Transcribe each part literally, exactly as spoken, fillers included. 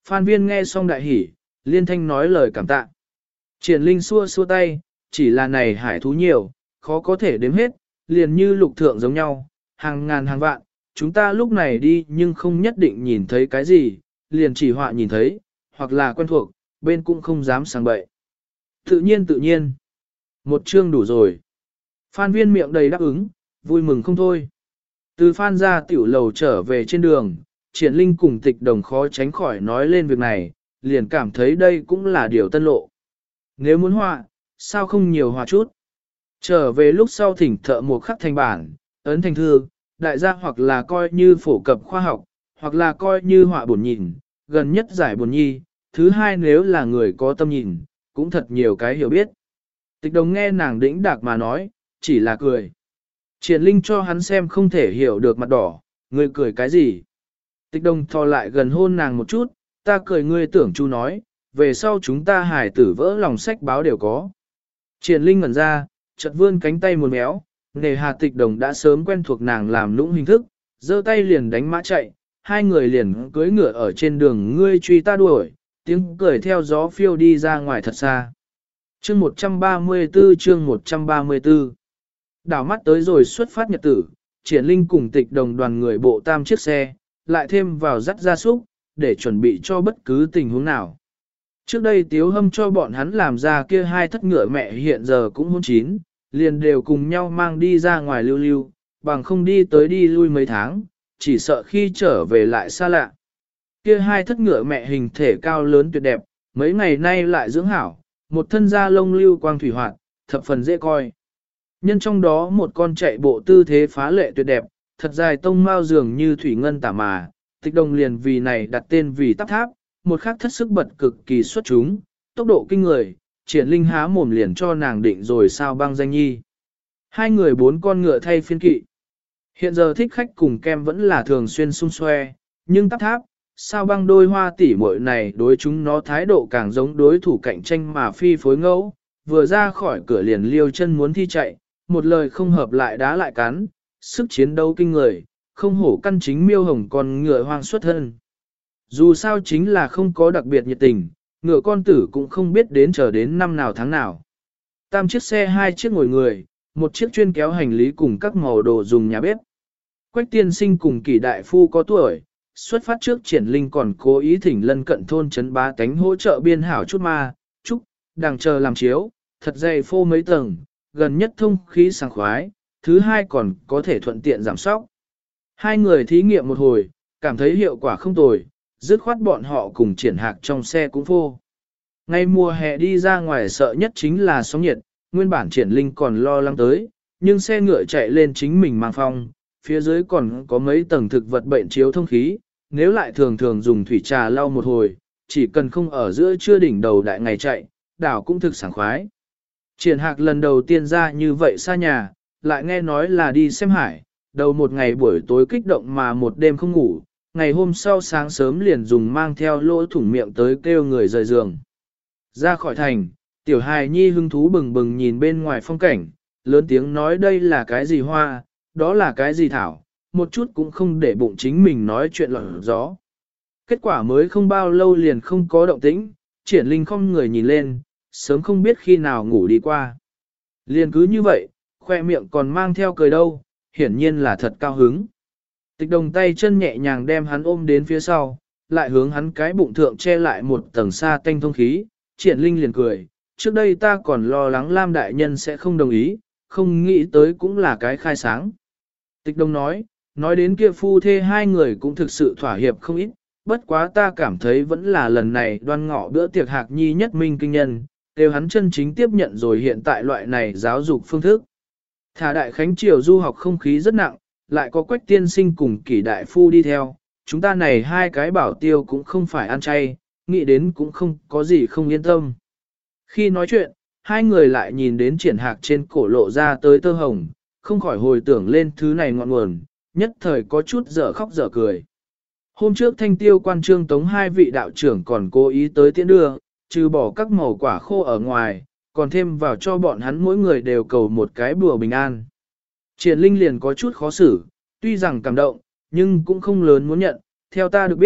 Phan Viên nghe xong đại hỉ, liên thanh nói lời cảm tạ. Triển Linh xua xua tay, chỉ là này hải thú nhiều, khó có thể đếm hết, liền như lục thượng giống nhau, hàng ngàn hàng vạn, chúng ta lúc này đi nhưng không nhất định nhìn thấy cái gì, liền chỉ họa nhìn thấy, hoặc là quen thuộc, bên cũng không dám sang bậy. Tự nhiên tự nhiên, một chương đủ rồi. Phan Viên miệng đầy đáp ứng, vui mừng không thôi. Từ Phan ra tiểu lầu trở về trên đường, Triển Linh cùng Tịch Đồng khó tránh khỏi nói lên việc này, liền cảm thấy đây cũng là điều tân lộ. Nếu muốn họa, sao không nhiều họa chút? Trở về lúc sau thỉnh thợ một khắc thành bản, ấn thành thư, đại gia hoặc là coi như phổ cập khoa học, hoặc là coi như họa buồn nhìn, gần nhất giải buồn nhi, thứ hai nếu là người có tâm nhìn, cũng thật nhiều cái hiểu biết. Tịch Đồng nghe nàng đĩnh đạc mà nói, chỉ là cười. Triển Linh cho hắn xem không thể hiểu được mặt đỏ, ngươi cười cái gì? Tịch Đồng thò lại gần hôn nàng một chút, ta cười ngươi tưởng chu nói, về sau chúng ta hài tử vỡ lòng sách báo đều có. Triển Linh ngẩn ra, chợt vươn cánh tay một méo, nề hà Tịch Đồng đã sớm quen thuộc nàng làm lũng hình thức, giơ tay liền đánh mã chạy, hai người liền cưỡi ngựa ở trên đường ngươi truy ta đuổi, tiếng cười theo gió phiêu đi ra ngoài thật xa. Chương một trăm ba mươi tư chương một trăm ba mươi tư Đảo mắt tới rồi xuất phát nhật tử, Triển Linh cùng Tịch Đồng đoàn người bộ tam chiếc xe, lại thêm vào dắt gia súc, để chuẩn bị cho bất cứ tình huống nào. Trước đây Tiếu Hâm cho bọn hắn làm ra kia hai thất ngựa mẹ hiện giờ cũng hôn chín, liền đều cùng nhau mang đi ra ngoài lưu lưu, bằng không đi tới đi lui mấy tháng, chỉ sợ khi trở về lại xa lạ. Kia hai thất ngựa mẹ hình thể cao lớn tuyệt đẹp, mấy ngày nay lại dưỡng hảo, một thân da lông lưu quang thủy hoạt, thập phần dễ coi. Nhân trong đó một con chạy bộ tư thế phá lệ tuyệt đẹp, thật dài tông mao dường như thủy ngân tả mà, Tịch Đồng liền vì này đặt tên vì Tắp Tháp, một khắc thất sức bật cực kỳ xuất chúng, tốc độ kinh người, Triển Linh há mồm liền cho nàng định rồi sao băng danh nhi. Hai người bốn con ngựa thay phiên kỵ. Hiện giờ thích khách cùng kem vẫn là thường xuyên xung xoe, nhưng Tắp Tháp, sao băng đôi hoa tỉ muội này đối chúng nó thái độ càng giống đối thủ cạnh tranh mà phi phối ngẫu, vừa ra khỏi cửa liền liêu chân muốn thi chạy, một lời không hợp lại đá lại cắn, sức chiến đấu kinh người, không hổ căn chính miêu hồng con ngựa hoang xuất thân. Dù sao chính là không có đặc biệt nhiệt tình, ngựa con tử cũng không biết đến chờ đến năm nào tháng nào. Tam chiếc xe hai chiếc ngồi người, một chiếc chuyên kéo hành lý cùng các màu đồ dùng nhà bếp. Quách tiên sinh cùng Kỷ đại phu có tuổi, xuất phát trước Triển Linh còn cố ý thỉnh lân cận thôn trấn bá tánh hỗ trợ biên hảo chút ma, trúc, đang chờ làm chiếu, thật dày phô mấy tầng, gần nhất thông khí sảng khoái, thứ hai còn có thể thuận tiện giảm sóc. Hai người thí nghiệm một hồi, cảm thấy hiệu quả không tồi, dứt khoát bọn họ cùng Triển Hạc trong xe cũng phô. Ngay mùa hè đi ra ngoài sợ nhất chính là sóng nhiệt, nguyên bản Triển Linh còn lo lắng tới, nhưng xe ngựa chạy lên chính mình mang phong, phía dưới còn có mấy tầng thực vật bệnh chiếu thông khí, nếu lại thường thường dùng thủy trà lau một hồi, chỉ cần không ở giữa trưa đỉnh đầu đại ngày chạy, đảo cũng thực sảng khoái. Triển Hạc lần đầu tiên ra như vậy xa nhà, lại nghe nói là đi xem hải, đầu một ngày buổi tối kích động mà một đêm không ngủ, ngày hôm sau sáng sớm liền dùng mang theo lỗ thủng miệng tới kêu người rời giường. Ra khỏi thành, tiểu hài nhi hưng thú bừng bừng nhìn bên ngoài phong cảnh, lớn tiếng nói đây là cái gì hoa, đó là cái gì thảo, một chút cũng không để bụng chính mình nói chuyện lọt gió. Kết quả mới không bao lâu liền không có động tĩnh, Triển Linh không người nhìn lên, sớm không biết khi nào ngủ đi qua. Liền cứ như vậy, khoe miệng còn mang theo cười đâu, hiển nhiên là thật cao hứng. Tịch Đồng tay chân nhẹ nhàng đem hắn ôm đến phía sau, lại hướng hắn cái bụng thượng che lại một tầng sa tanh thông khí, Triển Linh liền cười, trước đây ta còn lo lắng Lam đại nhân sẽ không đồng ý, không nghĩ tới cũng là cái khai sáng. Tịch Đồng nói, nói đến kia phu thê hai người cũng thực sự thỏa hiệp không ít, bất quá ta cảm thấy vẫn là lần này đoan ngọ bữa tiệc Hạc Nhi nhất minh kinh nhân, đều hắn chân chính tiếp nhận rồi hiện tại loại này giáo dục phương thức. Thả đại khánh triều du học không khí rất nặng, lại có Quách tiên sinh cùng Kỷ đại phu đi theo, chúng ta này hai cái bảo tiêu cũng không phải ăn chay, nghĩ đến cũng không có gì không yên tâm. Khi nói chuyện, hai người lại nhìn đến Triển Hạc trên cổ lộ ra tới tơ hồng, không khỏi hồi tưởng lên thứ này ngọn nguồn, nhất thời có chút dở khóc dở cười. Hôm trước thanh tiêu quan trương tống hai vị đạo trưởng còn cố ý tới tiễn đưa, trừ bỏ các màu quả khô ở ngoài, còn thêm vào cho bọn hắn mỗi người đều cầu một cái bùa bình an. Triển Linh liền có chút khó xử, tuy rằng cảm động, nhưng cũng không lớn muốn nhận, theo ta được biết,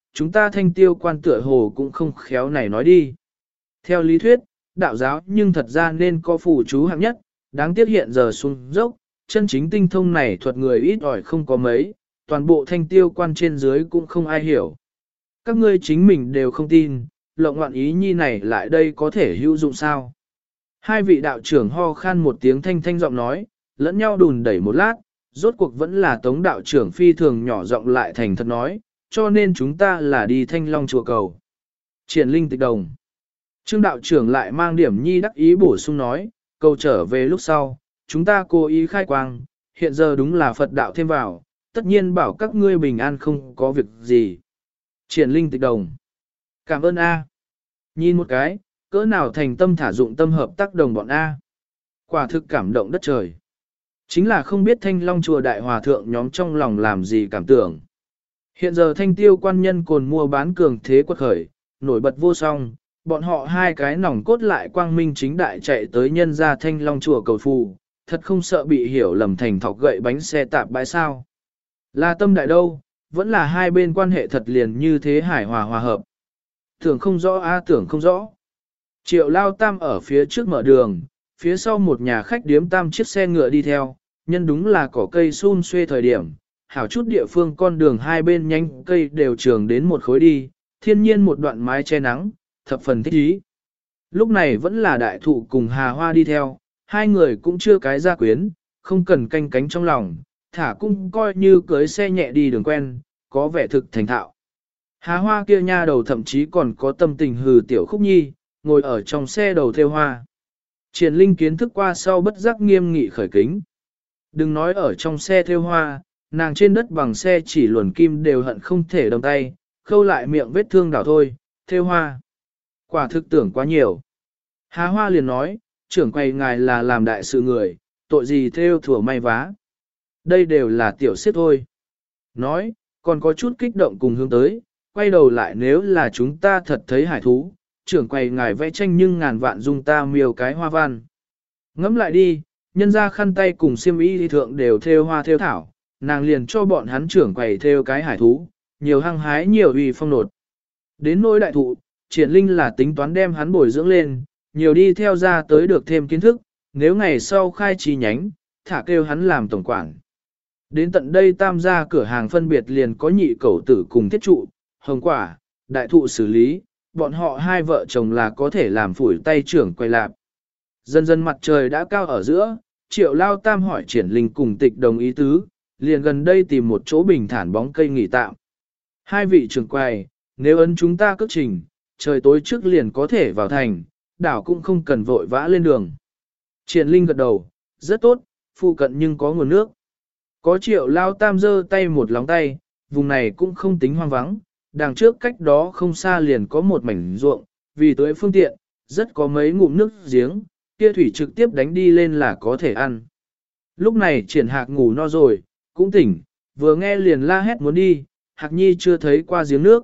chúng ta thanh tiêu quan tựa hồ cũng không khéo này nói đi. Theo lý thuyết, đạo giáo nhưng thật ra nên có phù chú hạng nhất, đáng tiếc hiện giờ xuống dốc, chân chính tinh thông này thuật người ít ỏi không có mấy, toàn bộ thanh tiêu quan trên dưới cũng không ai hiểu. Các ngươi chính mình đều không tin, lộng ngoạn ý nhi này lại đây có thể hữu dụng sao? Hai vị đạo trưởng ho khan một tiếng thanh thanh giọng nói, lẫn nhau đùn đẩy một lát, rốt cuộc vẫn là tống đạo trưởng phi thường nhỏ giọng lại thành thật nói, cho nên chúng ta là đi thanh long chùa cầu. Triển linh tịch đồng. Trương đạo trưởng lại mang điểm nhi đắc ý bổ sung nói, cầu trở về lúc sau, chúng ta cố ý khai quang, hiện giờ đúng là Phật đạo thêm vào, tất nhiên bảo các ngươi bình an không có việc gì. Triển linh tịch đồng. Cảm ơn A. Nhìn một cái, cỡ nào thành tâm thả dụng tâm hợp tác đồng bọn A. Quả thực cảm động đất trời. Chính là không biết thanh long chùa đại hòa thượng nhóm trong lòng làm gì cảm tưởng. Hiện giờ thanh tiêu quan nhân cồn mua bán cường thế quật khởi, nổi bật vô song, bọn họ hai cái nòng cốt lại quang minh chính đại chạy tới nhân ra thanh long chùa cầu phù, thật không sợ bị hiểu lầm thành thọc gậy bánh xe tạp bãi sao. Là tâm đại đâu, vẫn là hai bên quan hệ thật liền như thế hài hòa hòa hợp. Tưởng không rõ a tưởng không rõ. Triệu lao tam ở phía trước mở đường, phía sau một nhà khách điếm tam chiếc xe ngựa đi theo, nhân đúng là cỏ cây xun xuê thời điểm, hảo chút địa phương con đường hai bên nhánh cây đều trường đến một khối đi, thiên nhiên một đoạn mái che nắng, thập phần thích ý. Lúc này vẫn là đại thụ cùng Hà Hoa đi theo, hai người cũng chưa cái gia quyến, không cần canh cánh trong lòng, thả cũng coi như cưới xe nhẹ đi đường quen, có vẻ thực thành thạo. Hà Hoa kia nha đầu thậm chí còn có tâm tình hừ tiểu khúc nhi, ngồi ở trong xe đầu theo hoa. Triển Linh kiến thức qua sau bất giác nghiêm nghị khởi kính. Đừng nói ở trong xe theo hoa, nàng trên đất bằng xe chỉ luồn kim đều hận không thể đồng tay, khâu lại miệng vết thương đảo thôi, theo hoa. Quả thực tưởng quá nhiều. Hà Hoa liền nói, trưởng quầy ngài là làm đại sự người, tội gì theo thủa may vá. Đây đều là tiểu xếp thôi. Nói, còn có chút kích động cùng hướng tới, quay đầu lại nếu là chúng ta thật thấy hải thú, trưởng quầy ngài vẽ tranh nhưng ngàn vạn dùng ta miêu cái hoa văn. Ngẫm lại đi, nhân ra khăn tay cùng xiêm y đi thượng đều theo hoa theo thảo, nàng liền cho bọn hắn trưởng quầy theo cái hải thú, nhiều hăng hái nhiều uy phong nột. Đến nỗi đại thụ, Triển Linh là tính toán đem hắn bồi dưỡng lên, nhiều đi theo ra tới được thêm kiến thức, nếu ngày sau khai chi nhánh, thả kêu hắn làm tổng quản. Đến tận đây tam gia cửa hàng phân biệt liền có nhị cẩu tử cùng thiết trụ, hồng quả, đại thụ xử lý, bọn họ hai vợ chồng là có thể làm phủi tay trưởng quay lạp. Dần dần mặt trời đã cao ở giữa, Triệu Lao Tam hỏi Triển Linh cùng Tịch Đồng ý tứ, liền gần đây tìm một chỗ bình thản bóng cây nghỉ tạm. Hai vị trưởng quầy, nếu ấn chúng ta cất trình, trời tối trước liền có thể vào thành, đảo cũng không cần vội vã lên đường. Triển Linh gật đầu, rất tốt, phụ cận nhưng có nguồn nước. Có Triệu Lao Tam giơ tay một lóng tay, vùng này cũng không tính hoang vắng, đằng trước cách đó không xa liền có một mảnh ruộng, vì tới phương tiện, rất có mấy ngụm nước giếng, kia thủy trực tiếp đánh đi lên là có thể ăn. Lúc này Triển Hạc ngủ no rồi, cũng tỉnh, vừa nghe liền la hét muốn đi, Hạc Nhi chưa thấy qua giếng nước.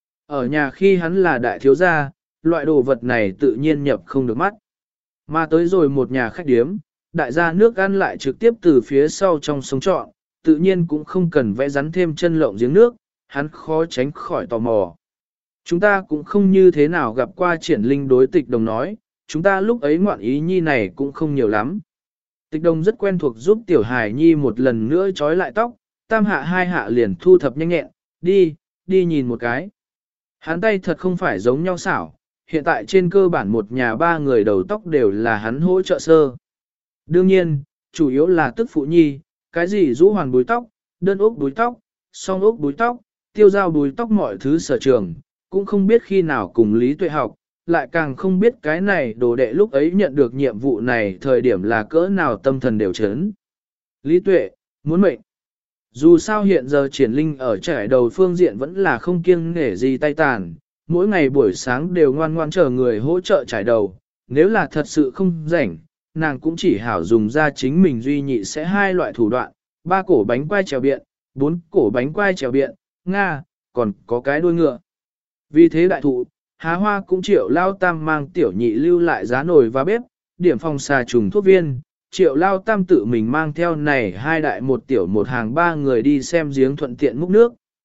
Ở nhà khi hắn là đại thiếu gia, loại đồ vật này tự nhiên nhập không được mắt. Mà tới rồi một nhà khách điếm, đại gia nước ăn lại trực tiếp từ phía sau trong sông trọn, tự nhiên cũng không cần vẽ rắn thêm chân lộng giếng nước, hắn khó tránh khỏi tò mò. Chúng ta cũng không như thế nào gặp qua Triển Linh đối Tịch Đồng nói, chúng ta lúc ấy ngoạn ý nhi này cũng không nhiều lắm. Tịch Đồng rất quen thuộc giúp Tiểu Hải Nhi một lần nữa trói lại tóc, tam hạ hai hạ liền thu thập nhanh nhẹn, đi, đi nhìn một cái. Hắn tay thật không phải giống nhau xảo, hiện tại trên cơ bản một nhà ba người đầu tóc đều là hắn hỗ trợ sơ. Đương nhiên, chủ yếu là tức phụ nhi, cái gì rũ hoàn búi tóc, đơn ốc búi tóc, song ốc búi tóc, tiêu dao búi tóc mọi thứ sở trường, cũng không biết khi nào cùng Lý Tuệ học, lại càng không biết cái này đồ đệ lúc ấy nhận được nhiệm vụ này thời điểm là cỡ nào tâm thần đều chấn. Lý Tuệ, muốn mệnh. Dù sao hiện giờ Triển Linh ở trải đầu phương diện vẫn là không kiêng nể gì tay tàn, mỗi ngày buổi sáng đều ngoan ngoan chờ người hỗ trợ trải đầu, nếu là thật sự không rảnh, nàng cũng chỉ hảo dùng ra chính mình duy nhị sẽ hai loại thủ đoạn, ba cổ bánh quai trèo biện, bốn cổ bánh quai trèo biện, Nga, còn có cái đuôi ngựa. Vì thế đại thụ, Há Hoa cũng Triệu Lao Tam mang tiểu nhị lưu lại giá nồi và bếp, điểm phòng xà trùng thuốc viên, Triệu Lao Tam tự mình mang theo này hai đại một tiểu một hàng ba người đi xem giếng thuận tiện múc nước.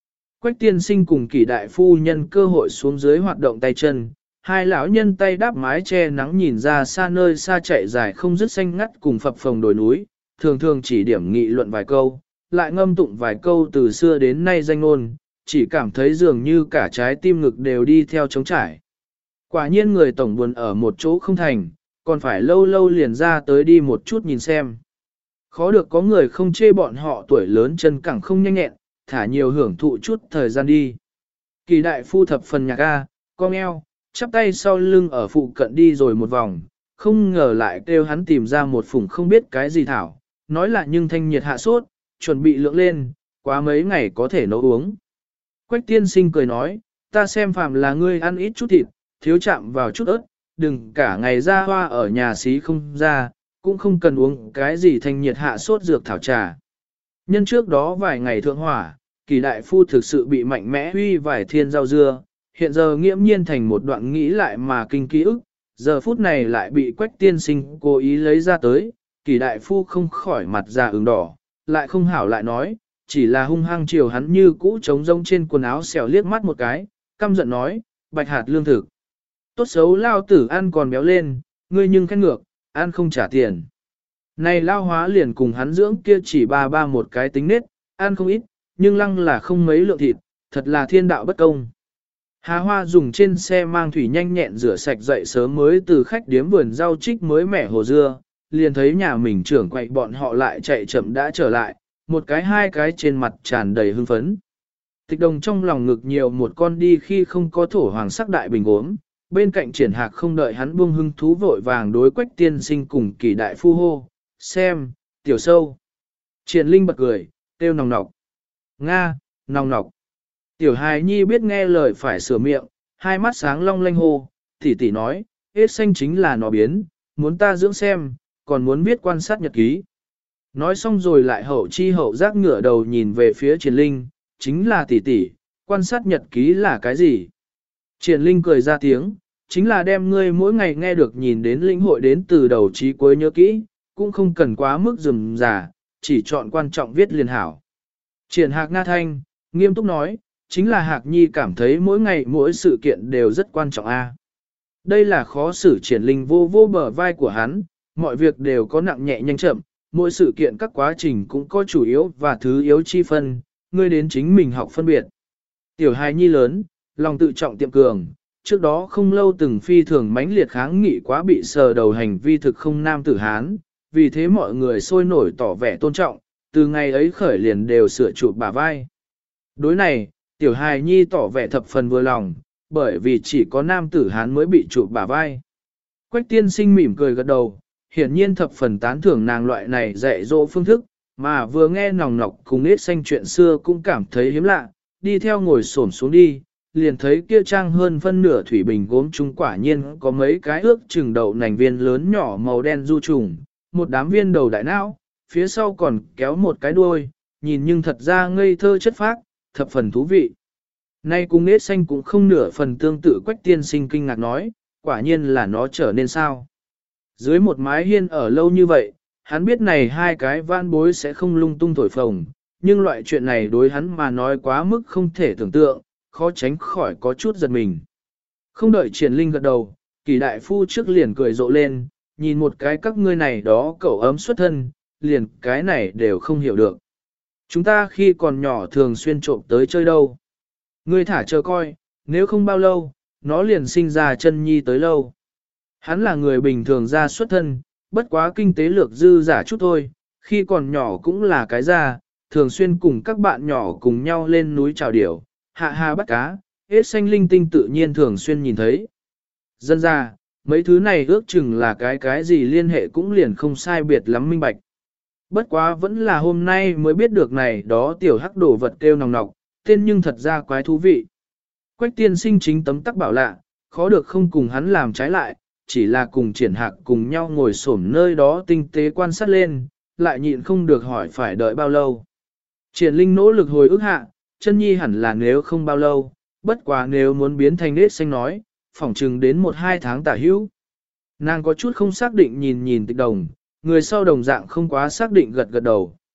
Quách tiên sinh cùng Kỷ đại phu nhân cơ hội xuống dưới hoạt động tay chân, hai lão nhân tay đáp mái che nắng nhìn ra xa nơi xa chạy dài không dứt xanh ngắt cùng phập phồng đồi núi, thường thường chỉ điểm nghị luận vài câu, lại ngâm tụng vài câu từ xưa đến nay danh ngôn, chỉ cảm thấy dường như cả trái tim ngực đều đi theo trống trải. Quả nhiên người tổng buồn ở một chỗ không thành, còn phải lâu lâu liền ra tới đi một chút nhìn xem. Khó được có người không chê bọn họ tuổi lớn chân cẳng không nhanh nhẹn, thả nhiều hưởng thụ chút thời gian đi. Kỳ đại phu thập phần nhạc ga, cong eo, chắp tay sau lưng ở phụ cận đi rồi một vòng, không ngờ lại kêu hắn tìm ra một phủng không biết cái gì thảo, nói là nhưng thanh nhiệt hạ sốt, chuẩn bị lượng lên, quá mấy ngày có thể nấu uống. Quách tiên sinh cười nói, ta xem phàm là ngươi ăn ít chút thịt, thiếu chạm vào chút ớt, đừng cả ngày ra hoa ở nhà xí không ra, cũng không cần uống cái gì thanh nhiệt hạ sốt dược thảo trà. Nhân trước đó vài ngày thượng hỏa, Kỳ đại phu thực sự bị mạnh mẽ huy vài thiên rau dưa, hiện giờ nghiễm nhiên thành một đoạn nghĩ lại mà kinh ký ức, giờ phút này lại bị Quách tiên sinh cố ý lấy ra tới, Kỳ đại phu không khỏi mặt già ửng đỏ, lại không hảo lại nói, chỉ là hung hăng chiều hắn như cũ trống rông trên quần áo xẻo liếc mắt một cái, căm giận nói, bạch hạt lương thực. Tốt xấu lao tử ăn còn béo lên, ngươi nhưng khen ngược, ăn không trả tiền. Này lao hóa liền cùng hắn dưỡng kia chỉ ba ba một cái tính nết, ăn không ít, nhưng lăng là không mấy lượng thịt, thật là thiên đạo bất công. Hà Hoa dùng trên xe mang thủy nhanh nhẹn rửa sạch dậy sớm mới từ khách điếm vườn rau trích mới mẻ hồ dưa, liền thấy nhà mình trưởng quậy bọn họ lại chạy chậm đã trở lại, một cái hai cái trên mặt tràn đầy hưng phấn. Tịch đồng trong lòng ngực nhiều một con đi khi không có thổ hoàng sắc đại bình gốm, bên cạnh triển hạc không đợi hắn buông hưng thú vội vàng đối Quách tiên sinh cùng Kỳ đại phu hô, xem, tiểu sâu. Triển linh bật cười, kêu nòng nọc. Nga, nòng nọc. Tiểu hài nhi biết nghe lời phải sửa miệng, hai mắt sáng long lanh hô, tỷ tỷ nói, hết xanh chính là nó biến, muốn ta dưỡng xem, còn muốn viết quan sát nhật ký. Nói xong rồi lại hậu chi hậu giác ngửa đầu nhìn về phía Triển linh, chính là tỷ tỷ, quan sát nhật ký là cái gì? Triển linh cười ra tiếng, chính là đem ngươi mỗi ngày nghe được nhìn đến lĩnh hội đến từ đầu chí cuối nhớ kỹ, cũng không cần quá mức rườm rà, chỉ chọn quan trọng viết liền hảo. Triển hạc nga thanh, nghiêm túc nói, chính là hạc nhi cảm thấy mỗi ngày mỗi sự kiện đều rất quan trọng a. Đây là khó xử Triển linh vô vô bờ vai của hắn, mọi việc đều có nặng nhẹ nhanh chậm, mỗi sự kiện các quá trình cũng có chủ yếu và thứ yếu chi phân, ngươi đến chính mình học phân biệt. Tiểu hài nhi lớn, lòng tự trọng tiệm cường, trước đó không lâu từng phi thường mãnh liệt kháng nghị quá bị sờ đầu hành vi thực không nam tử Hán, vì thế mọi người sôi nổi tỏ vẻ tôn trọng, từ ngày ấy khởi liền đều sửa chụp bả vai. Đối này, tiểu hài nhi tỏ vẻ thập phần vừa lòng, bởi vì chỉ có nam tử Hán mới bị chụp bả vai. Quách tiên sinh mỉm cười gật đầu, hiển nhiên thập phần tán thưởng nàng loại này dạy dỗ phương thức, mà vừa nghe nòng nọc cùng ít xanh chuyện xưa cũng cảm thấy hiếm lạ, đi theo ngồi xổm xuống đi, liền thấy kia trang hơn phân nửa thủy bình gốm chung quả nhiên có mấy cái ước chừng đậu nành viên lớn nhỏ màu đen du trùng, một đám viên đầu đại não, phía sau còn kéo một cái đuôi, nhìn nhưng thật ra ngây thơ chất phác, thập phần thú vị. Nay cùng nết xanh cũng không nửa phần tương tự Quách tiên sinh kinh ngạc nói, quả nhiên là nó trở nên sao. Dưới một mái hiên ở lâu như vậy, hắn biết này hai cái van bối sẽ không lung tung thổi phồng, nhưng loại chuyện này đối hắn mà nói quá mức không thể tưởng tượng, khó tránh khỏi có chút giật mình. Không đợi Triển linh gật đầu, Kỳ đại phu trước liền cười rộ lên, nhìn một cái các ngươi này đó cậu ấm xuất thân, liền cái này đều không hiểu được. Chúng ta khi còn nhỏ thường xuyên trộm tới chơi đâu. Ngươi thả chờ coi, nếu không bao lâu, nó liền sinh ra chân nhi tới lâu. Hắn là người bình thường ra xuất thân, bất quá kinh tế lược dư giả chút thôi, khi còn nhỏ cũng là cái ra, thường xuyên cùng các bạn nhỏ cùng nhau lên núi trào điểu, hạ hà bắt cá, hết xanh linh tinh tự nhiên thường xuyên nhìn thấy. Dân ra, mấy thứ này ước chừng là cái cái gì liên hệ cũng liền không sai biệt lắm minh bạch. Bất quá vẫn là hôm nay mới biết được này đó tiểu hắc đổ vật kêu nòng nọc, tên nhưng thật ra quái thú vị. Quách tiên sinh chính tấm tắc bảo lạ, khó được không cùng hắn làm trái lại, chỉ là cùng Triển hạc cùng nhau ngồi xổm nơi đó tinh tế quan sát lên, lại nhịn không được hỏi phải đợi bao lâu. Triển linh nỗ lực hồi ức hạ, chân nhi hẳn là nếu không bao lâu, bất quá nếu muốn biến thành nết xanh nói, phỏng chừng đến một hai tháng tả hữu. Nàng có chút không xác định nhìn nhìn tịch đồng, người sau đồng dạng không quá xác định gật gật đầu.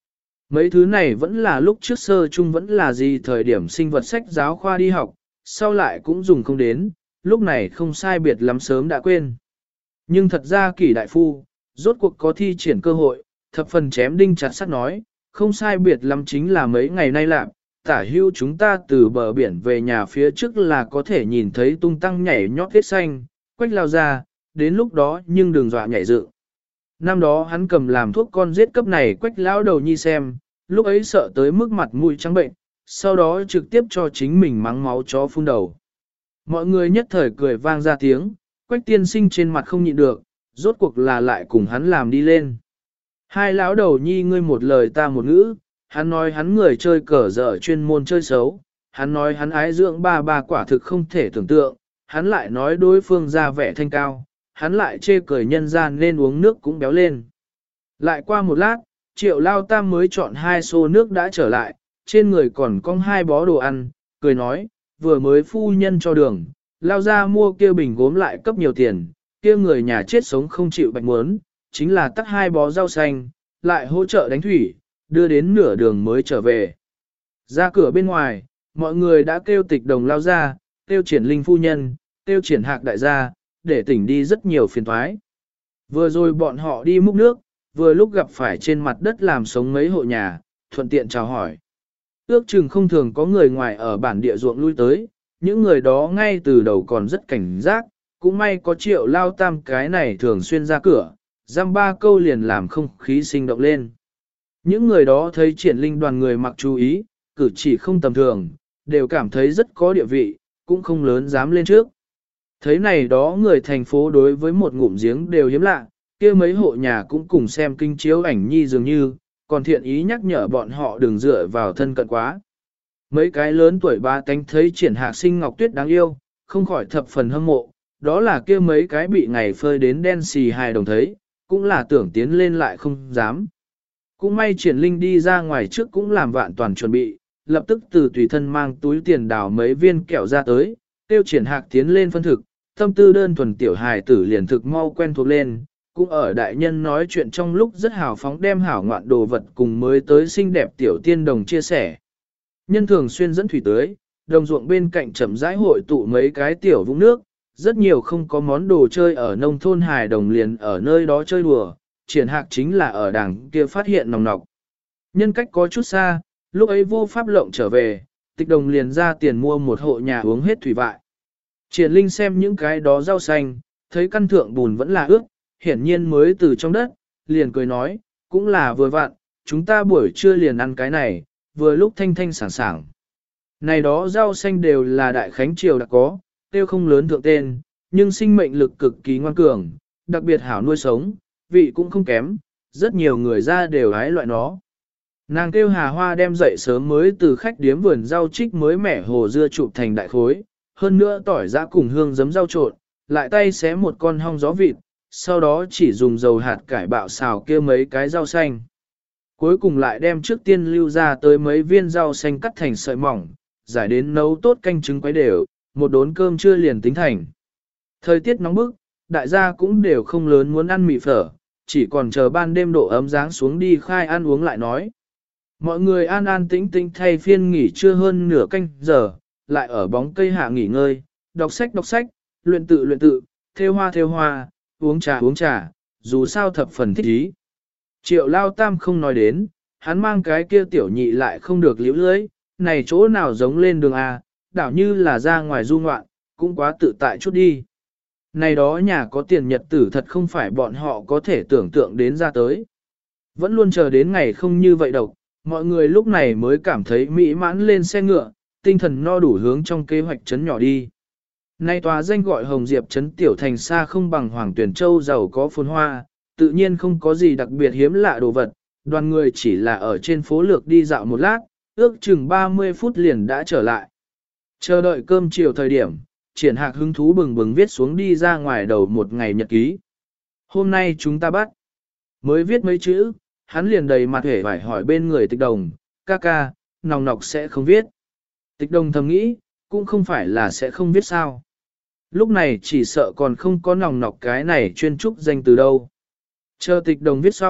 Mấy thứ này vẫn là lúc trước sơ chung vẫn là gì thời điểm sinh vật sách giáo khoa đi học, sau lại cũng dùng không đến, lúc này không sai biệt lắm sớm đã quên. Nhưng thật ra kỷ đại phu, rốt cuộc có thi triển cơ hội, thập phần chém đinh chặt sắt nói, không sai biệt lắm chính là mấy ngày nay lạc, tả hưu chúng ta từ bờ biển về nhà phía trước là có thể nhìn thấy tung tăng nhảy nhót vết xanh, quách lao ra, đến lúc đó nhưng đừng dọa nhảy dựng. Năm đó hắn cầm làm thuốc con giết cấp này quách lão đầu nhi xem, lúc ấy sợ tới mức mặt mũi trắng bệnh, sau đó trực tiếp cho chính mình mắng máu chó phun đầu. Mọi người nhất thời cười vang ra tiếng, quách tiên sinh trên mặt không nhịn được, rốt cuộc là lại cùng hắn làm đi lên. Hai lão đầu nhi ngươi một lời ta một ngữ, hắn nói hắn người chơi cờ dở chuyên môn chơi xấu, hắn nói hắn ái dưỡng ba ba quả thực không thể tưởng tượng, hắn lại nói đối phương ra vẻ thanh cao, hắn lại chê cười nhân gian nên uống nước cũng béo lên. Lại qua một lát, Triệu Lao Tam mới chọn hai xô nước đã trở lại, trên người còn cong hai bó đồ ăn, cười nói, vừa mới phu nhân cho đường, Lao ra mua kia bình gốm lại cấp nhiều tiền, kia người nhà chết sống không chịu bạch muốn, chính là tắt hai bó rau xanh, lại hỗ trợ đánh thủy, đưa đến nửa đường mới trở về. Ra cửa bên ngoài, mọi người đã kêu tịch đồng lao ra, kêu triển linh phu nhân, kêu triển hạc đại gia, để tỉnh đi rất nhiều phiền thoái. Vừa rồi bọn họ đi múc nước, vừa lúc gặp phải trên mặt đất làm sống mấy hộ nhà, thuận tiện chào hỏi. Ước chừng không thường có người ngoài ở bản địa ruộng lui tới, những người đó ngay từ đầu còn rất cảnh giác, cũng may có Triệu Lao Tam cái này thường xuyên ra cửa, giam ba câu liền làm không khí sinh động lên. Những người đó thấy triển linh đoàn người mặc chú ý, cử chỉ không tầm thường, đều cảm thấy rất có địa vị, cũng không lớn dám lên trước. Thấy này đó người thành phố đối với một ngụm giếng đều hiếm lạ, kia mấy hộ nhà cũng cùng xem kinh chiếu ảnh nhi dường như, còn thiện ý nhắc nhở bọn họ đừng dựa vào thân cận quá. Mấy cái lớn tuổi ba tánh thấy triển hạc sinh ngọc tuyết đáng yêu, không khỏi thập phần hâm mộ, đó là kia mấy cái bị ngày phơi đến đen xì hài đồng thấy, cũng là tưởng tiến lên lại không dám. Cũng may triển linh đi ra ngoài trước cũng làm vạn toàn chuẩn bị, lập tức từ tùy thân mang túi tiền đào mấy viên kẹo ra tới, tiêu triển hạc tiến lên phân thực, tâm tư đơn thuần tiểu hài tử liền thực mau quen thuộc lên, cũng ở đại nhân nói chuyện trong lúc rất hào phóng đem hảo ngoạn đồ vật cùng mới tới xinh đẹp tiểu tiên đồng chia sẻ. Nhân thường xuyên dẫn thủy tới, đồng ruộng bên cạnh chậm rãi hội tụ mấy cái tiểu vũng nước, rất nhiều không có món đồ chơi ở nông thôn hài đồng liền ở nơi đó chơi đùa, triển hạc chính là ở đằng kia phát hiện nòng nọc. Nhân cách có chút xa, lúc ấy vô pháp lộng trở về, tịch đồng liền ra tiền mua một hộ nhà uống hết thủy vại. Triển linh xem những cái đó rau xanh, thấy căn thượng bùn vẫn là ướt, hiển nhiên mới từ trong đất, liền cười nói, cũng là vừa vặn, chúng ta buổi trưa liền ăn cái này, vừa lúc thanh thanh sảng sảng. Này đó rau xanh đều là đại khánh triều đã có, tiêu không lớn thượng tên, nhưng sinh mệnh lực cực kỳ ngoan cường, đặc biệt hảo nuôi sống, vị cũng không kém, rất nhiều người ra đều hái loại nó. Nàng kêu Hà Hoa đem dậy sớm mới từ khách điếm vườn rau trích mới mẻ hồ dưa chụp thành đại khối, hơn nữa tỏi giã cùng hương giấm rau trộn, lại tay xé một con hong gió vịt, sau đó chỉ dùng dầu hạt cải bạo xào kia mấy cái rau xanh. Cuối cùng lại đem trước tiên lưu ra tới mấy viên rau xanh cắt thành sợi mỏng, giải đến nấu tốt canh trứng quấy đều, một đốn cơm trưa liền tính thành. Thời tiết nóng bức, đại gia cũng đều không lớn muốn ăn mì phở, chỉ còn chờ ban đêm độ ấm dáng xuống đi khai ăn uống lại nói. Mọi người an an tĩnh tĩnh thay phiên nghỉ trưa hơn nửa canh giờ, lại ở bóng cây hạ nghỉ ngơi, đọc sách đọc sách, luyện tự luyện tự, thêu hoa thêu hoa, uống trà uống trà, dù sao thập phần thích ý. Triệu Lao Tam không nói đến, hắn mang cái kia tiểu nhị lại không được liễu lưới, này chỗ nào giống lên đường A, đảo như là ra ngoài du ngoạn, cũng quá tự tại chút đi. Này đó nhà có tiền nhật tử thật không phải bọn họ có thể tưởng tượng đến ra tới. Vẫn luôn chờ đến ngày không như vậy độc, mọi người lúc này mới cảm thấy mỹ mãn lên xe ngựa, tinh thần no đủ hướng trong kế hoạch trấn nhỏ đi. Nay tòa danh gọi Hồng Diệp trấn tiểu thành xa không bằng Hoàng Tuyển Châu giàu có phồn hoa, tự nhiên không có gì đặc biệt hiếm lạ đồ vật, đoàn người chỉ là ở trên phố lược đi dạo một lát, ước chừng ba mươi phút liền đã trở lại. Chờ đợi cơm chiều thời điểm, triển hạc hứng thú bừng bừng viết xuống đi ra ngoài đầu một ngày nhật ký. Hôm nay chúng ta bắt. Mới viết mấy chữ, hắn liền đầy mặt hể phải hỏi bên người tịch đồng, ca ca, nòng nọc sẽ không viết. Tịch đồng thầm nghĩ, cũng không phải là sẽ không viết sao. Lúc này chỉ sợ còn không có nòng nọc cái này chuyên trúc danh từ đâu. Chờ tịch đồng viết xong,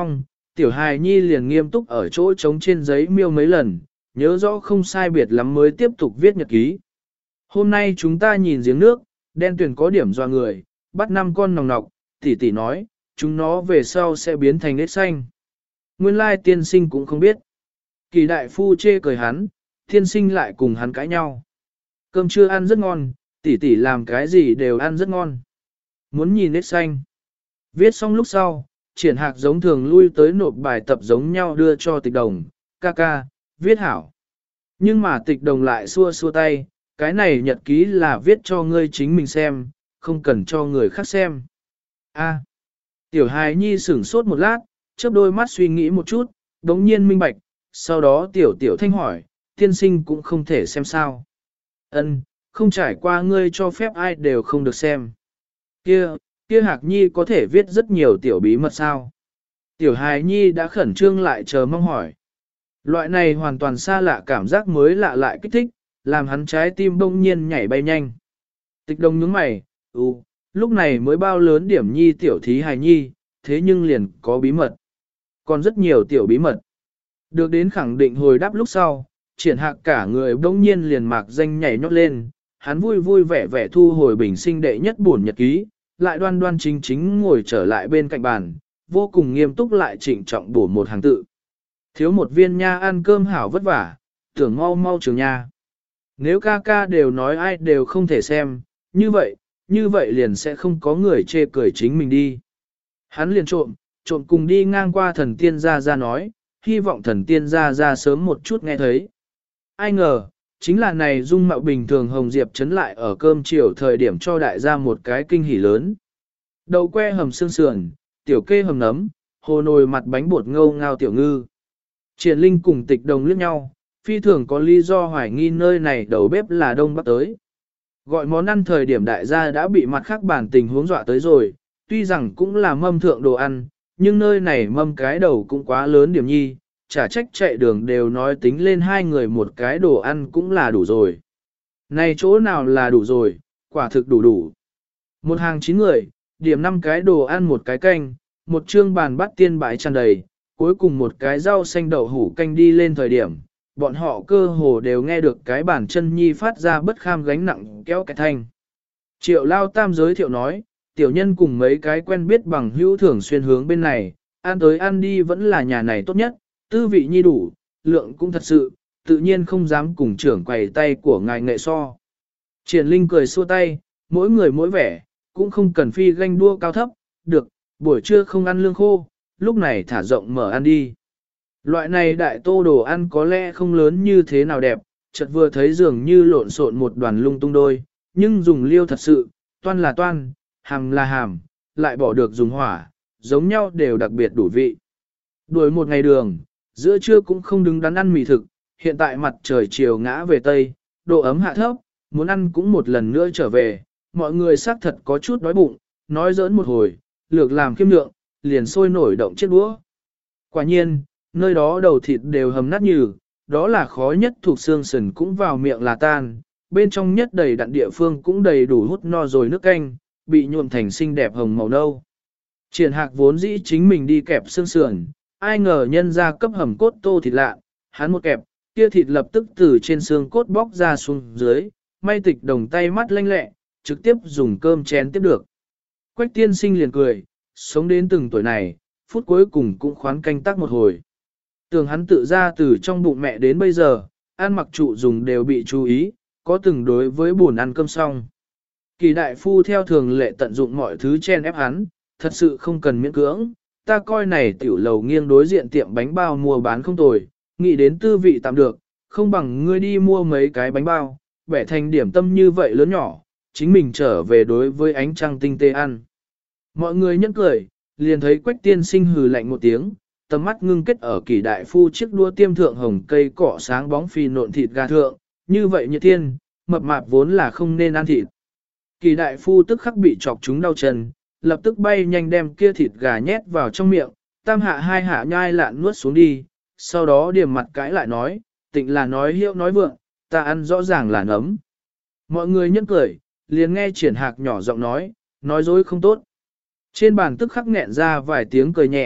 Tiểu hài nhi liền nghiêm túc ở chỗ trống trên giấy miêu mấy lần, nhớ rõ không sai biệt lắm mới tiếp tục viết nhật ký. Hôm nay chúng ta nhìn giếng nước, đen tuyền có điểm doa người, bắt năm con nòng nọc, tỷ tỷ nói, chúng nó về sau sẽ biến thành nết xanh. Nguyên lai tiên sinh cũng không biết. Kỳ đại phu chê cười hắn, tiên sinh lại cùng hắn cãi nhau. Cơm trưa ăn rất ngon, tỷ tỷ làm cái gì đều ăn rất ngon. Muốn nhìn nết xanh. Viết xong lúc sau, triển hạc giống thường lui tới nộp bài tập giống nhau đưa cho tịch đồng, ca ca, viết hảo. Nhưng mà tịch đồng lại xua xua tay, cái này nhật ký là viết cho ngươi chính mình xem, không cần cho người khác xem. A. Tiểu hài nhi sửng sốt một lát, chớp đôi mắt suy nghĩ một chút, đống nhiên minh bạch, sau đó tiểu tiểu thanh hỏi, tiên sinh cũng không thể xem sao. Ân, không trải qua ngươi cho phép ai đều không được xem. Kia, kia hạc nhi có thể viết rất nhiều tiểu bí mật sao? Tiểu hài nhi đã khẩn trương lại chờ mong hỏi. Loại này hoàn toàn xa lạ cảm giác mới lạ lại kích thích, làm hắn trái tim bỗng nhiên nhảy bay nhanh. Tịch đồng nhướng mày, ừ, lúc này mới bao lớn điểm nhi tiểu thí hài nhi, thế nhưng liền có bí mật. Còn rất nhiều tiểu bí mật. Được đến khẳng định hồi đáp lúc sau, triển hạc cả người bỗng nhiên liền mạc danh nhảy nhót lên, hắn vui vui vẻ vẻ thu hồi bình sinh đệ nhất buồn nhật ký, lại đoan đoan chính chính ngồi trở lại bên cạnh bàn, vô cùng nghiêm túc lại trịnh trọng bổ một hàng tự. Thiếu một viên nha ăn cơm hảo vất vả, tưởng mau mau trường nha. Nếu ca ca đều nói ai đều không thể xem, như vậy, như vậy liền sẽ không có người chê cười chính mình đi. Hắn liền trộm, trộm cùng đi ngang qua thần tiên gia gia nói, hy vọng thần tiên gia gia sớm một chút nghe thấy. Ai ngờ, chính là này dung mạo bình thường Hồng Diệp chấn lại ở cơm chiều thời điểm cho đại gia một cái kinh hỉ lớn. Đầu que hầm xương sườn, tiểu kê hầm nấm, hồ nồi mặt bánh bột ngâu ngao tiểu ngư. Triển Linh cùng tịch đồng liếc nhau, phi thường có lý do hoài nghi nơi này đầu bếp là đông bắc tới. Gọi món ăn thời điểm đại gia đã bị mặt khác bản tình huống dọa tới rồi, tuy rằng cũng là mâm thượng đồ ăn, nhưng nơi này mâm cái đầu cũng quá lớn điểm nhi, chả trách chạy đường đều nói tính lên hai người một cái đồ ăn cũng là đủ rồi. Này chỗ nào là đủ rồi, quả thực đủ đủ. Một hàng chín người, điểm năm cái đồ ăn một cái canh, một trương bàn bát tiên bãi tràn đầy, cuối cùng một cái rau xanh đậu hủ canh đi lên thời điểm, bọn họ cơ hồ đều nghe được cái bàn chân nhi phát ra bất kham gánh nặng kéo cái thanh. Triệu Lao Tam giới thiệu nói, tiểu nhân cùng mấy cái quen biết bằng hữu thường xuyên hướng bên này, ăn tới ăn đi vẫn là nhà này tốt nhất, tư vị nhi đủ, lượng cũng thật sự, tự nhiên không dám cùng trưởng quầy tay của ngài nghệ so. Triển Linh cười xua tay, mỗi người mỗi vẻ, cũng không cần phi ganh đua cao thấp, được, buổi trưa không ăn lương khô, lúc này thả rộng mở ăn đi. Loại này đại tô đồ ăn có lẽ không lớn như thế nào đẹp, chợt vừa thấy dường như lộn xộn một đoàn lung tung đôi, nhưng dùng liêu thật sự, toan là toan, hàm là hàm, lại bỏ được dùng hỏa, giống nhau đều đặc biệt đủ vị. Đuổi một ngày đường, giữa trưa cũng không đứng đắn ăn mì thực, hiện tại mặt trời chiều ngã về Tây, độ ấm hạ thấp, muốn ăn cũng một lần nữa trở về, mọi người xác thật có chút đói bụng, nói giỡn một hồi, lược làm khiêm lượng, liền sôi nổi động chiếc đũa. Quả nhiên, nơi đó đầu thịt đều hầm nát nhừ, đó là khó nhất thuộc xương sườn cũng vào miệng là tan, bên trong nhất đầy đặn địa phương cũng đầy đủ hút no rồi nước canh, bị nhuộm thành xinh đẹp hồng màu nâu. Triển Hạc vốn dĩ chính mình đi kẹp xương sườn, ai ngờ nhân ra cấp hầm cốt tô thịt lạ, hắn một kẹp, kia thịt lập tức từ trên xương cốt bóc ra xuống dưới, may tịch đồng tay mắt lanh lẹ, trực tiếp dùng cơm chén tiếp được. Quách tiên sinh liền cười, sống đến từng tuổi này, phút cuối cùng cũng khoán canh tác một hồi. Tưởng hắn tự ra từ trong bụng mẹ đến bây giờ, ăn mặc trụ dùng đều bị chú ý, có từng đối với buồn ăn cơm xong. Kỳ đại phu theo thường lệ tận dụng mọi thứ chen ép hắn, thật sự không cần miễn cưỡng, ta coi này tiểu lầu nghiêng đối diện tiệm bánh bao mua bán không tồi, nghĩ đến tư vị tạm được, không bằng ngươi đi mua mấy cái bánh bao, bẻ thành điểm tâm như vậy lớn nhỏ, chính mình trở về đối với ánh trăng tinh tế ăn. Mọi người nhẫn cười, liền thấy Quách tiên sinh hừ lạnh một tiếng, tầm mắt ngưng kết ở kỳ đại phu chiếc đua tiêm thượng hồng cây cỏ sáng bóng phi nộn thịt gà thượng, như vậy như thiên, mập mạp vốn là không nên ăn thịt. Kỳ đại phu tức khắc bị chọc chúng đau chân, lập tức bay nhanh đem kia thịt gà nhét vào trong miệng, tam hạ hai hạ nhai lạn nuốt xuống đi, sau đó điểm mặt cãi lại nói, tịnh là nói hiệu nói vượng, ta ăn rõ ràng là nấm. Mọi người nhẫn cười, liền nghe Triển Hạc nhỏ giọng nói, nói dối không tốt. Trên bàn tức khắc nghẹn ra vài tiếng cười nhẹ,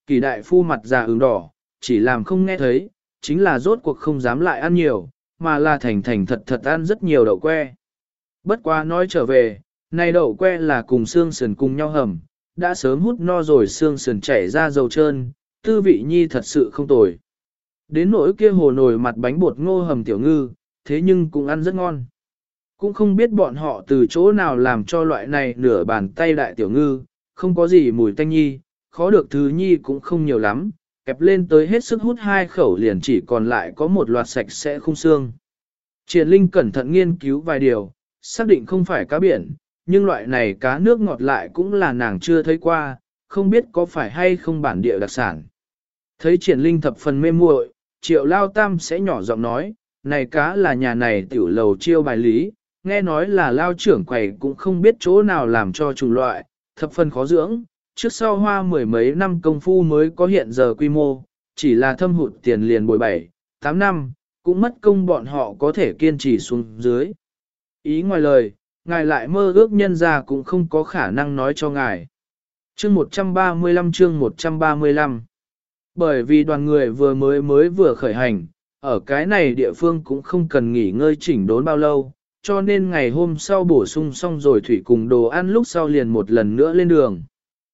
Kỳ đại phu mặt già ửng đỏ, chỉ làm không nghe thấy, chính là rốt cuộc không dám lại ăn nhiều, mà là thành thành thật thật ăn rất nhiều đậu que. Bất quá nói trở về, này đậu que là cùng xương sườn cùng nhau hầm, đã sớm hút no rồi xương sườn chảy ra dầu trơn, tư vị nhi thật sự không tồi. Đến nỗi kia hồ nồi mặt bánh bột ngô hầm tiểu ngư, thế nhưng cũng ăn rất ngon. Cũng không biết bọn họ từ chỗ nào làm cho loại này nửa bàn tay đại tiểu ngư, không có gì mùi tanh nhi, khó được thứ nhi cũng không nhiều lắm, kẹp lên tới hết sức hút hai khẩu liền chỉ còn lại có một loạt sạch sẽ khung xương. Triển Linh cẩn thận nghiên cứu vài điều, xác định không phải cá biển, nhưng loại này cá nước ngọt lại cũng là nàng chưa thấy qua, không biết có phải hay không bản địa đặc sản. Thấy Triển Linh thập phần mê muội, Triệu Lao Tam sẽ nhỏ giọng nói, này cá là nhà này tiểu lầu chiêu bài lý, nghe nói là Lao trưởng quầy cũng không biết chỗ nào làm cho chủng loại, thập phần khó dưỡng, trước sau hoa mười mấy năm công phu mới có hiện giờ quy mô, chỉ là thâm hụt tiền liền bồi bảy, tám năm, cũng mất công bọn họ có thể kiên trì xuống dưới. Ý ngoài lời, ngài lại mơ ước nhân ra cũng không có khả năng nói cho ngài. Chương một trăm ba mươi lăm chương một trăm ba mươi lăm. Bởi vì đoàn người vừa mới mới vừa khởi hành, ở cái này địa phương cũng không cần nghỉ ngơi chỉnh đốn bao lâu, cho nên ngày hôm sau bổ sung xong rồi thủy cùng đồ ăn lúc sau liền một lần nữa lên đường.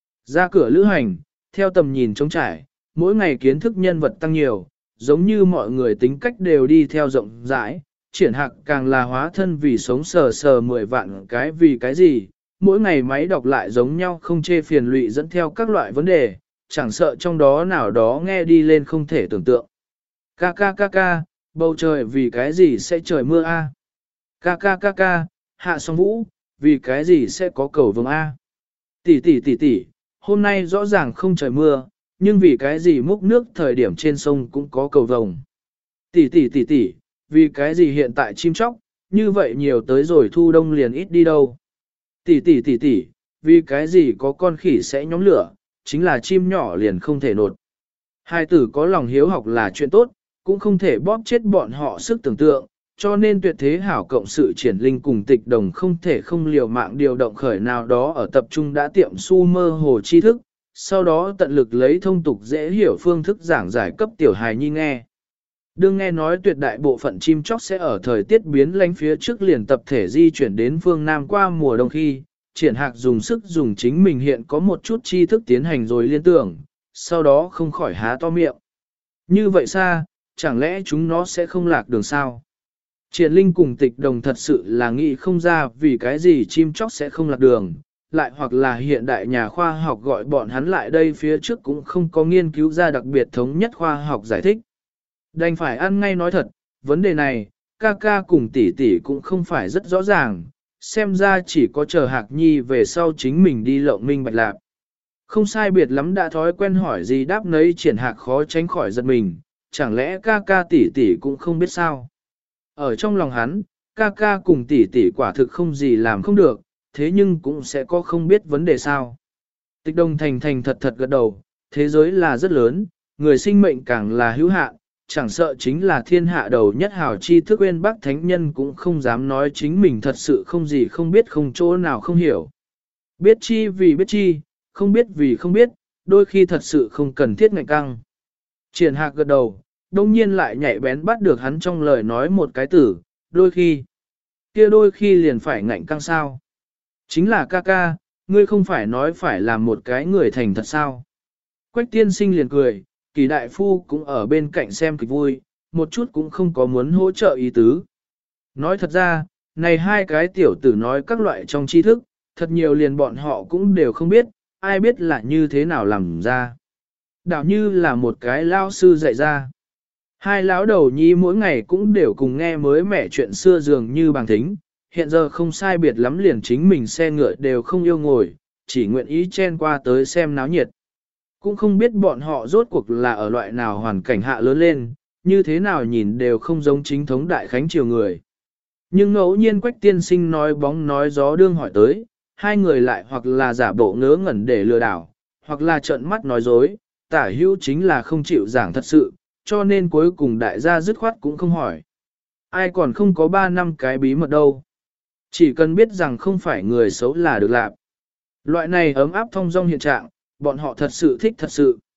Ra cửa lữ hành, theo tầm nhìn trống trải, mỗi ngày kiến thức nhân vật tăng nhiều, giống như mọi người tính cách đều đi theo rộng rãi, triển hạc càng là hóa thân vì sống sờ sờ mười vạn cái vì cái gì, mỗi ngày máy đọc lại giống nhau không chê phiền lụy dẫn theo các loại vấn đề, chẳng sợ trong đó nào đó nghe đi lên không thể tưởng tượng. Ca ca ca ca, bầu trời vì cái gì sẽ trời mưa a? Ca ca ca ca, hạ song vũ, vì cái gì sẽ có cầu vồng a? Tỷ tỷ tỷ tỷ, hôm nay rõ ràng không trời mưa, nhưng vì cái gì múc nước thời điểm trên sông cũng có cầu vồng. Tỷ tỷ tỷ tỷ, vì cái gì hiện tại chim chóc, như vậy nhiều tới rồi thu đông liền ít đi đâu. Tỷ tỷ tỷ tỷ, vì cái gì có con khỉ sẽ nhóm lửa, chính là chim nhỏ liền không thể nột. Hai tử có lòng hiếu học là chuyện tốt, cũng không thể bóp chết bọn họ sức tưởng tượng, cho nên tuyệt thế hảo cộng sự triển linh cùng tịch đồng không thể không liều mạng điều động khởi nào đó ở tập trung đã tiệm su mơ hồ tri thức, sau đó tận lực lấy thông tục dễ hiểu phương thức giảng giải cấp tiểu hài nhi nghe. Đương nghe nói tuyệt đại bộ phận chim chóc sẽ ở thời tiết biến lánh phía trước liền tập thể di chuyển đến phương Nam qua mùa đông khi, triển hạc dùng sức dùng chính mình hiện có một chút tri thức tiến hành rồi liên tưởng, sau đó không khỏi há to miệng. Như vậy xa, chẳng lẽ chúng nó sẽ không lạc đường sao? Triển Linh cùng tịch đồng thật sự là nghĩ không ra vì cái gì chim chóc sẽ không lạc đường, lại hoặc là hiện đại nhà khoa học gọi bọn hắn lại đây phía trước cũng không có nghiên cứu ra đặc biệt thống nhất khoa học giải thích. Đành phải ăn ngay nói thật, vấn đề này, ca ca cùng tỷ tỷ cũng không phải rất rõ ràng, xem ra chỉ có chờ Hạc Nhi về sau chính mình đi lộng minh bạch lạc. Không sai biệt lắm đã thói quen hỏi gì đáp nấy triển Hạc khó tránh khỏi giật mình, chẳng lẽ ca ca tỷ tỷ cũng không biết sao. Ở trong lòng hắn, ca ca cùng tỷ tỷ quả thực không gì làm không được, thế nhưng cũng sẽ có không biết vấn đề sao. Tịch Đông thành thành thật thật gật đầu, thế giới là rất lớn, người sinh mệnh càng là hữu hạn, chẳng sợ chính là thiên hạ đầu nhất hào chi thức uyên bác thánh nhân cũng không dám nói chính mình thật sự không gì không biết không chỗ nào không hiểu. Biết chi vì biết chi, không biết vì không biết, đôi khi thật sự không cần thiết ngạnh căng. Triển Hạc gật đầu, đông nhiên lại nhạy bén bắt được hắn trong lời nói một cái tử, đôi khi. Kia đôi khi liền phải ngạnh căng sao. Chính là ca ca, ngươi không phải nói phải làm một cái người thành thật sao. Quách tiên sinh liền cười, Kỳ đại phu cũng ở bên cạnh xem kịch vui, một chút cũng không có muốn hỗ trợ ý tứ. Nói thật ra, này hai cái tiểu tử nói các loại trong tri thức, thật nhiều liền bọn họ cũng đều không biết, ai biết là như thế nào làm ra. Đảo như là một cái lao sư dạy ra. Hai lão đầu nhi mỗi ngày cũng đều cùng nghe mới mẻ chuyện xưa dường như bằng thính, hiện giờ không sai biệt lắm liền chính mình xe ngựa đều không yêu ngồi, chỉ nguyện ý chen qua tới xem náo nhiệt. Cũng không biết bọn họ rốt cuộc là ở loại nào hoàn cảnh hạ lớn lên, như thế nào nhìn đều không giống chính thống đại khánh triều người. Nhưng ngẫu nhiên Quách tiên sinh nói bóng nói gió đương hỏi tới, hai người lại hoặc là giả bộ ngớ ngẩn để lừa đảo, hoặc là trợn mắt nói dối, tả hữu chính là không chịu giảng thật sự, cho nên cuối cùng đại gia dứt khoát cũng không hỏi. Ai còn không có ba năm cái bí mật đâu. Chỉ cần biết rằng không phải người xấu là được làm. Loại này ấm áp thông dong hiện trạng, bọn họ thật sự thích thật sự.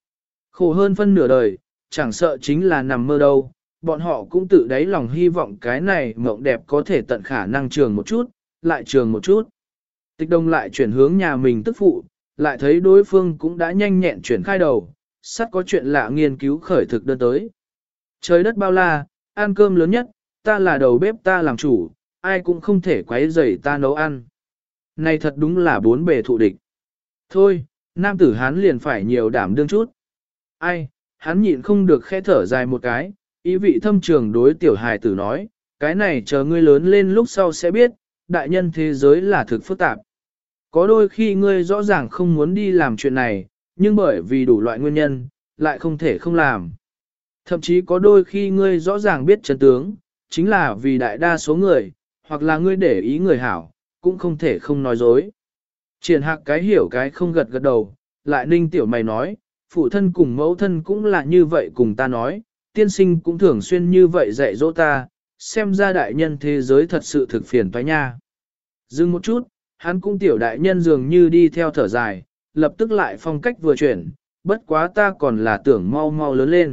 Khổ hơn phân nửa đời, chẳng sợ chính là nằm mơ đâu, bọn họ cũng tự đáy lòng hy vọng cái này mộng đẹp có thể tận khả năng trường một chút, lại trường một chút. Tịch Đông lại chuyển hướng nhà mình tức phụ, lại thấy đối phương cũng đã nhanh nhẹn chuyển khai đầu, sắp có chuyện lạ nghiên cứu khởi thực đơn tới. Trời đất bao la, ăn cơm lớn nhất, ta là đầu bếp ta làm chủ, ai cũng không thể quấy rầy ta nấu ăn. Này thật đúng là bốn bề thụ địch. Thôi, nam tử hắn liền phải nhiều đảm đương chút. Ai, hắn nhịn không được khẽ thở dài một cái, ý vị thâm trường đối tiểu hài tử nói, cái này chờ ngươi lớn lên lúc sau sẽ biết, đại nhân thế giới là thực phức tạp. Có đôi khi ngươi rõ ràng không muốn đi làm chuyện này, nhưng bởi vì đủ loại nguyên nhân, lại không thể không làm. Thậm chí có đôi khi ngươi rõ ràng biết chân tướng, chính là vì đại đa số người, hoặc là ngươi để ý người hảo, cũng không thể không nói dối. Triển Hạc cái hiểu cái không gật gật đầu, lại ninh tiểu mày nói, phụ thân cùng mẫu thân cũng là như vậy cùng ta nói, tiên sinh cũng thường xuyên như vậy dạy dỗ ta, xem ra đại nhân thế giới thật sự thực phiền toái nha. Dừng một chút, hắn cũng tiểu đại nhân dường như đi theo thở dài, lập tức lại phong cách vừa chuyển, bất quá ta còn là tưởng mau mau lớn lên.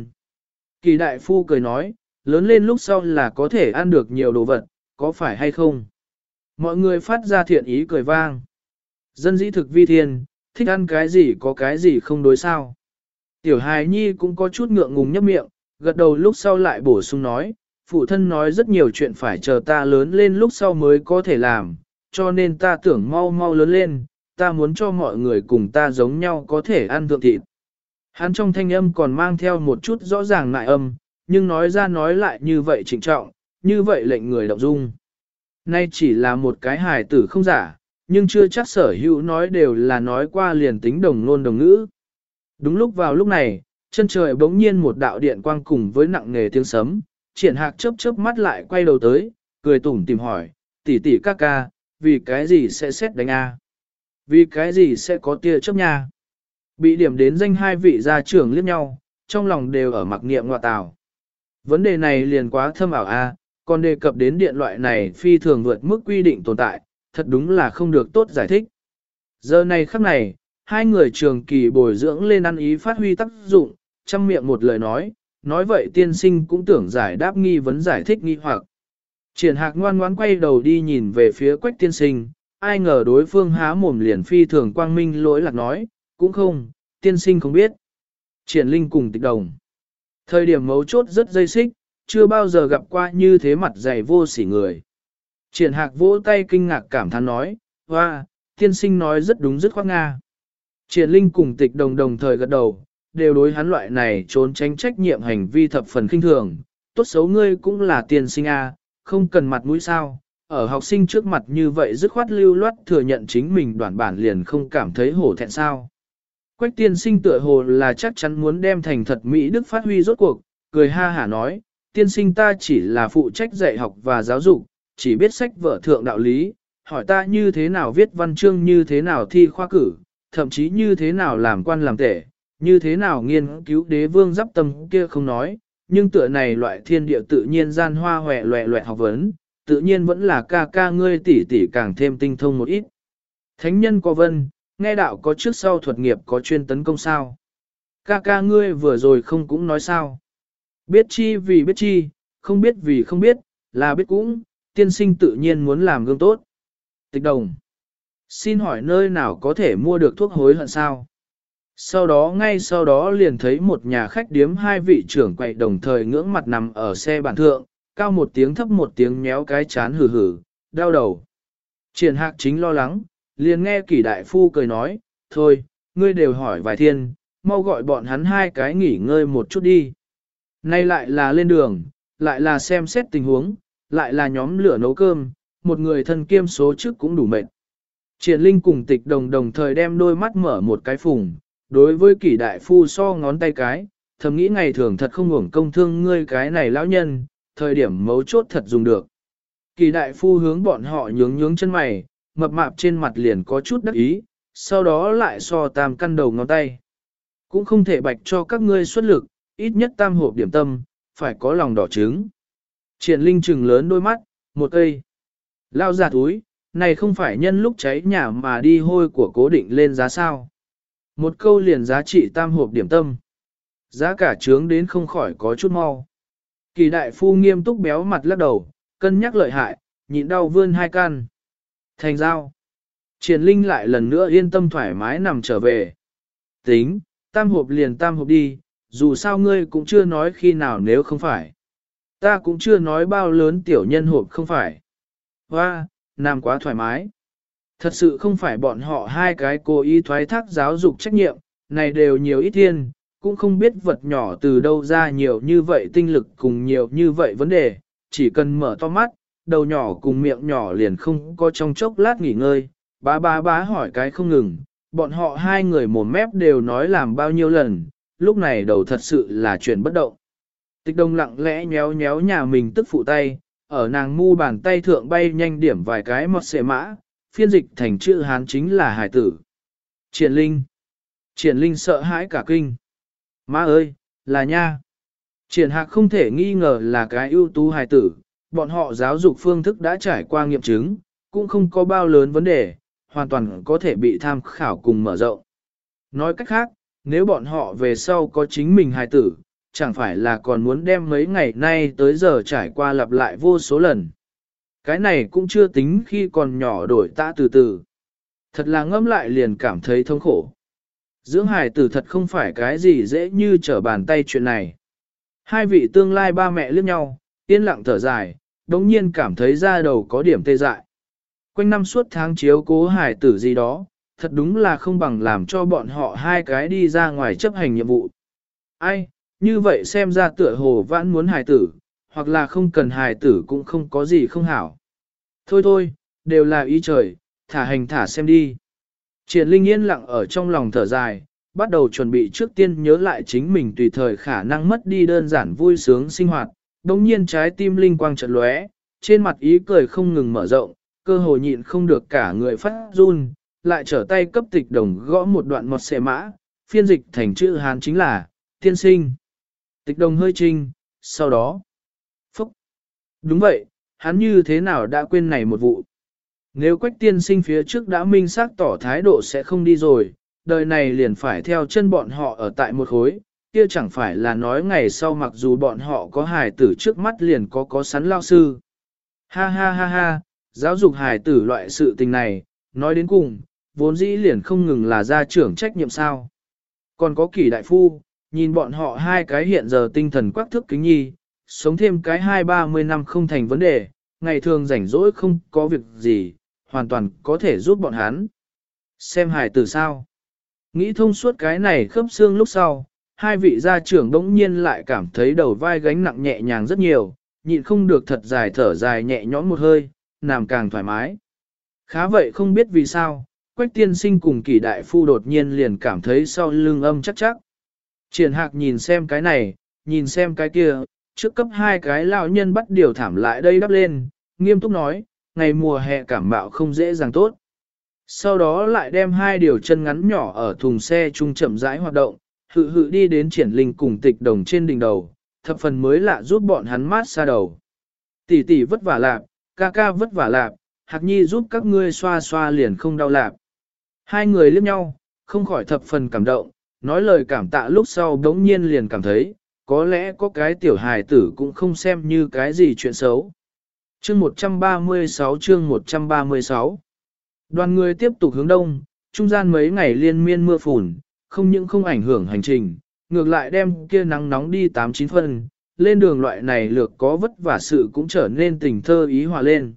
Kỳ đại phu cười nói, lớn lên lúc sau là có thể ăn được nhiều đồ vật, có phải hay không? Mọi người phát ra thiện ý cười vang. Dân dĩ thực vi thiên, thích ăn cái gì có cái gì không đối sao. Tiểu hài nhi cũng có chút ngượng ngùng nhấp miệng, gật đầu lúc sau lại bổ sung nói, phụ thân nói rất nhiều chuyện phải chờ ta lớn lên lúc sau mới có thể làm, cho nên ta tưởng mau mau lớn lên, ta muốn cho mọi người cùng ta giống nhau có thể ăn thượng thịt. Hắn trong thanh âm còn mang theo một chút rõ ràng nại âm, nhưng nói ra nói lại như vậy trịnh trọng, như vậy lệnh người động dung. Nay chỉ là một cái hài tử không giả, nhưng chưa chắc sở hữu nói đều là nói qua liền tính đồng ngôn đồng ngữ. Đúng lúc vào lúc này, chân trời bỗng nhiên một đạo điện quang cùng với nặng nề tiếng sấm, Triển Hạc chớp chớp mắt lại quay đầu tới, cười tủm tìm hỏi, tỷ tỷ ca ca, vì cái gì sẽ xét đánh a? Vì cái gì sẽ có tia chớp nha? Bị điểm đến danh hai vị gia trưởng liếc nhau, trong lòng đều ở mặc niệm ngọa tào. Vấn đề này liền quá thâm ảo a, còn đề cập đến điện loại này phi thường vượt mức quy định tồn tại, thật đúng là không được tốt giải thích. Giờ này khắc này, hai người trường kỳ bồi dưỡng lên ăn ý phát huy tác dụng, trăm miệng một lời nói, nói vậy tiên sinh cũng tưởng giải đáp nghi vấn giải thích nghi hoặc. Triển Hạc ngoan ngoãn quay đầu đi nhìn về phía Quách tiên sinh, ai ngờ đối phương há mồm liền phi thường quang minh lỗi lạc nói, cũng không, tiên sinh không biết. Triển Linh cùng Tịch Đồng. Thời điểm mấu chốt rất dây xích, chưa bao giờ gặp qua như thế mặt dày vô sỉ người. Triển Hạc vỗ tay kinh ngạc cảm thán nói, hoa, tiên sinh nói rất đúng rất khoác Nga. Triển Linh cùng Tịch Đồng đồng thời gật đầu, đều đối hắn loại này trốn tránh trách nhiệm hành vi thập phần khinh thường. Tốt xấu ngươi cũng là tiên sinh A, không cần mặt mũi sao, ở học sinh trước mặt như vậy dứt khoát lưu loát thừa nhận chính mình đoạn bản liền không cảm thấy hổ thẹn sao. Quách tiên sinh tựa hồ là chắc chắn muốn đem thành thật Mỹ Đức phát huy rốt cuộc, cười ha hả nói, tiên sinh ta chỉ là phụ trách dạy học và giáo dục, chỉ biết sách vở thượng đạo lý, hỏi ta như thế nào viết văn chương như thế nào thi khoa cử, thậm chí như thế nào làm quan làm tể, như thế nào nghiên cứu đế vương giáp tâm kia không nói, nhưng tựa này loại thiên địa tự nhiên gian hoa hòe loẹ loẹ học vấn, tự nhiên vẫn là ca ca ngươi tỷ tỷ càng thêm tinh thông một ít. Thánh nhân có vân, nghe đạo có trước sau thuật nghiệp có chuyên tấn công sao. Ca ca ngươi vừa rồi không cũng nói sao. Biết chi vì biết chi, không biết vì không biết, là biết cũng, tiên sinh tự nhiên muốn làm gương tốt. Tịch Đồng. Xin hỏi nơi nào có thể mua được thuốc hối hận sao? Sau đó ngay sau đó liền thấy một nhà khách điếm hai vị trưởng quầy đồng thời ngưỡng mặt nằm ở xe bản thượng, cao một tiếng thấp một tiếng méo cái chán hừ hừ, đau đầu. Triển Hạc chính lo lắng, liền nghe Kỷ đại phu cười nói, thôi, ngươi đều hỏi vài thiên, mau gọi bọn hắn hai cái nghỉ ngơi một chút đi. Nay lại là lên đường, lại là xem xét tình huống, lại là nhóm lửa nấu cơm, một người thân kiêm số trước cũng đủ mệt. Triển Linh cùng Tịch Đồng đồng thời đem đôi mắt mở một cái phùng, đối với Kỷ đại phu so ngón tay cái, thầm nghĩ ngày thường thật không hưởng công thương ngươi cái này lão nhân, thời điểm mấu chốt thật dùng được. Kỷ đại phu hướng bọn họ nhướng nhướng chân mày, mập mạp trên mặt liền có chút đắc ý, sau đó lại so tam căn đầu ngón tay. Cũng không thể bạch cho các ngươi xuất lực, ít nhất tam hộp điểm tâm, phải có lòng đỏ trứng. Triển Linh trừng lớn đôi mắt, một cây. Lao giả túi, này không phải nhân lúc cháy nhà mà đi hôi của cố định lên giá sao. Một câu liền giá trị tam hộp điểm tâm. Giá cả trướng đến không khỏi có chút mau. Kỳ đại phu nghiêm túc béo mặt lắc đầu, cân nhắc lợi hại, nhịn đau vươn hai căn. Thành giao. Triển Linh lại lần nữa yên tâm thoải mái nằm trở về. Tính, tam hộp liền tam hộp đi, dù sao ngươi cũng chưa nói khi nào nếu không phải. Ta cũng chưa nói bao lớn tiểu nhân hộp không phải. Hoa, nằm quá thoải mái. Thật sự không phải bọn họ hai cái cố ý thoái thác giáo dục trách nhiệm, này đều nhiều ít thiên, cũng không biết vật nhỏ từ đâu ra nhiều như vậy tinh lực cùng nhiều như vậy vấn đề, chỉ cần mở to mắt, đầu nhỏ cùng miệng nhỏ liền không có trong chốc lát nghỉ ngơi, bá bá bá hỏi cái không ngừng, bọn họ hai người mồm mép đều nói làm bao nhiêu lần, lúc này đầu thật sự là chuyện bất động. Tịch Đồng lặng lẽ nhéo nhéo nhà mình tức phụ tay, ở nàng mu bàn tay thượng bay nhanh điểm vài cái mọt xệ mã, phiên dịch thành chữ Hán chính là hải tử. Triển Linh. Triển Linh sợ hãi cả kinh. Má ơi, là nha. Triển Hạc không thể nghi ngờ là cái ưu tú hài tử, bọn họ giáo dục phương thức đã trải qua nghiệm chứng, cũng không có bao lớn vấn đề, hoàn toàn có thể bị tham khảo cùng mở rộng. Nói cách khác, nếu bọn họ về sau có chính mình hài tử, chẳng phải là còn muốn đem mấy ngày nay tới giờ trải qua lặp lại vô số lần. Cái này cũng chưa tính khi còn nhỏ đổi tạ từ từ. Thật là ngẫm lại liền cảm thấy thống khổ. Dưỡng hài tử thật không phải cái gì dễ như trở bàn tay chuyện này. Hai vị tương lai ba mẹ liếc nhau, yên lặng thở dài, đống nhiên cảm thấy da đầu có điểm tê dại. Quanh năm suốt tháng chiếu cố hài tử gì đó, thật đúng là không bằng làm cho bọn họ hai cái đi ra ngoài chấp hành nhiệm vụ. Ai, như vậy xem ra tựa hồ vãn muốn hài tử, hoặc là không cần hài tử cũng không có gì không hảo. Thôi thôi, đều là ý trời, thả hành thả xem đi. Triển Linh yên lặng ở trong lòng thở dài, bắt đầu chuẩn bị trước tiên nhớ lại chính mình tùy thời khả năng mất đi đơn giản vui sướng sinh hoạt, đồng nhiên trái tim linh quang chợt lóe, trên mặt ý cười không ngừng mở rộng, cơ hồ nhịn không được cả người phát run, lại trở tay cấp Tịch Đồng gõ một đoạn mọt xệ mã, phiên dịch thành chữ Hán chính là, tiên sinh. Tịch Đồng hơi trinh, sau đó, phúc. Đúng vậy, hắn như thế nào đã quên này một vụ. Nếu Quách tiên sinh phía trước đã minh xác tỏ thái độ sẽ không đi rồi, đời này liền phải theo chân bọn họ ở tại một khối, kia chẳng phải là nói ngày sau mặc dù bọn họ có hài tử trước mắt liền có có sắn lao sư. Ha ha ha ha, giáo dục hài tử loại sự tình này, nói đến cùng, vốn dĩ liền không ngừng là gia trưởng trách nhiệm sao. Còn có Kỷ đại phu, nhìn bọn họ hai cái hiện giờ tinh thần quắc thước kính nhi, sống thêm cái hai ba mươi năm không thành vấn đề, ngày thường rảnh rỗi không có việc gì, hoàn toàn có thể giúp bọn hắn. Xem hài tử sao. Nghĩ thông suốt cái này khớp xương lúc sau, hai vị gia trưởng đống nhiên lại cảm thấy đầu vai gánh nặng nhẹ nhàng rất nhiều, nhịn không được thật dài thở dài nhẹ nhõm một hơi, nằm càng thoải mái. Khá vậy không biết vì sao, Quách tiên sinh cùng Kỷ đại phu đột nhiên liền cảm thấy sau lưng âm chắc chắc. Triển Hạc nhìn xem cái này, nhìn xem cái kia, trước cấp hai cái lão nhân bắt điều thảm lại đây đắp lên, nghiêm túc nói, ngày mùa hè cảm mạo không dễ dàng tốt. Sau đó lại đem hai điều chân ngắn nhỏ ở thùng xe chung chậm rãi hoạt động, hự hự đi đến Triển Linh cùng Tịch Đồng trên đỉnh đầu, thập phần mới lạ giúp bọn hắn mát xa đầu. Tỷ tỷ vất vả lạp, ca ca vất vả lạp, Hạc Nhi giúp các ngươi xoa xoa liền không đau lạp. Hai người liếc nhau, không khỏi thập phần cảm động, nói lời cảm tạ lúc sau đống nhiên liền cảm thấy, có lẽ có cái tiểu hài tử cũng không xem như cái gì chuyện xấu. Chương một trăm ba mươi sáu chương một trăm ba mươi sáu Đoàn người tiếp tục hướng đông, trung gian mấy ngày liên miên mưa phùn, không những không ảnh hưởng hành trình, ngược lại đem kia nắng nóng đi tám chín phân, lên đường loại này lược có vất vả sự cũng trở nên tình thơ ý hòa lên.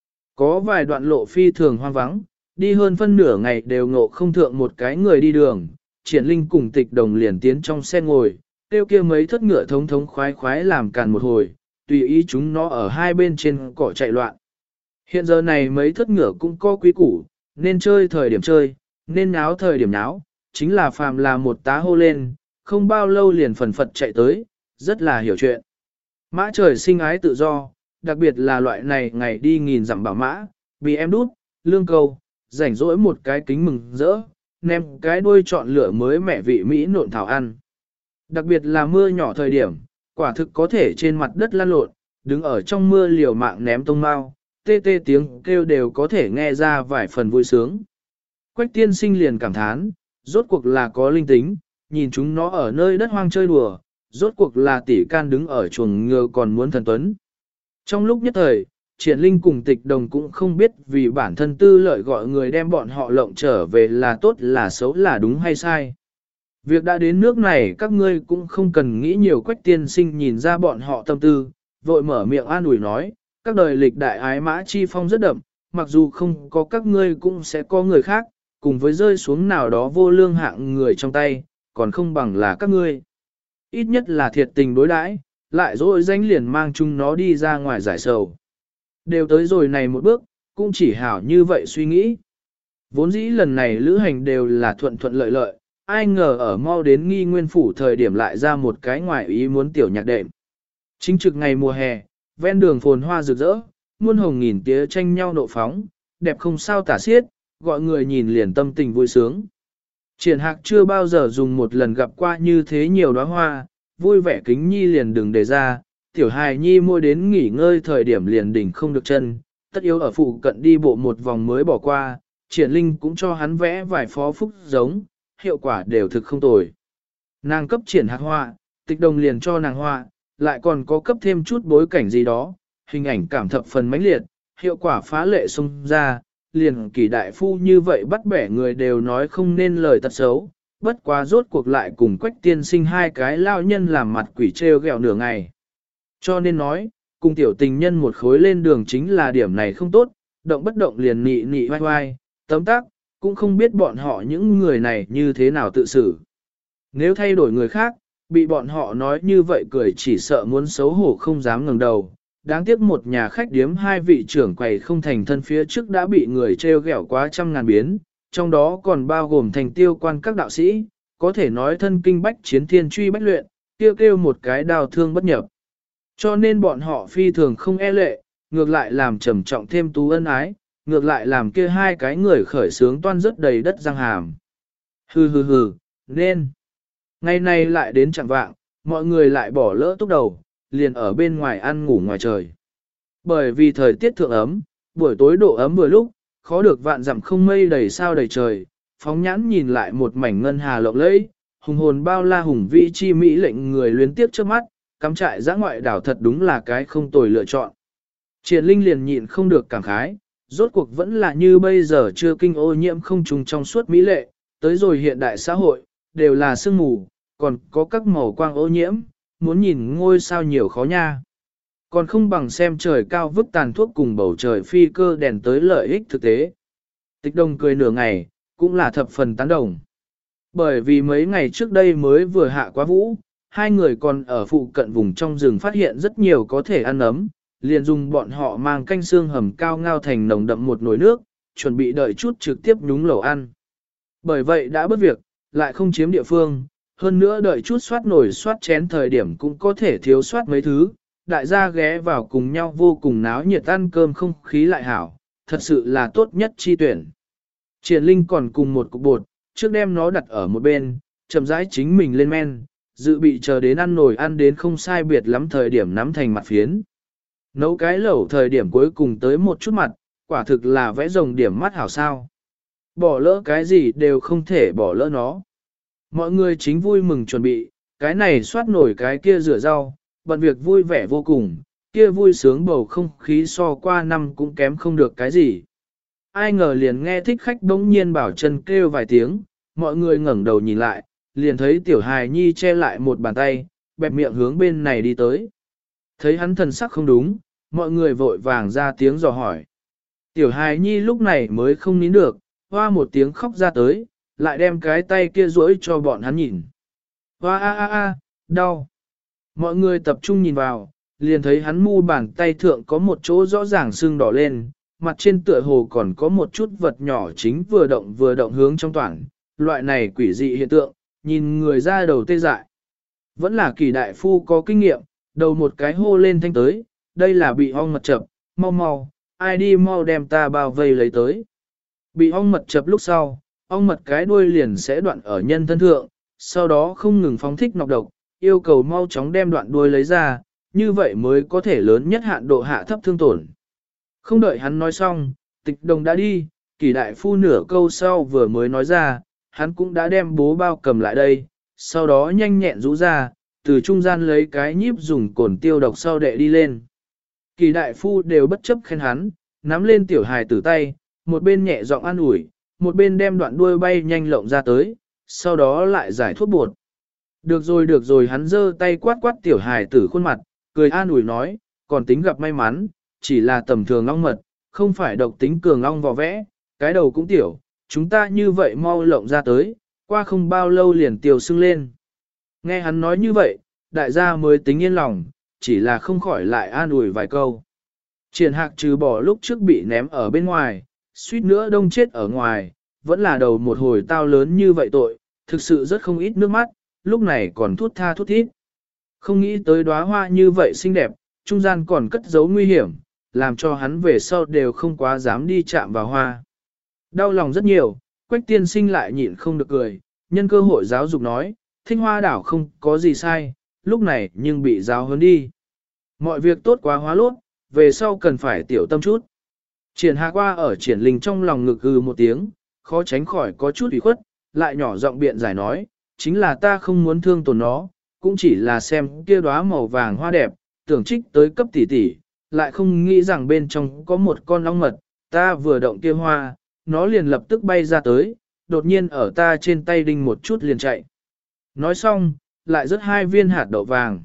Có vài đoạn lộ phi thường hoang vắng, đi hơn phân nửa ngày đều ngộ không thượng một cái người đi đường, Triển Linh cùng Tịch Đồng liền tiến trong xe ngồi, tiêu kia mấy thất ngựa thống thống khoái khoái làm càn một hồi, tùy ý chúng nó ở hai bên trên cỏ chạy loạn. Hiện giờ này mấy thất ngựa cũng có quý củ, nên chơi thời điểm chơi, nên náo thời điểm náo, chính là phàm là một tá hô lên, không bao lâu liền phần phật chạy tới, rất là hiểu chuyện. Mã trời sinh ái tự do, đặc biệt là loại này ngày đi nghìn dặm bảo mã, vì em đút, lương cầu, rảnh rỗi một cái kính mừng rỡ, ném cái đuôi chọn lựa mới mẹ vị Mỹ nộn thảo ăn. Đặc biệt là mưa nhỏ thời điểm, quả thực có thể trên mặt đất lăn lộn, đứng ở trong mưa liều mạng ném tông mau, tê tê tiếng kêu đều có thể nghe ra vài phần vui sướng. Quách tiên sinh liền cảm thán, rốt cuộc là có linh tính, nhìn chúng nó ở nơi đất hoang chơi đùa, rốt cuộc là tỷ can đứng ở chuồng ngựa còn muốn thần tuấn. Trong lúc nhất thời, Triển Linh cùng Tịch Đồng cũng không biết vì bản thân tư lợi gọi người đem bọn họ lộng trở về là tốt là xấu là đúng hay sai. Việc đã đến nước này các ngươi cũng không cần nghĩ nhiều. Quách tiên sinh nhìn ra bọn họ tâm tư, vội mở miệng an ủi nói, các đời lịch đại ái mã chi phong rất đậm, mặc dù không có các ngươi cũng sẽ có người khác, cùng với rơi xuống nào đó vô lương hạng người trong tay, còn không bằng là các ngươi. Ít nhất là thiệt tình đối đãi, lại dỗi danh liền mang chúng nó đi ra ngoài giải sầu. Đều tới rồi này một bước, cũng chỉ hảo như vậy suy nghĩ. Vốn dĩ lần này lữ hành đều là thuận thuận lợi lợi, ai ngờ ở mau đến Nghi Nguyên phủ thời điểm lại ra một cái ngoài ý muốn tiểu nhạc đệm. Chính trực ngày mùa hè, ven đường phồn hoa rực rỡ, muôn hồng nghìn tía tranh nhau nộ phóng, đẹp không sao tả xiết, gọi người nhìn liền tâm tình vui sướng. Triển Hạc chưa bao giờ dùng một lần gặp qua như thế nhiều đóa hoa, vui vẻ kính nhi liền đừng đề ra, tiểu hài nhi môi đến nghỉ ngơi thời điểm liền đỉnh không được chân, tất yếu ở phụ cận đi bộ một vòng mới bỏ qua, Triển Linh cũng cho hắn vẽ vài phó phúc giống, hiệu quả đều thực không tồi. Nàng cấp Triển Hạc họa, Tịch Đồng liền cho nàng họa, lại còn có cấp thêm chút bối cảnh gì đó, hình ảnh cảm thập phần mãnh liệt, hiệu quả phá lệ xông ra, liền Kỳ đại phu như vậy bắt bẻ người đều nói không nên lời tật xấu, bất quá rốt cuộc lại cùng Quách tiên sinh hai cái lao nhân làm mặt quỷ trêu ghẹo nửa ngày. Cho nên nói, cùng tiểu tình nhân một khối lên đường chính là điểm này không tốt, động bất động liền nị nị vai vai, tấm tắc, cũng không biết bọn họ những người này như thế nào tự xử. Nếu thay đổi người khác, bị bọn họ nói như vậy cười chỉ sợ muốn xấu hổ không dám ngẩng đầu. Đáng tiếc một nhà khách điếm hai vị trưởng quầy không thành thân phía trước đã bị người trêu ghẹo quá trăm ngàn biến, trong đó còn bao gồm thành tiêu quan các đạo sĩ, có thể nói thân kinh bách chiến thiên truy bách luyện, kêu kêu một cái đào thương bất nhập. Cho nên bọn họ phi thường không e lệ, ngược lại làm trầm trọng thêm tú ân ái, ngược lại làm kia hai cái người khởi sướng toan rất đầy đất răng hàm. Hừ hừ hừ, nên. Ngày nay lại đến chẳng vạng, mọi người lại bỏ lỡ túc đầu, liền ở bên ngoài ăn ngủ ngoài trời. Bởi vì thời tiết thượng ấm, buổi tối độ ấm vừa lúc, khó được vạn dặm không mây đầy sao đầy trời, phóng nhãn nhìn lại một mảnh ngân hà lộng lẫy, hùng hồn bao la hùng vĩ chi mỹ lệnh người luyến tiếp trước mắt, cắm trại giã ngoại đảo thật đúng là cái không tồi lựa chọn. Triển Linh liền nhịn không được cảm khái, rốt cuộc vẫn là như bây giờ chưa kinh ô nhiễm không trùng trong suốt mỹ lệ, tới rồi hiện đại xã hội, đều là sương mù, còn có các màu quang ô nhiễm, muốn nhìn ngôi sao nhiều khó nha. Còn không bằng xem trời cao vứt tàn thuốc cùng bầu trời phi cơ đèn tới lợi ích thực tế. Tịch Đồng cười nửa ngày, cũng là thập phần tán đồng. Bởi vì mấy ngày trước đây mới vừa hạ quá vũ, hai người còn ở phụ cận vùng trong rừng phát hiện rất nhiều có thể ăn ấm, liền dùng bọn họ mang canh xương hầm cao ngao thành nồng đậm một nồi nước, chuẩn bị đợi chút trực tiếp nhúng lẩu ăn. Bởi vậy đã bất việc, lại không chiếm địa phương, hơn nữa đợi chút soát nồi soát chén thời điểm cũng có thể thiếu soát mấy thứ, đại gia ghé vào cùng nhau vô cùng náo nhiệt ăn cơm không khí lại hảo, thật sự là tốt nhất chi tuyển. Triển Linh còn cùng một cục bột, trước đem nó đặt ở một bên, chậm rãi chính mình lên men, dự bị chờ đến ăn nồi ăn đến không sai biệt lắm thời điểm nắm thành mặt phiến. Nấu cái lẩu thời điểm cuối cùng tới một chút mặt, quả thực là vẽ rồng điểm mắt hảo sao. Bỏ lỡ cái gì đều không thể bỏ lỡ nó. Mọi người chính vui mừng chuẩn bị, cái này xoát nổi cái kia rửa rau, bận việc vui vẻ vô cùng, kia vui sướng bầu không khí so qua năm cũng kém không được cái gì. Ai ngờ liền nghe thích khách bỗng nhiên bảo chân kêu vài tiếng, mọi người ngẩng đầu nhìn lại, liền thấy tiểu hài nhi che lại một bàn tay, bẹp miệng hướng bên này đi tới. Thấy hắn thần sắc không đúng, mọi người vội vàng ra tiếng dò hỏi. Tiểu hài nhi lúc này mới không nín được, hoa một tiếng khóc ra tới, lại đem cái tay kia duỗi cho bọn hắn nhìn. Hoa a a a, đau. Mọi người tập trung nhìn vào, liền thấy hắn mu bàn tay thượng có một chỗ rõ ràng sưng đỏ lên, mặt trên tựa hồ còn có một chút vật nhỏ chính vừa động vừa động hướng trong toàn. Loại này quỷ dị hiện tượng, nhìn người ra đầu tê dại. Vẫn là Kỳ đại phu có kinh nghiệm, đầu một cái hô lên thanh tới, đây là bị ong mật chập, mau mau, ai đi mau đem ta bao vây lấy tới. Bị ong mật chập lúc sau, ong mật cái đuôi liền sẽ đoạn ở nhân thân thượng, sau đó không ngừng phóng thích nọc độc, yêu cầu mau chóng đem đoạn đuôi lấy ra, như vậy mới có thể lớn nhất hạn độ hạ thấp thương tổn. Không đợi hắn nói xong, Tịch Đồng đã đi, Kỳ đại phu nửa câu sau vừa mới nói ra, hắn cũng đã đem bố bao cầm lại đây, sau đó nhanh nhẹn rũ ra, từ trung gian lấy cái nhíp dùng cồn tiêu độc sau đệ đi lên. Kỳ đại phu đều bất chấp khen hắn, nắm lên tiểu hài tử tay, một bên nhẹ giọng an ủi, một bên đem đoạn đuôi bay nhanh lộng ra tới, sau đó lại giải thuốc bột. Được rồi được rồi, hắn giơ tay quát quát tiểu hài tử khuôn mặt, cười an ủi nói, còn tính gặp may mắn, chỉ là tầm thường ong mật, không phải độc tính cường ong vò vẽ, cái đầu cũng tiểu, chúng ta như vậy mau lộng ra tới, qua không bao lâu liền tiêu sưng lên. Nghe hắn nói như vậy, đại gia mới tính yên lòng, chỉ là không khỏi lại an ủi vài câu. Triển Hạc trừ bỏ lúc trước bị ném ở bên ngoài, suýt nữa đông chết ở ngoài, vẫn là đầu một hồi tao lớn như vậy tội, thực sự rất không ít nước mắt, lúc này còn thút tha thút thít. Không nghĩ tới đóa hoa như vậy xinh đẹp, trung gian còn cất giấu nguy hiểm, làm cho hắn về sau đều không quá dám đi chạm vào hoa. Đau lòng rất nhiều, Quách tiên sinh lại nhịn không được cười, nhân cơ hội giáo dục nói, Thanh Hoa đảo không có gì sai, lúc này nhưng bị giáo huấn đi. Mọi việc tốt quá hóa lốt, về sau cần phải tiểu tâm chút. Triển Hạ qua ở Triển Linh trong lòng ngực gừ một tiếng, khó tránh khỏi có chút ủy khuất, lại nhỏ giọng biện giải nói, chính là ta không muốn thương tổn nó, cũng chỉ là xem kia đóa màu vàng hoa đẹp, tưởng trích tới cấp tỷ tỷ, lại không nghĩ rằng bên trong có một con ong mật, ta vừa động kia hoa, nó liền lập tức bay ra tới, đột nhiên ở ta trên tay đinh một chút liền chạy. Nói xong, lại rớt hai viên hạt đậu vàng.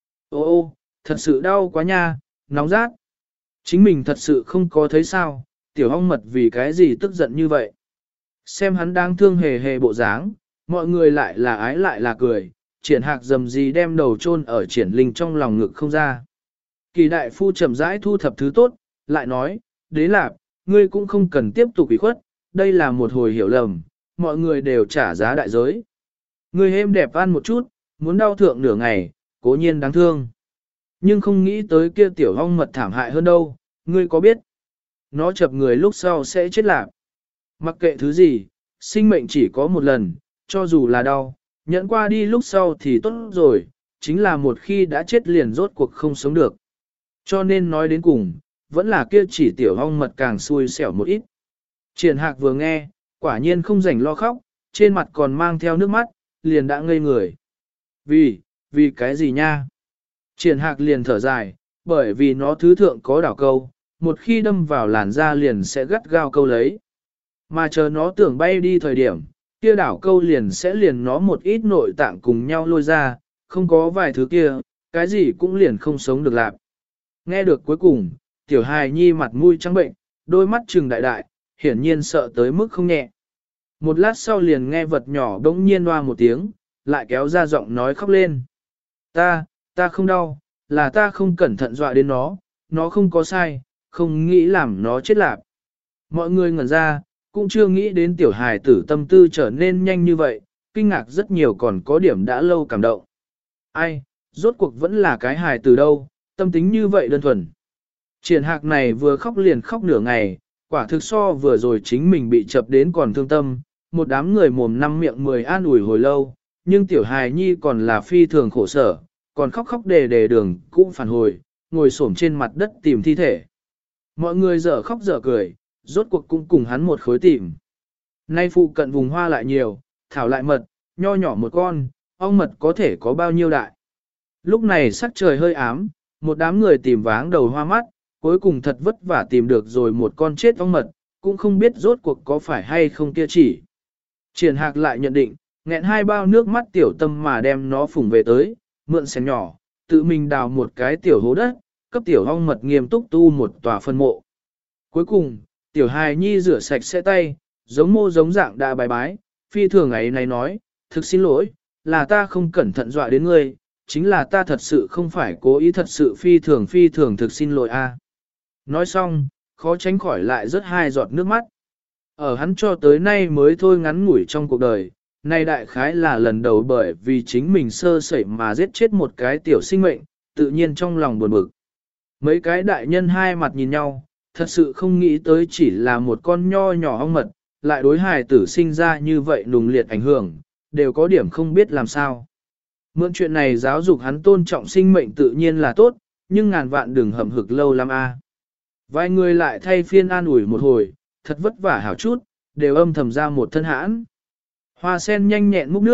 Ô ô, thật sự đau quá nha, nóng rát. Chính mình thật sự không có thấy sao, tiểu ong mật vì cái gì tức giận như vậy. Xem hắn đang thương hề hề bộ dáng, mọi người lại là ái lại là cười, Triển Hạc dầm gì đem đầu chôn ở Triển Linh trong lòng ngực không ra. Kỳ đại phu chậm rãi thu thập thứ tốt, lại nói, đế lạp, ngươi cũng không cần tiếp tục ủy khuất, đây là một hồi hiểu lầm, mọi người đều trả giá đại giới. Ngươi êm đẹp ăn một chút, muốn đau thượng nửa ngày, cố nhiên đáng thương. Nhưng không nghĩ tới kia tiểu ong mật thảm hại hơn đâu, ngươi có biết? Nó chập người lúc sau sẽ chết lạc. Mặc kệ thứ gì, sinh mệnh chỉ có một lần, cho dù là đau, nhẫn qua đi lúc sau thì tốt rồi, chính là một khi đã chết liền rốt cuộc không sống được. Cho nên nói đến cùng, vẫn là kia chỉ tiểu ong mật càng xui xẻo một ít. Triển Hạc vừa nghe, quả nhiên không rảnh lo khóc, trên mặt còn mang theo nước mắt, liền đã ngây người. Vì, vì cái gì nha? Triển Hạc liền thở dài, bởi vì nó thứ thượng có đảo câu, một khi đâm vào làn da liền sẽ gắt gao câu lấy. Mà chờ nó tưởng bay đi thời điểm, kia đảo câu liền sẽ liền nó một ít nội tạng cùng nhau lôi ra, không có vài thứ kia, cái gì cũng liền không sống được lạc. Nghe được cuối cùng, tiểu hài nhi mặt mũi trắng bệnh, đôi mắt trừng đại đại, hiển nhiên sợ tới mức không nhẹ. Một lát sau liền nghe vật nhỏ đống nhiên hoa một tiếng, lại kéo ra giọng nói khóc lên. Ta, ta không đau, là ta không cẩn thận dọa đến nó, nó không có sai, không nghĩ làm nó chết lạc. Mọi người ngẩn ra, cũng chưa nghĩ đến tiểu hài tử tâm tư trở nên nhanh như vậy, kinh ngạc rất nhiều còn có điểm đã lâu cảm động. Ai, rốt cuộc vẫn là cái hài tử đâu, tâm tính như vậy đơn thuần. Triển Hạc này vừa khóc liền khóc nửa ngày, quả thực so vừa rồi chính mình bị chập đến còn thương tâm, một đám người mồm năm miệng mười an ủi hồi lâu, nhưng tiểu hài nhi còn là phi thường khổ sở, còn khóc khóc đề đề đường cũng phản hồi, ngồi xổm trên mặt đất tìm thi thể. Mọi người dở khóc dở cười, rốt cuộc cũng cùng hắn một khối tìm. Nay phụ cận vùng hoa lại nhiều, thảo lại mật, nho nhỏ một con, ong mật có thể có bao nhiêu đại. Lúc này sắc trời hơi ám, một đám người tìm váng đầu hoa mắt, cuối cùng thật vất vả tìm được rồi một con chết ong mật, cũng không biết rốt cuộc có phải hay không kia chỉ. Triển Hạc lại nhận định, nghẹn hai bao nước mắt tiểu tâm mà đem nó phủng về tới, mượn xén nhỏ, tự mình đào một cái tiểu hố đất, cấp tiểu ong mật nghiêm túc tu một tòa phân mộ. Cuối cùng, tiểu hài nhi rửa sạch sẽ tay, giống mô giống dạng đã bài bái, phi thường ấy này nói, thực xin lỗi, là ta không cẩn thận dọa đến ngươi, chính là ta thật sự không phải cố ý, thật sự phi thường phi thường thực xin lỗi a. Nói xong, khó tránh khỏi lại rất hai giọt nước mắt. Ở hắn cho tới nay mới thôi ngắn ngủi trong cuộc đời, nay đại khái là lần đầu bởi vì chính mình sơ sẩy mà giết chết một cái tiểu sinh mệnh, tự nhiên trong lòng buồn bực. Mấy cái đại nhân hai mặt nhìn nhau, thật sự không nghĩ tới chỉ là một con nho nhỏ ong mật, lại đối hài tử sinh ra như vậy nùng liệt ảnh hưởng, đều có điểm không biết làm sao. Mượn chuyện này giáo dục hắn tôn trọng sinh mệnh tự nhiên là tốt, nhưng ngàn vạn đừng hầm hực lâu lắm a. Vài người lại thay phiên an ủi một hồi, thật vất vả hảo chút, đều âm thầm ra một thân hãn. Hoa sen nhanh nhẹn múc nước,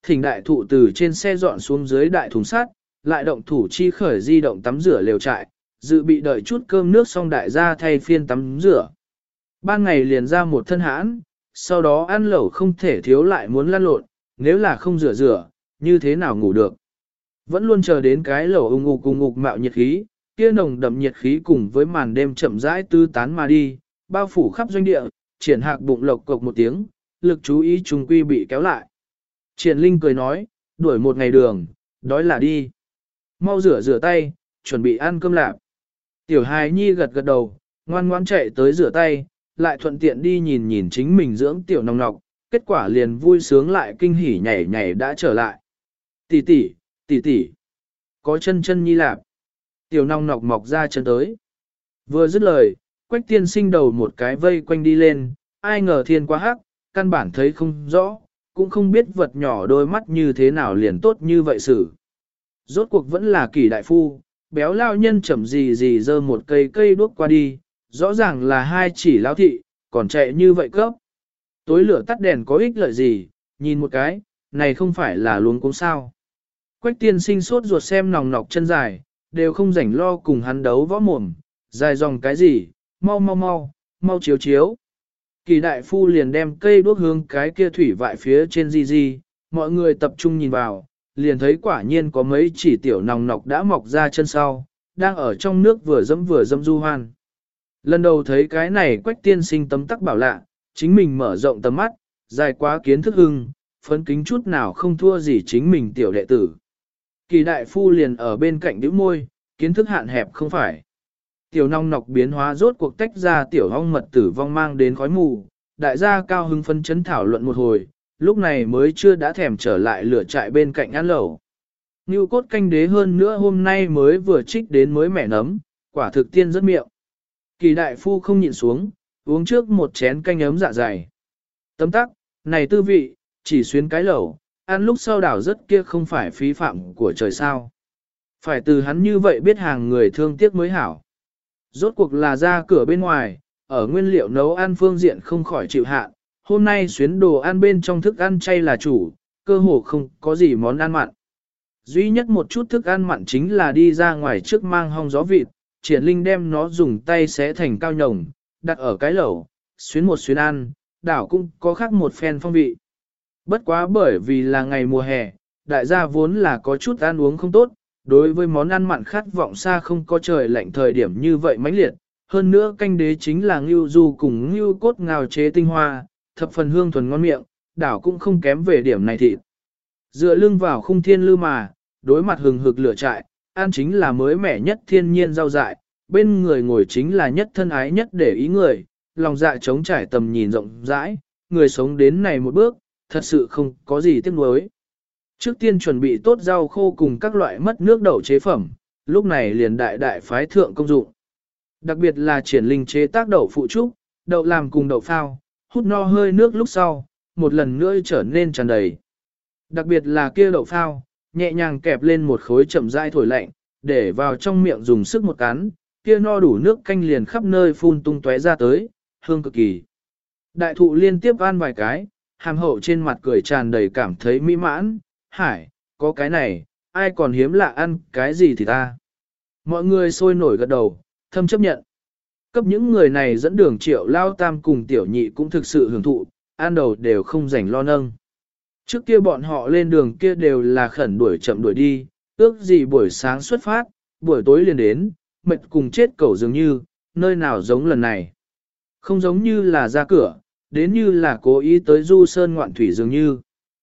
Thỉnh đại thụ từ trên xe dọn xuống dưới đại thùng sắt, lại động thủ chi khởi di động tắm rửa lều trại, dự bị đợi chút cơm nước xong đại gia thay phiên tắm rửa. Ban ngày liền ra một thân hãn, sau đó ăn lẩu không thể thiếu lại muốn lăn lộn, nếu là không rửa rửa, như thế nào ngủ được. Vẫn luôn chờ đến cái lẩu ung ục ung ục mạo nhiệt khí, kia nồng đậm nhiệt khí cùng với màn đêm chậm rãi tư tán mà đi, bao phủ khắp doanh địa, triển hạc bụng lộc cộc một tiếng, lực chú ý trùng quy bị kéo lại. Triển Linh cười nói, đuổi một ngày đường, đói là đi. Mau rửa rửa tay, chuẩn bị ăn cơm lạp. Tiểu hài nhi gật gật đầu, ngoan ngoan chạy tới rửa tay, lại thuận tiện đi nhìn nhìn chính mình dưỡng tiểu nòng nọc, kết quả liền vui sướng lại kinh hỉ nhảy nhảy đã trở lại. Tỷ tỷ, tỷ tỷ, có chân chân nhi lạp. Tiểu nòng nọc mọc ra chân tới. Vừa dứt lời, Quách tiên sinh đầu một cái vây quanh đi lên, ai ngờ thiên quá hắc, căn bản thấy không rõ, cũng không biết vật nhỏ đôi mắt như thế nào liền tốt như vậy xử. Rốt cuộc vẫn là kỳ đại phu, béo lao nhân chậm gì gì dơ một cây cây đuốc qua đi, rõ ràng là hai chỉ lao thị, còn chạy như vậy cấp. Tối lửa tắt đèn có ích lợi gì, nhìn một cái, này không phải là luống cuống sao. Quách tiên sinh sốt ruột xem nòng nọc chân dài, đều không rảnh lo cùng hắn đấu võ mồm, dài dòng cái gì, mau mau mau, mau chiếu chiếu. Kỳ đại phu liền đem cây đuốc hướng cái kia thủy vại phía trên di di, mọi người tập trung nhìn vào, liền thấy quả nhiên có mấy chỉ tiểu nòng nọc đã mọc ra chân sau, đang ở trong nước vừa dẫm vừa dẫm du hoan. Lần đầu thấy cái này Quách tiên sinh tấm tắc bảo lạ, chính mình mở rộng tầm mắt, dài quá kiến thức hưng, phấn kính chút nào không thua gì chính mình tiểu đệ tử. Kỳ đại phu liền ở bên cạnh đứa môi, kiến thức hạn hẹp không phải. Tiểu nòng nọc biến hóa rốt cuộc tách ra tiểu hong mật tử vong mang đến khói mù, đại gia cao hứng phấn chấn thảo luận một hồi, lúc này mới chưa đã thèm trở lại lửa trại bên cạnh ăn lẩu. Ngưu cốt canh đế hơn nữa hôm nay mới vừa trích đến mới mẻ nấm, quả thực tiên rất miệng. Kỳ đại phu không nhịn xuống, uống trước một chén canh ấm dạ dày. Tấm tắc, này tư vị, chỉ xuyến cái lẩu, ăn lúc sau đảo rất kia không phải phí phạm của trời sao. Phải từ hắn như vậy biết hàng người thương tiếc mới hảo. Rốt cuộc là ra cửa bên ngoài, ở nguyên liệu nấu ăn phương diện không khỏi chịu hạn, hôm nay xuyến đồ ăn bên trong thức ăn chay là chủ, cơ hồ không có gì món ăn mặn. Duy nhất một chút thức ăn mặn chính là đi ra ngoài trước mang hong gió vịt, Triển Linh đem nó dùng tay xé thành cao nhồng, đặt ở cái lẩu, xuyến một xuyến ăn, đảo cũng có khác một phen phong vị. Bất quá bởi vì là ngày mùa hè, đại gia vốn là có chút ăn uống không tốt, đối với món ăn mặn khát vọng xa không có trời lạnh thời điểm như vậy mãnh liệt, hơn nữa canh đế chính là ngưu du cùng ngưu cốt ngào chế tinh hoa, thập phần hương thuần ngon miệng, đảo cũng không kém về điểm này thịt. Dựa lưng vào khung thiên lư mà, đối mặt hừng hực lửa trại, ăn chính là mới mẻ nhất thiên nhiên rau dại, bên người ngồi chính là nhất thân ái nhất để ý người, lòng dạ trống trải tầm nhìn rộng rãi, người sống đến này một bước, thật sự không có gì tiếc nuối. Trước tiên chuẩn bị tốt rau khô cùng các loại mất nước đậu chế phẩm, lúc này liền đại đại phái thượng công dụng. Đặc biệt là Triển Linh chế tác đậu phụ trúc, đậu làm cùng đậu phao, hút no hơi nước lúc sau, một lần nữa trở nên tràn đầy. Đặc biệt là kia đậu phao, nhẹ nhàng kẹp lên một khối chậm rãi thổi lạnh, để vào trong miệng dùng sức một cắn, kia no đủ nước canh liền khắp nơi phun tung tóe ra tới, hương cực kỳ. Đại thụ liên tiếp ăn vài cái, hàm hậu trên mặt cười tràn đầy cảm thấy mỹ mãn, hải, có cái này, ai còn hiếm lạ ăn cái gì thì ta. Mọi người sôi nổi gật đầu, thâm chấp nhận. Cấp những người này dẫn đường Triệu Lao Tam cùng tiểu nhị cũng thực sự hưởng thụ, ăn đầu đều không rảnh lo nâng. Trước kia bọn họ lên đường kia đều là khẩn đuổi chậm đuổi đi, ước gì buổi sáng xuất phát, buổi tối liền đến, mệt cùng chết cẩu dường như, nơi nào giống lần này. Không giống như là ra cửa, đến như là cố ý tới du sơn ngoạn thủy dường như.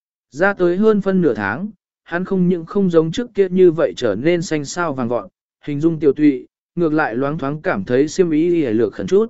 Ra tới hơn phân nửa tháng, hắn không những không giống trước kia như vậy trở nên xanh xao vàng vọt, hình dung tiểu tụy, ngược lại loáng thoáng cảm thấy xiêm ý hề lược khẩn chút.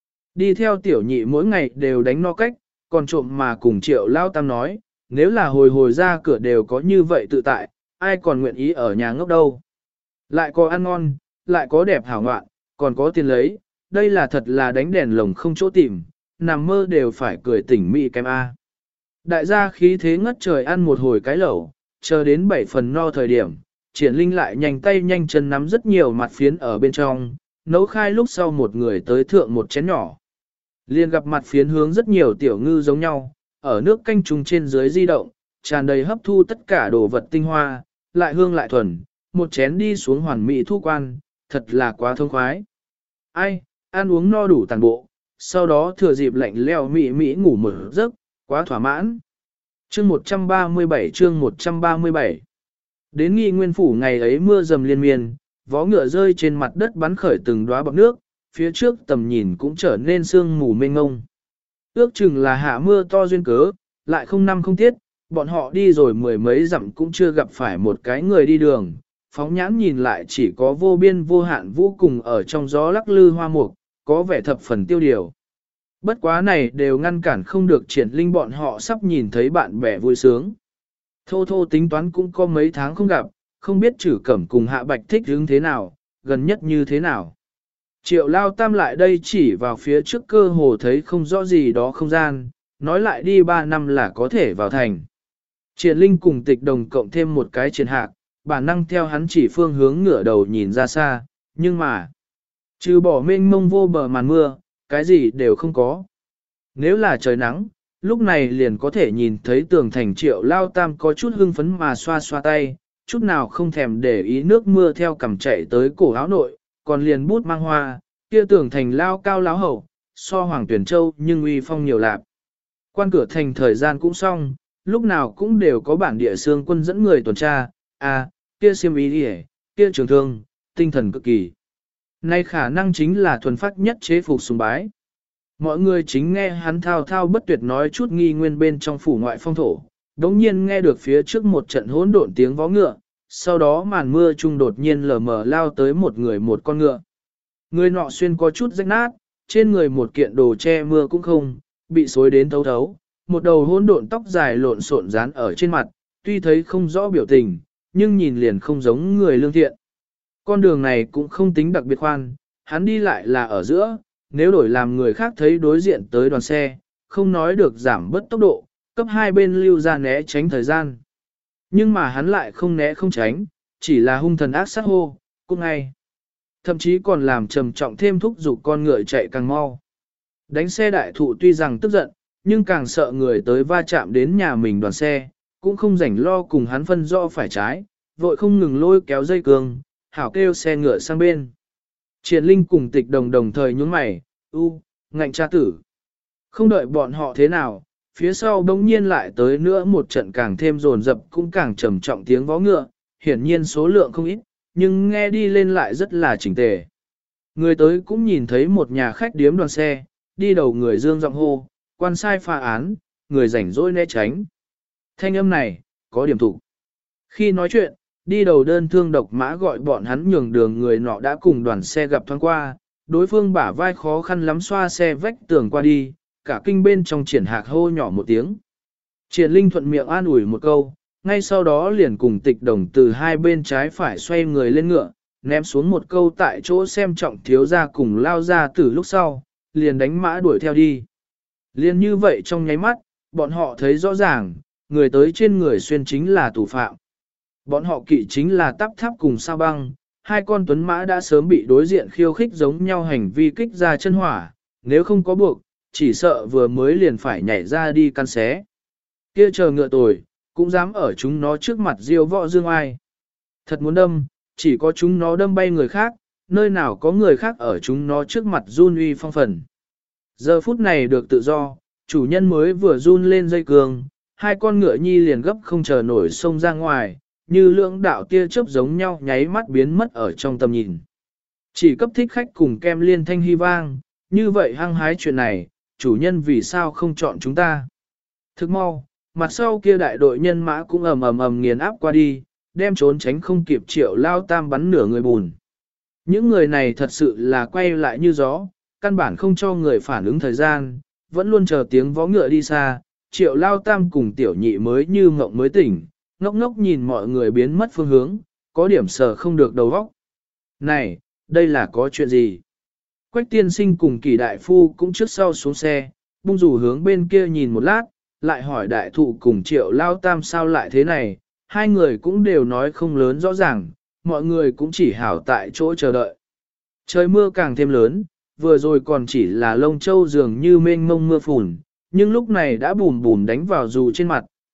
Đi theo tiểu nhị mỗi ngày đều đánh no cách, còn trộm mà cùng Triệu Lao Tam nói, nếu là hồi hồi ra cửa đều có như vậy tự tại, ai còn nguyện ý ở nhà ngốc đâu. Lại có ăn ngon, lại có đẹp hảo ngoạn, còn có tiền lấy, đây là thật là đánh đèn lồng không chỗ tìm, nằm mơ đều phải cười tỉnh mị kem A. Đại gia khí thế ngất trời ăn một hồi cái lẩu, chờ đến bảy phần no thời điểm, Triển Linh lại nhanh tay nhanh chân nắm rất nhiều mặt phiến ở bên trong, nấu khai lúc sau một người tới thượng một chén nhỏ. Liên gặp mặt phiến hướng rất nhiều tiểu ngư giống nhau, ở nước canh trùng trên dưới di động, tràn đầy hấp thu tất cả đồ vật tinh hoa, lại hương lại thuần, một chén đi xuống hoàn mỹ thu quan, thật là quá thông khoái. Ai, ăn uống no đủ toàn bộ, sau đó thừa dịp lạnh leo mị mị ngủ một giấc, quá thỏa mãn. Chương một trăm ba mươi bảy chương một trăm ba mươi bảy Đến Nghi Nguyên Phủ ngày ấy mưa dầm liên miên, vó ngựa rơi trên mặt đất bắn khởi từng đóa bọt nước, phía trước tầm nhìn cũng trở nên sương mù mênh mông. Ước chừng là hạ mưa to duyên cớ, lại không năm không tiết, bọn họ đi rồi mười mấy dặm cũng chưa gặp phải một cái người đi đường, phóng nhãn nhìn lại chỉ có vô biên vô hạn vũ cùng ở trong gió lắc lư hoa mục, có vẻ thập phần tiêu điều. Bất quá này đều ngăn cản không được Triển Linh bọn họ sắp nhìn thấy bạn bè vui sướng. Thô thô tính toán cũng có mấy tháng không gặp, không biết Trử Cẩm cùng Hạ Bạch thích hướng thế nào, gần nhất như thế nào. Triệu Lao Tam lại đây chỉ vào phía trước cơ hồ thấy không rõ gì đó không gian, nói lại đi ba năm là có thể vào thành. Triển Linh cùng Tịch Đồng cộng thêm một cái Triển Hạc, bản năng theo hắn chỉ phương hướng ngửa đầu nhìn ra xa, nhưng mà, trừ bỏ mênh mông vô bờ màn mưa, cái gì đều không có. Nếu là trời nắng, lúc này liền có thể nhìn thấy tường thành Triệu Lao Tam có chút hưng phấn mà xoa xoa tay, chút nào không thèm để ý nước mưa theo cằm chạy tới cổ áo nội, còn liền bút mang hoa, kia tường thành lao cao láo hậu, so Hoàng Tuyển Châu nhưng uy phong nhiều lạp. Quan cửa thành thời gian cũng xong, lúc nào cũng đều có bản địa xương quân dẫn người tuần tra, à, kia xiêm ý đi kia trường thương, tinh thần cực kỳ. Nay khả năng chính là thuần phát nhất chế phục sùng bái. Mọi người chính nghe hắn thao thao bất tuyệt nói chút nghi nguyên bên trong phủ ngoại phong thổ, đống nhiên nghe được phía trước một trận hỗn độn tiếng vó ngựa, sau đó màn mưa trung đột nhiên lờ mờ lao tới một người một con ngựa. Người nọ xuyên có chút rách nát, trên người một kiện đồ che mưa cũng không, bị xối đến thấu thấu, một đầu hỗn độn tóc dài lộn xộn dán ở trên mặt, tuy thấy không rõ biểu tình, nhưng nhìn liền không giống người lương thiện. Con đường này cũng không tính đặc biệt khoan, hắn đi lại là ở giữa, nếu đổi làm người khác thấy đối diện tới đoàn xe, không nói được giảm bớt tốc độ, cấp hai bên lưu ra né tránh thời gian. Nhưng mà hắn lại không né không tránh, chỉ là hung thần ác sát hô, cũng ngay. Thậm chí còn làm trầm trọng thêm thúc giục con ngựa chạy càng mau. Đánh xe đại thụ tuy rằng tức giận, nhưng càng sợ người tới va chạm đến nhà mình đoàn xe, cũng không rảnh lo cùng hắn phân rõ phải trái, vội không ngừng lôi kéo dây cương, hảo kêu xe ngựa sang bên. Triển Linh cùng Tịch Đồng đồng thời nhướng mày, u, ngạnh cha tử. Không đợi bọn họ thế nào, phía sau bỗng nhiên lại tới nữa một trận càng thêm rồn rập cũng càng trầm trọng tiếng vó ngựa, hiển nhiên số lượng không ít, nhưng nghe đi lên lại rất là chỉnh tề. Người tới cũng nhìn thấy một nhà khách điếm đoàn xe, đi đầu người dương giọng hô, quan sai pha án, người rảnh rỗi né tránh. Thanh âm này, có điểm thủ. Khi nói chuyện, đi đầu đơn thương độc mã gọi bọn hắn nhường đường người nọ đã cùng đoàn xe gặp thoáng qua, đối phương bả vai khó khăn lắm xoa xe vách tường qua đi, cả kinh bên trong Triển Hạc hô nhỏ một tiếng. Triển Linh thuận miệng an ủi một câu, ngay sau đó liền cùng Tịch Đồng từ hai bên trái phải xoay người lên ngựa, ném xuống một câu tại chỗ xem trọng thiếu gia cùng lao ra từ lúc sau, liền đánh mã đuổi theo đi. Liền như vậy trong nháy mắt, bọn họ thấy rõ ràng, người tới trên người xuyên chính là tù phạm. Bọn họ kỵ chính là tắp tháp cùng sao băng, hai con tuấn mã đã sớm bị đối diện khiêu khích giống nhau hành vi kích ra chân hỏa, nếu không có buộc, chỉ sợ vừa mới liền phải nhảy ra đi căn xé. Kia chờ ngựa tồi, cũng dám ở chúng nó trước mặt diêu võ dương ai. Thật muốn đâm, chỉ có chúng nó đâm bay người khác, nơi nào có người khác ở chúng nó trước mặt run uy phong phần. Giờ phút này được tự do, chủ nhân mới vừa run lên dây cương, hai con ngựa nhi liền gấp không chờ nổi xông ra ngoài, như lưỡng đạo tia chớp giống nhau nháy mắt biến mất ở trong tầm nhìn. Chỉ cấp thích khách cùng kem liên thanh hy vang, như vậy hăng hái chuyện này, chủ nhân vì sao không chọn chúng ta. Thức mau, mặt sau kia đại đội nhân mã cũng ầm ầm ầm nghiền áp qua đi, đem trốn tránh không kịp Triệu Lao Tam bắn nửa người bùn. Những người này thật sự là quay lại như gió, căn bản không cho người phản ứng thời gian, vẫn luôn chờ tiếng vó ngựa đi xa, Triệu Lao Tam cùng tiểu nhị mới như mộng mới tỉnh, ngốc ngốc nhìn mọi người biến mất phương hướng, có điểm sờ không được đầu óc. Này, đây là có chuyện gì? Quách tiên sinh cùng Kỳ đại phu cũng trước sau xuống xe, bung rủ hướng bên kia nhìn một lát, lại hỏi đại thụ cùng Triệu Lao Tam sao lại thế này, hai người cũng đều nói không lớn rõ ràng, mọi người cũng chỉ hảo tại chỗ chờ đợi. Trời mưa càng thêm lớn, vừa rồi còn chỉ là lông châu dường như mênh mông mưa phùn, nhưng lúc này đã bùn bùn đánh vào dù trên mặt,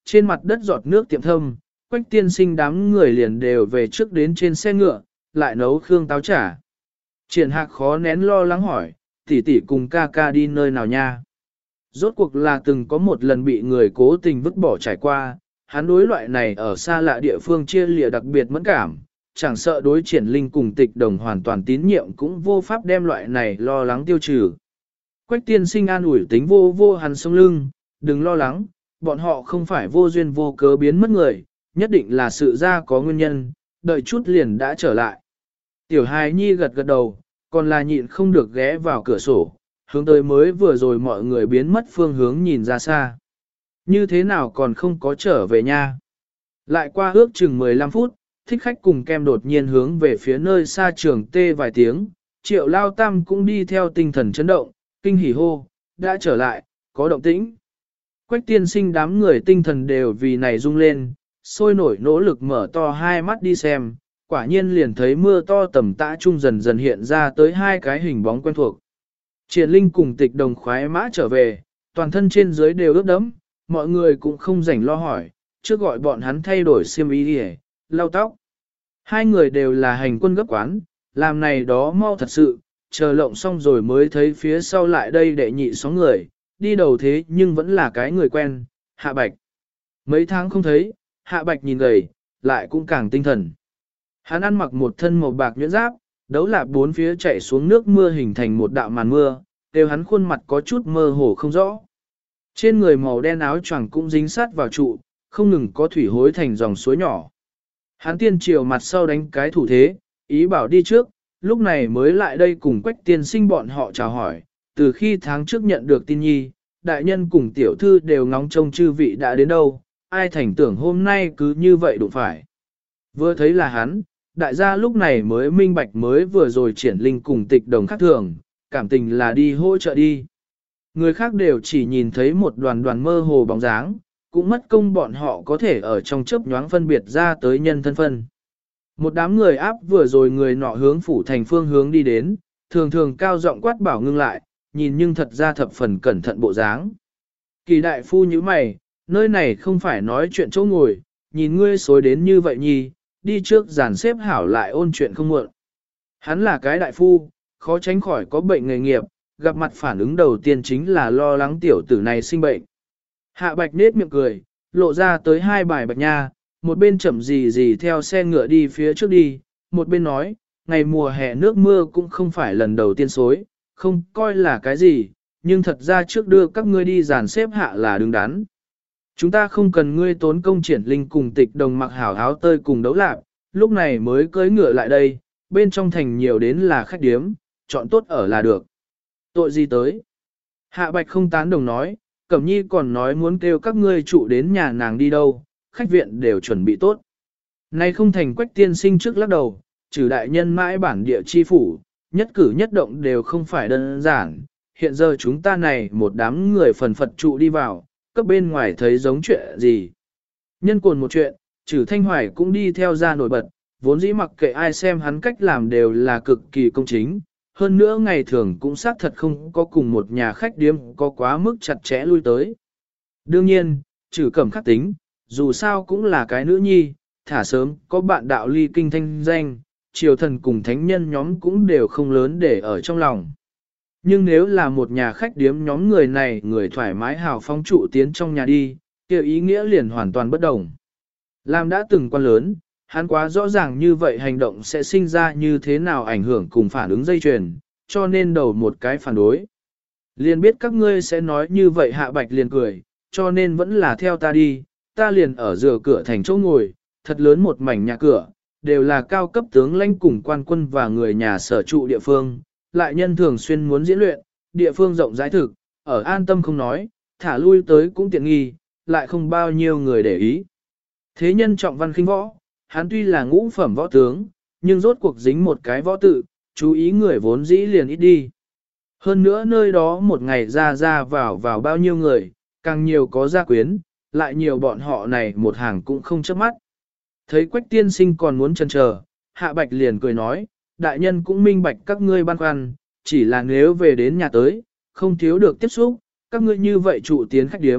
trên mặt đất giọt nước tiệm thâm, Quách tiên sinh đám người liền đều về trước đến trên xe ngựa, lại nấu khương táo chả. Triển Hạc khó nén lo lắng hỏi, tỷ tỷ cùng ca ca đi nơi nào nha? Rốt cuộc là từng có một lần bị người cố tình vứt bỏ trải qua, hắn đối loại này ở xa lạ địa phương chia lìa đặc biệt mẫn cảm, chẳng sợ đối Triển Linh cùng Tịch Đồng hoàn toàn tín nhiệm cũng vô pháp đem loại này lo lắng tiêu trừ. Quách tiên sinh an ủi tính vô vô hắn sống lưng, đừng lo lắng, bọn họ không phải vô duyên vô cớ biến mất người, nhất định là sự ra có nguyên nhân, đợi chút liền đã trở lại. Tiểu hài nhi gật gật đầu, còn là nhịn không được ghé vào cửa sổ, hướng tới mới vừa rồi mọi người biến mất phương hướng nhìn ra xa. Như thế nào còn không có trở về nha? Lại qua ước chừng mười lăm phút, thích khách cùng kem đột nhiên hướng về phía nơi xa trường tê vài tiếng, Triệu Lao Tam cũng đi theo tinh thần chấn động, kinh hỉ hô, đã trở lại, có động tĩnh. Quách tiên sinh đám người tinh thần đều vì này rung lên, sôi nổi nỗ lực mở to hai mắt đi xem, quả nhiên liền thấy mưa to tầm tã trung dần dần hiện ra tới hai cái hình bóng quen thuộc. Triển Linh cùng Tịch Đồng khoái mã trở về, toàn thân trên dưới đều ướt đẫm, mọi người cũng không rảnh lo hỏi, trước gọi bọn hắn thay đổi xiêm y đi, lau tóc. Hai người đều là hành quân gấp quán, làm này đó mau thật sự, chờ lộng xong rồi mới thấy phía sau lại đây đệ nhị sóng người, đi đầu thế nhưng vẫn là cái người quen, Hạ Bạch. Mấy tháng không thấy, Hạ Bạch nhìn gầy, lại cũng càng tinh thần. Hắn ăn mặc một thân màu bạc nhuyễn giáp, đấu lạp bốn phía chảy xuống nước mưa hình thành một đạo màn mưa, đều hắn khuôn mặt có chút mơ hồ không rõ. Trên người màu đen áo choàng cũng dính sát vào trụ, không ngừng có thủy hối thành dòng suối nhỏ. Hắn tiên triều mặt sau đánh cái thủ thế, ý bảo đi trước, lúc này mới lại đây cùng Quách tiên sinh bọn họ chào hỏi, từ khi tháng trước nhận được tin nhi, đại nhân cùng tiểu thư đều ngóng trông chư vị đã đến đâu, ai thành tưởng hôm nay cứ như vậy đụng phải. Vừa thấy là hắn, đại gia lúc này mới minh bạch mới vừa rồi Triển Linh cùng Tịch Đồng khác thường, cảm tình là đi hỗ trợ đi. Người khác đều chỉ nhìn thấy một đoàn đoàn mơ hồ bóng dáng, cũng mất công bọn họ có thể ở trong chớp nhoáng phân biệt ra tới nhân thân phân. Một đám người áp vừa rồi người nọ hướng phủ thành phương hướng đi đến, thường thường cao giọng quát bảo ngưng lại, nhìn nhưng thật ra thập phần cẩn thận bộ dáng. Kỳ đại phu như mày, nơi này không phải nói chuyện chỗ ngồi, nhìn ngươi xối đến như vậy nhi, đi trước dàn xếp hảo lại ôn chuyện không muộn. Hắn là cái đại phu, khó tránh khỏi có bệnh nghề nghiệp, gặp mặt phản ứng đầu tiên chính là lo lắng tiểu tử này sinh bệnh. Hạ Bạch nết miệng cười, lộ ra tới hai bài bạch nha, một bên chậm gì gì theo xe ngựa đi phía trước đi, một bên nói, ngày mùa hè nước mưa cũng không phải lần đầu tiên xối, không coi là cái gì, nhưng thật ra trước đưa các ngươi đi dàn xếp hạ là đứng đắn. Chúng ta không cần ngươi tốn công Triển Linh cùng Tịch Đồng mặc hảo áo tơi cùng đấu lạc, lúc này mới cưỡi ngựa lại đây, bên trong thành nhiều đến là khách điếm, chọn tốt ở là được. Tội gì tới? Hạ Bạch không tán đồng nói, Cẩm Nhi còn nói muốn kêu các ngươi trụ đến nhà nàng đi đâu, khách viện đều chuẩn bị tốt. Nay không thành Quách tiên sinh trước lắc đầu, trừ đại nhân mãi bản địa chi phủ, nhất cử nhất động đều không phải đơn giản, hiện giờ chúng ta này một đám người phần phật trụ đi vào, cấp bên ngoài thấy giống chuyện gì. Nhân cuồng một chuyện, trừ Thanh Hoài cũng đi theo ra nổi bật, vốn dĩ mặc kệ ai xem hắn cách làm đều là cực kỳ công chính, hơn nữa ngày thường cũng xác thật không có cùng một nhà khách điếm có quá mức chặt chẽ lui tới. Đương nhiên, trừ Cẩm khắc tính, dù sao cũng là cái nữ nhi, thả sớm có bạn đạo ly kinh thanh danh, triều thần cùng thánh nhân nhóm cũng đều không lớn để ở trong lòng. Nhưng nếu là một nhà khách điếm nhóm người này người thoải mái hào phóng trụ tiến trong nhà đi, kêu ý nghĩa liền hoàn toàn bất đồng. Làm đã từng quan lớn, hắn quá rõ ràng như vậy hành động sẽ sinh ra như thế nào ảnh hưởng cùng phản ứng dây chuyền, cho nên đầu một cái phản đối. Liền biết các ngươi sẽ nói như vậy. Hạ Bạch liền cười, cho nên vẫn là theo ta đi, ta liền ở giữa cửa thành chỗ ngồi, thật lớn một mảnh nhà cửa, đều là cao cấp tướng lãnh cùng quan quân và người nhà sở trụ địa phương, lại nhân thường xuyên muốn diễn luyện, địa phương rộng rãi thực, ở an tâm không nói, thả lui tới cũng tiện nghi, lại không bao nhiêu người để ý. Thế nhân trọng văn khinh võ, hắn tuy là ngũ phẩm võ tướng, nhưng rốt cuộc dính một cái võ tự, chú ý người vốn dĩ liền ít đi. Hơn nữa nơi đó một ngày ra ra vào vào bao nhiêu người, càng nhiều có gia quyến, lại nhiều bọn họ này một hàng cũng không chớp mắt. Thấy Quách tiên sinh còn muốn chần chờ, Hạ Bạch liền cười nói, đại nhân cũng minh bạch các ngươi băn khoăn, chỉ là nếu về đến nhà tới, không thiếu được tiếp xúc, các ngươi như vậy trụ tiến khách điếm,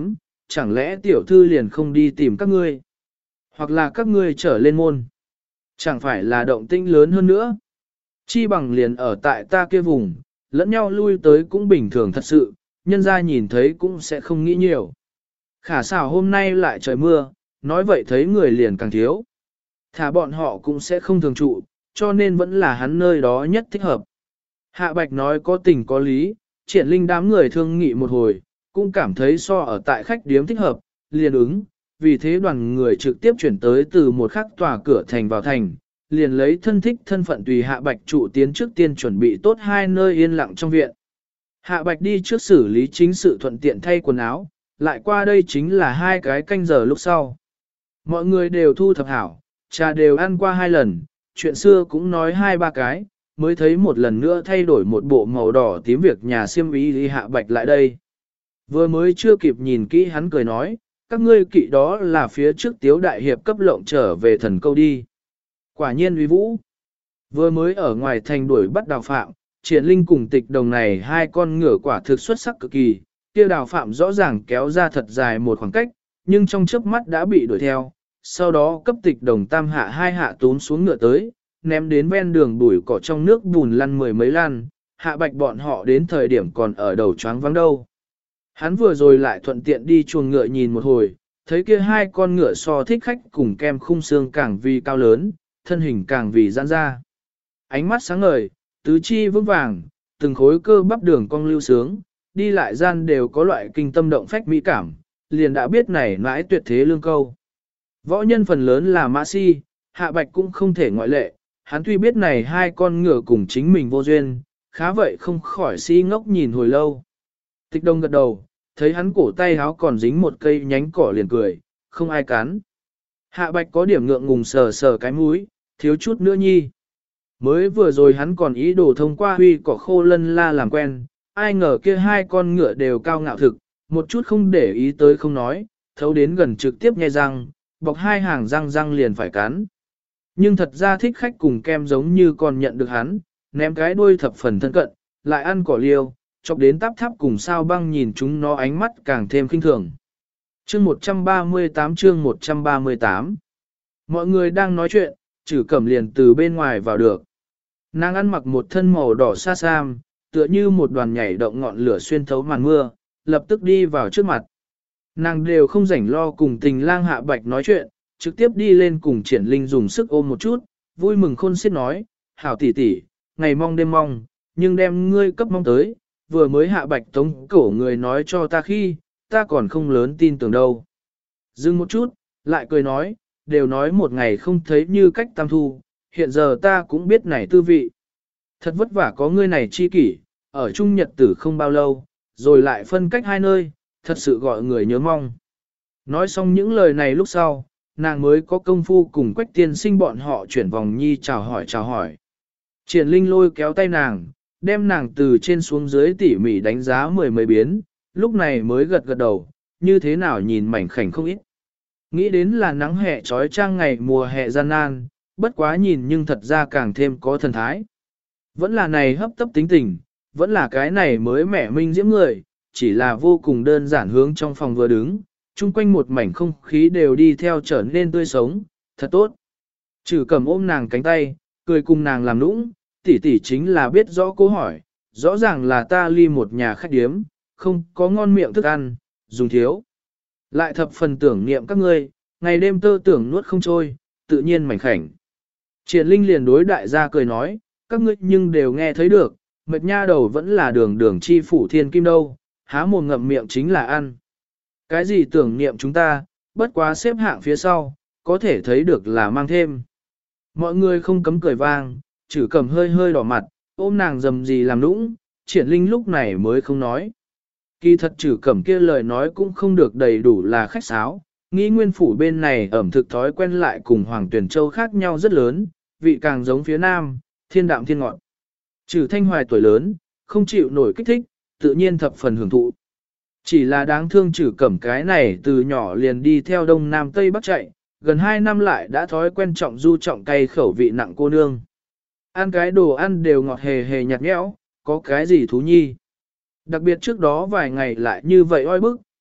chẳng lẽ tiểu thư liền không đi tìm các ngươi? Hoặc là các ngươi trở lên môn? Chẳng phải là động tĩnh lớn hơn nữa? Chi bằng liền ở tại ta kia vùng, lẫn nhau lui tới cũng bình thường thật sự, nhân ra nhìn thấy cũng sẽ không nghĩ nhiều. Khả xảo hôm nay lại trời mưa, nói vậy thấy người liền càng thiếu. Thả bọn họ cũng sẽ không thường trụ, cho nên vẫn là hắn nơi đó nhất thích hợp. Hạ Bạch nói có tình có lý, Triển Linh đám người thương nghị một hồi, cũng cảm thấy so ở tại khách điếm thích hợp, liền ứng, vì thế đoàn người trực tiếp chuyển tới từ một khắc tòa cửa thành vào thành, liền lấy thân thích thân phận tùy Hạ Bạch trụ tiến trước tiên chuẩn bị tốt hai nơi yên lặng trong viện. Hạ Bạch đi trước xử lý chính sự thuận tiện thay quần áo, lại qua đây chính là hai cái canh giờ lúc sau. Mọi người đều thu thập hảo, trà đều ăn qua hai lần, chuyện xưa cũng nói hai ba cái, mới thấy một lần nữa thay đổi một bộ màu đỏ tím việc nhà xiêm y đi Hạ Bạch lại đây. Vừa mới chưa kịp nhìn kỹ hắn cười nói, các ngươi kỵ đó là phía trước tiếu đại hiệp cấp lộng trở về thần câu đi. Quả nhiên uy vũ. Vừa mới ở ngoài thành đuổi bắt đào phạm, Triển Linh cùng tịch đồng này hai con ngựa quả thực xuất sắc cực kỳ, kia đào phạm rõ ràng kéo ra thật dài một khoảng cách, nhưng trong chớp mắt đã bị đuổi theo, sau đó cấp tịch đồng tam hạ hai hạ tún xuống ngựa tới, ném đến ven đường bụi cỏ trong nước bùn lăn mười mấy lăn, Hạ Bạch bọn họ đến thời điểm còn ở đầu choáng vắng đâu. Hắn vừa rồi lại thuận tiện đi chuồng ngựa nhìn một hồi, thấy kia hai con ngựa so thích khách cùng kem khung xương càng vì cao lớn, thân hình càng vì giãn ra. Ánh mắt sáng ngời, tứ chi vững vàng, từng khối cơ bắp đường cong lưu sướng, đi lại gian đều có loại kinh tâm động phách mỹ cảm, liền đã biết này nãi tuyệt thế lương câu. Võ nhân phần lớn là mã si, Hạ Bạch cũng không thể ngoại lệ, hắn tuy biết này hai con ngựa cùng chính mình vô duyên, khá vậy không khỏi si ngốc nhìn hồi lâu. Tịch Đông gật đầu, thấy hắn cổ tay háo còn dính một cây nhánh cỏ liền cười, không ai cắn. Hạ Bạch có điểm ngượng ngùng sờ sờ cái mũi, thiếu chút nữa nhi. Mới vừa rồi hắn còn ý đồ thông qua huy cỏ khô lân la làm quen, ai ngờ kia hai con ngựa đều cao ngạo thực, một chút không để ý tới không nói, thấu đến gần trực tiếp nghe răng, bọc hai hàng răng răng liền phải cắn. Nhưng thật ra thích khách cùng kem giống như còn nhận được hắn, ném cái đuôi thập phần thân cận, lại ăn cỏ liêu, chọc đến táp tháp cùng sao băng nhìn chúng nó ánh mắt càng thêm kinh thường. Chương một trăm ba mươi tám chương một trăm ba mươi tám Mọi người đang nói chuyện, Trử Cẩm liền từ bên ngoài vào được. Nàng ăn mặc một thân màu đỏ sa sam, tựa như một đoàn nhảy động ngọn lửa xuyên thấu màn mưa, lập tức đi vào trước mặt. Nàng đều không rảnh lo cùng tình lang Hạ Bạch nói chuyện, trực tiếp đi lên cùng Triển Linh dùng sức ôm một chút, vui mừng khôn xiết nói, hảo tỷ tỷ, ngày mong đêm mong, nhưng đem ngươi cấp mong tới, vừa mới Hạ Bạch tống cổ người nói cho ta khi, ta còn không lớn tin tưởng đâu. Dừng một chút, lại cười nói, đều nói một ngày không thấy như cách tam thu, hiện giờ ta cũng biết này tư vị. Thật vất vả có ngươi này chi kỷ, ở chung nhật tử không bao lâu, rồi lại phân cách hai nơi, thật sự gọi người nhớ mong. Nói xong những lời này lúc sau, nàng mới có công phu cùng Quách tiên sinh bọn họ chuyển vòng nhi chào hỏi chào hỏi. Triển Linh lôi kéo tay nàng, đem nàng từ trên xuống dưới tỉ mỉ đánh giá mười mấy biến, lúc này mới gật gật đầu, như thế nào nhìn mảnh khảnh không ít. Nghĩ đến là nắng hè trói trang ngày mùa hè gian nan, bất quá nhìn nhưng thật ra càng thêm có thần thái. Vẫn là này hấp tấp tính tình, vẫn là cái này mới mẻ minh diễm người, chỉ là vô cùng đơn giản hướng trong phòng vừa đứng, chung quanh một mảnh không khí đều đi theo trở nên tươi sống, thật tốt. Trử Cẩm ôm nàng cánh tay, cười cùng nàng làm nũng, tỷ tỷ chính là biết rõ câu hỏi, rõ ràng là ta ly một nhà khách điếm, không có ngon miệng thức ăn, dùng thiếu. Lại thập phần tưởng niệm các ngươi, ngày đêm tơ tưởng nuốt không trôi, tự nhiên mảnh khảnh. Triển Linh liền đối đại gia cười nói, các ngươi nhưng đều nghe thấy được, mệt nha đầu vẫn là đường đường chi phủ thiên kim đâu, há mồm ngậm miệng chính là ăn. Cái gì tưởng niệm chúng ta, bất quá xếp hạng phía sau, có thể thấy được là mang thêm. Mọi người không cấm cười vang, Trử Cẩm hơi hơi đỏ mặt, ôm nàng dầm gì làm nũng, Triển Linh lúc này mới không nói. Kỳ thật Trử Cẩm kia lời nói cũng không được đầy đủ là khách sáo, nghĩ nguyên phủ bên này ẩm thực thói quen lại cùng Hoàng Tuyển Châu khác nhau rất lớn, vị càng giống phía nam, thiên đạm thiên ngọt. Trừ Thanh Hoài tuổi lớn, không chịu nổi kích thích, tự nhiên thập phần hưởng thụ. Chỉ là đáng thương Trử Cẩm cái này từ nhỏ liền đi theo đông nam tây bắc chạy, gần hai năm lại đã thói quen trọng du trọng cay khẩu vị nặng cô nương. Ăn cái đồ ăn đều ngọt hề hề nhạt nhẽo, có cái gì thú nhi. Đặc biệt trước đó vài ngày lại như vậy oi bức,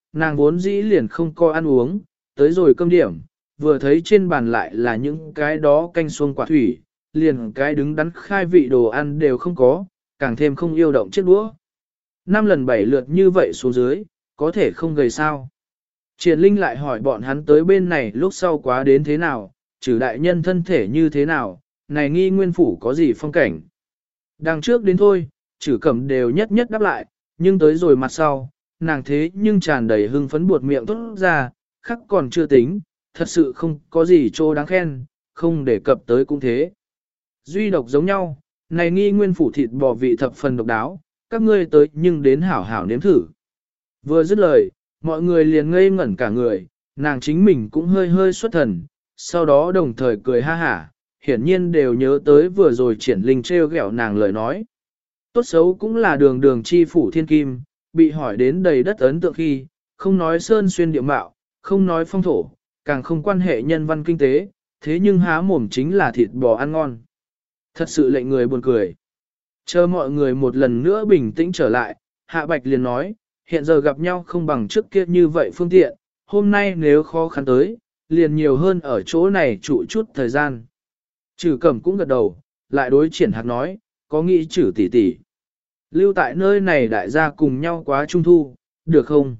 nàng vốn dĩ liền không có ăn uống, tới rồi cơm điểm, vừa thấy trên bàn lại là những cái đó canh xuông quả thủy, liền cái đứng đắn khai vị đồ ăn đều không có, càng thêm không yêu động chiếc đũa. Năm lần bảy lượt như vậy xuống dưới, có thể không gầy sao. Triển Linh lại hỏi bọn hắn tới bên này lúc sau quá đến thế nào, trừ đại nhân thân thể như thế nào, này nghi nguyên phủ có gì phong cảnh. Đằng trước đến thôi, trừ cẩm đều nhất nhất đáp lại, nhưng tới rồi mặt sau, nàng thế nhưng tràn đầy hưng phấn buột miệng tốt ra, khắc còn chưa tính, thật sự không có gì trô đáng khen, không đề cập tới cũng thế. Duy độc giống nhau, này nghi nguyên phủ thịt bò vị thập phần độc đáo, các ngươi tới nhưng đến hảo hảo nếm thử. Vừa dứt lời, mọi người liền ngây ngẩn cả người, nàng chính mình cũng hơi hơi xuất thần, sau đó đồng thời cười ha hả, hiển nhiên đều nhớ tới vừa rồi Triển Linh treo gẹo nàng lời nói. Tốt xấu cũng là đường đường chi phủ thiên kim, bị hỏi đến đầy đất ấn tượng khi, không nói sơn xuyên địa mạo, không nói phong thổ, càng không quan hệ nhân văn kinh tế, thế nhưng há mồm chính là thịt bò ăn ngon. Thật sự lệnh người buồn cười. Chờ mọi người một lần nữa bình tĩnh trở lại, Hạ Bạch liền nói, hiện giờ gặp nhau không bằng trước kia như vậy phương tiện, hôm nay nếu khó khăn tới, liền nhiều hơn ở chỗ này trụ chút thời gian. Trừ Cẩm cũng gật đầu, lại đối Triển Hạc nói, có nghĩ Trừ tỷ tỷ lưu tại nơi này đại gia cùng nhau quá trung thu, được không?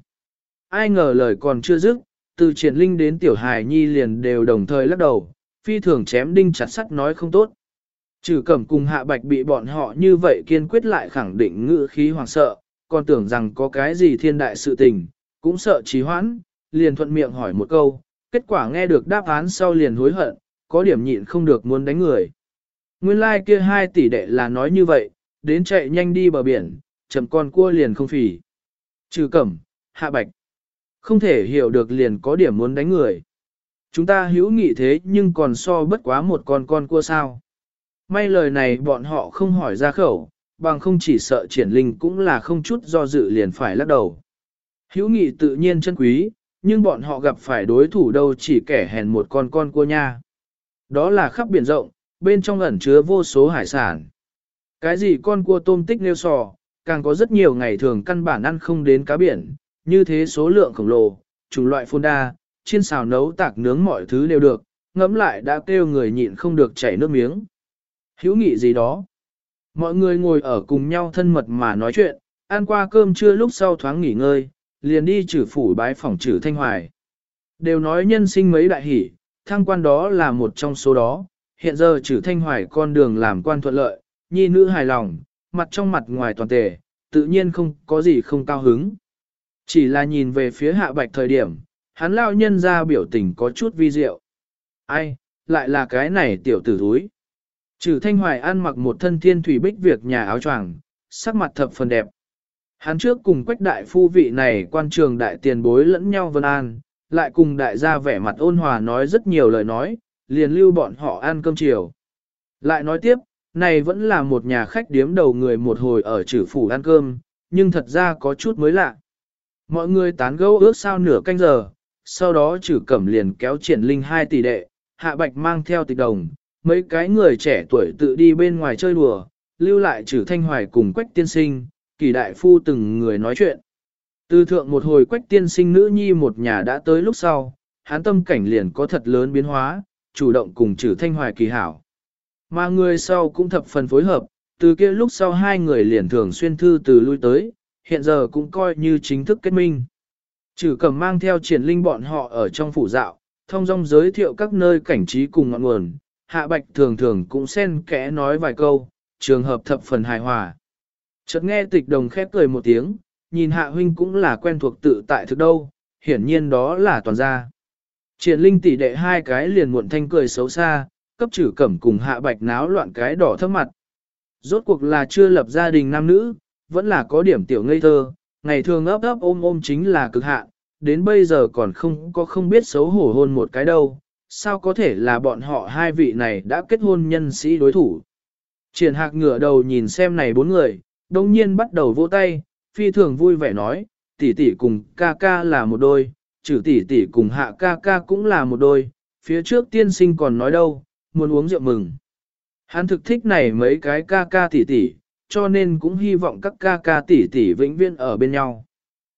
Ai ngờ lời còn chưa dứt, từ Triển Linh đến Tiểu Hải Nhi liền đều đồng thời lắc đầu, phi thường chém đinh chặt sắt nói không tốt. Trừ Cẩm cùng Hạ Bạch bị bọn họ như vậy kiên quyết lại khẳng định ngữ khí hoàng sợ, còn tưởng rằng có cái gì thiên đại sự tình, cũng sợ trì hoãn, liền thuận miệng hỏi một câu, kết quả nghe được đáp án sau liền hối hận, có điểm nhịn không được muốn đánh người. Nguyên lai like kia hai tỷ đệ là nói như vậy, đến chạy nhanh đi bờ biển, chậm con cua liền không phì. Trừ Cẩm, Hạ Bạch, không thể hiểu được liền có điểm muốn đánh người. Chúng ta hữu nghị thế nhưng còn so bất quá một con con cua sao. May lời này bọn họ không hỏi ra khẩu, bằng không chỉ sợ Triển Linh cũng là không chút do dự liền phải lắc đầu. Hữu nghị tự nhiên chân quý, nhưng bọn họ gặp phải đối thủ đâu chỉ kẻ hèn một con con cua nha. Đó là khắp biển rộng, bên trong ẩn chứa vô số hải sản. Cái gì con cua tôm tích nêu sò, càng có rất nhiều ngày thường căn bản ăn không đến cá biển, như thế số lượng khổng lồ, chủng loại phôn đa, chiên xào nấu tạc nướng mọi thứ đều được, ngẫm lại đã kêu người nhịn không được chảy nước miếng. Hữu nghị gì đó. Mọi người ngồi ở cùng nhau thân mật mà nói chuyện, ăn qua cơm trưa lúc sau thoáng nghỉ ngơi, liền đi Trử phủ bái phỏng Trử Thanh Hoài. Đều nói nhân sinh mấy đại hỷ, thăng quan đó là một trong số đó, hiện giờ Trử Thanh Hoài con đường làm quan thuận lợi, nhi nữ hài lòng, mặt trong mặt ngoài toàn tề, tự nhiên không có gì không cao hứng. Chỉ là nhìn về phía Hạ Bạch thời điểm, hắn lao nhân ra biểu tình có chút vi diệu. Ai, lại là cái này tiểu tử thúi. Trừ Thanh Hoài ăn mặc một thân thiên thủy bích việc nhà áo choàng, sắc mặt thập phần đẹp. Hắn trước cùng Quách đại phu vị này quan trường đại tiền bối lẫn nhau vân an, lại cùng đại gia vẻ mặt ôn hòa nói rất nhiều lời nói, liền lưu bọn họ ăn cơm chiều. Lại nói tiếp, này vẫn là một nhà khách điếm đầu người một hồi ở Trử phủ ăn cơm, nhưng thật ra có chút mới lạ. Mọi người tán gẫu ước sao nửa canh giờ, sau đó Trử Cẩm liền kéo Triển Linh hai tỷ đệ, Hạ Bạch mang theo Tịch Đồng, mấy cái người trẻ tuổi tự đi bên ngoài chơi đùa, lưu lại Trử Thanh Hoài cùng Quách tiên sinh, Kỳ đại phu từng người nói chuyện. Từ thượng một hồi Quách tiên sinh nữ nhi một nhà đã tới lúc sau, hắn tâm cảnh liền có thật lớn biến hóa, chủ động cùng Trử Thanh Hoài kỳ hảo. Mà người sau cũng thập phần phối hợp, từ kia lúc sau hai người liền thường xuyên thư từ lui tới, hiện giờ cũng coi như chính thức kết minh. Trử Cẩm mang theo Triển Linh bọn họ ở trong phủ dạo, thông dong giới thiệu các nơi cảnh trí cùng ngọn nguồn, Hạ Bạch thường thường cũng xen kẽ nói vài câu, trường hợp thập phần hài hòa. Chợt nghe Tịch Đồng khép cười một tiếng, nhìn Hạ huynh cũng là quen thuộc tự tại thực đâu, hiển nhiên đó là toàn gia. Triển Linh tỷ đệ hai cái liền muộn thanh cười xấu xa, cấp Trử Cẩm cùng Hạ Bạch náo loạn cái đỏ thấp mặt. Rốt cuộc là chưa lập gia đình nam nữ, vẫn là có điểm tiểu ngây thơ, ngày thường ấp ấp ôm ôm chính là cực hạn, đến bây giờ còn không có không biết xấu hổ hôn một cái đâu, sao có thể là bọn họ hai vị này đã kết hôn nhân sĩ đối thủ. Triển Hạc ngửa đầu nhìn xem này bốn người, đồng nhiên bắt đầu vỗ tay, phi thường vui vẻ nói, tỷ tỷ cùng ca ca là một đôi, Trử tỷ tỷ cùng Hạ ca ca cũng là một đôi, phía trước tiên sinh còn nói đâu, muốn uống rượu mừng. Hắn thực thích này mấy cái ca ca tỷ tỷ, cho nên cũng hy vọng các ca ca tỷ tỷ vĩnh viễn ở bên nhau.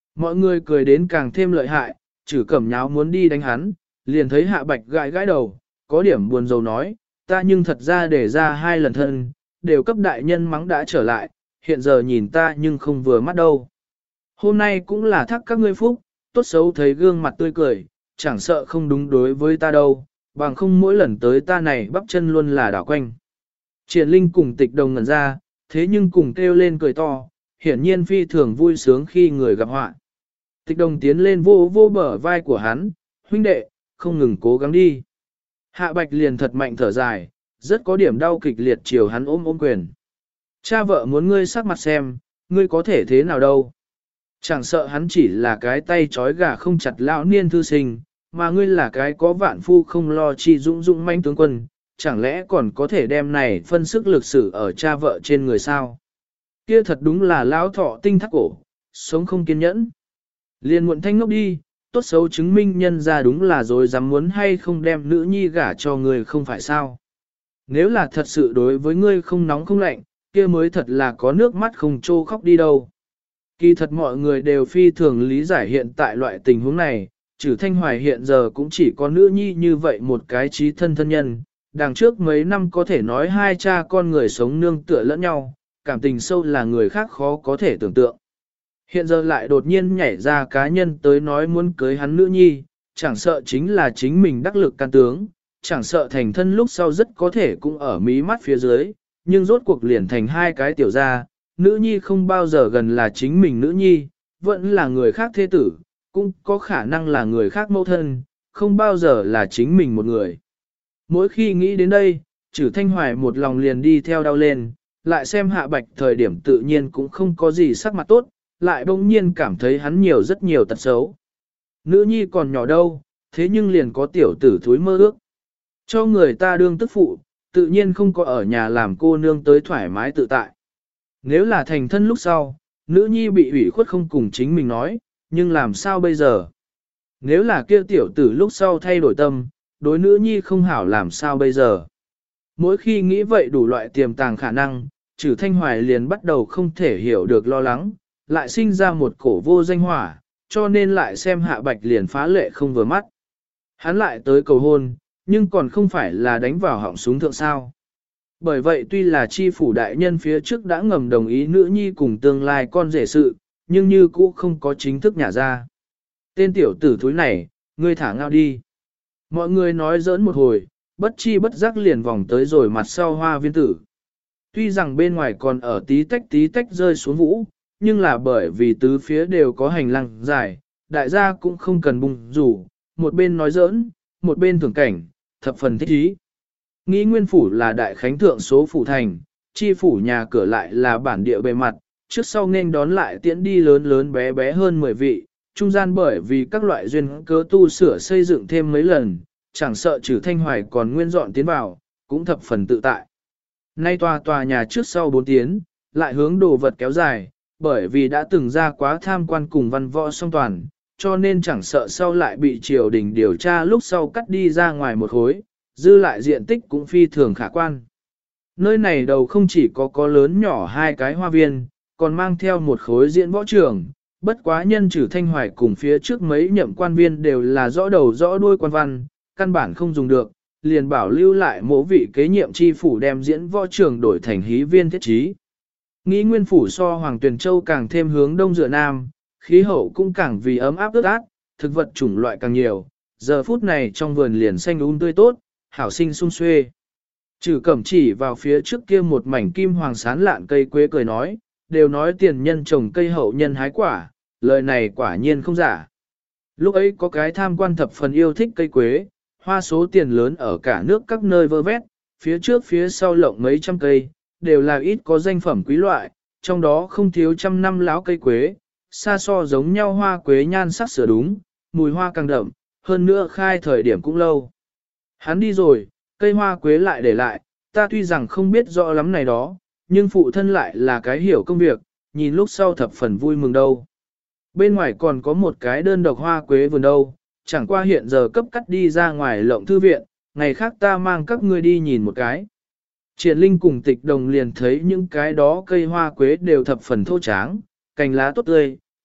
Mọi người cười đến càng thêm lợi hại, Trử Cẩm nháo muốn đi đánh hắn, liền thấy Hạ Bạch gãi gãi đầu, có điểm buồn rầu nói, ta nhưng thật ra để ra hai lần thân, đều cấp đại nhân mắng đã trở lại, hiện giờ nhìn ta nhưng không vừa mắt đâu. Hôm nay cũng là thắc các ngươi phúc, tốt xấu thấy gương mặt tươi cười, chẳng sợ không đúng đối với ta đâu, bằng không mỗi lần tới ta này bắp chân luôn là đảo quanh. Triển Linh cùng Tịch Đồng ngẩn ra, thế nhưng cùng kêu lên cười to, hiển nhiên phi thường vui sướng khi người gặp họa. Tịch Đồng tiến lên vô vô bờ vai của hắn, huynh đệ, không ngừng cố gắng đi. Hạ Bạch liền thật mạnh thở dài, rất có điểm đau kịch liệt chiều hắn ôm ôm quyền. Cha vợ muốn ngươi sắc mặt xem, ngươi có thể thế nào đâu. Chẳng sợ hắn chỉ là cái tay trói gà không chặt lão niên thư sinh, mà ngươi là cái có vạn phu không lo chi dũng dũng manh tướng quân, chẳng lẽ còn có thể đem này phân sức lực sử ở cha vợ trên người sao? Kia thật đúng là lão thọ tinh thắt cổ, sống không kiên nhẫn. Liền muộn thanh ngốc đi, tốt xấu chứng minh nhân ra đúng là rồi dám muốn hay không đem nữ nhi gả cho người không phải sao. Nếu là thật sự đối với ngươi không nóng không lạnh, kia mới thật là có nước mắt không trô khóc đi đâu. Kỳ thật mọi người đều phi thường lý giải hiện tại loại tình huống này, Trử Thanh Hoài hiện giờ cũng chỉ có nữ nhi như vậy một cái trí thân thân nhân, đằng trước mấy năm có thể nói hai cha con người sống nương tựa lẫn nhau, cảm tình sâu là người khác khó có thể tưởng tượng. Hiện giờ lại đột nhiên nhảy ra cá nhân tới nói muốn cưới hắn nữ nhi, chẳng sợ chính là chính mình đắc lực can tướng, chẳng sợ thành thân lúc sau rất có thể cũng ở mí mắt phía dưới, nhưng rốt cuộc liền thành hai cái tiểu gia, nữ nhi không bao giờ gần là chính mình nữ nhi, vẫn là người khác thế tử, cũng có khả năng là người khác mẫu thân, không bao giờ là chính mình một người. Mỗi khi nghĩ đến đây, Trử Thanh Hoài một lòng liền đi theo đau lên, lại xem Hạ Bạch thời điểm tự nhiên cũng không có gì sắc mặt tốt, lại bỗng nhiên cảm thấy hắn nhiều rất nhiều tật xấu. Nữ nhi còn nhỏ đâu, thế nhưng liền có tiểu tử thúi mơ ước. Cho người ta đương tức phụ, tự nhiên không có ở nhà làm cô nương tới thoải mái tự tại. Nếu là thành thân lúc sau, nữ nhi bị ủy khuất không cùng chính mình nói, nhưng làm sao bây giờ? Nếu là kia tiểu tử lúc sau thay đổi tâm, đối nữ nhi không hảo làm sao bây giờ? Mỗi khi nghĩ vậy đủ loại tiềm tàng khả năng, Trử Thanh Hoài liền bắt đầu không thể hiểu được lo lắng, lại sinh ra một cổ vô danh hỏa, cho nên lại xem Hạ Bạch liền phá lệ không vừa mắt. Hắn lại tới cầu hôn, nhưng còn không phải là đánh vào họng súng thượng sao. Bởi vậy tuy là chi phủ đại nhân phía trước đã ngầm đồng ý nữ nhi cùng tương lai con rể sự, nhưng như cũ không có chính thức nhả ra. Tên tiểu tử thúi này, ngươi thả ngao đi. Mọi người nói giỡn một hồi, bất chi bất giác liền vòng tới rồi mặt sau hoa viên tử. Tuy rằng bên ngoài còn ở tí tách tí tách rơi xuống vũ, nhưng là bởi vì tứ phía đều có hành lang dài, đại gia cũng không cần bung rủ, một bên nói giỡn, một bên thưởng cảnh, thập phần thích ý. Nghĩ nguyên phủ là đại khánh thượng số phủ thành, chi phủ nhà cửa lại là bản địa bề mặt, trước sau nên đón lại tiễn đi lớn lớn bé bé hơn mười vị, trung gian bởi vì các loại duyên cớ tu sửa xây dựng thêm mấy lần, chẳng sợ Trử Thanh Hoài còn nguyên dọn tiến vào, cũng thập phần tự tại. Nay tòa tòa nhà trước sau bốn tiến, lại hướng đồ vật kéo dài, bởi vì đã từng ra quá tham quan cùng văn võ song toàn, cho nên chẳng sợ sau lại bị triều đình điều tra lúc sau cắt đi ra ngoài một khối, dư lại diện tích cũng phi thường khả quan. Nơi này đầu không chỉ có có lớn nhỏ hai cái hoa viên, còn mang theo một khối diễn võ trường, bất quá nhân Trử Thanh Hoài cùng phía trước mấy nhậm quan viên đều là rõ đầu rõ đuôi quan văn, căn bản không dùng được, liền bảo lưu lại mỗi vị kế nhiệm chi phủ đem diễn võ trường đổi thành hí viên thiết trí. Nghĩ nguyên phủ so Hoàng Tuyền Châu càng thêm hướng đông dựa nam, khí hậu cũng càng vì ấm áp ướt át, thực vật chủng loại càng nhiều, giờ phút này trong vườn liền xanh um tươi tốt, hảo sinh sung xuê. Trử Cẩm chỉ vào phía trước kia một mảnh kim hoàng sán lạn cây quế cười nói, đều nói tiền nhân trồng cây hậu nhân hái quả, lời này quả nhiên không giả. Lúc ấy có cái tham quan thập phần yêu thích cây quế, hoa số tiền lớn ở cả nước các nơi vơ vét, phía trước phía sau lộng mấy trăm cây, đều là ít có danh phẩm quý loại, trong đó không thiếu trăm năm láo cây quế, xa so giống nhau hoa quế nhan sắc sửa đúng, mùi hoa càng đậm, hơn nữa khai thời điểm cũng lâu. Hắn đi rồi, cây hoa quế lại để lại, ta tuy rằng không biết rõ lắm này đó, nhưng phụ thân lại là cái hiểu công việc, nhìn lúc sau thập phần vui mừng đâu. Bên ngoài còn có một cái đơn độc hoa quế vườn đâu, chẳng qua hiện giờ cấp cắt đi ra ngoài lộng thư viện, ngày khác ta mang các ngươi đi nhìn một cái. Triển Linh cùng Tịch Đồng liền thấy những cái đó cây hoa quế đều thập phần thô tráng, cành lá tốt tươi,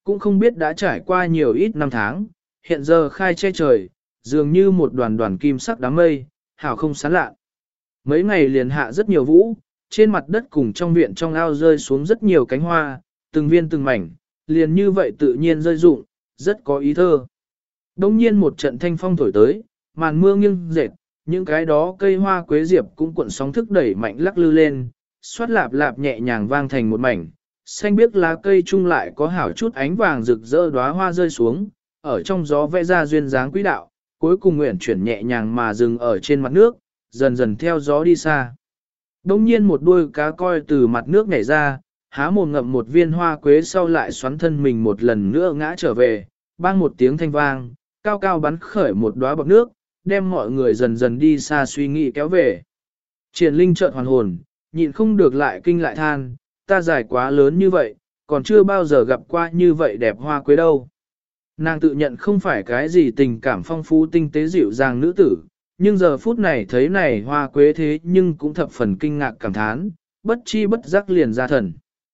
cũng không biết đã trải qua nhiều ít năm tháng, hiện giờ khai che trời, dường như một đoàn đoàn kim sắc đám mây, hào không sán lạ. Mấy ngày liền hạ rất nhiều vũ, trên mặt đất cùng trong viện trong ao rơi xuống rất nhiều cánh hoa, từng viên từng mảnh, liền như vậy tự nhiên rơi rụng, rất có ý thơ. Đông nhiên một trận thanh phong thổi tới, màn mưa nghiêng dệt, những cái đó cây hoa quế diệp cũng cuộn sóng thức đẩy mạnh lắc lư lên, xoát lạp lạp nhẹ nhàng vang thành một mảnh, xanh biếc lá cây chung lại có hảo chút ánh vàng rực rỡ đóa hoa rơi xuống, ở trong gió vẽ ra duyên dáng quý đạo, cuối cùng nguyện chuyển nhẹ nhàng mà dừng ở trên mặt nước, dần dần theo gió đi xa. Đông nhiên một đuôi cá coi từ mặt nước nhảy ra, há mồm ngậm một viên hoa quế sau lại xoắn thân mình một lần nữa ngã trở về, bang một tiếng thanh vang, cao cao bắn khởi một đóa bọt nước, đem mọi người dần dần đi xa suy nghĩ kéo về. Triển Linh chợt hoàn hồn, nhịn không được lại kinh lại than, ta dài quá lớn như vậy, còn chưa bao giờ gặp qua như vậy đẹp hoa quế đâu. Nàng tự nhận không phải cái gì tình cảm phong phú tinh tế dịu dàng nữ tử, nhưng giờ phút này thấy này hoa quế thế nhưng cũng thập phần kinh ngạc cảm thán, bất chi bất giác liền ra thần.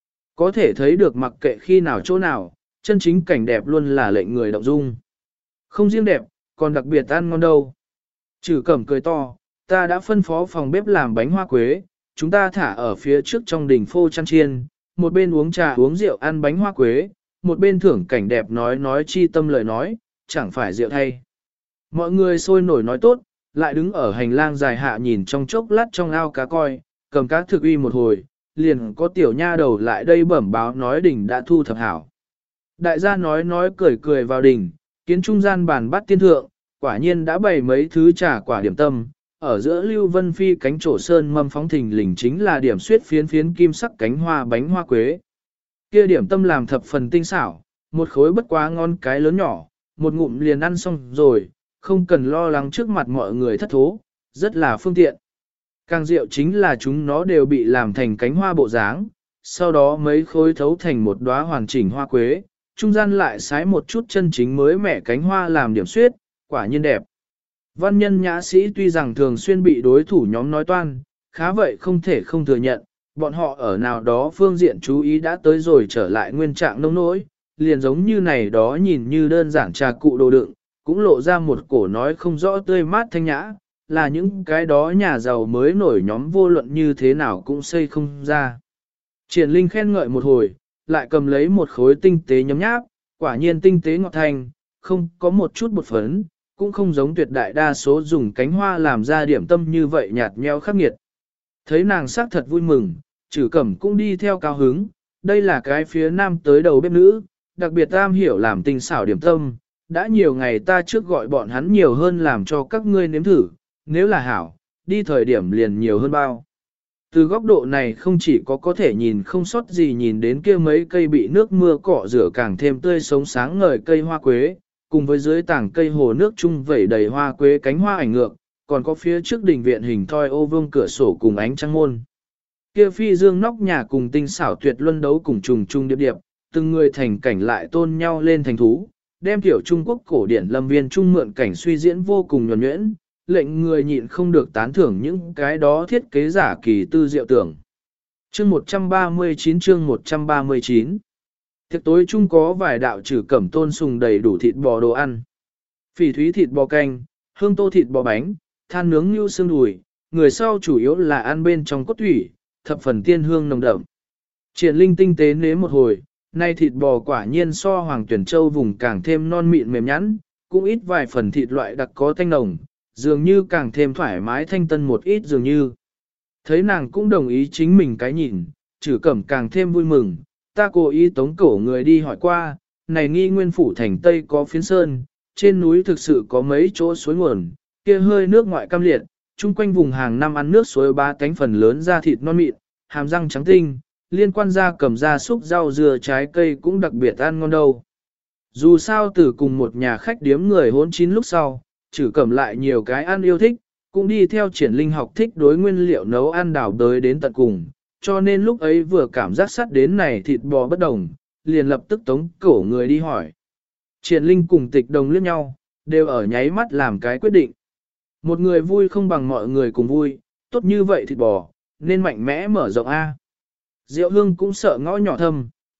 Có thể thấy được mặc kệ khi nào chỗ nào, chân chính cảnh đẹp luôn là lệnh người động dung. Không riêng đẹp, còn đặc biệt ăn ngon đâu. Trừ Cẩm cười to, ta đã phân phó phòng bếp làm bánh hoa quế, chúng ta thả ở phía trước trong đỉnh phô chăn chiên, một bên uống trà uống rượu ăn bánh hoa quế, một bên thưởng cảnh đẹp nói nói chi tâm lời nói, chẳng phải rượu thay. Mọi người sôi nổi nói tốt, lại đứng ở hành lang dài hạ nhìn trong chốc lát trong ao cá coi, cầm cá thực uy một hồi, liền có tiểu nha đầu lại đây bẩm báo nói đỉnh đã thu thập hảo. Đại gia nói nói cười cười vào đỉnh, kiến trung gian bàn bắt tiên thượng, quả nhiên đã bày mấy thứ trà quả điểm tâm, ở giữa Lưu Vân Phi cánh trổ sơn mâm phóng thình lình chính là điểm suyết phiến phiến kim sắc cánh hoa bánh hoa quế. Kia điểm tâm làm thập phần tinh xảo, một khối bất quá ngon cái lớn nhỏ, một ngụm liền ăn xong rồi, không cần lo lắng trước mặt mọi người thất thố, rất là phương tiện. Càng rượu chính là chúng nó đều bị làm thành cánh hoa bộ dáng, sau đó mấy khối thấu thành một đóa hoàn chỉnh hoa quế, trung gian lại sái một chút chân chính mới mẻ cánh hoa làm điểm suyết, quả nhiên đẹp. Văn nhân nhã sĩ tuy rằng thường xuyên bị đối thủ nhóm nói toan, khá vậy không thể không thừa nhận, bọn họ ở nào đó phương diện chú ý đã tới rồi trở lại nguyên trạng nông nỗi, liền giống như này đó nhìn như đơn giản trà cụ đồ đựng, cũng lộ ra một cổ nói không rõ tươi mát thanh nhã, là những cái đó nhà giàu mới nổi nhóm vô luận như thế nào cũng xây không ra. Triển Linh khen ngợi một hồi, lại cầm lấy một khối tinh tế nhấm nháp, quả nhiên tinh tế ngọt thanh, không có một chút bột phấn, cũng không giống tuyệt đại đa số dùng cánh hoa làm ra điểm tâm như vậy nhạt nhẽo khắc nghiệt. Thấy nàng sắc thật vui mừng, Trử Cẩm cũng đi theo cao hứng, đây là cái phía nam tới đầu bếp nữ, đặc biệt am hiểu làm tinh xảo điểm tâm, đã nhiều ngày ta trước gọi bọn hắn nhiều hơn làm cho các ngươi nếm thử, nếu là hảo, đi thời điểm liền nhiều hơn bao. Từ góc độ này không chỉ có có thể nhìn không sót gì nhìn đến kia mấy cây bị nước mưa cọ rửa càng thêm tươi sống sáng ngời cây hoa quế, cùng với dưới tảng cây hồ nước chung vẩy đầy hoa quế cánh hoa ảnh ngược, còn có phía trước đình viện hình thoi ô vương cửa sổ cùng ánh trăng môn. Kia phi dương nóc nhà cùng tinh xảo tuyệt luân đấu cùng trùng trung điệp điệp, từng người thành cảnh lại tôn nhau lên thành thú, đem tiểu Trung Quốc cổ điển lâm viên trung mượn cảnh suy diễn vô cùng nhuần nhuyễn, lệnh người nhịn không được tán thưởng những cái đó thiết kế giả kỳ tư diệu tưởng. Chương một trăm ba mươi chín chương một trăm ba mươi chín Tiệc tối chung có vài đạo Trử Cẩm tôn sùng đầy đủ thịt bò đồ ăn. Phỉ thúy thịt bò canh, hương tô thịt bò bánh, than nướng như xương đùi, người sau chủ yếu là ăn bên trong cốt thủy, thập phần tiên hương nồng đậm. Triển Linh tinh tế nếm một hồi, nay thịt bò quả nhiên so Hoàng Tuyển Châu vùng càng thêm non mịn mềm nhẵn, cũng ít vài phần thịt loại đặc có thanh nồng, dường như càng thêm thoải mái thanh tân một ít dường như. Thấy nàng cũng đồng ý chính mình cái nhìn, Trử Cẩm càng thêm vui mừng, ta cố ý tống cổ người đi hỏi qua, này nghi nguyên phủ thành Tây có phiến sơn, trên núi thực sự có mấy chỗ suối nguồn, kia hơi nước ngoại cam liệt, chung quanh vùng hàng năm ăn nước suối ba cánh phần lớn da thịt non mịn, hàm răng trắng tinh, liên quan ra cầm ra xúc rau dừa trái cây cũng đặc biệt ăn ngon đâu. Dù sao từ cùng một nhà khách điếm người hôn chín lúc sau, Trử Cẩm lại nhiều cái ăn yêu thích, cũng đi theo Triển Linh học thích đối nguyên liệu nấu ăn đảo đới đến tận cùng, cho nên lúc ấy vừa cảm giác sắt đến này thịt bò bất đồng, liền lập tức tống cổ người đi hỏi. Triển Linh cùng Tịch Đồng liếc nhau, đều ở nháy mắt làm cái quyết định. Một người vui không bằng mọi người cùng vui, tốt như vậy thịt bò, nên mạnh mẽ mở rộng A. Diệu Hương cũng sợ ngõ nhỏ thâm,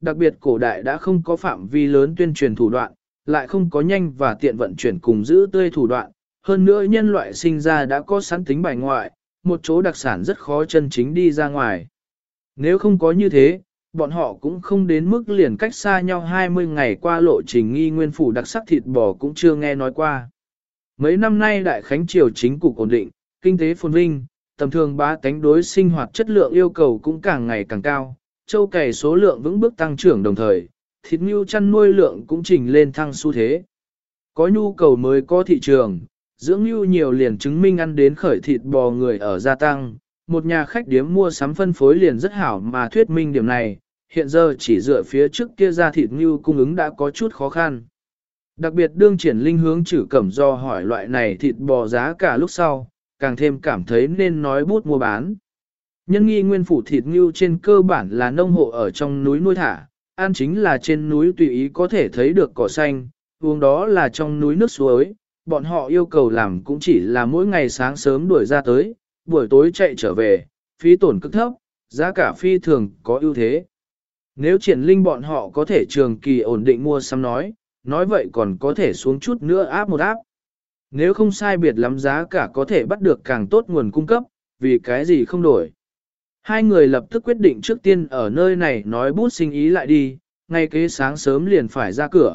đặc biệt cổ đại đã không có phạm vi lớn tuyên truyền thủ đoạn, lại không có nhanh và tiện vận chuyển cùng giữ tươi thủ đoạn, hơn nữa nhân loại sinh ra đã có sẵn tính bài ngoại, một chỗ đặc sản rất khó chân chính đi ra ngoài. Nếu không có như thế, bọn họ cũng không đến mức liền cách xa nhau hai mươi ngày qua lộ trình nghi nguyên phủ đặc sắc thịt bò cũng chưa nghe nói qua. Mấy năm nay Đại Khánh Triều chính cục ổn định, kinh tế phồn vinh, tầm thường bá tánh đối sinh hoạt chất lượng yêu cầu cũng càng ngày càng cao, châu cày số lượng vững bước tăng trưởng đồng thời, thịt ngưu chăn nuôi lượng cũng trình lên thăng xu thế. Có nhu cầu mới có thị trường, dưỡng ngưu nhiều liền chứng minh ăn đến khởi thịt bò người ở gia tăng, một nhà khách điếm mua sắm phân phối liền rất hảo mà thuyết minh điểm này, hiện giờ chỉ dựa phía trước kia ra thịt ngưu cung ứng đã có chút khó khăn. Đặc biệt đương triển linh hướng chử cẩm do hỏi loại này thịt bò giá cả lúc sau, càng thêm cảm thấy nên nói bút mua bán. Nhân nghi nguyên phủ thịt ngưu trên cơ bản là nông hộ ở trong núi nuôi thả, ăn chính là trên núi tùy ý có thể thấy được cỏ xanh, uống đó là trong núi nước suối, bọn họ yêu cầu làm cũng chỉ là mỗi ngày sáng sớm đuổi ra tới, buổi tối chạy trở về, phí tổn cực thấp, giá cả phi thường có ưu thế. Nếu triển linh bọn họ có thể trường kỳ ổn định mua sắm nói, nói vậy còn có thể xuống chút nữa áp một áp. Nếu không sai biệt lắm giá cả có thể bắt được càng tốt nguồn cung cấp, vì cái gì không đổi. Hai người lập tức quyết định trước tiên ở nơi này nói bút sinh ý lại đi, ngay kế sáng sớm liền phải ra cửa.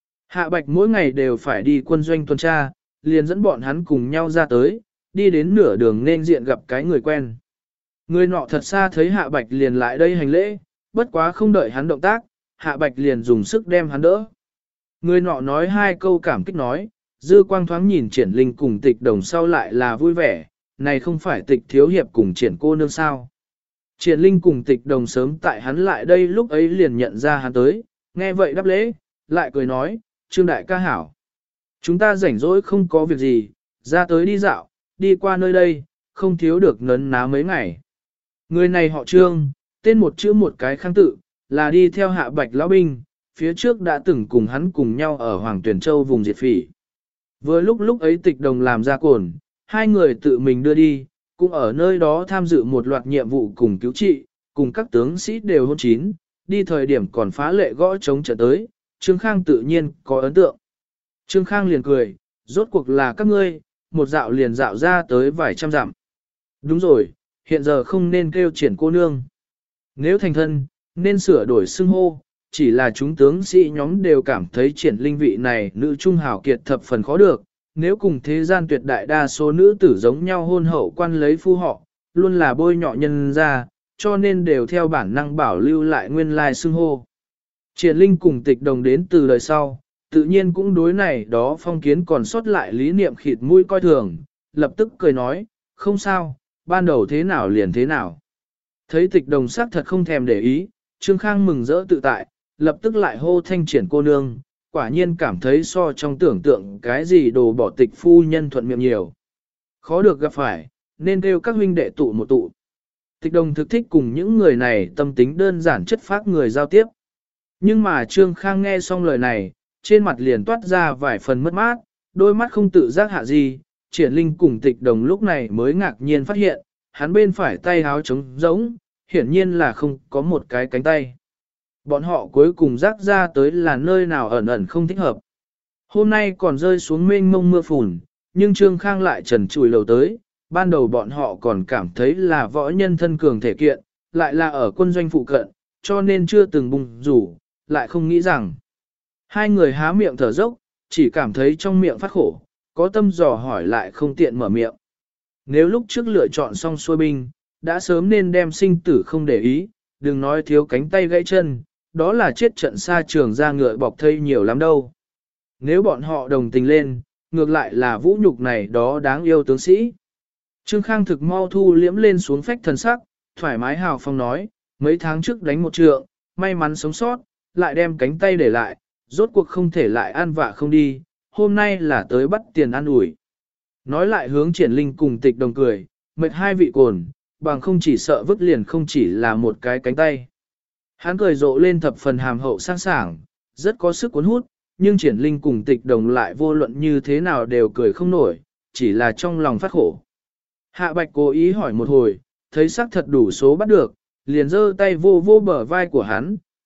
Hạ Bạch mỗi ngày đều phải đi quân doanh tuần tra, liền dẫn bọn hắn cùng nhau ra tới, đi đến nửa đường nên diện gặp cái người quen. Người nọ thật xa thấy Hạ Bạch liền lại đây hành lễ, bất quá không đợi hắn động tác, Hạ Bạch liền dùng sức đem hắn đỡ. Người nọ nói hai câu cảm kích nói, dư quang thoáng nhìn triển linh cùng tịch đồng sau lại là vui vẻ, này không phải tịch thiếu hiệp cùng triển cô nương sao. Triển linh cùng tịch đồng sớm tại hắn lại đây lúc ấy liền nhận ra hắn tới, nghe vậy đáp lễ, lại cười nói, Trương đại ca hảo. Chúng ta rảnh rỗi không có việc gì, ra tới đi dạo, đi qua nơi đây, không thiếu được nấn ná mấy ngày. Người này họ Trương, tên một chữ một cái khang tự, là đi theo Hạ Bạch lão binh, phía trước đã từng cùng hắn cùng nhau ở Hoàng Tuyển Châu vùng diệt phỉ. Vừa lúc lúc ấy tịch đồng làm ra cồn, hai người tự mình đưa đi, cũng ở nơi đó tham dự một loạt nhiệm vụ cùng cứu trị, cùng các tướng sĩ đều hôn chín, đi thời điểm còn phá lệ gõ chống trở tới, Trương Khang tự nhiên có ấn tượng. Trương Khang liền cười, rốt cuộc là các ngươi, một dạo liền dạo ra tới vài trăm dặm. Đúng rồi, hiện giờ không nên kêu triển cô nương. Nếu thành thân, nên sửa đổi xưng hô, chỉ là chúng tướng sĩ nhóm đều cảm thấy triển linh vị này nữ trung hào kiệt thập phần khó được, nếu cùng thế gian tuyệt đại đa số nữ tử giống nhau hôn hậu quan lấy phu họ, luôn là bôi nhọ nhân ra, cho nên đều theo bản năng bảo lưu lại nguyên lai xưng hô. Triển linh cùng tịch đồng đến từ đời sau, tự nhiên cũng đối này đó phong kiến còn sót lại lý niệm khịt mũi coi thường, lập tức cười nói, không sao, ban đầu thế nào liền thế nào. Thấy tịch đồng sắc thật không thèm để ý, Trương Khang mừng rỡ tự tại, lập tức lại hô thanh triển cô nương, quả nhiên cảm thấy so trong tưởng tượng cái gì đồ bỏ tịch phu nhân thuận miệng nhiều. Khó được gặp phải, nên kêu các huynh đệ tụ một tụ. Tịch đồng thực thích cùng những người này tâm tính đơn giản chất phác người giao tiếp. Nhưng mà Trương Khang nghe xong lời này, trên mặt liền toát ra vài phần mất mát, đôi mắt không tự giác hạ gì, triển linh cùng tịch đồng lúc này mới ngạc nhiên phát hiện, hắn bên phải tay háo trống rỗng, hiển nhiên là không có một cái cánh tay. Bọn họ cuối cùng rác ra tới là nơi nào ẩn ẩn không thích hợp. Hôm nay còn rơi xuống mênh mông mưa phùn, nhưng Trương Khang lại trần trùi lầu tới, ban đầu bọn họ còn cảm thấy là võ nhân thân cường thể kiện, lại là ở quân doanh phụ cận, cho nên chưa từng bùng rủ, lại không nghĩ rằng. Hai người há miệng thở dốc, chỉ cảm thấy trong miệng phát khổ, có tâm dò hỏi lại không tiện mở miệng. Nếu lúc trước lựa chọn xong xuôi binh, đã sớm nên đem sinh tử không để ý, đừng nói thiếu cánh tay gãy chân, đó là chết trận xa trường ra ngựa bọc thây nhiều lắm đâu. Nếu bọn họ đồng tình lên, ngược lại là vũ nhục này đó đáng yêu tướng sĩ. Trương Khang thực mau thu liễm lên xuống phách thần sắc, thoải mái hào phong nói, mấy tháng trước đánh một trượng, may mắn sống sót, lại đem cánh tay để lại, rốt cuộc không thể lại ăn vạ không đi, hôm nay là tới bắt tiền ăn ủi. Nói lại hướng triển linh cùng tịch đồng cười, mệt hai vị cồn, bằng không chỉ sợ vứt liền không chỉ là một cái cánh tay. Hắn cười rộ lên thập phần hàm hậu sang sảng, rất có sức cuốn hút, nhưng triển linh cùng tịch đồng lại vô luận như thế nào đều cười không nổi, chỉ là trong lòng phát khổ. Hạ Bạch cố ý hỏi một hồi, thấy sắc thật đủ số bắt được, liền giơ tay vô vô bờ vai của hắn,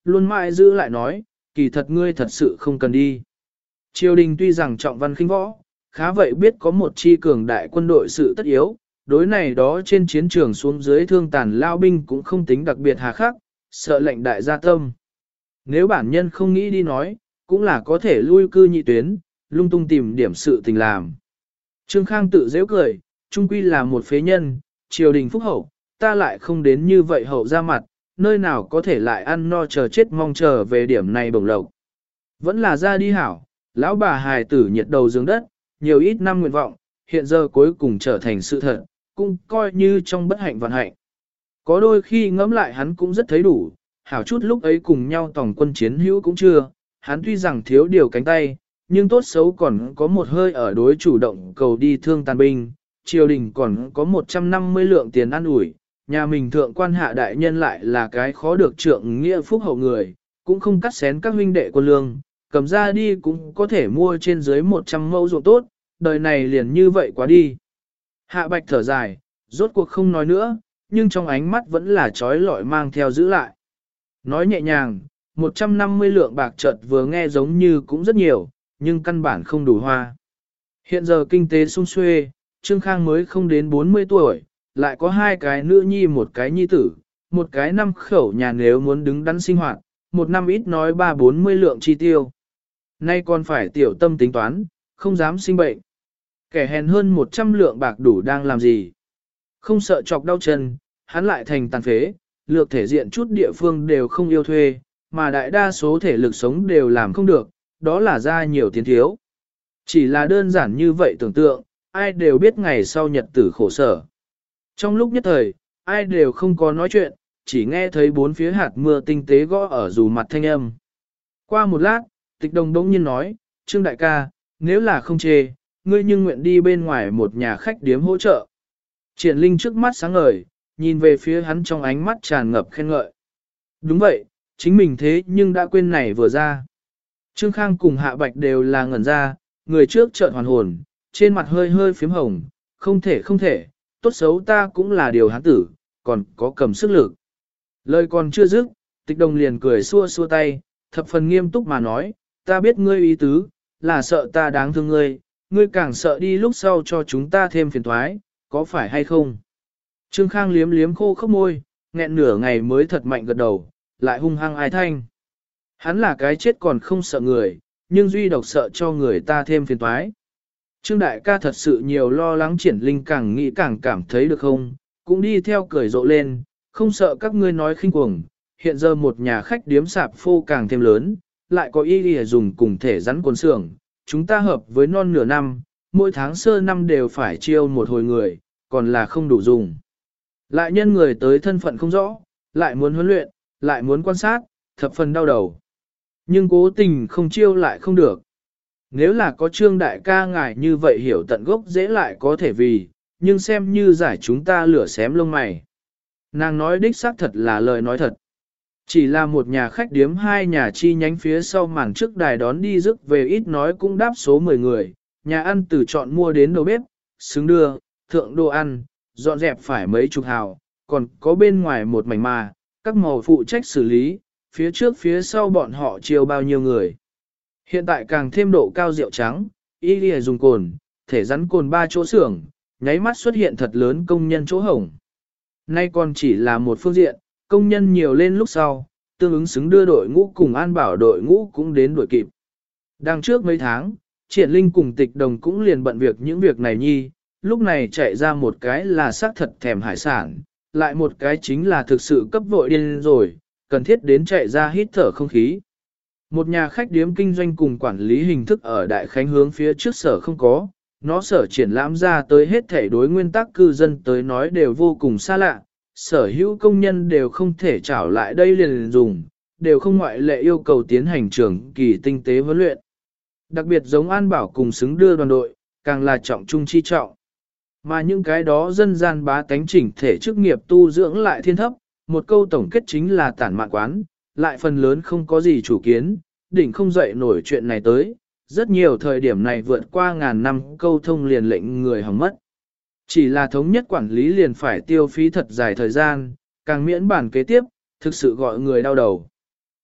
luôn mãi giữ lại nói, kỳ thật ngươi thật sự không cần đi. Triều đình tuy rằng trọng văn khinh võ, khá vậy biết có một chi cường đại quân đội sự tất yếu, đối này đó trên chiến trường xuống dưới thương tàn lao binh cũng không tính đặc biệt hà khắc, sợ lệnh đại gia tâm. Nếu bản nhân không nghĩ đi nói, cũng là có thể lui cư nhị tuyến, lung tung tìm điểm sự tình làm. Trương Khang tự dễ cười, trung quy là một phế nhân, triều đình phúc hậu, ta lại không đến như vậy hậu ra mặt, nơi nào có thể lại ăn no chờ chết mong chờ về điểm này bổng lộc. Vẫn là ra đi hảo, lão bà hài tử nhiệt đầu giường đất, nhiều ít năm nguyện vọng, hiện giờ cuối cùng trở thành sự thật, cũng coi như trong bất hạnh vận hạnh. Có đôi khi ngẫm lại hắn cũng rất thấy đủ, hảo chút lúc ấy cùng nhau tổng quân chiến hữu cũng chưa, hắn tuy rằng thiếu điều cánh tay, nhưng tốt xấu còn có một hơi ở đối chủ động cầu đi thương tàn binh, triều đình còn có một trăm năm mươi lượng tiền ăn ủi, nhà mình thượng quan hạ đại nhân lại là cái khó được trượng nghĩa phúc hậu người, cũng không cắt xén các huynh đệ quân lương, cầm ra đi cũng có thể mua trên dưới một trăm mẫu ruộng tốt, đời này liền như vậy quá đi. Hạ bạch thở dài, rốt cuộc không nói nữa, nhưng trong ánh mắt vẫn là trói lọi mang theo giữ lại. Nói nhẹ nhàng, một trăm năm mươi lượng bạc chợt vừa nghe giống như cũng rất nhiều, nhưng căn bản không đủ hoa. Hiện giờ kinh tế sung xuê, Trương Khang mới không đến bốn mươi tuổi, lại có hai cái nữ nhi một cái nhi tử, một cái năm khẩu nhà nếu muốn đứng đắn sinh hoạt, một năm ít nói ba bốn mươi lượng chi tiêu. Nay còn phải tiểu tâm tính toán, không dám sinh bệnh. Kẻ hèn hơn một trăm lượng bạc đủ đang làm gì. Không sợ chọc đau chân, hắn lại thành tàn phế, lược thể diện chút địa phương đều không yêu thuê, mà đại đa số thể lực sống đều làm không được, đó là ra nhiều tiến thiếu. Chỉ là đơn giản như vậy tưởng tượng, ai đều biết ngày sau nhật tử khổ sở. Trong lúc nhất thời, ai đều không có nói chuyện, chỉ nghe thấy bốn phía hạt mưa tinh tế gõ ở dù mặt thanh âm. Qua một lát, tịch đồng đống nhiên nói, Trương đại ca, nếu là không chê, ngươi nhưng nguyện đi bên ngoài một nhà khách điếm hỗ trợ. Triển Linh trước mắt sáng ngời, nhìn về phía hắn trong ánh mắt tràn ngập khen ngợi. Đúng vậy, chính mình thế nhưng đã quên này vừa ra. Trương Khang cùng Hạ Bạch đều là ngẩn ra, người trước chợt hoàn hồn, trên mặt hơi hơi phím hồng, không thể không thể, tốt xấu ta cũng là điều hán tử, còn có cầm sức lực. Lời còn chưa dứt, tịch đồng liền cười xua xua tay, thập phần nghiêm túc mà nói, ta biết ngươi ý tứ, là sợ ta đáng thương ngươi, ngươi càng sợ đi lúc sau cho chúng ta thêm phiền toái, có phải hay không? Trương Khang liếm liếm khô khốc môi, nghẹn nửa ngày mới thật mạnh gật đầu, lại hung hăng ai thanh. Hắn là cái chết còn không sợ người, nhưng duy độc sợ cho người ta thêm phiền toái. Trương đại ca thật sự nhiều lo lắng Triển Linh càng nghĩ càng cảm thấy được không, cũng đi theo cười rộ lên, không sợ các ngươi nói khinh cuồng, hiện giờ một nhà khách điếm sạp phô càng thêm lớn, lại có y lìa dùng cùng thể rắn quân xưởng, chúng ta hợp với non nửa năm, mỗi tháng sơ năm đều phải chiêu một hồi người, còn là không đủ dùng. Lại nhân người tới thân phận không rõ, lại muốn huấn luyện, lại muốn quan sát, thập phần đau đầu. Nhưng cố tình không chiêu lại không được. Nếu là có Trương đại ca ngài như vậy hiểu tận gốc dễ lại có thể vì, nhưng xem như giải chúng ta lửa xém lông mày. Nàng nói đích xác thật là lời nói thật. Chỉ là một nhà khách điếm hai nhà chi nhánh phía sau màn trước đài đón đi rước về ít nói cũng đáp số mười người, nhà ăn từ chọn mua đến đầu bếp, xứng đưa, thượng đồ ăn, dọn dẹp phải mấy chục hào, còn có bên ngoài một mảnh mà, các màu phụ trách xử lý, phía trước phía sau bọn họ chiêu bao nhiêu người. Hiện tại càng thêm độ cao rượu trắng, y lìa dùng cồn, thể rắn cồn ba chỗ xưởng, nháy mắt xuất hiện thật lớn công nhân chỗ hổng. Nay còn chỉ là một phương diện, công nhân nhiều lên lúc sau, tương ứng xứng đưa đội ngũ cùng an bảo đội ngũ cũng đến đuổi kịp. Đằng trước mấy tháng, Triển Linh cùng tịch đồng cũng liền bận việc những việc này nhi, lúc này chạy ra một cái là xác thật thèm hải sản, lại một cái chính là thực sự cấp vội điên rồi, cần thiết đến chạy ra hít thở không khí. Một nhà khách điếm kinh doanh cùng quản lý hình thức ở Đại Khánh hướng phía trước sở không có, nó sở triển lãm ra tới hết thể đối nguyên tắc cư dân tới nói đều vô cùng xa lạ, sở hữu công nhân đều không thể trảo lại đây liền dùng, đều không ngoại lệ yêu cầu tiến hành trưởng kỳ tinh tế huấn luyện. Đặc biệt giống an bảo cùng xứng đưa đoàn đội, càng là trọng trung chi trọng. Mà những cái đó dân gian bá tánh chỉnh thể chức nghiệp tu dưỡng lại thiên thấp, một câu tổng kết chính là tản mạn quán, lại phần lớn không có gì chủ kiến, đỉnh không dậy nổi chuyện này tới, rất nhiều thời điểm này vượt qua ngàn năm câu thông liền lệnh người hỏng mất. Chỉ là thống nhất quản lý liền phải tiêu phí thật dài thời gian, càng miễn bản kế tiếp, thực sự gọi người đau đầu.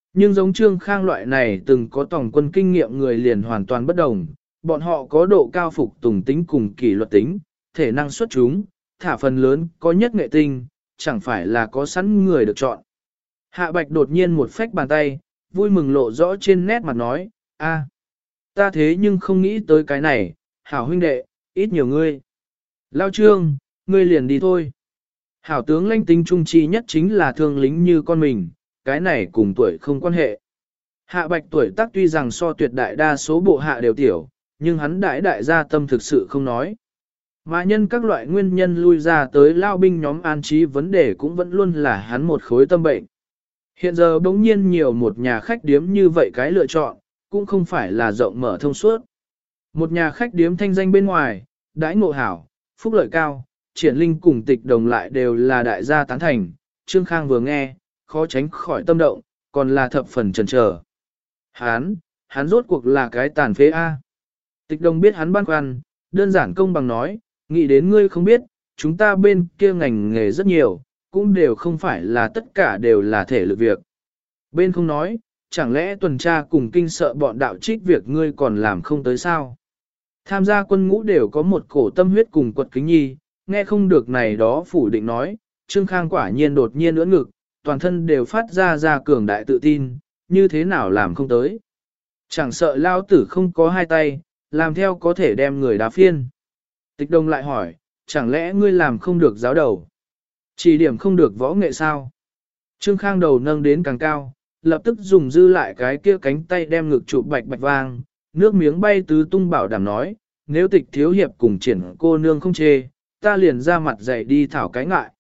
Nhưng giống Trương Khang loại này từng có tổng quân kinh nghiệm người liền hoàn toàn bất đồng, bọn họ có độ cao phục tùng tính cùng kỷ luật tính, thể năng xuất chúng, thả phần lớn có nhất nghệ tinh, chẳng phải là có sẵn người được chọn. Hạ Bạch đột nhiên một phách bàn tay, vui mừng lộ rõ trên nét mặt nói, a, ta thế nhưng không nghĩ tới cái này, hảo huynh đệ, ít nhiều ngươi. Lao Trương, ngươi liền đi thôi. Hảo tướng lãnh tính trung chi nhất chính là thương lính như con mình, cái này cùng tuổi không quan hệ. Hạ Bạch tuổi tác tuy rằng so tuyệt đại đa số bộ hạ đều tiểu, nhưng hắn đại đại gia tâm thực sự không nói. Mà nhân các loại nguyên nhân lui ra tới lao binh nhóm an trí vấn đề cũng vẫn luôn là hắn một khối tâm bệnh. Hiện giờ bỗng nhiên nhiều một nhà khách điếm như vậy cái lựa chọn, cũng không phải là rộng mở thông suốt. Một nhà khách điếm thanh danh bên ngoài, đãi ngộ hảo, phúc lợi cao, triển linh cùng tịch đồng lại đều là đại gia tán thành. Trương Khang vừa nghe, khó tránh khỏi tâm động, còn là thập phần chần chờ. Hắn, hắn rốt cuộc là cái tàn phế A. Tịch đồng biết hắn băn khoăn, đơn giản công bằng nói, nghĩ đến ngươi không biết, chúng ta bên kia ngành nghề rất nhiều, cũng đều không phải là tất cả đều là thể lực việc. Bên không nói, chẳng lẽ tuần tra cùng kinh sợ bọn đạo trích việc ngươi còn làm không tới sao? Tham gia quân ngũ đều có một cổ tâm huyết cùng quật kính nhi, nghe không được này đó phủ định nói, Trương Khang quả nhiên đột nhiên ưỡn ngực, toàn thân đều phát ra ra cường đại tự tin, như thế nào làm không tới. Chẳng sợ lao tử không có hai tay, làm theo có thể đem người đá phiên. Tịch Đông lại hỏi, chẳng lẽ ngươi làm không được giáo đầu? Chỉ điểm không được võ nghệ sao? Trương Khang đầu nâng đến càng cao, lập tức dùng dư lại cái kia cánh tay đem ngực chụp bạch bạch vang, nước miếng bay tứ tung bảo đảm nói, nếu tịch thiếu hiệp cùng triển cô nương không chê, ta liền ra mặt dạy đi thảo cái ngại.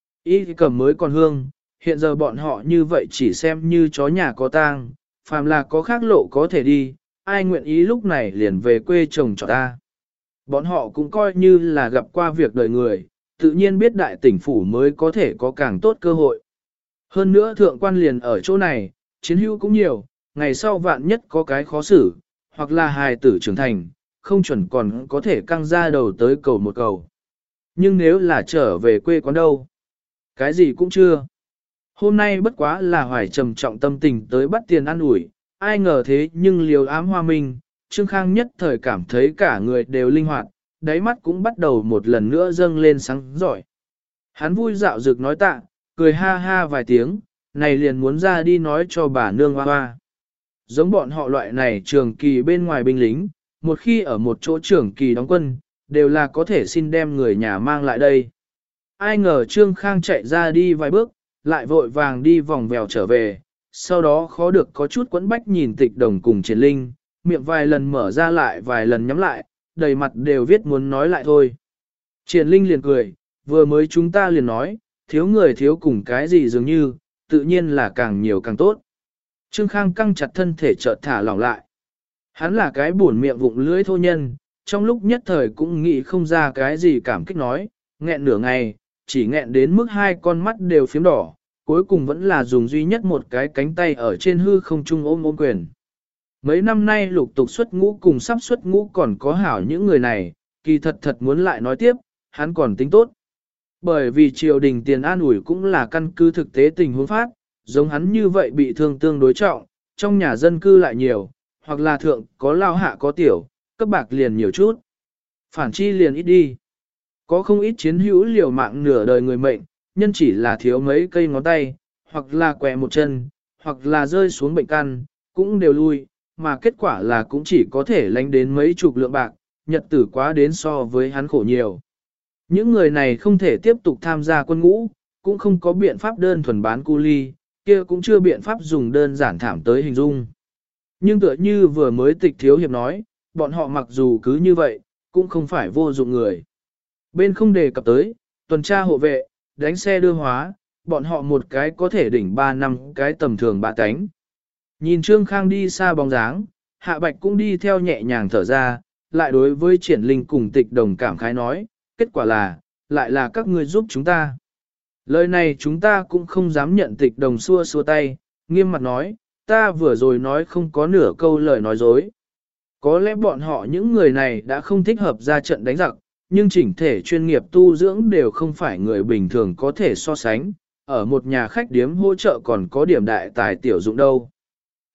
Ý cầm mới còn hương, hiện giờ bọn họ như vậy chỉ xem như chó nhà có tang, phàm là có khác lộ có thể đi, ai nguyện ý lúc này liền về quê chồng cho ta. Bọn họ cũng coi như là gặp qua việc đời người, tự nhiên biết đại tỉnh phủ mới có thể có càng tốt cơ hội. Hơn nữa thượng quan liền ở chỗ này, chiến hữu cũng nhiều, ngày sau vạn nhất có cái khó xử, hoặc là hài tử trưởng thành, không chuẩn còn có thể căng ra đầu tới cầu một cầu. Nhưng nếu là trở về quê quán đâu? Cái gì cũng chưa. Hôm nay bất quá là hoài trầm trọng tâm tình tới bắt tiền ăn ủi, ai ngờ thế nhưng liều ám hoa minh, Trương Khang nhất thời cảm thấy cả người đều linh hoạt, đáy mắt cũng bắt đầu một lần nữa dâng lên sáng giỏi. Hắn vui dạo dực nói tạ, cười ha ha vài tiếng, này liền muốn ra đi nói cho bà nương hoa hoa. Giống bọn họ loại này trường kỳ bên ngoài binh lính, một khi ở một chỗ trường kỳ đóng quân, đều là có thể xin đem người nhà mang lại đây. Ai ngờ Trương Khang chạy ra đi vài bước, lại vội vàng đi vòng vèo trở về, sau đó khó được có chút quẫn bách nhìn tịch đồng cùng triển linh, miệng vài lần mở ra lại vài lần nhắm lại, đầy mặt đều viết muốn nói lại thôi. Triển linh liền cười, vừa mới chúng ta liền nói, thiếu người thiếu cùng cái gì dường như, tự nhiên là càng nhiều càng tốt. Trương Khang căng chặt thân thể chợt thả lỏng lại. Hắn là cái buồn miệng vụng lưỡi thô nhân, trong lúc nhất thời cũng nghĩ không ra cái gì cảm kích nói, nghẹn nửa ngày, chỉ nghẹn đến mức hai con mắt đều phiếm đỏ, cuối cùng vẫn là dùng duy nhất một cái cánh tay ở trên hư không trung ôm ôm quyền. Mấy năm nay lục tục xuất ngũ cùng sắp xuất ngũ còn có hảo những người này, kỳ thật thật muốn lại nói tiếp, hắn còn tính tốt. Bởi vì triều đình tiền an ủi cũng là căn cứ thực tế tình huống phát, giống hắn như vậy bị thương tương đối trọng, trong nhà dân cư lại nhiều, hoặc là thượng có lao hạ có tiểu, cấp bạc liền nhiều chút. Phản chi liền ít đi. Có không ít chiến hữu liều mạng nửa đời người mệnh, nhân chỉ là thiếu mấy cây ngón tay, hoặc là quẹ một chân, hoặc là rơi xuống bệnh căn, cũng đều lui, mà kết quả là cũng chỉ có thể lánh đến mấy chục lượng bạc, nhật tử quá đến so với hắn khổ nhiều. Những người này không thể tiếp tục tham gia quân ngũ, cũng không có biện pháp đơn thuần bán cu ly, kia cũng chưa biện pháp dùng đơn giản thảm tới hình dung. Nhưng tựa như vừa mới tịch thiếu hiệp nói, bọn họ mặc dù cứ như vậy, cũng không phải vô dụng người. Bên không đề cập tới, tuần tra hộ vệ, đánh xe đưa hóa, bọn họ một cái có thể đỉnh ba năm cái tầm thường bạ cánh. Nhìn Trương Khang đi xa bóng dáng, Hạ Bạch cũng đi theo nhẹ nhàng thở ra, lại đối với triển linh cùng tịch đồng cảm khái nói, kết quả là, lại là các ngươi giúp chúng ta. Lời này chúng ta cũng không dám nhận tịch đồng xua xua tay, nghiêm mặt nói, ta vừa rồi nói không có nửa câu lời nói dối. Có lẽ bọn họ những người này đã không thích hợp ra trận đánh giặc, nhưng chỉnh thể chuyên nghiệp tu dưỡng đều không phải người bình thường có thể so sánh, ở một nhà khách điếm hỗ trợ còn có điểm đại tài tiểu dụng đâu.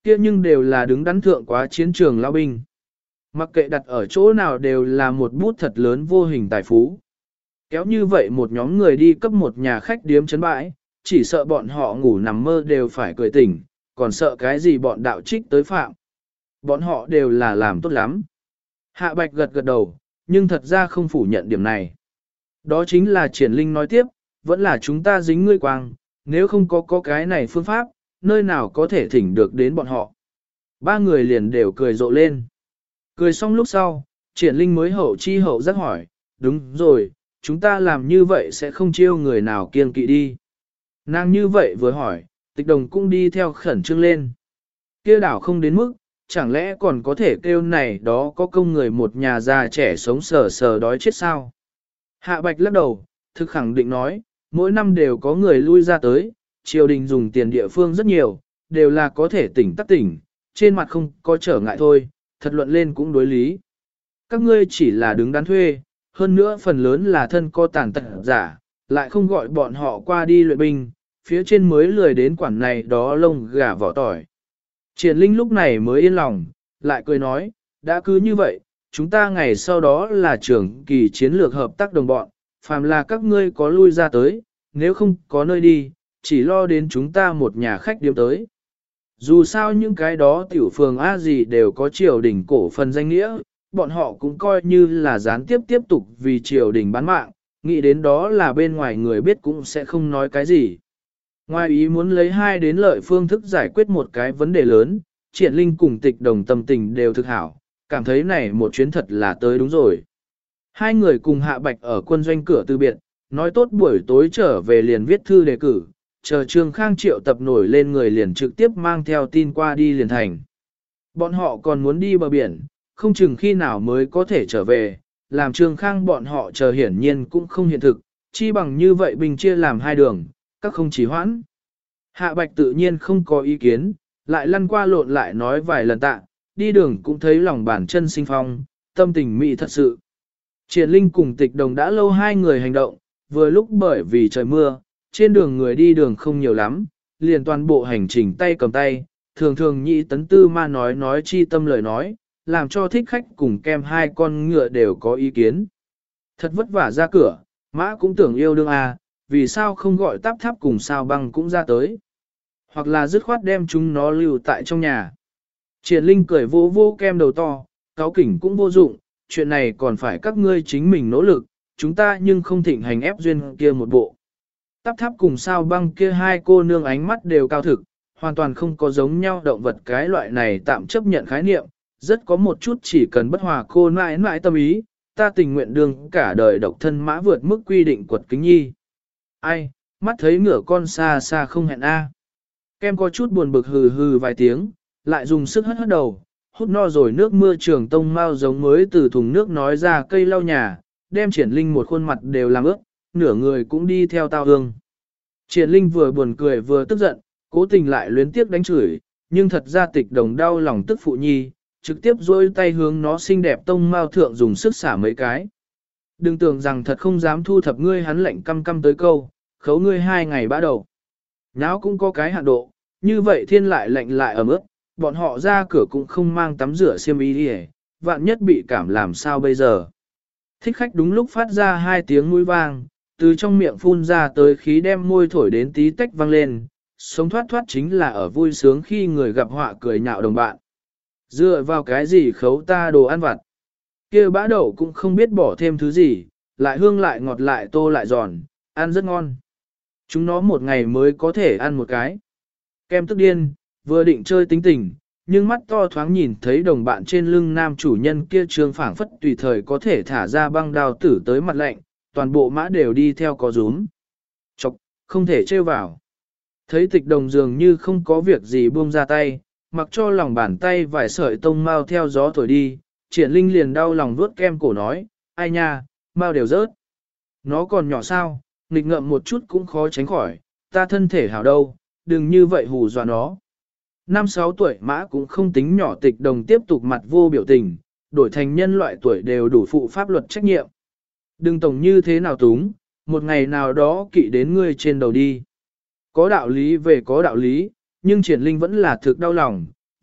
kia nhưng đều là đứng đắn thượng quá chiến trường lao binh. Mặc kệ đặt ở chỗ nào đều là một bút thật lớn vô hình tài phú. Kéo như vậy một nhóm người đi cấp một nhà khách điếm chấn bãi, chỉ sợ bọn họ ngủ nằm mơ đều phải cười tỉnh, còn sợ cái gì bọn đạo trích tới phạm. Bọn họ đều là làm tốt lắm. Hạ Bạch gật gật đầu, nhưng thật ra không phủ nhận điểm này. Đó chính là Triển Linh nói tiếp, vẫn là chúng ta dính ngươi quang, nếu không có có cái này phương pháp, nơi nào có thể thỉnh được đến bọn họ. Ba người liền đều cười rộ lên. Cười xong lúc sau, Triển Linh mới hậu chi hậu giác hỏi, đúng rồi, chúng ta làm như vậy sẽ không chiêu người nào kiêng kỵ đi. Nàng như vậy vừa hỏi, Tịch Đồng cũng đi theo khẩn trương lên. Kia đảo không đến mức, chẳng lẽ còn có thể kêu này đó có công người một nhà già trẻ sống sờ sờ đói chết sao? Hạ Bạch lắc đầu, thực khẳng định nói, mỗi năm đều có người lui ra tới, triều đình dùng tiền địa phương rất nhiều, đều là có thể tỉnh tắc tỉnh, trên mặt không có trở ngại thôi, thật luận lên cũng đối lý. Các ngươi chỉ là đứng đắn thuê, hơn nữa phần lớn là thân co tàn tật giả, lại không gọi bọn họ qua đi luyện binh, phía trên mới lười đến quản này đó lông gà vỏ tỏi. Triển Linh lúc này mới yên lòng, lại cười nói, đã cứ như vậy, chúng ta ngày sau đó là trưởng kỳ chiến lược hợp tác đồng bọn, phàm là các ngươi có lui ra tới, nếu không có nơi đi, chỉ lo đến chúng ta một nhà khách điếm tới. Dù sao những cái đó tiểu phường A gì đều có triều đình cổ phần danh nghĩa, bọn họ cũng coi như là gián tiếp tiếp tục vì triều đình bán mạng, nghĩ đến đó là bên ngoài người biết cũng sẽ không nói cái gì. Ngoài ý muốn lấy hai đến lợi phương thức giải quyết một cái vấn đề lớn, Triển Linh cùng Tịch Đồng tâm tình đều thực hảo, cảm thấy này một chuyến thật là tới đúng rồi. Hai người cùng Hạ Bạch ở quân doanh cửa từ biệt, nói tốt buổi tối trở về liền viết thư đề cử, chờ Trương Khang triệu tập nổi lên người liền trực tiếp mang theo tin qua đi liền thành. Bọn họ còn muốn đi bờ biển, không chừng khi nào mới có thể trở về, làm Trương Khang bọn họ chờ hiển nhiên cũng không hiện thực, chi bằng như vậy bình chia làm hai đường, các không chỉ hoãn. Hạ Bạch tự nhiên không có ý kiến, lại lăn qua lộn lại nói vài lần tạ, đi đường cũng thấy lòng bàn chân sinh phong, tâm tình mị thật sự. Triển Linh cùng Tịch Đồng đã lâu hai người hành động, vừa lúc bởi vì trời mưa, trên đường người đi đường không nhiều lắm, liền toàn bộ hành trình tay cầm tay, thường thường nhị tấn tư ma nói nói chi tâm lời nói, làm cho thích khách cùng kem hai con ngựa đều có ý kiến. Thật vất vả ra cửa, mã cũng tưởng yêu đương à, vì sao không gọi táp tháp cùng sao băng cũng ra tới. Hoặc là dứt khoát đem chúng nó lưu tại trong nhà. Triển Linh cười vô vô kem đầu to, cáo kỉnh cũng vô dụng, chuyện này còn phải các ngươi chính mình nỗ lực, chúng ta nhưng không thịnh hành ép duyên kia một bộ. Táp tháp cùng sao băng kia hai cô nương ánh mắt đều cao thực, hoàn toàn không có giống nhau động vật cái loại này tạm chấp nhận khái niệm, rất có một chút chỉ cần bất hòa cô mãi mãi tâm ý, ta tình nguyện đương cả đời độc thân mã vượt mức quy định quật kính nhi. Ai, mắt thấy ngựa con xa xa không hẹn a. Kem có chút buồn bực hừ hừ vài tiếng, lại dùng sức hất hất đầu, hút no rồi nước mưa trường tông mau giống mới từ thùng nước nói ra cây lau nhà, đem Triển Linh một khuôn mặt đều làm ướt, nửa người cũng đi theo tao hương. Triển Linh vừa buồn cười vừa tức giận, cố tình lại luyến tiếc đánh chửi, nhưng thật ra Tịch Đồng đau lòng tức phụ nhi, trực tiếp dôi tay hướng nó xinh đẹp tông mao thượng dùng sức xả mấy cái. Đừng tưởng rằng thật không dám thu thập ngươi, hắn lạnh căm căm tới câu, khấu ngươi hai ngày bã đầu. Náo cũng có cái hạn độ, như vậy thiên lại lạnh lại ẩm ướt, bọn họ ra cửa cũng không mang tắm rửa xiêm y đi, vạn nhất bị cảm làm sao bây giờ. Thích khách đúng lúc phát ra hai tiếng mũi vang, từ trong miệng phun ra tới khí đem môi thổi đến tí tách vang lên, sống thoát thoát chính là ở vui sướng khi người gặp họa cười nhạo đồng bạn. Dựa vào cái gì khấu ta đồ ăn vặt. Kia bã đậu cũng không biết bỏ thêm thứ gì, lại hương lại ngọt lại tô lại giòn, ăn rất ngon. Chúng nó một ngày mới có thể ăn một cái. Kem tức điên, vừa định chơi tính tình, nhưng mắt to thoáng nhìn thấy đồng bạn trên lưng nam chủ nhân kia trương phảng phất tùy thời có thể thả ra băng đao tử tới mặt lạnh, toàn bộ mã đều đi theo có rúm. Chọc, không thể trêu vào. Thấy Tịch Đồng dường như không có việc gì buông ra tay, mặc cho lòng bàn tay vài sợi tông mau theo gió thổi đi, Triển Linh liền đau lòng vuốt kem cổ nói, ai nha, mau đều rớt. Nó còn nhỏ sao, nghịch ngợm một chút cũng khó tránh khỏi, ta thân thể hảo đâu, đừng như vậy hù dọa nó. Năm sáu tuổi mã cũng không tính nhỏ. Tịch Đồng tiếp tục mặt vô biểu tình, đổi thành nhân loại tuổi đều đủ phụ pháp luật trách nhiệm. Đừng tổng như thế nào túng, một ngày nào đó kỵ đến ngươi trên đầu đi. Có đạo lý về có đạo lý, nhưng Triển Linh vẫn là thực đau lòng,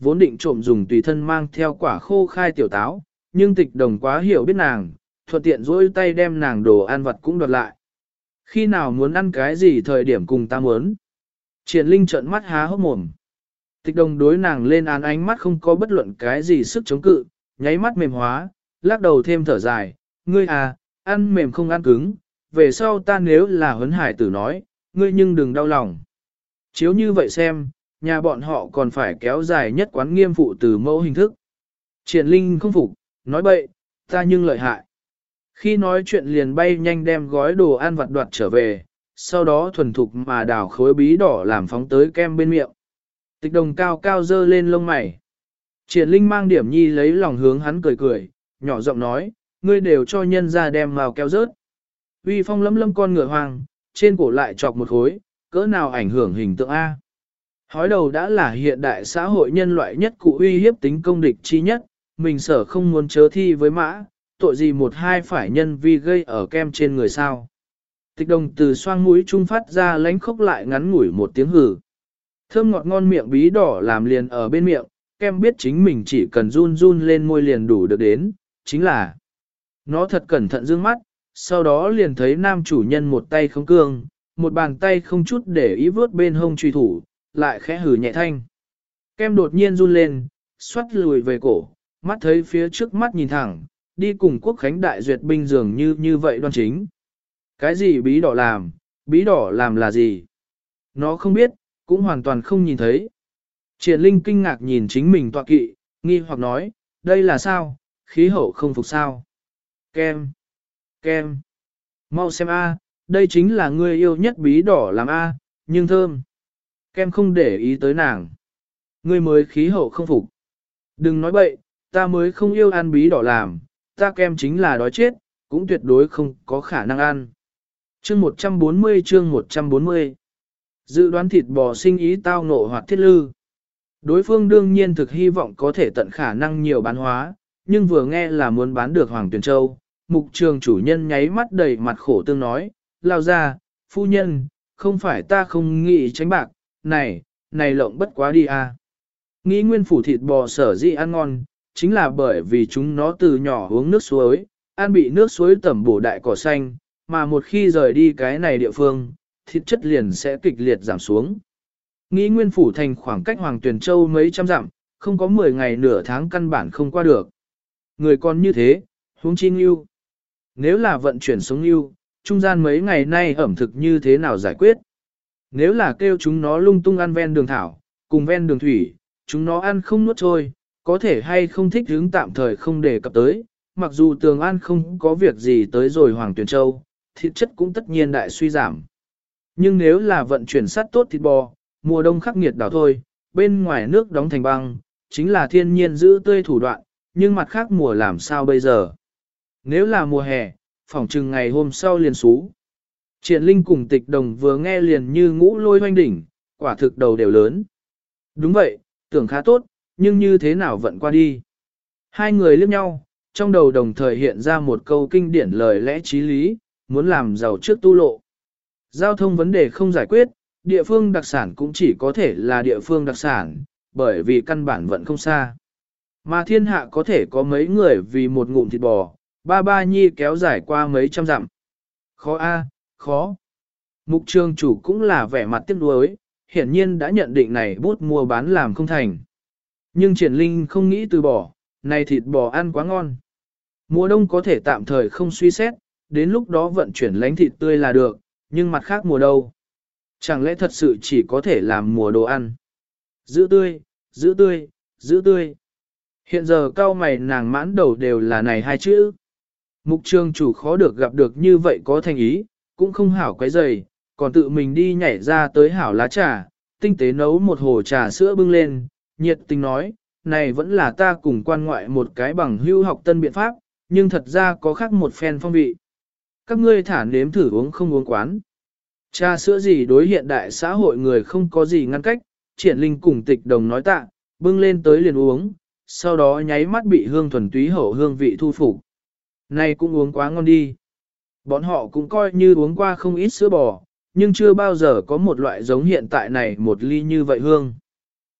vốn định trộm dùng tùy thân mang theo quả khô khai tiểu táo, nhưng tịch đồng quá hiểu biết nàng, thuận tiện dỗi tay đem nàng đồ ăn vặt cũng đoạt lại. Khi nào muốn ăn cái gì thời điểm cùng ta muốn. Triển Linh trợn mắt há hốc mồm. Tịch đồng đối nàng lên án ánh mắt không có bất luận cái gì sức chống cự, nháy mắt mềm hóa, lắc đầu thêm thở dài, ngươi à, ăn mềm không ăn cứng, về sau ta nếu là huấn hải tử nói, ngươi nhưng đừng đau lòng. Chiếu như vậy xem, nhà bọn họ còn phải kéo dài nhất quán nghiêm phụ từ mẫu hình thức. Triển Linh không phục, nói bậy, ta nhưng lợi hại. Khi nói chuyện liền bay nhanh đem gói đồ ăn vặt đoạt trở về, sau đó thuần thục mà đào khối bí đỏ làm phóng tới kem bên miệng. Tịch đồng cao cao dơ lên lông mày. Triển Linh mang điểm nhi lấy lòng hướng hắn cười cười, nhỏ giọng nói, ngươi đều cho nhân ra đem màu keo rớt. Uy phong lấm lâm con ngựa hoàng, trên cổ lại chọc một khối, cỡ nào ảnh hưởng hình tượng A. Hói đầu đã là hiện đại xã hội nhân loại nhất cụ uy hiếp tính công địch chi nhất, mình sở không muốn chớ thi với mã, tội gì một hai phải nhân vi gây ở kem trên người sao. Tịch đồng từ xoang mũi trung phát ra lánh khốc lại ngắn ngủi một tiếng hử. Thơm ngọt ngon miệng bí đỏ làm liền ở bên miệng, kem biết chính mình chỉ cần run run lên môi liền đủ được đến, chính là nó thật cẩn thận dương mắt, sau đó liền thấy nam chủ nhân một tay không cương, một bàn tay không chút để ý vớt bên hông truy thủ, lại khẽ hử nhẹ thanh. Kem đột nhiên run lên, xoắt lùi về cổ, mắt thấy phía trước mắt nhìn thẳng, đi cùng quốc khánh đại duyệt binh dường như như vậy đoan chính. Cái gì bí đỏ làm, bí đỏ làm là gì? Nó không biết, cũng hoàn toàn không nhìn thấy. Triển Linh kinh ngạc nhìn chính mình tọa kỵ, nghi hoặc nói, đây là sao, khí hậu không phục sao? Kem, kem, mau xem a, đây chính là người yêu nhất bí đỏ làm a, nhưng thơm. Kem không để ý tới nàng. Ngươi mới khí hậu không phục. Đừng nói bậy, ta mới không yêu ăn bí đỏ làm, ta kem chính là đói chết, cũng tuyệt đối không có khả năng ăn. Chương một trăm bốn mươi chương một trăm bốn mươi Dự đoán thịt bò sinh ý tao ngộ hoặc thiết lư. Đối phương đương nhiên thực hy vọng có thể tận khả năng nhiều bán hóa, nhưng vừa nghe là muốn bán được Hoàng Tuyền Châu, mục trường chủ nhân nháy mắt đầy mặt khổ tương nói, lao ra, phu nhân, không phải ta không nghĩ tránh bạc, này, này lộng bất quá đi à. Nghĩ nguyên phủ thịt bò sở dĩ ăn ngon, chính là bởi vì chúng nó từ nhỏ uống nước suối, ăn bị nước suối tẩm bổ đại cỏ xanh, mà một khi rời đi cái này địa phương, thịt chất liền sẽ kịch liệt giảm xuống. Nghĩ nguyên phủ thành khoảng cách Hoàng Tuyền Châu mấy trăm dặm, không có mười ngày nửa tháng căn bản không qua được. Người còn như thế, huống chi ngưu. Nếu là vận chuyển sống ngưu, trung gian mấy ngày nay ẩm thực như thế nào giải quyết? Nếu là kêu chúng nó lung tung ăn ven đường thảo, cùng ven đường thủy, chúng nó ăn không nuốt trôi, có thể hay không thích hướng tạm thời không đề cập tới, mặc dù tường an không có việc gì tới rồi Hoàng Tuyền Châu, thịt chất cũng tất nhiên đại suy giảm. Nhưng nếu là vận chuyển sắt tốt thịt bò, mùa đông khắc nghiệt đảo thôi, bên ngoài nước đóng thành băng, chính là thiên nhiên giữ tươi thủ đoạn, nhưng mặt khác mùa làm sao bây giờ? Nếu là mùa hè, phỏng chừng ngày hôm sau liền xú. Triển Linh cùng Tịch Đồng vừa nghe liền như ngũ lôi hoanh đỉnh, quả thực đầu đều lớn. Đúng vậy, tưởng khá tốt, nhưng như thế nào vận qua đi? Hai người liếc nhau, trong đầu đồng thời hiện ra một câu kinh điển lời lẽ trí lý, muốn làm giàu trước tu lộ. Giao thông vấn đề không giải quyết, địa phương đặc sản cũng chỉ có thể là địa phương đặc sản, bởi vì căn bản vận không xa. Mà thiên hạ có thể có mấy người vì một ngụm thịt bò, ba ba nhi kéo dài qua mấy trăm dặm. Khó a, khó. Mục trường chủ cũng là vẻ mặt tiếc nuối, hiển nhiên đã nhận định này bút mua bán làm không thành. Nhưng Triển Linh không nghĩ từ bỏ, này thịt bò ăn quá ngon. Mùa đông có thể tạm thời không suy xét, đến lúc đó vận chuyển lánh thịt tươi là được, nhưng mặt khác mùa đâu. Chẳng lẽ thật sự chỉ có thể làm mùa đồ ăn? Giữ tươi, giữ tươi, giữ tươi. Hiện giờ cao mày nàng mãn đầu đều là này hai chữ. Mục trường chủ khó được gặp được như vậy có thành ý, cũng không hảo quấy giày, còn tự mình đi nhảy ra tới hảo lá trà, tinh tế nấu một hồ trà sữa bưng lên, nhiệt tình nói, này vẫn là ta cùng quan ngoại một cái bằng hưu học tân biện pháp, nhưng thật ra có khác một phen phong vị. Các ngươi thả nếm thử uống không uống quán. Trà sữa gì đối hiện đại xã hội người không có gì ngăn cách, Triển Linh cùng Tịch Đồng nói tạ, bưng lên tới liền uống, sau đó nháy mắt bị hương thuần túy hậu hương vị thu phục. Này cũng uống quá ngon đi. Bọn họ cũng coi như uống qua không ít sữa bò, nhưng chưa bao giờ có một loại giống hiện tại này một ly như vậy hương.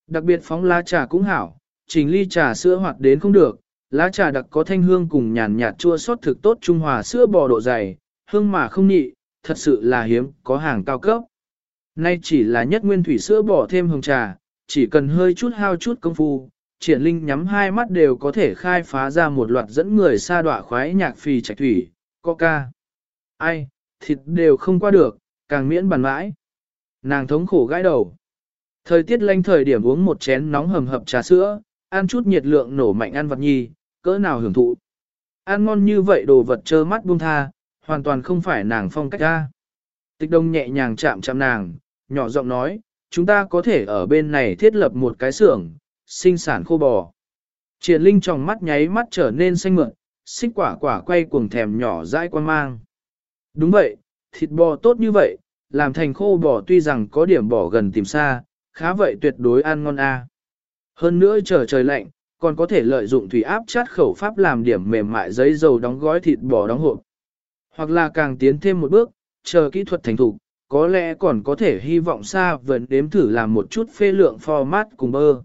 Đặc biệt phóng lá trà cũng hảo, chỉnh ly trà sữa hoạt đến không được, lá trà đặc có thanh hương cùng nhàn nhạt chua xót thực tốt trung hòa sữa bò độ dày, hương mà không nhị, thật sự là hiếm, có hàng cao cấp. Nay chỉ là nhất nguyên thủy sữa bò thêm hồng trà, chỉ cần hơi chút hao chút công phu, Triển Linh nhắm hai mắt đều có thể khai phá ra một loạt dẫn người xa đọa khoái nhạc phì trạch thủy, coca. Ai, thịt đều không qua được, càng miễn bàn mãi. Nàng thống khổ gãi đầu. Thời tiết lạnh thời điểm uống một chén nóng hầm hập trà sữa, ăn chút nhiệt lượng nổ mạnh ăn vật nhi, cỡ nào hưởng thụ. Ăn ngon như vậy đồ vật trơ mắt buông tha, hoàn toàn không phải nàng phong cách ra. Tịch Đông nhẹ nhàng chạm chạm nàng, nhỏ giọng nói, chúng ta có thể ở bên này thiết lập một cái xưởng, sinh sản khô bò. Triển Linh trong mắt nháy mắt trở nên xanh mượt, xích quả quả quay cuồng thèm nhỏ dãi quan mang. Đúng vậy, thịt bò tốt như vậy, làm thành khô bò tuy rằng có điểm bỏ gần tìm xa, khá vậy tuyệt đối ăn ngon a. Hơn nữa trời trời lạnh, còn có thể lợi dụng thủy áp chát khẩu pháp làm điểm mềm mại giấy dầu đóng gói thịt bò đóng hộp. Hoặc là càng tiến thêm một bước, chờ kỹ thuật thành thục, có lẽ còn có thể hy vọng xa vời đếm thử làm một chút phê lượng format cùng bơ.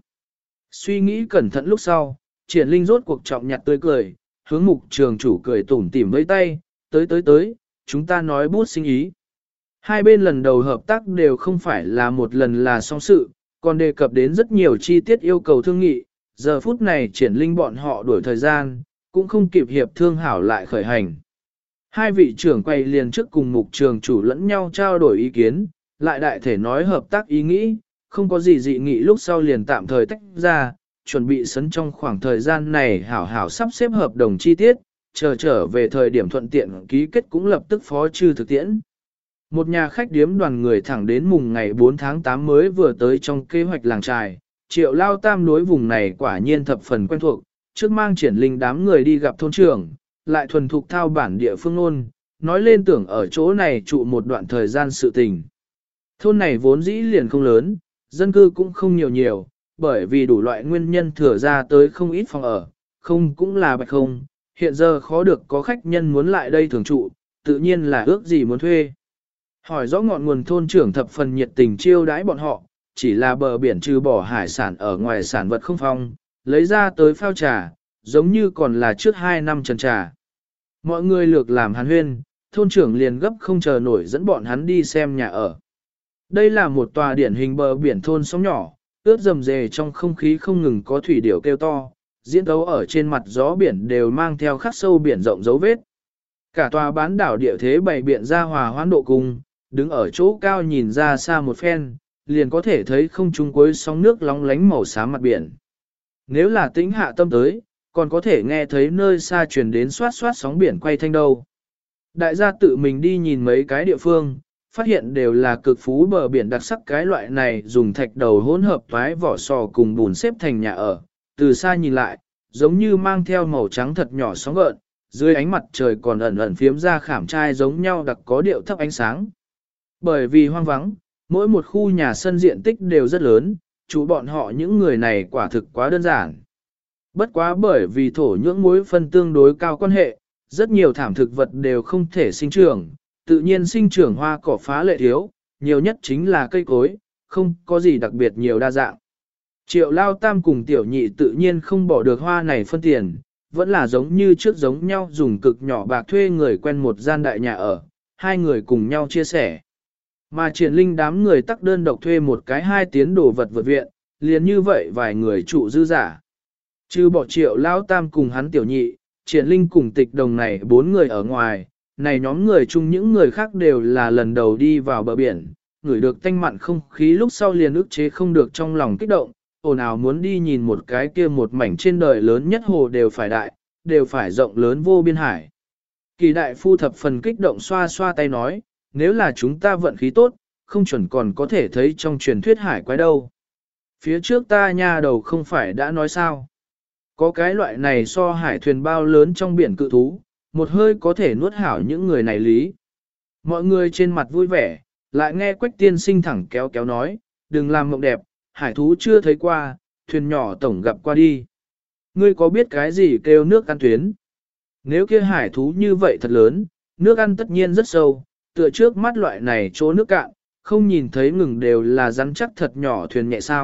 Suy nghĩ cẩn thận lúc sau, Triển Linh rốt cuộc trọng nhặt tươi cười, hướng Mục Trường chủ cười tủm tỉm với tay, tới tới tới, chúng ta nói bút sinh ý. Hai bên lần đầu hợp tác đều không phải là một lần là xong sự, còn đề cập đến rất nhiều chi tiết yêu cầu thương nghị, giờ phút này Triển Linh bọn họ đuổi thời gian, cũng không kịp hiệp thương hảo lại khởi hành. Hai vị trưởng quay liền trước cùng Mục Trường chủ lẫn nhau trao đổi ý kiến, lại đại thể nói hợp tác ý nghĩ, không có gì dị nghị lúc sau liền tạm thời tách ra, chuẩn bị sấn trong khoảng thời gian này hảo hảo sắp xếp hợp đồng chi tiết, chờ trở về thời điểm thuận tiện ký kết cũng lập tức phó trừ thực tiễn. Một nhà khách điếm đoàn người thẳng đến mùng ngày bốn tháng tám mới vừa tới trong kế hoạch làng trài, Triệu Lao Tam đối vùng này quả nhiên thập phần quen thuộc, trước mang Triển Linh đám người đi gặp thôn trưởng, lại thuần thục thao bản địa phương ôn, nói lên tưởng ở chỗ này trụ một đoạn thời gian sự tình. Thôn này vốn dĩ liền không lớn, dân cư cũng không nhiều nhiều, bởi vì đủ loại nguyên nhân thừa ra tới không ít phòng ở, không cũng là bạch không, hiện giờ khó được có khách nhân muốn lại đây thường trụ, tự nhiên là ước gì muốn thuê. Hỏi rõ ngọn nguồn thôn trưởng thập phần nhiệt tình chiêu đãi bọn họ, chỉ là bờ biển trừ bỏ hải sản ở ngoài sản vật không phong, lấy ra tới phao trà, giống như còn là trước hai năm trần trà. Mọi người lược làm hàn huyên, thôn trưởng liền gấp không chờ nổi dẫn bọn hắn đi xem nhà ở. Đây là một tòa điển hình bờ biển thôn sóng nhỏ, ướt rầm rề trong không khí không ngừng có thủy điểu kêu to, diễn tấu ở trên mặt gió biển đều mang theo khắc sâu biển rộng dấu vết. Cả tòa bán đảo địa thế bày biện ra hòa hoãn độ cùng, đứng ở chỗ cao nhìn ra xa một phen, liền có thể thấy không trung cuối sóng nước lóng lánh màu xám mặt biển. Nếu là tĩnh hạ tâm tới, còn có thể nghe thấy nơi xa truyền đến xoát xoát sóng biển quay thanh đâu. Đại gia tự mình đi nhìn mấy cái địa phương, phát hiện đều là cực phú bờ biển đặc sắc cái loại này dùng thạch đầu hỗn hợp toái vỏ sò cùng bùn xếp thành nhà ở. Từ xa nhìn lại, giống như mang theo màu trắng thật nhỏ sóng gợn, dưới ánh mặt trời còn ẩn ẩn phiếm ra khảm trai giống nhau đặc có điệu thấp ánh sáng. Bởi vì hoang vắng, mỗi một khu nhà sân diện tích đều rất lớn, chủ bọn họ những người này quả thực quá đơn giản. Bất quá bởi vì thổ nhưỡng muối phân tương đối cao quan hệ, rất nhiều thảm thực vật đều không thể sinh trưởng, tự nhiên sinh trưởng hoa cỏ phá lệ thiếu, nhiều nhất chính là cây cối, không có gì đặc biệt nhiều đa dạng. Triệu Lao Tam cùng tiểu nhị tự nhiên không bỏ được hoa này phân tiền, vẫn là giống như trước giống nhau dùng cực nhỏ bạc thuê người quen một gian đại nhà ở, hai người cùng nhau chia sẻ. Mà Triển Linh đám người tắc đơn độc thuê một cái hai tiến đồ vật vượt viện, liền như vậy vài người trụ dư giả. Chứ bỏ Triệu Lao Tam cùng hắn tiểu nhị, Triển Linh cùng Tịch Đồng này bốn người ở ngoài, này nhóm người chung những người khác đều là lần đầu đi vào bờ biển, ngửi được tanh mặn không khí lúc sau liền ức chế không được trong lòng kích động, ồn ào muốn đi nhìn một cái kia một mảnh trên đời lớn nhất hồ đều phải đại, đều phải rộng lớn vô biên hải. Kỳ đại phu thập phần kích động xoa xoa tay nói, nếu là chúng ta vận khí tốt, không chuẩn còn có thể thấy trong truyền thuyết hải quái đâu. Phía trước ta nha đầu không phải đã nói sao. Có cái loại này so hải thuyền bao lớn trong biển cự thú, một hơi có thể nuốt hảo những người này lý. Mọi người trên mặt vui vẻ, lại nghe Quách tiên sinh thẳng kéo kéo nói, đừng làm mộng đẹp, hải thú chưa thấy qua, thuyền nhỏ tổng gặp qua đi. Ngươi có biết cái gì kêu nước ăn tuyến? Nếu kia hải thú như vậy thật lớn, nước ăn tất nhiên rất sâu, tựa trước mắt loại này chỗ nước cạn, không nhìn thấy ngừng đều là rắn chắc thật nhỏ thuyền nhẹ sao,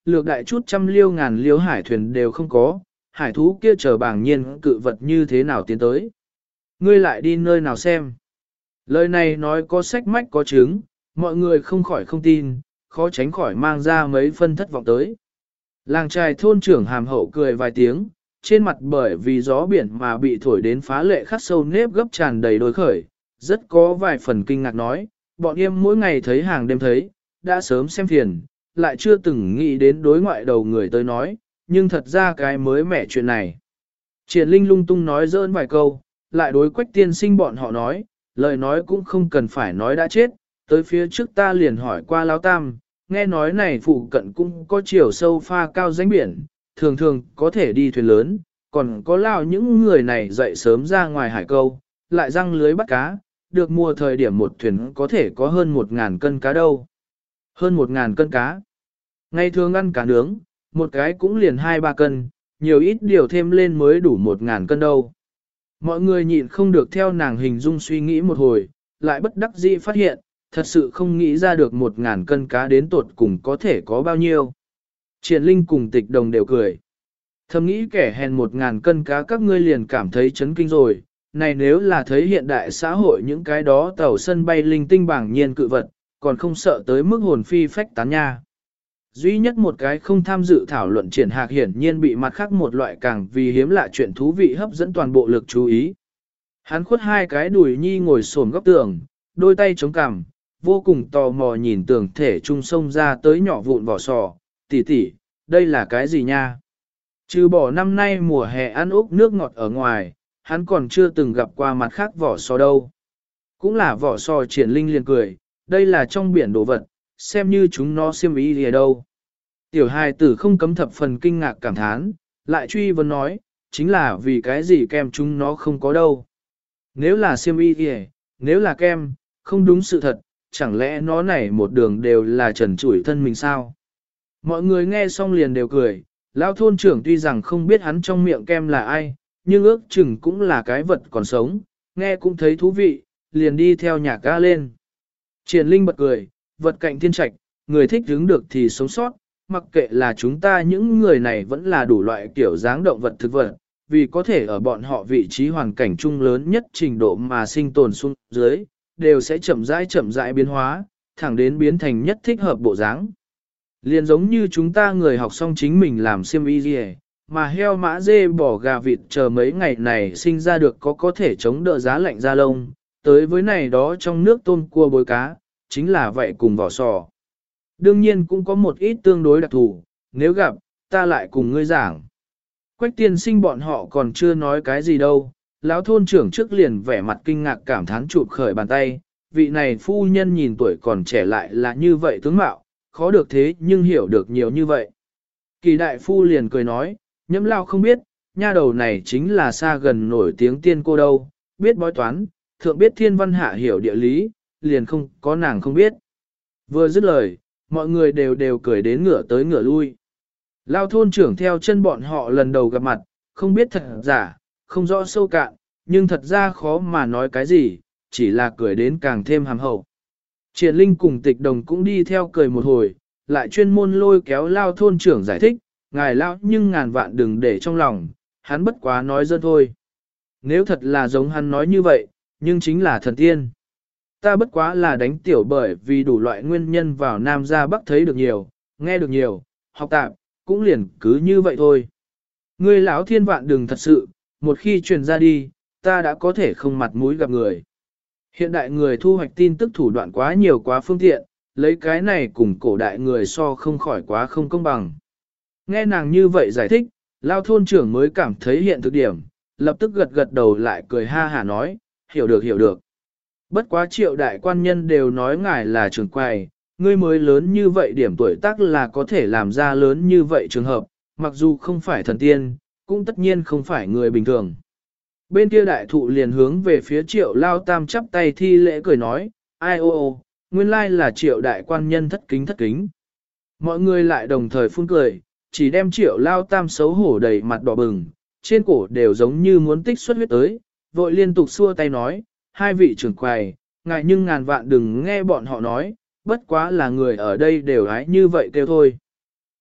lược đại chút trăm liêu ngàn liêu hải thuyền đều không có, hải thú kia chờ bảng nhiên cự vật như thế nào tiến tới. Ngươi lại đi nơi nào xem. Lời này nói có sách mách có chứng, mọi người không khỏi không tin, khó tránh khỏi mang ra mấy phân thất vọng tới. Làng trài thôn trưởng hàm hậu cười vài tiếng, trên mặt bởi vì gió biển mà bị thổi đến phá lệ khắc sâu nếp gấp tràn đầy đôi khởi, rất có vài phần kinh ngạc nói, bọn em mỗi ngày thấy hàng đêm thấy, đã sớm xem phiền, lại chưa từng nghĩ đến đối ngoại đầu người tới nói, nhưng thật ra cái mới mẻ chuyện này. Triển Linh lung tung nói dỡn vài câu, lại đối Quách tiên sinh bọn họ nói, lời nói cũng không cần phải nói đã chết, tới phía trước ta liền hỏi qua Lão Tam, nghe nói này phụ cận cũng có chiều sâu pha cao rãnh biển, thường thường có thể đi thuyền lớn, còn có lao những người này dậy sớm ra ngoài hải câu, lại răng lưới bắt cá, được mua thời điểm một thuyền có thể có hơn một ngàn cân cá đâu. Hơn một ngàn cân cá. Ngày thường ăn cá nướng, một cái cũng liền hai ba cân, nhiều ít điều thêm lên mới đủ một ngàn cân đâu. Mọi người nhịn không được theo nàng hình dung suy nghĩ một hồi, lại bất đắc dĩ phát hiện, thật sự không nghĩ ra được một ngàn cân cá đến tột cùng có thể có bao nhiêu. Triển Linh cùng Tịch Đồng đều cười. Thầm nghĩ kẻ hèn một ngàn cân cá các ngươi liền cảm thấy chấn kinh rồi, này nếu là thấy hiện đại xã hội những cái đó tàu sân bay linh tinh bảng nhiên cự vật, còn không sợ tới mức hồn phi phách tán nha. Duy nhất một cái không tham dự thảo luận Triển Hạc hiển nhiên bị mặt khác một loại càng vì hiếm lạ chuyện thú vị hấp dẫn toàn bộ lực chú ý. Hắn khuất hai cái đùi nhi ngồi xổm góc tường, đôi tay chống cằm, vô cùng tò mò nhìn tường thể trung sông ra tới nhỏ vụn vỏ sò, tỷ tỷ, đây là cái gì nha? Trừ bỏ năm nay mùa hè ăn úp nước ngọt ở ngoài, hắn còn chưa từng gặp qua mặt khác vỏ sò đâu. Cũng là vỏ sò. Triển Linh liền cười, đây là trong biển đồ vật, xem như chúng nó xiêm ý gì đâu. Tiểu hài tử không cấm thập phần kinh ngạc cảm thán, lại truy vấn nói, chính là vì cái gì kem chúng nó không có đâu. Nếu là xiêm y gì, nếu là kem, không đúng sự thật, chẳng lẽ nó này một đường đều là trần trụi thân mình sao? Mọi người nghe xong liền đều cười, lão thôn trưởng tuy rằng không biết hắn trong miệng kem là ai, nhưng ước chừng cũng là cái vật còn sống, nghe cũng thấy thú vị, liền đi theo nhà ca lên. Triển Linh bật cười, vật cạnh thiên trạch, người thích hứng được thì sống sót, mặc kệ là chúng ta những người này vẫn là đủ loại kiểu dáng động vật thực vật, vì có thể ở bọn họ vị trí hoàn cảnh chung lớn nhất trình độ mà sinh tồn xuống dưới, đều sẽ chậm rãi chậm rãi biến hóa, thẳng đến biến thành nhất thích hợp bộ dáng. Liền giống như chúng ta người học xong chính mình làm xiêm y gì, mà heo mã dê bò gà vịt chờ mấy ngày này sinh ra được có có thể chống đỡ giá lạnh da lông, tới với này đó trong nước tôm cua bối cá, chính là vậy cùng vỏ sò. Đương nhiên cũng có một ít tương đối đặc thù, nếu gặp, ta lại cùng ngươi giảng. Quách tiên sinh bọn họ còn chưa nói cái gì đâu, lão thôn trưởng trước liền vẻ mặt kinh ngạc cảm thán chụp khởi bàn tay, vị này phu nhân nhìn tuổi còn trẻ lại là như vậy tướng mạo, khó được thế nhưng hiểu được nhiều như vậy. Kỳ đại phu liền cười nói, nhẫm lao không biết, nha đầu này chính là xa gần nổi tiếng tiên cô đâu, biết bói toán, thượng biết thiên văn hạ hiểu địa lý, liền không có nàng không biết. Vừa dứt lời, mọi người đều đều cười đến ngửa tới ngửa lui. Lao thôn trưởng theo chân bọn họ lần đầu gặp mặt, không biết thật giả, không rõ sâu cạn, nhưng thật ra khó mà nói cái gì, chỉ là cười đến càng thêm hàm hậu. Triển Linh cùng Tịch Đồng cũng đi theo cười một hồi, lại chuyên môn lôi kéo Lao thôn trưởng giải thích, ngài Lao nhưng ngàn vạn đừng để trong lòng, hắn bất quá nói dân thôi. Nếu thật là giống hắn nói như vậy, nhưng chính là thần tiên. Ta bất quá là đánh tiểu bởi vì đủ loại nguyên nhân vào Nam ra Bắc thấy được nhiều, nghe được nhiều, học tạp, cũng liền cứ như vậy thôi. Ngươi lão thiên vạn đừng thật sự, một khi truyền ra đi, ta đã có thể không mặt mũi gặp người. Hiện đại người thu hoạch tin tức thủ đoạn quá nhiều quá phương tiện, lấy cái này cùng cổ đại người so không khỏi quá không công bằng. Nghe nàng như vậy giải thích, Lao thôn trưởng mới cảm thấy hiện thực điểm, lập tức gật gật đầu lại cười ha hả nói, hiểu được hiểu được. Bất quá triệu đại quan nhân đều nói ngài là trưởng quầy, ngươi mới lớn như vậy điểm tuổi tác là có thể làm ra lớn như vậy trường hợp, mặc dù không phải thần tiên, cũng tất nhiên không phải người bình thường. Bên kia đại thụ liền hướng về phía triệu lao tam chắp tay thi lễ cười nói, ai ô ô, nguyên lai là triệu đại quan nhân thất kính thất kính. Mọi người lại đồng thời phun cười, chỉ đem triệu lao tam xấu hổ đầy mặt đỏ bừng, trên cổ đều giống như muốn tích xuất huyết tới, vội liên tục xua tay nói, hai vị trưởng quầy, ngài nhưng ngàn vạn đừng nghe bọn họ nói, bất quá là người ở đây đều hái như vậy kêu thôi.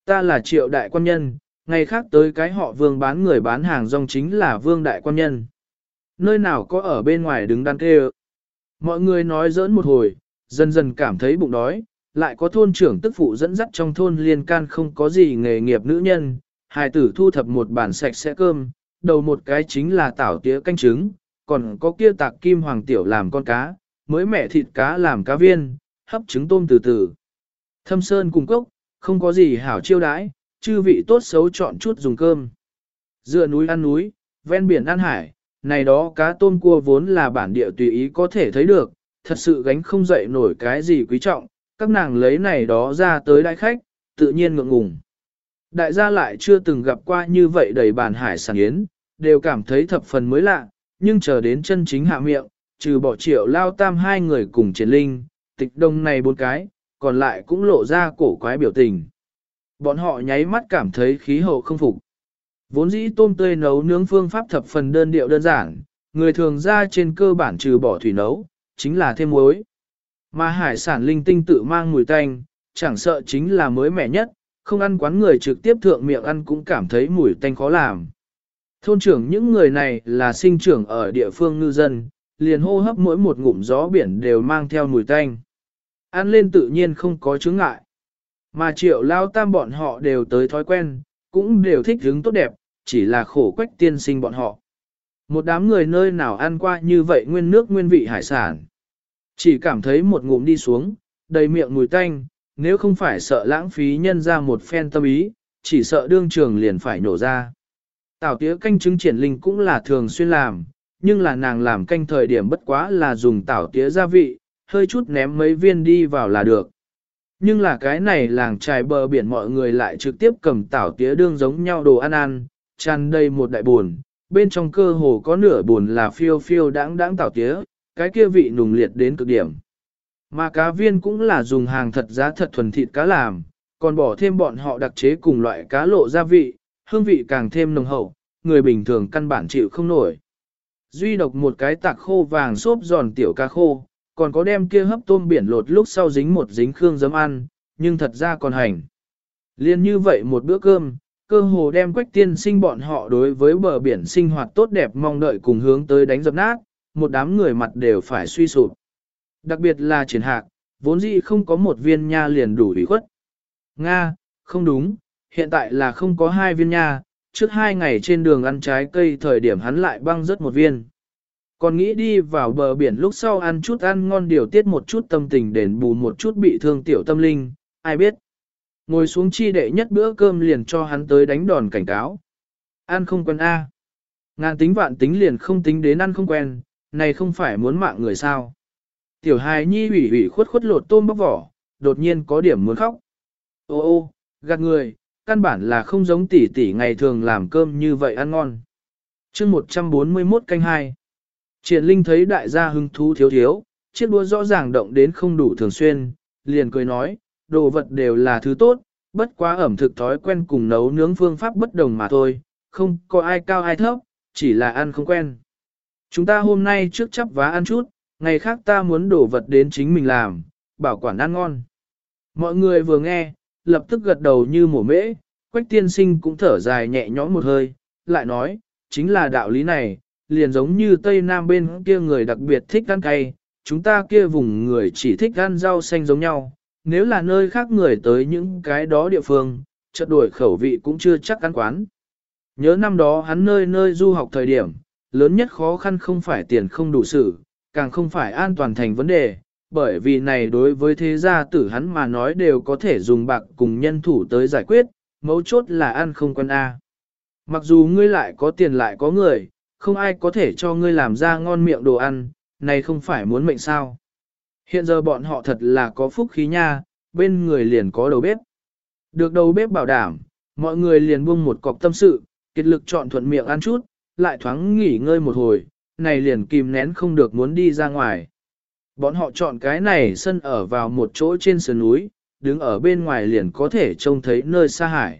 Ta là Triệu đại quan nhân, ngày khác tới cái họ Vương bán người bán hàng rong chính là Vương đại quan nhân. Nơi nào có ở bên ngoài đứng đắn kêu. Mọi người nói giỡn một hồi, dần dần cảm thấy bụng đói, lại có thôn trưởng tức phụ dẫn dắt trong thôn liên can không có gì nghề nghiệp nữ nhân, hài tử thu thập một bàn sạch sẽ cơm, đầu một cái chính là tảo tía canh trứng, còn có kia tạc kim hoàng tiểu làm con cá, mới mẻ thịt cá làm cá viên, hấp trứng tôm từ từ. Thâm sơn cùng cốc, không có gì hảo chiêu đãi, chư vị tốt xấu chọn chút dùng cơm. Dựa núi ăn núi, ven biển ăn hải, này đó cá tôm cua vốn là bản địa tùy ý có thể thấy được, thật sự gánh không dậy nổi cái gì quý trọng, các nàng lấy này đó ra tới đại khách, tự nhiên ngượng ngùng. Đại gia lại chưa từng gặp qua như vậy đầy bàn hải sản yến, đều cảm thấy thập phần mới lạ, nhưng chờ đến chân chính hạ miệng, trừ bỏ Triệu Lao Tam hai người cùng Triển Linh, Tịch Đông này bốn cái, còn lại cũng lộ ra cổ quái biểu tình. Bọn họ nháy mắt cảm thấy khí hậu không phục. Vốn dĩ tôm tươi nấu nướng phương pháp thập phần đơn điệu đơn giản, người thường ra trên cơ bản trừ bỏ thủy nấu, chính là thêm muối. Mà hải sản linh tinh tự mang mùi tanh, chẳng sợ chính là mới mẻ nhất, không ăn quán người trực tiếp thượng miệng ăn cũng cảm thấy mùi tanh khó làm. Thôn trưởng những người này là sinh trưởng ở địa phương ngư dân, liền hô hấp mỗi một ngụm gió biển đều mang theo mùi tanh. Ăn lên tự nhiên không có chướng ngại. Mà Triệu Lao Tam bọn họ đều tới thói quen, cũng đều thích hứng tốt đẹp, chỉ là khổ quách tiên sinh bọn họ. Một đám người nơi nào ăn qua như vậy nguyên nước nguyên vị hải sản. Chỉ cảm thấy một ngụm đi xuống, đầy miệng mùi tanh, nếu không phải sợ lãng phí nhân ra một phen tâm ý, chỉ sợ đương trường liền phải nổ ra. Tảo tía canh trứng Triển Linh cũng là thường xuyên làm, nhưng là nàng làm canh thời điểm bất quá là dùng tảo tía gia vị, hơi chút ném mấy viên đi vào là được. Nhưng là cái này làng trài bờ biển mọi người lại trực tiếp cầm tảo tía đương giống nhau đồ ăn ăn, tràn đầy một đại buồn, bên trong cơ hồ có nửa buồn là phiêu phiêu đãng đãng tảo tía, cái kia vị nùng liệt đến cực điểm. Mà cá viên cũng là dùng hàng thật giá thật thuần thịt cá làm, còn bỏ thêm bọn họ đặc chế cùng loại cá lộ gia vị, hương vị càng thêm nồng hậu, người bình thường căn bản chịu không nổi. Duy độc một cái tạc khô vàng xốp giòn tiểu cá khô, còn có đem kia hấp tôm biển lột lúc sau dính một dính khương giấm ăn, nhưng thật ra còn hành. Liên như vậy một bữa cơm, cơ hồ đem Quách tiên sinh bọn họ đối với bờ biển sinh hoạt tốt đẹp mong đợi cùng hướng tới đánh dập nát, một đám người mặt đều phải suy sụp. Đặc biệt là Triển Hạc, vốn dĩ không có một viên nha liền đủ ủy khuất. Nga, không đúng, hiện tại là không có hai viên nha, trước hai ngày trên đường ăn trái cây thời điểm hắn lại băng rớt một viên. Còn nghĩ đi vào bờ biển lúc sau ăn chút ăn ngon điều tiết một chút tâm tình đền bù một chút bị thương tiểu tâm linh, ai biết. Ngồi xuống chi đệ nhất bữa cơm liền cho hắn tới đánh đòn cảnh cáo. Ăn không quen A. Ngàn tính vạn tính liền không tính đến ăn không quen, này không phải muốn mạng người sao. Tiểu hài nhi ủy ủy khuất khuất lột tôm bóc vỏ, đột nhiên có điểm muốn khóc. Ô ô, gạt người, căn bản là không giống tỷ tỷ ngày thường làm cơm như vậy ăn ngon. chương một trăm bốn mươi mốt canh hai. Triển Linh thấy đại gia hứng thú thiếu thiếu, chiếc đũa rõ ràng động đến không đủ thường xuyên, liền cười nói, đồ vật đều là thứ tốt, bất quá ẩm thực thói quen cùng nấu nướng phương pháp bất đồng mà thôi, không có ai cao ai thấp, chỉ là ăn không quen. Chúng ta hôm nay trước chắp vá ăn chút, ngày khác ta muốn đổ vật đến chính mình làm, bảo quản ăn ngon. Mọi người vừa nghe, lập tức gật đầu như mổ mễ, Quách tiên sinh cũng thở dài nhẹ nhõm một hơi, lại nói, chính là đạo lý này, liền giống như Tây Nam bên kia người đặc biệt thích ăn cay, chúng ta kia vùng người chỉ thích ăn rau xanh giống nhau, nếu là nơi khác người tới những cái đó địa phương, chợt đổi khẩu vị cũng chưa chắc ăn quán. Nhớ năm đó hắn nơi nơi du học thời điểm, lớn nhất khó khăn không phải tiền không đủ sử, càng không phải an toàn thành vấn đề, bởi vì này đối với thế gia tử hắn mà nói đều có thể dùng bạc cùng nhân thủ tới giải quyết, mấu chốt là ăn không quen A. Mặc dù ngươi lại có tiền lại có người, không ai có thể cho ngươi làm ra ngon miệng đồ ăn, này không phải muốn mệnh sao. Hiện giờ bọn họ thật là có phúc khí nha, bên người liền có đầu bếp. Được đầu bếp bảo đảm, mọi người liền buông một cọc tâm sự, kiệt lực chọn thuận miệng ăn chút, lại thoáng nghỉ ngơi một hồi, này liền kìm nén không được muốn đi ra ngoài. Bọn họ chọn cái này sân ở vào một chỗ trên sườn núi, đứng ở bên ngoài liền có thể trông thấy nơi xa hải.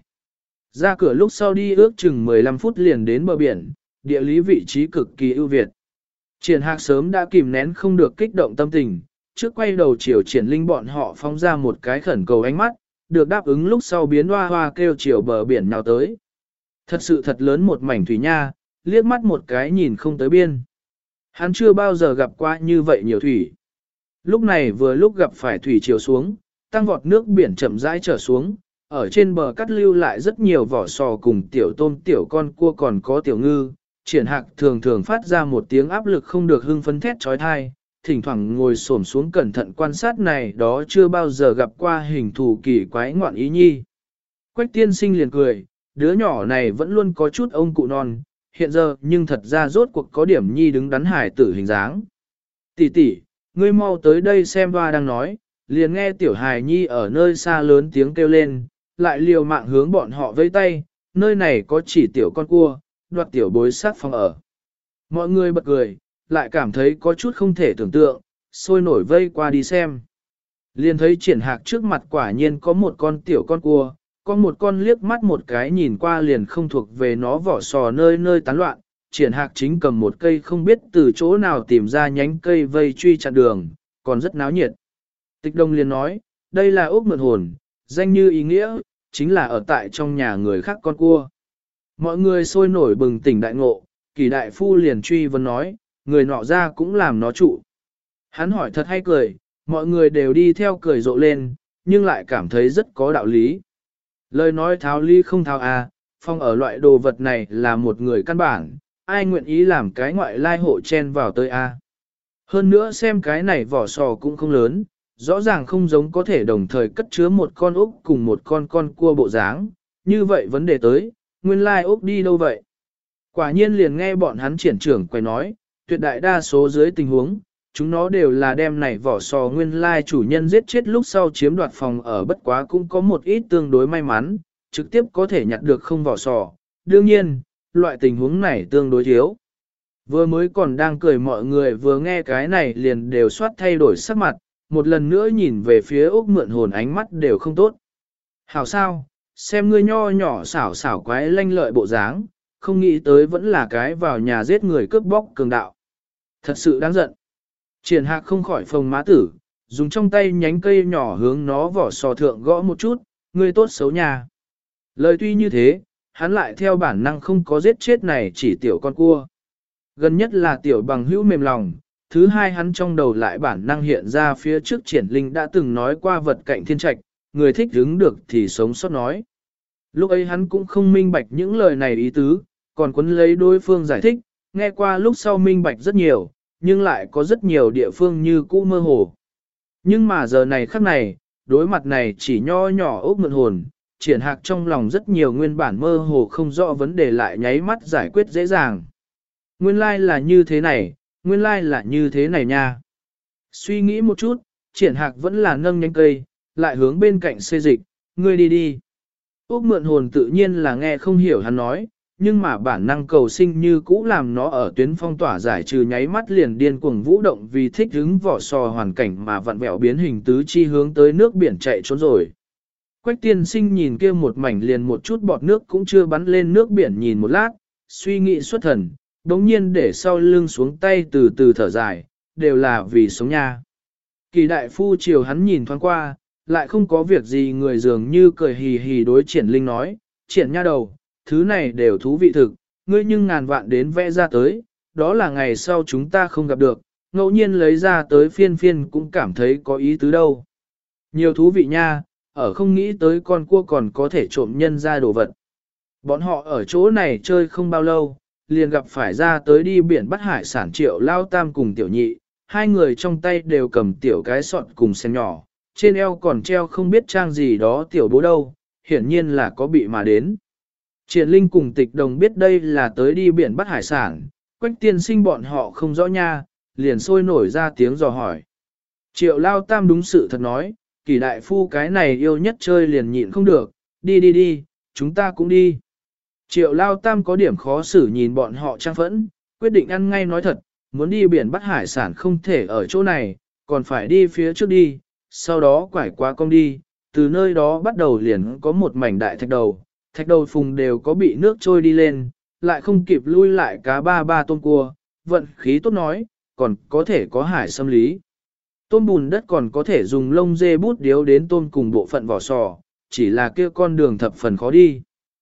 Ra cửa lúc sau đi ước chừng mười lăm phút liền đến bờ biển, địa lý vị trí cực kỳ ưu việt. Triển Hạc sớm đã kìm nén không được kích động tâm tình, trước quay đầu chiều Triển Linh bọn họ phóng ra một cái khẩn cầu ánh mắt, được đáp ứng lúc sau biến hoa hoa kêu chiều bờ biển nào tới. Thật sự thật lớn một mảnh thủy nha, liếc mắt một cái nhìn không tới biên. Hắn chưa bao giờ gặp qua như vậy nhiều thủy. Lúc này vừa lúc gặp phải thủy chiều xuống, tăng vọt nước biển chậm rãi trở xuống, ở trên bờ cắt lưu lại rất nhiều vỏ sò cùng tiểu tôm tiểu con cua còn có tiểu ngư. Triển Hạc thường thường phát ra một tiếng áp lực không được hưng phấn thét trói thai, thỉnh thoảng ngồi xổm xuống cẩn thận quan sát này đó chưa bao giờ gặp qua hình thù kỳ quái ngoạn ý nhi. Quách tiên sinh liền cười, đứa nhỏ này vẫn luôn có chút ông cụ non, hiện giờ nhưng thật ra rốt cuộc có điểm nhi đứng đắn hải tử hình dáng. Tỷ tỷ, ngươi mau tới đây xem hoa đang nói, liền nghe tiểu hài nhi ở nơi xa lớn tiếng kêu lên, lại liều mạng hướng bọn họ vẫy tay, nơi này có chỉ tiểu con cua, đoạt tiểu bối sát phòng ở. Mọi người bật cười, lại cảm thấy có chút không thể tưởng tượng, sôi nổi vây qua đi xem. Liền thấy Triển Hạc trước mặt quả nhiên có một con tiểu con cua, có một con liếc mắt một cái nhìn qua liền không thuộc về nó vỏ sò nơi nơi tán loạn. Triển Hạc chính cầm một cây không biết từ chỗ nào tìm ra nhánh cây vây truy chặn đường, còn rất náo nhiệt. Tịch Đông liền nói, đây là ốc mượn hồn, danh như ý nghĩa, chính là ở tại trong nhà người khác con cua. Mọi người sôi nổi bừng tỉnh đại ngộ, Kỳ đại phu liền truy vấn nói, người nọ ra cũng làm nó trụ. Hắn hỏi thật hay cười, mọi người đều đi theo cười rộ lên, nhưng lại cảm thấy rất có đạo lý. Lời nói tháo ly không tháo à, phong ở loại đồ vật này là một người căn bản, ai nguyện ý làm cái ngoại lai hộ chen vào tới a. À. Hơn nữa xem cái này vỏ sò cũng không lớn, rõ ràng không giống có thể đồng thời cất chứa một con ốc cùng một con con cua bộ dáng, như vậy vấn đề tới, nguyên lai ốc đi đâu vậy? Quả nhiên liền nghe bọn hắn triển trưởng quay nói, tuyệt đại đa số dưới tình huống, chúng nó đều là đem này vỏ sò nguyên lai chủ nhân giết chết lúc sau chiếm đoạt phòng ở, bất quá cũng có một ít tương đối may mắn, trực tiếp có thể nhặt được không vỏ sò. Đương nhiên, loại tình huống này tương đối thiếu. Vừa mới còn đang cười mọi người vừa nghe cái này liền đều soát thay đổi sắc mặt, một lần nữa nhìn về phía ốc mượn hồn ánh mắt đều không tốt. Hảo sao, xem ngươi nho nhỏ xảo xảo quái lanh lợi bộ dáng, không nghĩ tới vẫn là cái vào nhà giết người cướp bóc cường đạo. Thật sự đáng giận. Triển Hạc không khỏi phồng má tử, dùng trong tay nhánh cây nhỏ hướng nó vỏ sò thượng gõ một chút, ngươi tốt xấu nhà. Lời tuy như thế, hắn lại theo bản năng không có giết chết này chỉ tiểu con cua. Gần nhất là tiểu bằng hữu mềm lòng, thứ hai hắn trong đầu lại bản năng hiện ra phía trước Triển Linh đã từng nói qua vật cạnh thiên trạch, người thích hứng được thì sống sót nói. Lúc ấy hắn cũng không minh bạch những lời này ý tứ, còn quấn lấy đối phương giải thích, nghe qua lúc sau minh bạch rất nhiều, nhưng lại có rất nhiều địa phương như cũ mơ hồ. Nhưng mà giờ này khắc này, đối mặt này chỉ nho nhỏ ốc mượn hồn, Triển Hạc trong lòng rất nhiều nguyên bản mơ hồ không rõ vấn đề lại nháy mắt giải quyết dễ dàng. Nguyên lai like là như thế này, nguyên lai like là như thế này nha. Suy nghĩ một chút, Triển Hạc vẫn là nâng nhánh cây, lại hướng bên cạnh xê dịch, ngươi đi đi. Ốc mượn hồn tự nhiên là nghe không hiểu hắn nói, nhưng mà bản năng cầu sinh như cũ làm nó ở tuyến phong tỏa giải trừ nháy mắt liền điên cuồng vũ động vì thích hứng vỏ sò hoàn cảnh mà vặn vẹo biến hình tứ chi hướng tới nước biển chạy trốn rồi. Quách tiên sinh nhìn kia một mảnh liền một chút bọt nước cũng chưa bắn lên nước biển nhìn một lát, suy nghĩ xuất thần, đống nhiên để sau lưng xuống tay từ từ thở dài, đều là vì sống nha. Kỳ đại phu chiều hắn nhìn thoáng qua, lại không có việc gì người dường như cười hì hì đối Triển Linh nói, Triển nha đầu, thứ này đều thú vị thực, ngươi nhưng ngàn vạn đến vẽ ra tới, đó là ngày sau chúng ta không gặp được, ngẫu nhiên lấy ra tới phiên phiên cũng cảm thấy có ý tứ đâu. Nhiều thú vị nha, ở không nghĩ tới con cua còn có thể trộm nhân ra đồ vật. Bọn họ ở chỗ này chơi không bao lâu, liền gặp phải ra tới đi biển bắt hải sản Triệu Lao Tam cùng Tiểu Nhị, hai người trong tay đều cầm tiểu cái sọt cùng sen nhỏ, trên eo còn treo không biết trang gì đó tiểu bố đâu, hiển nhiên là có bị mà đến. Triển Linh cùng Tịch Đồng biết đây là tới đi biển bắt hải sản, Quách tiên sinh bọn họ không rõ nha, liền sôi nổi ra tiếng dò hỏi. Triệu Lao Tam đúng sự thật nói, Kỳ đại phu cái này yêu nhất chơi liền nhịn không được, đi đi đi, chúng ta cũng đi. Triệu Lao Tam có điểm khó xử nhìn bọn họ trang phẫn, quyết định ăn ngay nói thật, muốn đi biển bắt hải sản không thể ở chỗ này, còn phải đi phía trước đi, sau đó quải qua cong đi, từ nơi đó bắt đầu liền có một mảnh đại thạch đầu, thạch đầu phùng đều có bị nước trôi đi lên, lại không kịp lui lại cá ba ba tôm cua, vận khí tốt nói, còn có thể có hải xâm lý. Tôm bùn đất còn có thể dùng lông dê bút điếu đến tôm cùng bộ phận vỏ sò, chỉ là kia con đường thập phần khó đi.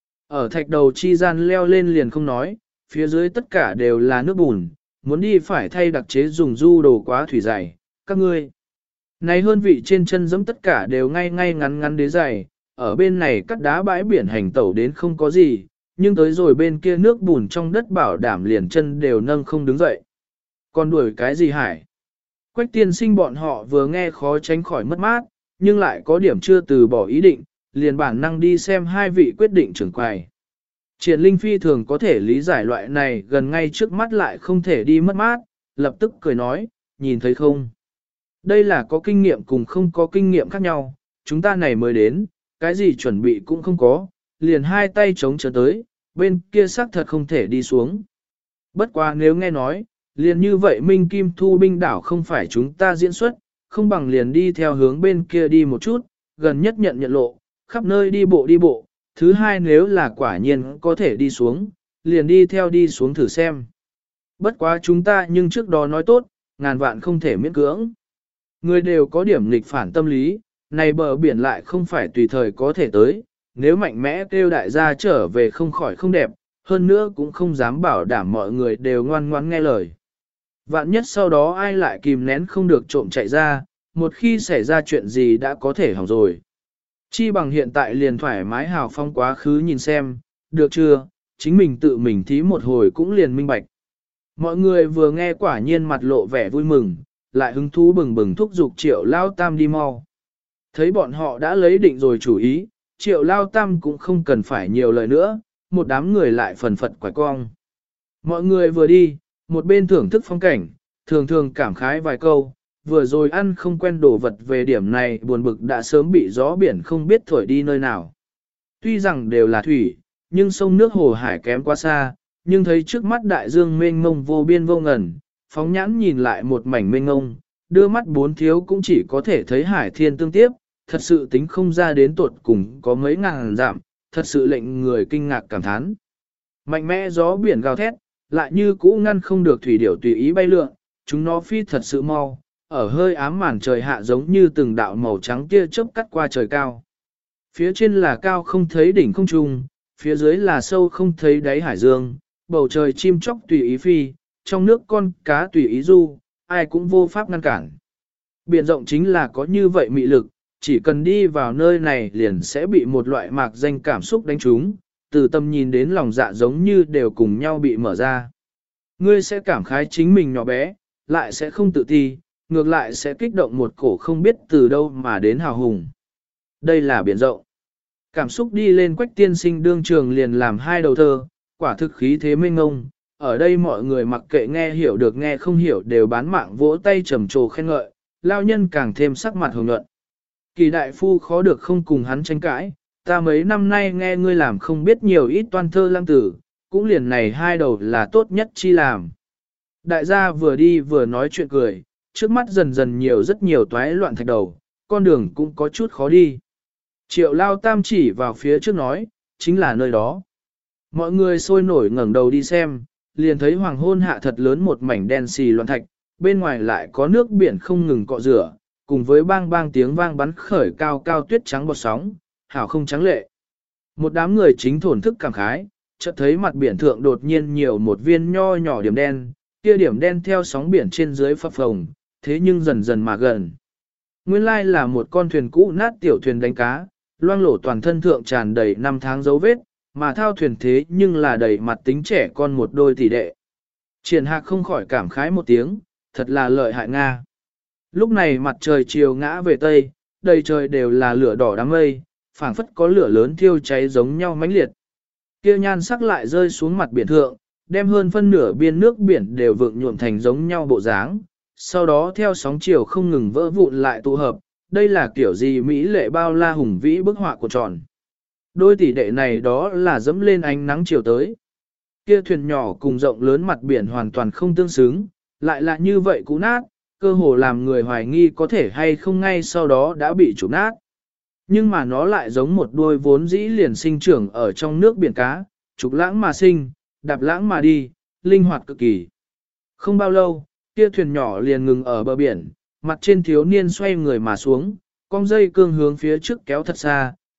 Ở thạch đầu chi gian leo lên liền không nói, phía dưới tất cả đều là nước bùn, muốn đi phải thay đặc chế dùng du đồ quá thủy dày, các ngươi. Này hơn vị trên chân giẫm tất cả đều ngay ngay ngắn ngắn đế dày, ở bên này cắt đá bãi biển hành tẩu đến không có gì, nhưng tới rồi bên kia nước bùn trong đất bảo đảm liền chân đều nâng không đứng dậy. Còn đuổi cái gì hải? Quách tiên sinh bọn họ vừa nghe khó tránh khỏi mất mát, nhưng lại có điểm chưa từ bỏ ý định, liền bản năng đi xem hai vị quyết định trưởng quầy. Triển Linh phi thường có thể lý giải loại này gần ngay trước mắt lại không thể đi mất mát, lập tức cười nói, nhìn thấy không? Đây là có kinh nghiệm cùng không có kinh nghiệm khác nhau, chúng ta này mới đến, cái gì chuẩn bị cũng không có, liền hai tay chống trở tới, bên kia xác thật không thể đi xuống. Bất quá nếu nghe nói, liền như vậy Minh Kim Thu binh đảo không phải chúng ta diễn xuất, không bằng liền đi theo hướng bên kia đi một chút, gần nhất nhận nhận lộ, khắp nơi đi bộ đi bộ, thứ hai nếu là quả nhiên có thể đi xuống, liền đi theo đi xuống thử xem. Bất quá chúng ta nhưng trước đó nói tốt, ngàn vạn không thể miễn cưỡng. Người đều có điểm nghịch phản tâm lý, này bờ biển lại không phải tùy thời có thể tới, nếu mạnh mẽ kêu đại gia trở về không khỏi không đẹp, hơn nữa cũng không dám bảo đảm mọi người đều ngoan ngoãn nghe lời. Vạn nhất sau đó ai lại kìm nén không được trộm chạy ra, một khi xảy ra chuyện gì đã có thể hỏng rồi. Chi bằng hiện tại liền thoải mái hào phong quá khứ nhìn xem, được chưa, chính mình tự mình thí một hồi cũng liền minh bạch. Mọi người vừa nghe quả nhiên mặt lộ vẻ vui mừng, lại hứng thú bừng bừng thúc giục Triệu Lao Tam đi mau. Thấy bọn họ đã lấy định rồi chủ ý, Triệu Lao Tam cũng không cần phải nhiều lời nữa, một đám người lại phần phật quải cong. Mọi người vừa đi, một bên thưởng thức phong cảnh, thường thường cảm khái vài câu, vừa rồi ăn không quen đồ vật về điểm này buồn bực đã sớm bị gió biển không biết thổi đi nơi nào. Tuy rằng đều là thủy, nhưng sông nước hồ hải kém quá xa, nhưng thấy trước mắt đại dương mênh mông vô biên vô ngần, phóng nhãn nhìn lại một mảnh mênh mông, đưa mắt bốn thiếu cũng chỉ có thể thấy hải thiên tương tiếp, thật sự tính không ra đến tuột cùng có mấy ngàn dặm, thật sự lệnh người kinh ngạc cảm thán. Mạnh mẽ gió biển gào thét, lại như cũ ngăn không được thủy điểu tùy ý bay lượn, chúng nó phi thật sự mau, ở hơi ám màn trời hạ giống như từng đạo màu trắng tia chớp cắt qua trời cao. Phía trên là cao không thấy đỉnh không trung, phía dưới là sâu không thấy đáy hải dương, bầu trời chim chóc tùy ý phi, trong nước con cá tùy ý du, ai cũng vô pháp ngăn cản. Biển rộng chính là có như vậy mị lực, chỉ cần đi vào nơi này liền sẽ bị một loại mạc danh cảm xúc đánh trúng, từ tâm nhìn đến lòng dạ giống như đều cùng nhau bị mở ra. Ngươi sẽ cảm khái chính mình nhỏ bé, lại sẽ không tự ti, ngược lại sẽ kích động một cổ không biết từ đâu mà đến hào hùng. Đây là biển rộng. Cảm xúc đi lên Quách tiên sinh đương trường liền làm hai đầu thơ, quả thực khí thế mênh ngông. Ở đây mọi người mặc kệ nghe hiểu được nghe không hiểu đều bán mạng vỗ tay trầm trồ khen ngợi, lao nhân càng thêm sắc mặt hồng nhuận. Kỳ đại phu khó được không cùng hắn tranh cãi, ta mấy năm nay nghe ngươi làm không biết nhiều ít toan thơ lăng tử, cũng liền này hai đầu là tốt nhất chi làm. Đại gia vừa đi vừa nói chuyện cười, trước mắt dần dần nhiều rất nhiều toái loạn thạch đầu, con đường cũng có chút khó đi. Triệu Lao Tam chỉ vào phía trước nói, chính là nơi đó. Mọi người sôi nổi ngẩng đầu đi xem, liền thấy hoàng hôn hạ thật lớn một mảnh đen xì loạn thạch, bên ngoài lại có nước biển không ngừng cọ rửa, cùng với bang bang tiếng vang bắn khởi cao cao tuyết trắng bọt sóng, hảo không trắng lệ. Một đám người chính thổn thức cảm khái, chợt thấy mặt biển thượng đột nhiên nhiều một viên nho nhỏ điểm đen, kia điểm đen theo sóng biển trên dưới phập phồng, thế nhưng dần dần mà gần. Nguyên lai là một con thuyền cũ nát tiểu thuyền đánh cá, loang lổ toàn thân thượng tràn đầy năm tháng dấu vết, mà thao thuyền thế nhưng là đầy mặt tính trẻ con một đôi tỷ đệ. Triển Hạc không khỏi cảm khái một tiếng, thật là lợi hại Nga. Lúc này mặt trời chiều ngã về tây, đầy trời đều là lửa đỏ đám mây, phảng phất có lửa lớn thiêu cháy giống nhau mãnh liệt. Kia nhan sắc lại rơi xuống mặt biển thượng, đem hơn phân nửa biên nước biển đều vượng nhuộm thành giống nhau bộ dáng, sau đó theo sóng chiều không ngừng vỡ vụn lại tụ hợp, đây là kiểu gì mỹ lệ bao la hùng vĩ bức họa của tròn. Đôi tỷ đệ này đó là dẫm lên ánh nắng chiều tới. Kia thuyền nhỏ cùng rộng lớn mặt biển hoàn toàn không tương xứng, lại là như vậy cũ nát, cơ hồ làm người hoài nghi có thể hay không ngay sau đó đã bị chụp nát. Nhưng mà nó lại giống một đuôi vốn dĩ liền sinh trưởng ở trong nước biển cá, trục lãng mà sinh, đạp lãng mà đi, linh hoạt cực kỳ. Không bao lâu, kia thuyền nhỏ liền ngừng ở bờ biển, mặt trên thiếu niên xoay người mà xuống, con dây cương hướng phía trước kéo thật xa,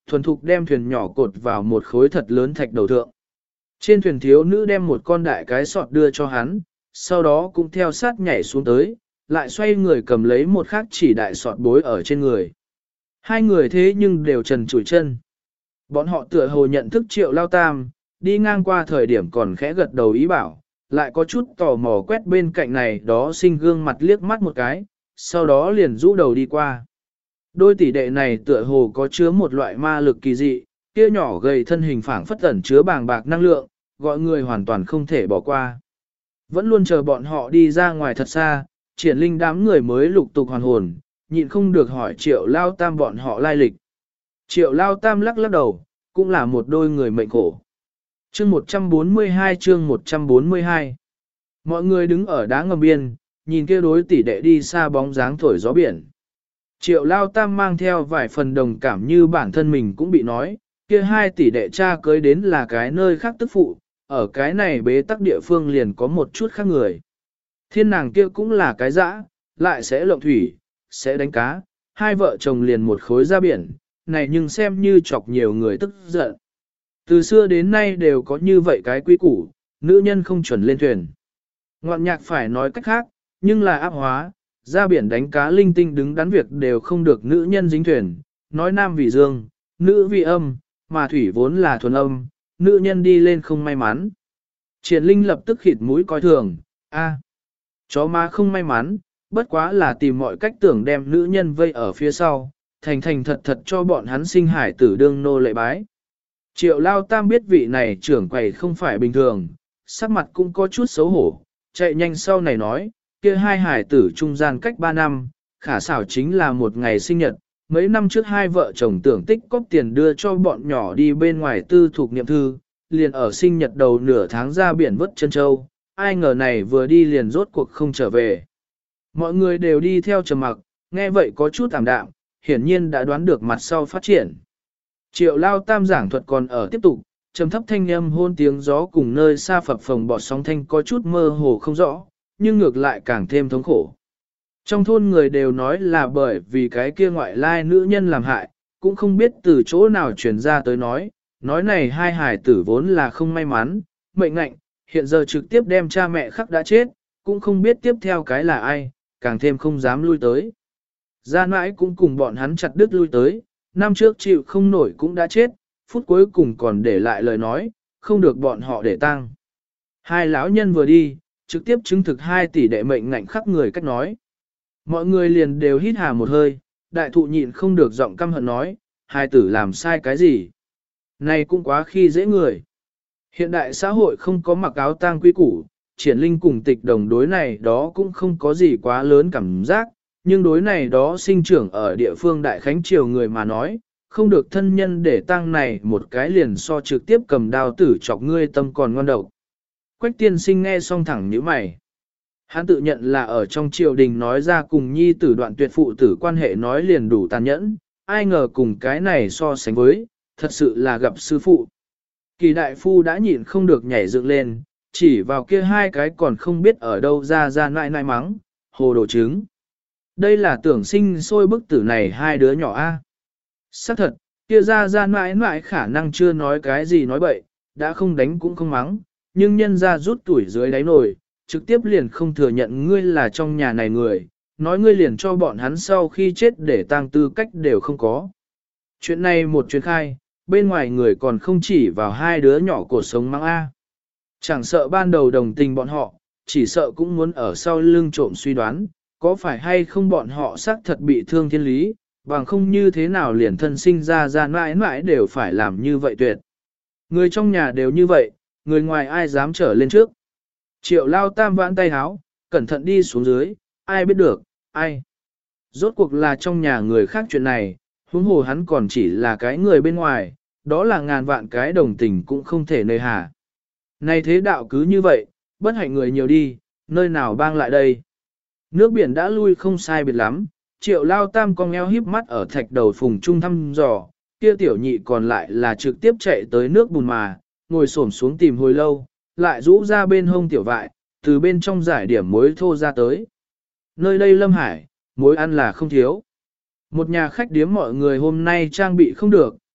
thuần thục đem thuyền nhỏ cột vào một khối thật lớn thạch đầu thượng. Trên thuyền thiếu nữ đem một con đại cái sọt đưa cho hắn, sau đó cũng theo sát nhảy xuống tới, lại xoay người cầm lấy một khác chỉ đại sọt bối ở trên người. Hai người thế nhưng đều trần trụi chân. Bọn họ tựa hồ nhận thức Triệu Lao Tam, đi ngang qua thời điểm còn khẽ gật đầu ý bảo, lại có chút tò mò quét bên cạnh này đó sinh gương mặt liếc mắt một cái, sau đó liền rũ đầu đi qua. Đôi tỷ đệ này tựa hồ có chứa một loại ma lực kỳ dị, kia nhỏ gầy thân hình phảng phất ẩn chứa bàng bạc năng lượng, gọi người hoàn toàn không thể bỏ qua. Vẫn luôn chờ bọn họ đi ra ngoài thật xa, Triển Linh đám người mới lục tục hoàn hồn, nhịn không được hỏi Triệu Lao Tam bọn họ lai lịch. Triệu Lao Tam lắc lắc đầu, cũng là một đôi người mệnh khổ. Chương một trăm bốn mươi hai chương một trăm bốn mươi hai. Mọi người đứng ở đá ngầm biên, nhìn kia đối tỷ đệ đi xa bóng dáng thổi gió biển. Triệu Lao Tam mang theo vài phần đồng cảm như bản thân mình cũng bị nói, kia hai tỷ đệ cha cưới đến là cái nơi khác tức phụ, ở cái này bế tắc địa phương liền có một chút khác người. Thiên nàng kia cũng là cái dã, lại sẽ lộng thủy, sẽ đánh cá, hai vợ chồng liền một khối ra biển, này nhưng xem như chọc nhiều người tức giận. Từ xưa đến nay đều có như vậy cái quy củ, nữ nhân không chuẩn lên thuyền. Ngoạn nhạc phải nói cách khác, nhưng là áp hóa, ra biển đánh cá linh tinh đứng đắn việc đều không được nữ nhân dính thuyền, nói nam vì dương, nữ vì âm, mà thủy vốn là thuần âm, nữ nhân đi lên không may mắn. Triển Linh lập tức khịt mũi coi thường, a, chó má không may mắn, bất quá là tìm mọi cách tưởng đem nữ nhân vây ở phía sau, thành thành thật thật cho bọn hắn sinh hải tử đương nô lệ bái. Triệu Lao Tam biết vị này trưởng quầy không phải bình thường, sắc mặt cũng có chút xấu hổ, chạy nhanh sau này nói, kia hai hải tử trung gian cách ba năm, khả xảo chính là một ngày sinh nhật, mấy năm trước hai vợ chồng tưởng tích cóp tiền đưa cho bọn nhỏ đi bên ngoài tư thuộc niệm thư, liền ở sinh nhật đầu nửa tháng ra biển vớt chân châu, ai ngờ này vừa đi liền rốt cuộc không trở về. Mọi người đều đi theo trầm mặc, nghe vậy có chút tạm đạm, hiển nhiên đã đoán được mặt sau phát triển. Triệu Lao Tam giảng thuật còn ở tiếp tục, trầm thấp thanh âm hôn tiếng gió cùng nơi xa phập phồng bọt sóng thanh có chút mơ hồ không rõ, nhưng ngược lại càng thêm thống khổ. Trong thôn người đều nói là bởi vì cái kia ngoại lai nữ nhân làm hại, cũng không biết từ chỗ nào truyền ra tới nói, nói này hai hài tử vốn là không may mắn, mệnh ngạnh, hiện giờ trực tiếp đem cha mẹ khắc đã chết, cũng không biết tiếp theo cái là ai, càng thêm không dám lui tới. Gia nãi cũng cùng bọn hắn chặt đứt lui tới, năm trước chịu không nổi cũng đã chết, phút cuối cùng còn để lại lời nói, không được bọn họ để tăng. Hai lão nhân vừa đi, trực tiếp chứng thực hai tỷ đệ mệnh ngạnh khắc người cách nói. Mọi người liền đều hít hà một hơi, đại thụ nhịn không được giọng căm hận nói, hai tử làm sai cái gì. Này cũng quá khi dễ người. Hiện đại xã hội không có mặc áo tang quy củ, Triển Linh cùng tịch đồng đối này đó cũng không có gì quá lớn cảm giác, nhưng đối này đó sinh trưởng ở địa phương Đại Khánh Triều người mà nói, không được thân nhân để tang này một cái liền so trực tiếp cầm đao tử chọc ngươi tâm còn ngon độc. Quách tiên sinh nghe xong thẳng nhíu mày. Hắn tự nhận là ở trong triều đình nói ra cùng nhi tử đoạn tuyệt phụ tử quan hệ nói liền đủ tàn nhẫn, ai ngờ cùng cái này so sánh với, thật sự là gặp sư phụ. Kỳ đại phu đã nhịn không được nhảy dựng lên, chỉ vào kia hai cái còn không biết ở đâu ra ra nại nại mắng, hồ đồ trứng. Đây là tưởng sinh sôi bức tử này hai đứa nhỏ a. Xác thật, kia ra ra nại nại khả năng chưa nói cái gì nói bậy, đã không đánh cũng không mắng, nhưng nhân ra rút tuổi dưới đáy nồi, trực tiếp liền không thừa nhận ngươi là trong nhà này người, nói ngươi liền cho bọn hắn sau khi chết để tang tư cách đều không có. Chuyện này một chuyện khai, bên ngoài người còn không chỉ vào hai đứa nhỏ cổ sống mắng A. Chẳng sợ ban đầu đồng tình bọn họ, chỉ sợ cũng muốn ở sau lưng trộm suy đoán, có phải hay không bọn họ xác thật bị thương thiên lý, bằng không như thế nào liền thân sinh ra ra mãi mãi đều phải làm như vậy tuyệt. Người trong nhà đều như vậy, người ngoài ai dám trở lên trước. Triệu Lao Tam vãn tay háo, cẩn thận đi xuống dưới, ai biết được, ai. Rốt cuộc là trong nhà người khác chuyện này, huống hồ hắn còn chỉ là cái người bên ngoài, đó là ngàn vạn cái đồng tình cũng không thể nơi hà. Này thế đạo cứ như vậy, bất hạnh người nhiều đi, nơi nào bang lại đây. Nước biển đã lui không sai biệt lắm, Triệu Lao Tam con eo híp mắt ở thạch đầu phùng trung thăm dò, kia tiểu nhị còn lại là trực tiếp chạy tới nước bùn mà, ngồi xổm xuống tìm hồi lâu, lại rũ ra bên hông tiểu vại, từ bên trong giải điểm muối thô ra tới. Nơi đây Lâm Hải, muối ăn là không thiếu. Một nhà khách điếm mọi người hôm nay trang bị không được,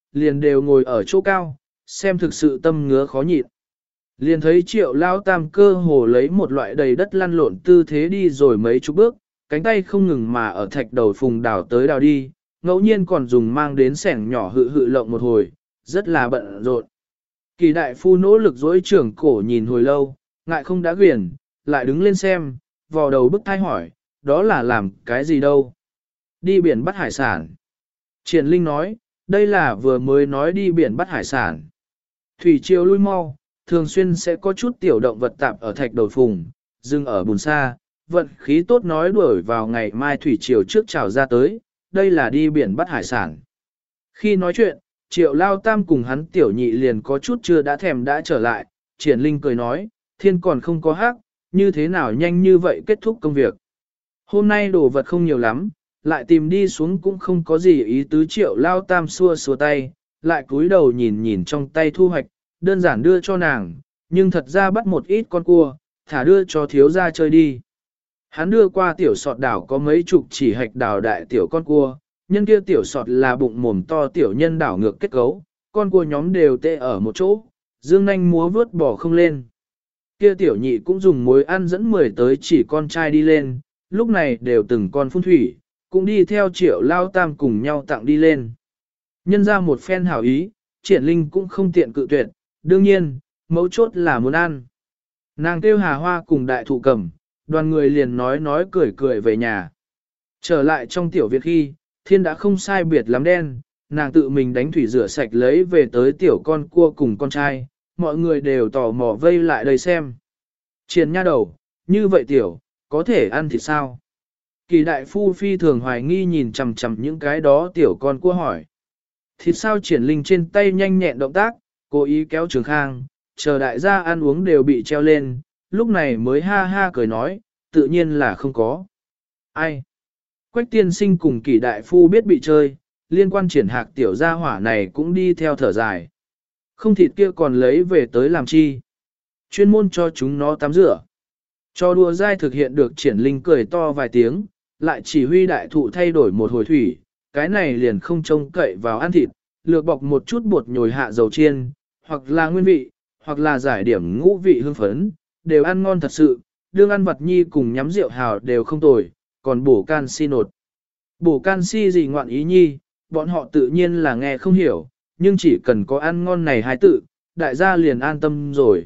liền đều ngồi ở chỗ cao, xem thực sự tâm ngứa khó nhịn. Liền thấy triệu lao tam cơ hồ lấy một loại đầy đất lăn lộn tư thế đi rồi mấy chục bước, cánh tay không ngừng mà ở thạch đầu phùng đào tới đào đi, ngẫu nhiên còn dùng mang đến sẻng nhỏ hự hự lộng một hồi, rất là bận rộn. Kỳ đại phu nỗ lực dối trưởng cổ nhìn hồi lâu, ngại không đã quyển, lại đứng lên xem, vò đầu bức thai hỏi, đó là làm cái gì đâu? Đi biển bắt hải sản. Triển Linh nói, đây là vừa mới nói đi biển bắt hải sản. Thủy triều lui mau, thường xuyên sẽ có chút tiểu động vật tạp ở thạch đầu phùng, dừng ở bùn xa, vận khí tốt nói đuổi vào ngày mai thủy triều trước trào ra tới, đây là đi biển bắt hải sản. Khi nói chuyện, triệu lao tam cùng hắn tiểu nhị liền có chút chưa đã thèm đã trở lại, Triển Linh cười nói, thiên còn không có hắc, như thế nào nhanh như vậy kết thúc công việc. Hôm nay đồ vật không nhiều lắm, lại tìm đi xuống cũng không có gì ý tứ triệu lao tam xua xua tay, lại cúi đầu nhìn nhìn trong tay thu hoạch, đơn giản đưa cho nàng, nhưng thật ra bắt một ít con cua, thả đưa cho thiếu gia chơi đi. Hắn đưa qua tiểu sọt đảo có mấy chục chỉ hạch đảo đại tiểu con cua, nhân kia tiểu sọt là bụng mồm to tiểu nhân đảo ngược kết cấu, con cua nhóm đều tê ở một chỗ, dương nanh múa vướt bỏ không lên. Kia tiểu nhị cũng dùng muối ăn dẫn mười tới chỉ con trai đi lên, lúc này đều từng con phun thủy, cũng đi theo triệu lao tam cùng nhau tặng đi lên. Nhân ra một phen hảo ý, Triển Linh cũng không tiện cự tuyệt, đương nhiên, mấu chốt là muốn ăn. Nàng kêu Hà Hoa cùng đại thụ cầm, đoàn người liền nói nói cười cười về nhà. Trở lại trong tiểu viện khi, thiên đã không sai biệt lắm đen, nàng tự mình đánh thủy rửa sạch lấy về tới tiểu con cua cùng con trai, mọi người đều tò mò vây lại đây xem. Triển nha đầu, như vậy tiểu, có thể ăn thịt sao? Kỳ đại phu phi thường hoài nghi nhìn chằm chằm những cái đó tiểu con cua hỏi. Thịt sao Triển Linh trên tay nhanh nhẹn động tác, cố ý kéo Trường Khang, chờ đại gia ăn uống đều bị treo lên, lúc này mới ha ha cười nói, tự nhiên là không có. Ai? Quách tiên sinh cùng Kỳ đại phu biết bị chơi, liên quan Triển Hạc tiểu gia hỏa này cũng đi theo thở dài. Không thịt kia còn lấy về tới làm chi? Chuyên môn cho chúng nó tắm rửa. Cho đùa dai thực hiện được Triển Linh cười to vài tiếng, lại chỉ huy đại thụ thay đổi một hồi thủy, cái này liền không trông cậy vào ăn thịt, lược bọc một chút bột nhồi hạ dầu chiên, hoặc là nguyên vị, hoặc là giải điểm ngũ vị hương phấn, đều ăn ngon thật sự, đương ăn vật nhi cùng nhắm rượu hào đều không tồi, còn bổ canxi nột. Bổ canxi gì ngoạn ý nhi, bọn họ tự nhiên là nghe không hiểu, nhưng chỉ cần có ăn ngon này hai tự, đại gia liền an tâm rồi.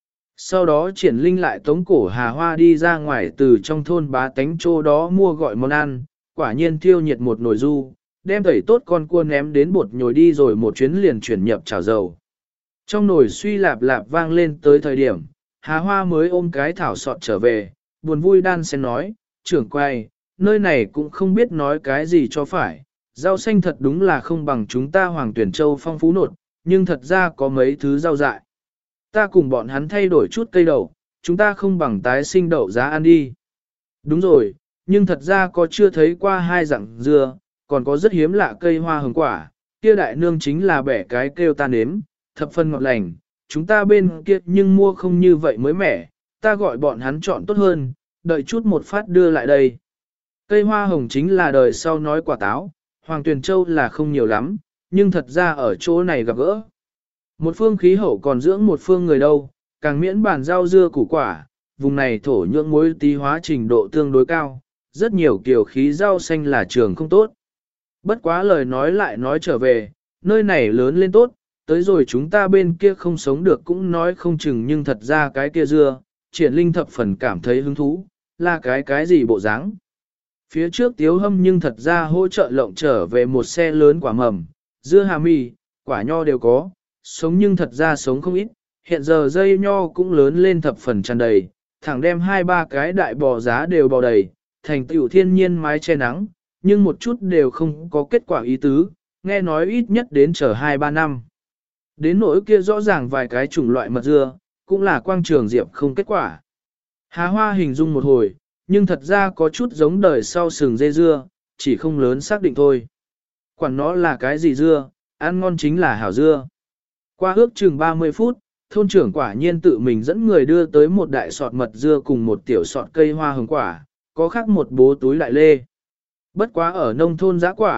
Sau đó Triển Linh lại tống cổ Hà Hoa đi ra ngoài từ trong thôn bá tánh chỗ đó mua gọi món ăn, quả nhiên thiêu nhiệt một nồi du, đem tẩy tốt con cua ném đến bột nhồi đi rồi một chuyến liền chuyển nhập chảo dầu. Trong nồi suy lạp lạp vang lên tới thời điểm, Hà Hoa mới ôm cái thảo sọt trở về, buồn vui đan xen nói, trưởng quay, nơi này cũng không biết nói cái gì cho phải, rau xanh thật đúng là không bằng chúng ta Hoàng Tuyển Châu phong phú nột, nhưng thật ra có mấy thứ rau dại. Ta cùng bọn hắn thay đổi chút cây đậu, chúng ta không bằng tái sinh đậu giá ăn đi. Đúng rồi, nhưng thật ra có chưa thấy qua hai dạng dưa, còn có rất hiếm lạ cây hoa hồng quả, kia đại nương chính là bẻ cái kêu ta nếm, thập phân ngọt lành, chúng ta bên kia nhưng mua không như vậy mới mẻ, ta gọi bọn hắn chọn tốt hơn, đợi chút một phát đưa lại đây. Cây hoa hồng chính là đời sau nói quả táo, Hoàng Tuyền Châu là không nhiều lắm, nhưng thật ra ở chỗ này gặp gỡ. Một phương khí hậu còn dưỡng một phương người đâu, càng miễn bản rau dưa củ quả, vùng này thổ nhưỡng muối tí hóa trình độ tương đối cao, rất nhiều kiểu khí rau xanh là trường không tốt. Bất quá lời nói lại nói trở về, nơi này lớn lên tốt, tới rồi chúng ta bên kia không sống được cũng nói không chừng nhưng thật ra cái kia dưa, Triển Linh thập phần cảm thấy hứng thú, là cái cái gì bộ dáng. Phía trước Tiếu Hâm nhưng thật ra hỗ trợ lộng trở về một xe lớn quả mầm, dưa hà mì, quả nho đều có, sống nhưng thật ra sống không ít, hiện giờ dây nho cũng lớn lên thập phần tràn đầy, thẳng đem hai ba cái đại bò giá đều bò đầy, thành tựu thiên nhiên mái che nắng, nhưng một chút đều không có kết quả ý tứ, nghe nói ít nhất đến chờ hai ba năm. Đến nỗi kia rõ ràng vài cái chủng loại mật dưa, cũng là quang trường diệp không kết quả. Hà Hoa hình dung một hồi, nhưng thật ra có chút giống đời sau sừng dê dưa, chỉ không lớn xác định thôi. Quản nó là cái gì dưa, ăn ngon chính là hảo dưa. Qua ước chừng ba mươi phút, thôn trưởng quả nhiên tự mình dẫn người đưa tới một đại sọt mật dưa cùng một tiểu sọt cây hoa hồng quả, có khác một bố túi lại lê. Bất quá ở nông thôn giã quả,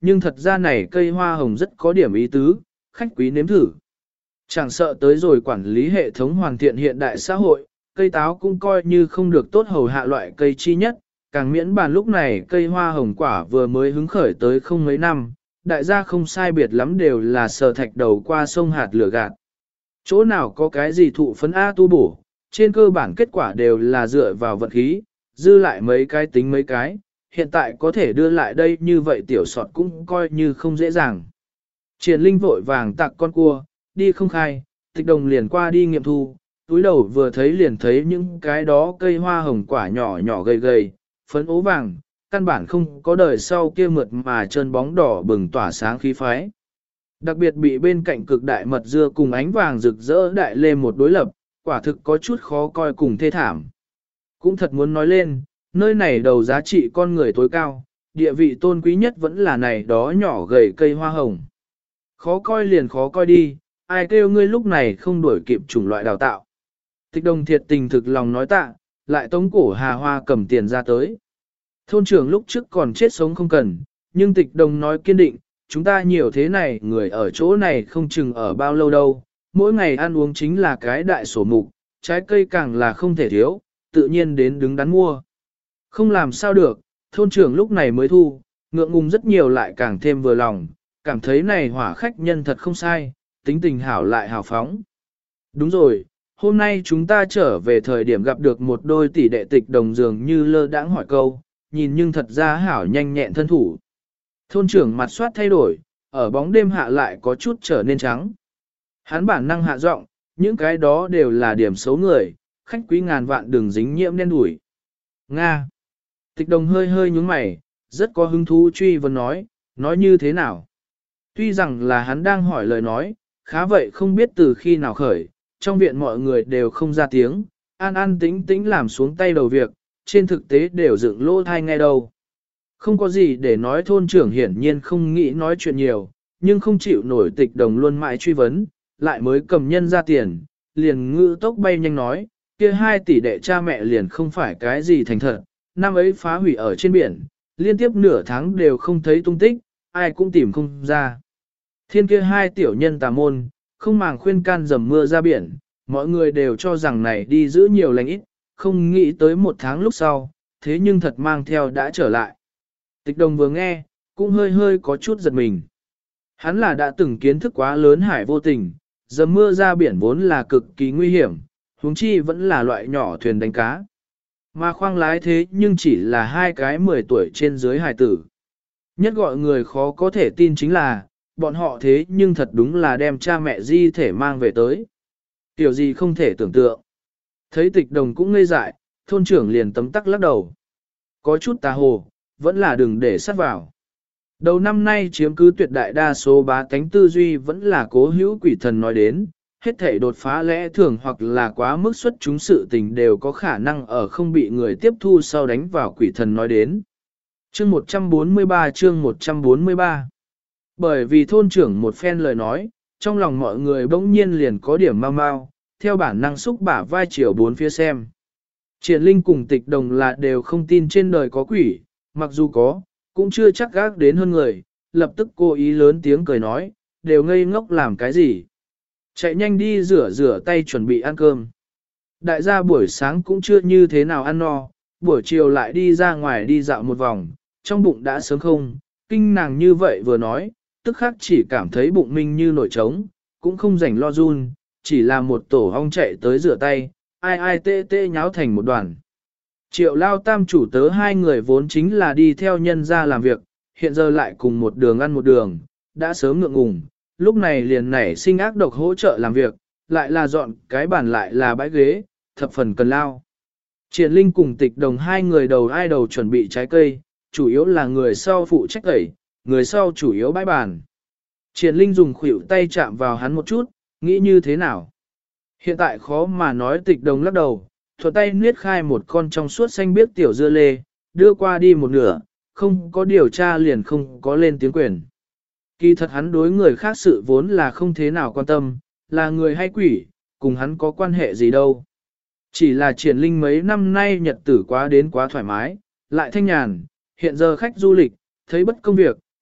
nhưng thật ra này cây hoa hồng rất có điểm ý tứ, khách quý nếm thử. Chẳng sợ tới rồi quản lý hệ thống hoàn thiện hiện đại xã hội, cây táo cũng coi như không được tốt hầu hạ loại cây chi nhất, càng miễn bàn lúc này cây hoa hồng quả vừa mới hứng khởi tới không mấy năm, đại gia không sai biệt lắm đều là sờ thạch đầu qua sông hạt lửa gạt. Chỗ nào có cái gì thụ phấn A tu bổ, trên cơ bản kết quả đều là dựa vào vận khí, dư lại mấy cái tính mấy cái, hiện tại có thể đưa lại đây như vậy tiểu sọt cũng coi như không dễ dàng. Triển Linh vội vàng tặng con cua, đi không khai, Tịch Đồng liền qua đi nghiệm thu, túi đầu vừa thấy liền thấy những cái đó cây hoa hồng quả nhỏ nhỏ gầy gầy, phấn ố vàng, căn bản không có đời sau kia mượt mà chân bóng đỏ bừng tỏa sáng khí phái. Đặc biệt bị bên cạnh cực đại mật dưa cùng ánh vàng rực rỡ đại lên một đối lập, quả thực có chút khó coi cùng thê thảm. Cũng thật muốn nói lên, nơi này đầu giá trị con người tối cao, địa vị tôn quý nhất vẫn là này đó nhỏ gầy cây hoa hồng. Khó coi liền khó coi đi, ai kêu ngươi lúc này không đuổi kịp chủng loại đào tạo. Tịch Đồng thiệt tình thực lòng nói tạ, lại tống cổ Hà Hoa cầm tiền ra tới. Thôn trưởng lúc trước còn chết sống không cần, nhưng Tịch Đồng nói kiên định, chúng ta nhiều thế này, người ở chỗ này không chừng ở bao lâu đâu, mỗi ngày ăn uống chính là cái đại sổ mục, trái cây càng là không thể thiếu, tự nhiên đến đứng đắn mua. Không làm sao được, thôn trưởng lúc này mới thu, ngượng ngùng rất nhiều lại càng thêm vừa lòng, cảm thấy này hỏa khách nhân thật không sai, tính tình hảo lại hào phóng. Đúng rồi, hôm nay chúng ta trở về thời điểm gặp được một đôi tỷ đệ Tịch Đồng dường như lơ đãng hỏi câu, nhìn nhưng thật ra hảo nhanh nhẹn thân thủ. Thôn trưởng mặt soát thay đổi, ở bóng đêm hạ lại có chút trở nên trắng. Hắn bản năng hạ giọng, những cái đó đều là điểm xấu người, khách quý ngàn vạn đừng dính nhiễm đen đủi. Nga. Tịch Đồng hơi hơi nhúng mày, rất có hứng thú truy vấn nói, nói như thế nào? Tuy rằng là hắn đang hỏi lời nói, khá vậy không biết từ khi nào khởi, trong viện mọi người đều không ra tiếng, an an tĩnh tĩnh làm xuống tay đầu việc, trên thực tế đều dựng lỗ thai ngay đâu. Không có gì để nói, thôn trưởng hiển nhiên không nghĩ nói chuyện nhiều, nhưng không chịu nổi Tịch Đồng luôn mãi truy vấn, lại mới cầm nhân ra tiền, liền ngữ tốc bay nhanh nói, kia hai tỷ đệ cha mẹ liền không phải cái gì thành thật, năm ấy phá hủy ở trên biển, liên tiếp nửa tháng đều không thấy tung tích, ai cũng tìm không ra. Thiên kia hai tiểu nhân tà môn, không màng khuyên can dầm mưa ra biển, mọi người đều cho rằng này đi giữ nhiều lành ít, không nghĩ tới một tháng lúc sau, thế nhưng thật mang theo đã trở lại. Tịch Đồng vừa nghe, cũng hơi hơi có chút giật mình. Hắn là đã từng kiến thức quá lớn hải vô tình, dầm mưa ra biển vốn là cực kỳ nguy hiểm, huống chi vẫn là loại nhỏ thuyền đánh cá. Mà khoang lái thế nhưng chỉ là hai cái mười tuổi trên dưới hải tử. Nhất gọi người khó có thể tin chính là, bọn họ thế nhưng thật đúng là đem cha mẹ di thể mang về tới. Điều gì không thể tưởng tượng. Thấy Tịch Đồng cũng ngây dại, thôn trưởng liền tấm tắc lắc đầu. Có chút tà hồ, vẫn là đừng để sát vào. Đầu năm nay chiếm cứ tuyệt đại đa số bá tánh tư duy vẫn là cố hữu quỷ thần nói đến, hết thể đột phá lẽ thường hoặc là quá mức xuất chúng sự tình đều có khả năng ở không bị người tiếp thu sau đánh vào quỷ thần nói đến. Chương một trăm bốn mươi ba chương một trăm bốn mươi ba. Bởi vì thôn trưởng một phen lời nói, trong lòng mọi người bỗng nhiên liền có điểm mau mau, theo bản năng xúc bả vai chiều bốn phía xem. Triển Linh cùng Tịch Đồng là đều không tin trên đời có quỷ, mặc dù có, cũng chưa chắc gác đến hơn người, lập tức cố ý lớn tiếng cười nói, đều ngây ngốc làm cái gì. Chạy nhanh đi rửa rửa tay chuẩn bị ăn cơm. Đại gia buổi sáng cũng chưa như thế nào ăn no, buổi chiều lại đi ra ngoài đi dạo một vòng, trong bụng đã sớm không, kinh nàng như vậy vừa nói, tức khắc chỉ cảm thấy bụng mình như nổi trống, cũng không rảnh lo run, chỉ là một tổ hong chạy tới rửa tay, ai ai tê tê nháo thành một đoàn. Triệu lao tam chủ tớ hai người vốn chính là đi theo nhân ra làm việc, hiện giờ lại cùng một đường ăn một đường, đã sớm ngượng ngùng, lúc này liền nảy sinh ác độc hỗ trợ làm việc, lại là dọn cái bàn lại là bãi ghế, thập phần cần lao. Triển Linh cùng Tịch Đồng hai người đầu ai đầu chuẩn bị trái cây, chủ yếu là người sau phụ trách tẩy, người sau chủ yếu bãi bàn. Triển Linh dùng khuỷu tay chạm vào hắn một chút, nghĩ như thế nào? Hiện tại khó mà nói. Tịch Đồng lắc đầu, thuận tay niết khai một con trong suốt xanh biếc tiểu dưa lê, đưa qua đi một nửa, không có điều tra liền không có lên tiếng quyền. Kỳ thật hắn đối người khác sự vốn là không thế nào quan tâm, là người hay quỷ, cùng hắn có quan hệ gì đâu. Chỉ là Triển Linh mấy năm nay nhật tử quá đến quá thoải mái, lại thanh nhàn, hiện giờ khách du lịch, thấy bất công việc,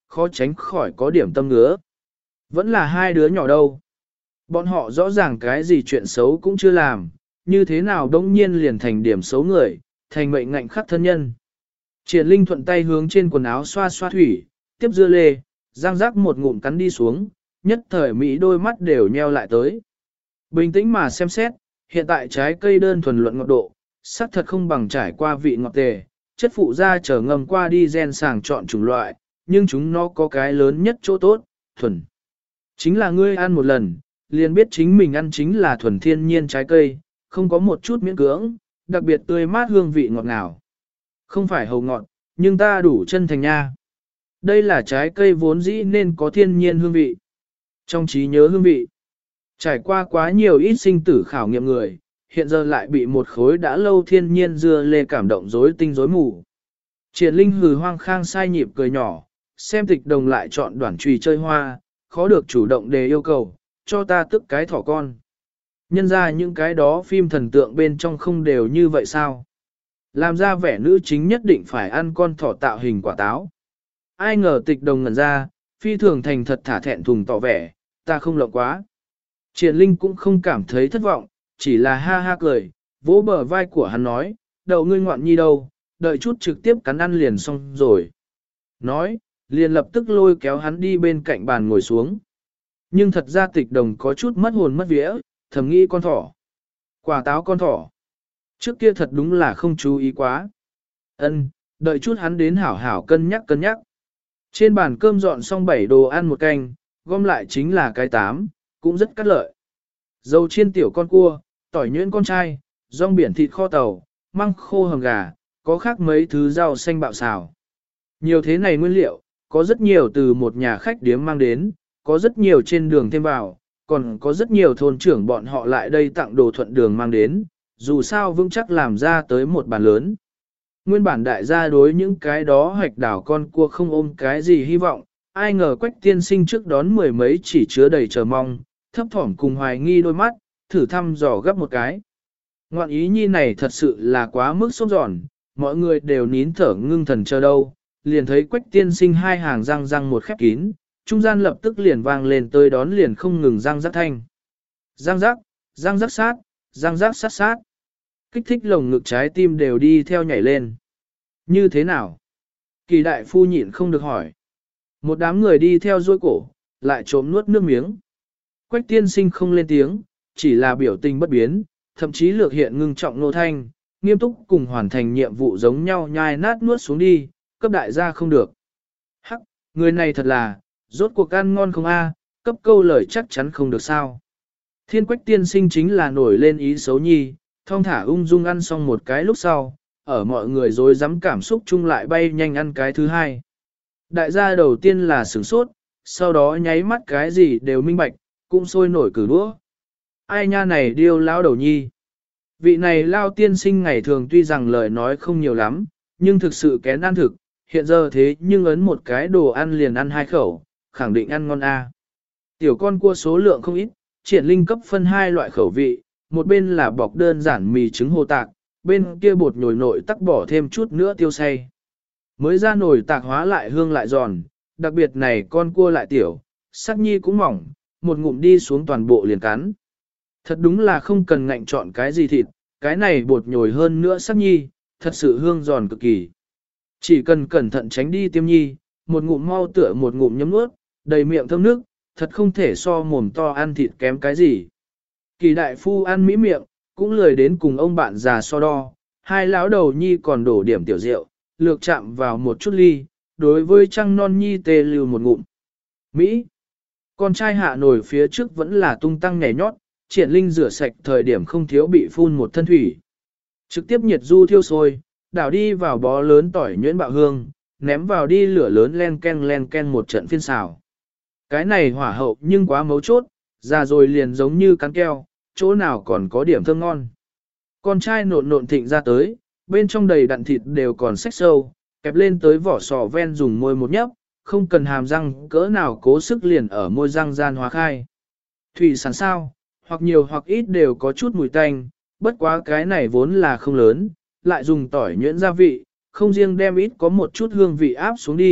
khó tránh khỏi có điểm tâm ngứa. Vẫn là hai đứa nhỏ đâu. Bọn họ rõ ràng cái gì chuyện xấu cũng chưa làm, như thế nào đông nhiên liền thành điểm xấu người, thành mệnh ngạnh khắc thân nhân. Triển Linh thuận tay hướng trên quần áo xoa xoa thủy, tiếp dưa lê, răng rắc một ngụm cắn đi xuống, nhất thời Mỹ đôi mắt đều nheo lại tới. Bình tĩnh mà xem xét, hiện tại trái cây đơn thuần luận ngọt độ, sắc thật không bằng trải qua vị ngọt tề, chất phụ ra trở ngầm qua đi gen sàng chọn chủng loại, nhưng chúng nó có cái lớn nhất chỗ tốt, thuần. Chính là ngươi ăn một lần, liền biết chính mình ăn chính là thuần thiên nhiên trái cây, không có một chút miễn cưỡng, đặc biệt tươi mát hương vị ngọt ngào. Không phải hầu ngọt, nhưng ta đủ chân thành nha. Đây là trái cây vốn dĩ nên có thiên nhiên hương vị. Trong trí nhớ hương vị, trải qua quá nhiều ít sinh tử khảo nghiệm người, hiện giờ lại bị một khối đã lâu thiên nhiên dưa lê cảm động rối tinh rối mù. Triển Linh hừ hoang khang sai nhịp cười nhỏ, xem tịch đồng lại chọn đoạn trùy chơi hoa, khó được chủ động đề yêu cầu, cho ta tức cái thỏ con. Nhân ra những cái đó phim thần tượng bên trong không đều như vậy sao? Làm ra vẻ nữ chính nhất định phải ăn con thỏ tạo hình quả táo. Ai ngờ tịch đồng ngẩn ra, phi thường thành thật thả thẹn thùng tỏ vẻ, ta không lộng quá. Triển Linh cũng không cảm thấy thất vọng, chỉ là ha ha cười, vỗ bờ vai của hắn nói, đậu ngươi ngoạn nhi đâu, đợi chút trực tiếp cắn ăn liền xong rồi. Nói, liền lập tức lôi kéo hắn đi bên cạnh bàn ngồi xuống. Nhưng thật ra tịch đồng có chút mất hồn mất vía, thầm nghĩ con thỏ. Quả táo con thỏ. Trước kia thật đúng là không chú ý quá. Ân, đợi chút hắn đến hảo hảo cân nhắc cân nhắc. Trên bàn cơm dọn xong bảy đồ ăn một canh, gom lại chính là cái tám, cũng rất cắt lợi. Dầu chiên tiểu con cua, tỏi nhuyễn con trai, rong biển thịt kho tàu, măng khô hầm gà, có khác mấy thứ rau xanh bạo xào. Nhiều thế này nguyên liệu, có rất nhiều từ một nhà khách điếm mang đến, có rất nhiều trên đường thêm vào, còn có rất nhiều thôn trưởng bọn họ lại đây tặng đồ thuận đường mang đến, dù sao vững chắc làm ra tới một bàn lớn. Nguyên bản đại gia đối những cái đó hoạch đảo con cua không ôm cái gì hy vọng, ai ngờ Quách tiên sinh trước đón mười mấy chỉ chứa đầy chờ mong, thấp thỏm cùng hoài nghi đôi mắt, thử thăm dò gấp một cái. Ngoạn ý nhi này thật sự là quá mức sốt giòn, mọi người đều nín thở ngưng thần chờ đâu, liền thấy Quách tiên sinh hai hàng răng răng một khép kín, trung gian lập tức liền vang lên tới đón liền không ngừng răng rắc thanh. Răng rắc, răng rắc sát, răng rắc sát sát. Kích thích lồng ngực trái tim đều đi theo nhảy lên. Như thế nào? Kỳ đại phu nhịn không được hỏi. Một đám người đi theo dôi cổ, lại trộm nuốt nước miếng. Quách tiên sinh không lên tiếng, chỉ là biểu tình bất biến, thậm chí lược hiện ngưng trọng nô thanh, nghiêm túc cùng hoàn thành nhiệm vụ giống nhau nhai nát nuốt xuống đi, cấp đại gia không được. Hắc, người này thật là, rốt cuộc ăn ngon không a, cấp câu lời chắc chắn không được sao. Thiên Quách tiên sinh chính là nổi lên ý xấu nhi, thong thả ung dung ăn xong một cái lúc sau, ở mọi người dối dám cảm xúc chung lại bay nhanh ăn cái thứ hai. Đại gia đầu tiên là sửng sốt, sau đó nháy mắt cái gì đều minh bạch, cũng sôi nổi cử đũa. Ai nha này điêu lão đầu nhi. Vị này lao tiên sinh ngày thường tuy rằng lời nói không nhiều lắm, nhưng thực sự kén ăn thực, hiện giờ thế nhưng ấn một cái đồ ăn liền ăn hai khẩu, khẳng định ăn ngon a. Tiểu con cua số lượng không ít, Triển Linh cấp phân hai loại khẩu vị, một bên là bọc đơn giản mì trứng hồ tạc, bên kia bột nhồi nội tắc bỏ thêm chút nữa tiêu xay. Mới ra nồi tạc hóa lại hương lại giòn, đặc biệt này con cua lại tiểu, sắc nhi cũng mỏng, một ngụm đi xuống toàn bộ liền cắn. Thật đúng là không cần ngạnh chọn cái gì thịt, cái này bột nhồi hơn nữa sắc nhi, thật sự hương giòn cực kỳ. Chỉ cần cẩn thận tránh đi tiêm nhi, một ngụm mau tựa một ngụm nhấm nuốt, đầy miệng thơm nước, thật không thể so mồm to ăn thịt kém cái gì. Kỳ đại phu ăn mỹ miệng, cũng lười đến cùng ông bạn già so đo, hai lão đầu nhi còn đổ điểm tiểu rượu, lược chạm vào một chút ly, đối với trăng non nhi tê lưu một ngụm. Mỹ, con trai hạ nổi phía trước vẫn là tung tăng nhảy nhót, Triển Linh rửa sạch thời điểm không thiếu bị phun một thân thủy. Trực tiếp nhiệt du thiêu sôi, đảo đi vào bó lớn tỏi nhuyễn bạo hương, ném vào đi lửa lớn len ken len ken một trận phiên xào. Cái này hỏa hậu nhưng quá mấu chốt, ra rồi liền giống như cắn keo, chỗ nào còn có điểm thơm ngon. Con trai nộn nộn thịnh ra tới, bên trong đầy đặn thịt đều còn xách sâu, kẹp lên tới vỏ sò ven dùng môi một nhấp, không cần hàm răng cỡ nào cố sức liền ở môi răng gian hóa khai. Thủy sản sao, hoặc nhiều hoặc ít đều có chút mùi tanh, bất quá cái này vốn là không lớn, lại dùng tỏi nhuyễn gia vị, không riêng đem ít có một chút hương vị áp xuống đi,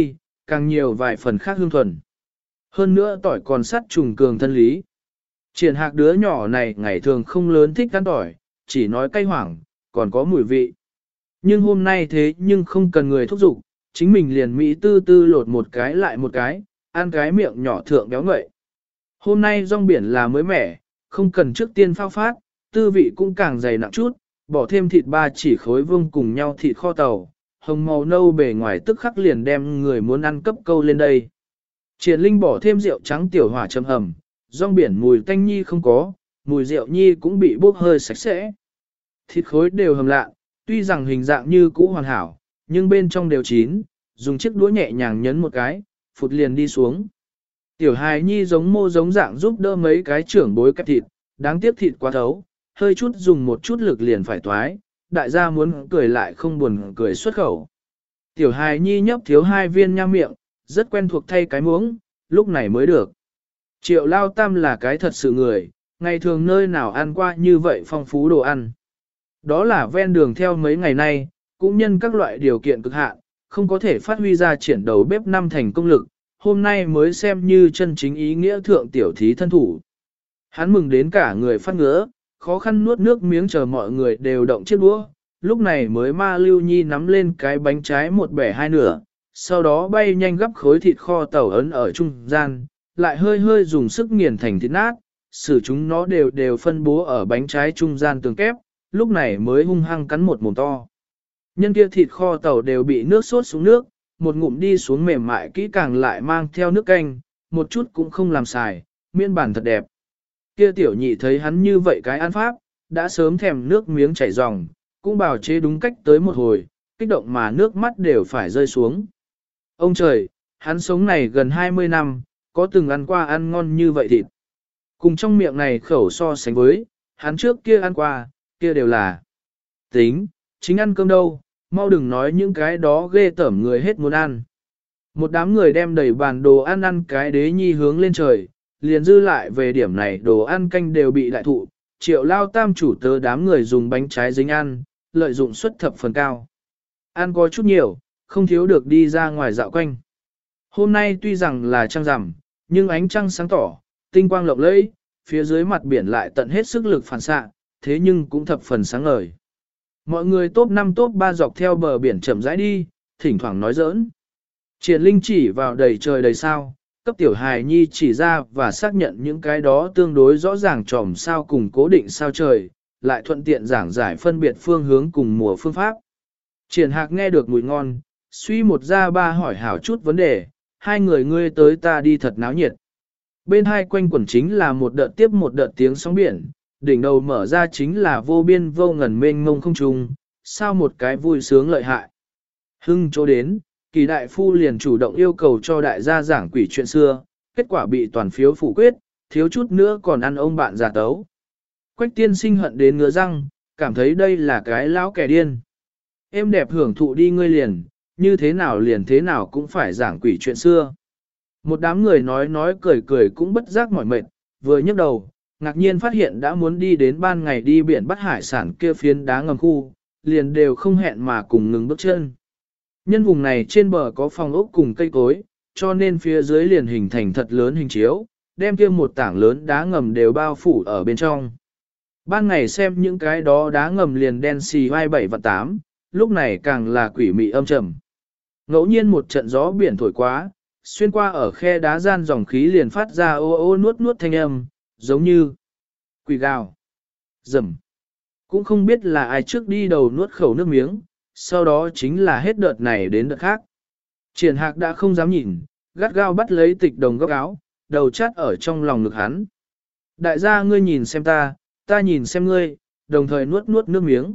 càng nhiều vài phần khác hương thuần. Hơn nữa tỏi còn sắt trùng cường thân lý. Triển hạc đứa nhỏ này ngày thường không lớn thích ăn tỏi, chỉ nói cay hoảng, còn có mùi vị. Nhưng hôm nay thế nhưng không cần người thúc giục, chính mình liền Mỹ tư tư lột một cái lại một cái, ăn cái miệng nhỏ thượng béo ngậy. Hôm nay rong biển là mới mẻ, không cần trước tiên phao phát, tư vị cũng càng dày nặng chút, bỏ thêm thịt ba chỉ khối vương cùng nhau thịt kho tàu, hồng màu nâu bề ngoài tức khắc liền đem người muốn ăn cấp câu lên đây. Triển Linh bỏ thêm rượu trắng tiểu hỏa châm hầm, rong biển mùi tanh nhi không có, mùi rượu nhi cũng bị bốc hơi sạch sẽ. Thịt khối đều hầm lạ, tuy rằng hình dạng như cũ hoàn hảo, nhưng bên trong đều chín, dùng chiếc đũa nhẹ nhàng nhấn một cái, phụt liền đi xuống. Tiểu hài nhi giống mô giống dạng giúp đỡ mấy cái trưởng bối kẹp thịt, đáng tiếc thịt quá thấu, hơi chút dùng một chút lực liền phải toái, đại gia muốn cười lại không buồn cười xuất khẩu. Tiểu hài nhi nhấp thiếu hai viên nha miệng, rất quen thuộc thay cái muỗng, lúc này mới được. Triệu lao tam là cái thật sự người, ngày thường nơi nào ăn qua như vậy phong phú đồ ăn. Đó là ven đường theo mấy ngày nay, cũng nhân các loại điều kiện cực hạn, không có thể phát huy ra triển đầu bếp năm thành công lực, hôm nay mới xem như chân chính ý nghĩa thượng tiểu thí thân thủ. Hắn mừng đến cả người phát ngứa, khó khăn nuốt nước miếng chờ mọi người đều động chiếc đũa, lúc này mới ma lưu nhi nắm lên cái bánh trái một bẻ hai nửa, sau đó bay nhanh gấp khối thịt kho tàu ấn ở trung gian, lại hơi hơi dùng sức nghiền thành thịt nát, xử chúng nó đều đều phân bố ở bánh trái trung gian tường kép, lúc này mới hung hăng cắn một mồm to. Nhân kia thịt kho tàu đều bị nước sốt xuống nước, một ngụm đi xuống mềm mại kỹ càng lại mang theo nước canh, một chút cũng không làm xài, miên bản thật đẹp. Kia tiểu nhị thấy hắn như vậy cái ăn pháp, đã sớm thèm nước miếng chảy ròng, cũng bào chế đúng cách tới một hồi, kích động mà nước mắt đều phải rơi xuống. Ông trời, hắn sống này gần hai mươi năm, có từng ăn qua ăn ngon như vậy thịt. Cùng trong miệng này khẩu so sánh với, hắn trước kia ăn qua, kia đều là tính, chính ăn cơm đâu, mau đừng nói những cái đó ghê tởm người hết muốn ăn. Một đám người đem đầy bàn đồ ăn ăn cái đế nhi hướng lên trời, liền dư lại về điểm này đồ ăn canh đều bị đại thụ, triệu lao tam chủ tớ đám người dùng bánh trái dính ăn, lợi dụng suất thập phần cao. Ăn có chút nhiều, không thiếu được đi ra ngoài dạo quanh. Hôm nay tuy rằng là trăng rằm, nhưng ánh trăng sáng tỏ, tinh quang lộng lẫy, phía dưới mặt biển lại tận hết sức lực phản xạ, thế nhưng cũng thập phần sáng ngời. Mọi người top năm top ba dọc theo bờ biển chậm rãi đi, thỉnh thoảng nói giỡn. Triển Linh chỉ vào đầy trời đầy sao, cấp tiểu hài nhi chỉ ra và xác nhận những cái đó tương đối rõ ràng tròm sao cùng cố định sao trời, lại thuận tiện giảng giải phân biệt phương hướng cùng mùa phương pháp. Triển Hạc nghe được mùi ngon, suy một ra ba hỏi hảo chút vấn đề, hai người ngươi tới ta đi thật náo nhiệt. Bên hai quanh quẩn chính là một đợt tiếp một đợt tiếng sóng biển, đỉnh đầu mở ra chính là vô biên vô ngần mênh mông không trung, sao một cái vui sướng lợi hại. Hưng chỗ đến, Kỳ đại phu liền chủ động yêu cầu cho đại gia giảng quỷ chuyện xưa, kết quả bị toàn phiếu phủ quyết, thiếu chút nữa còn ăn ông bạn giả tấu. Quách tiên sinh hận đến ngứa răng, cảm thấy đây là cái lão kẻ điên. Em đẹp hưởng thụ đi ngươi liền, như thế nào liền thế nào cũng phải giảng quỷ chuyện xưa. Một đám người nói nói cười cười cũng bất giác mỏi mệt, vừa nhấc đầu, ngạc nhiên phát hiện đã muốn đi đến ban ngày đi biển bắt hải sản kia phiến đá ngầm khu, liền đều không hẹn mà cùng ngừng bước chân. Nhân vùng này trên bờ có phòng ốc cùng cây cối, cho nên phía dưới liền hình thành thật lớn hình chiếu, đem kia một tảng lớn đá ngầm đều bao phủ ở bên trong. Ban ngày xem những cái đó đá ngầm liền đen xì hai bảy và tám, lúc này càng là quỷ mị âm trầm. Ngẫu nhiên một trận gió biển thổi quá, xuyên qua ở khe đá gian dòng khí liền phát ra ô ô nuốt nuốt thanh âm, giống như quỷ gào, rầm. Cũng không biết là ai trước đi đầu nuốt khẩu nước miếng, sau đó chính là hết đợt này đến đợt khác. Triển Hạc đã không dám nhìn, gắt gao bắt lấy tịch đồng góc áo, đầu chát ở trong lòng ngực hắn. Đại gia ngươi nhìn xem ta, ta nhìn xem ngươi, đồng thời nuốt nuốt nước miếng.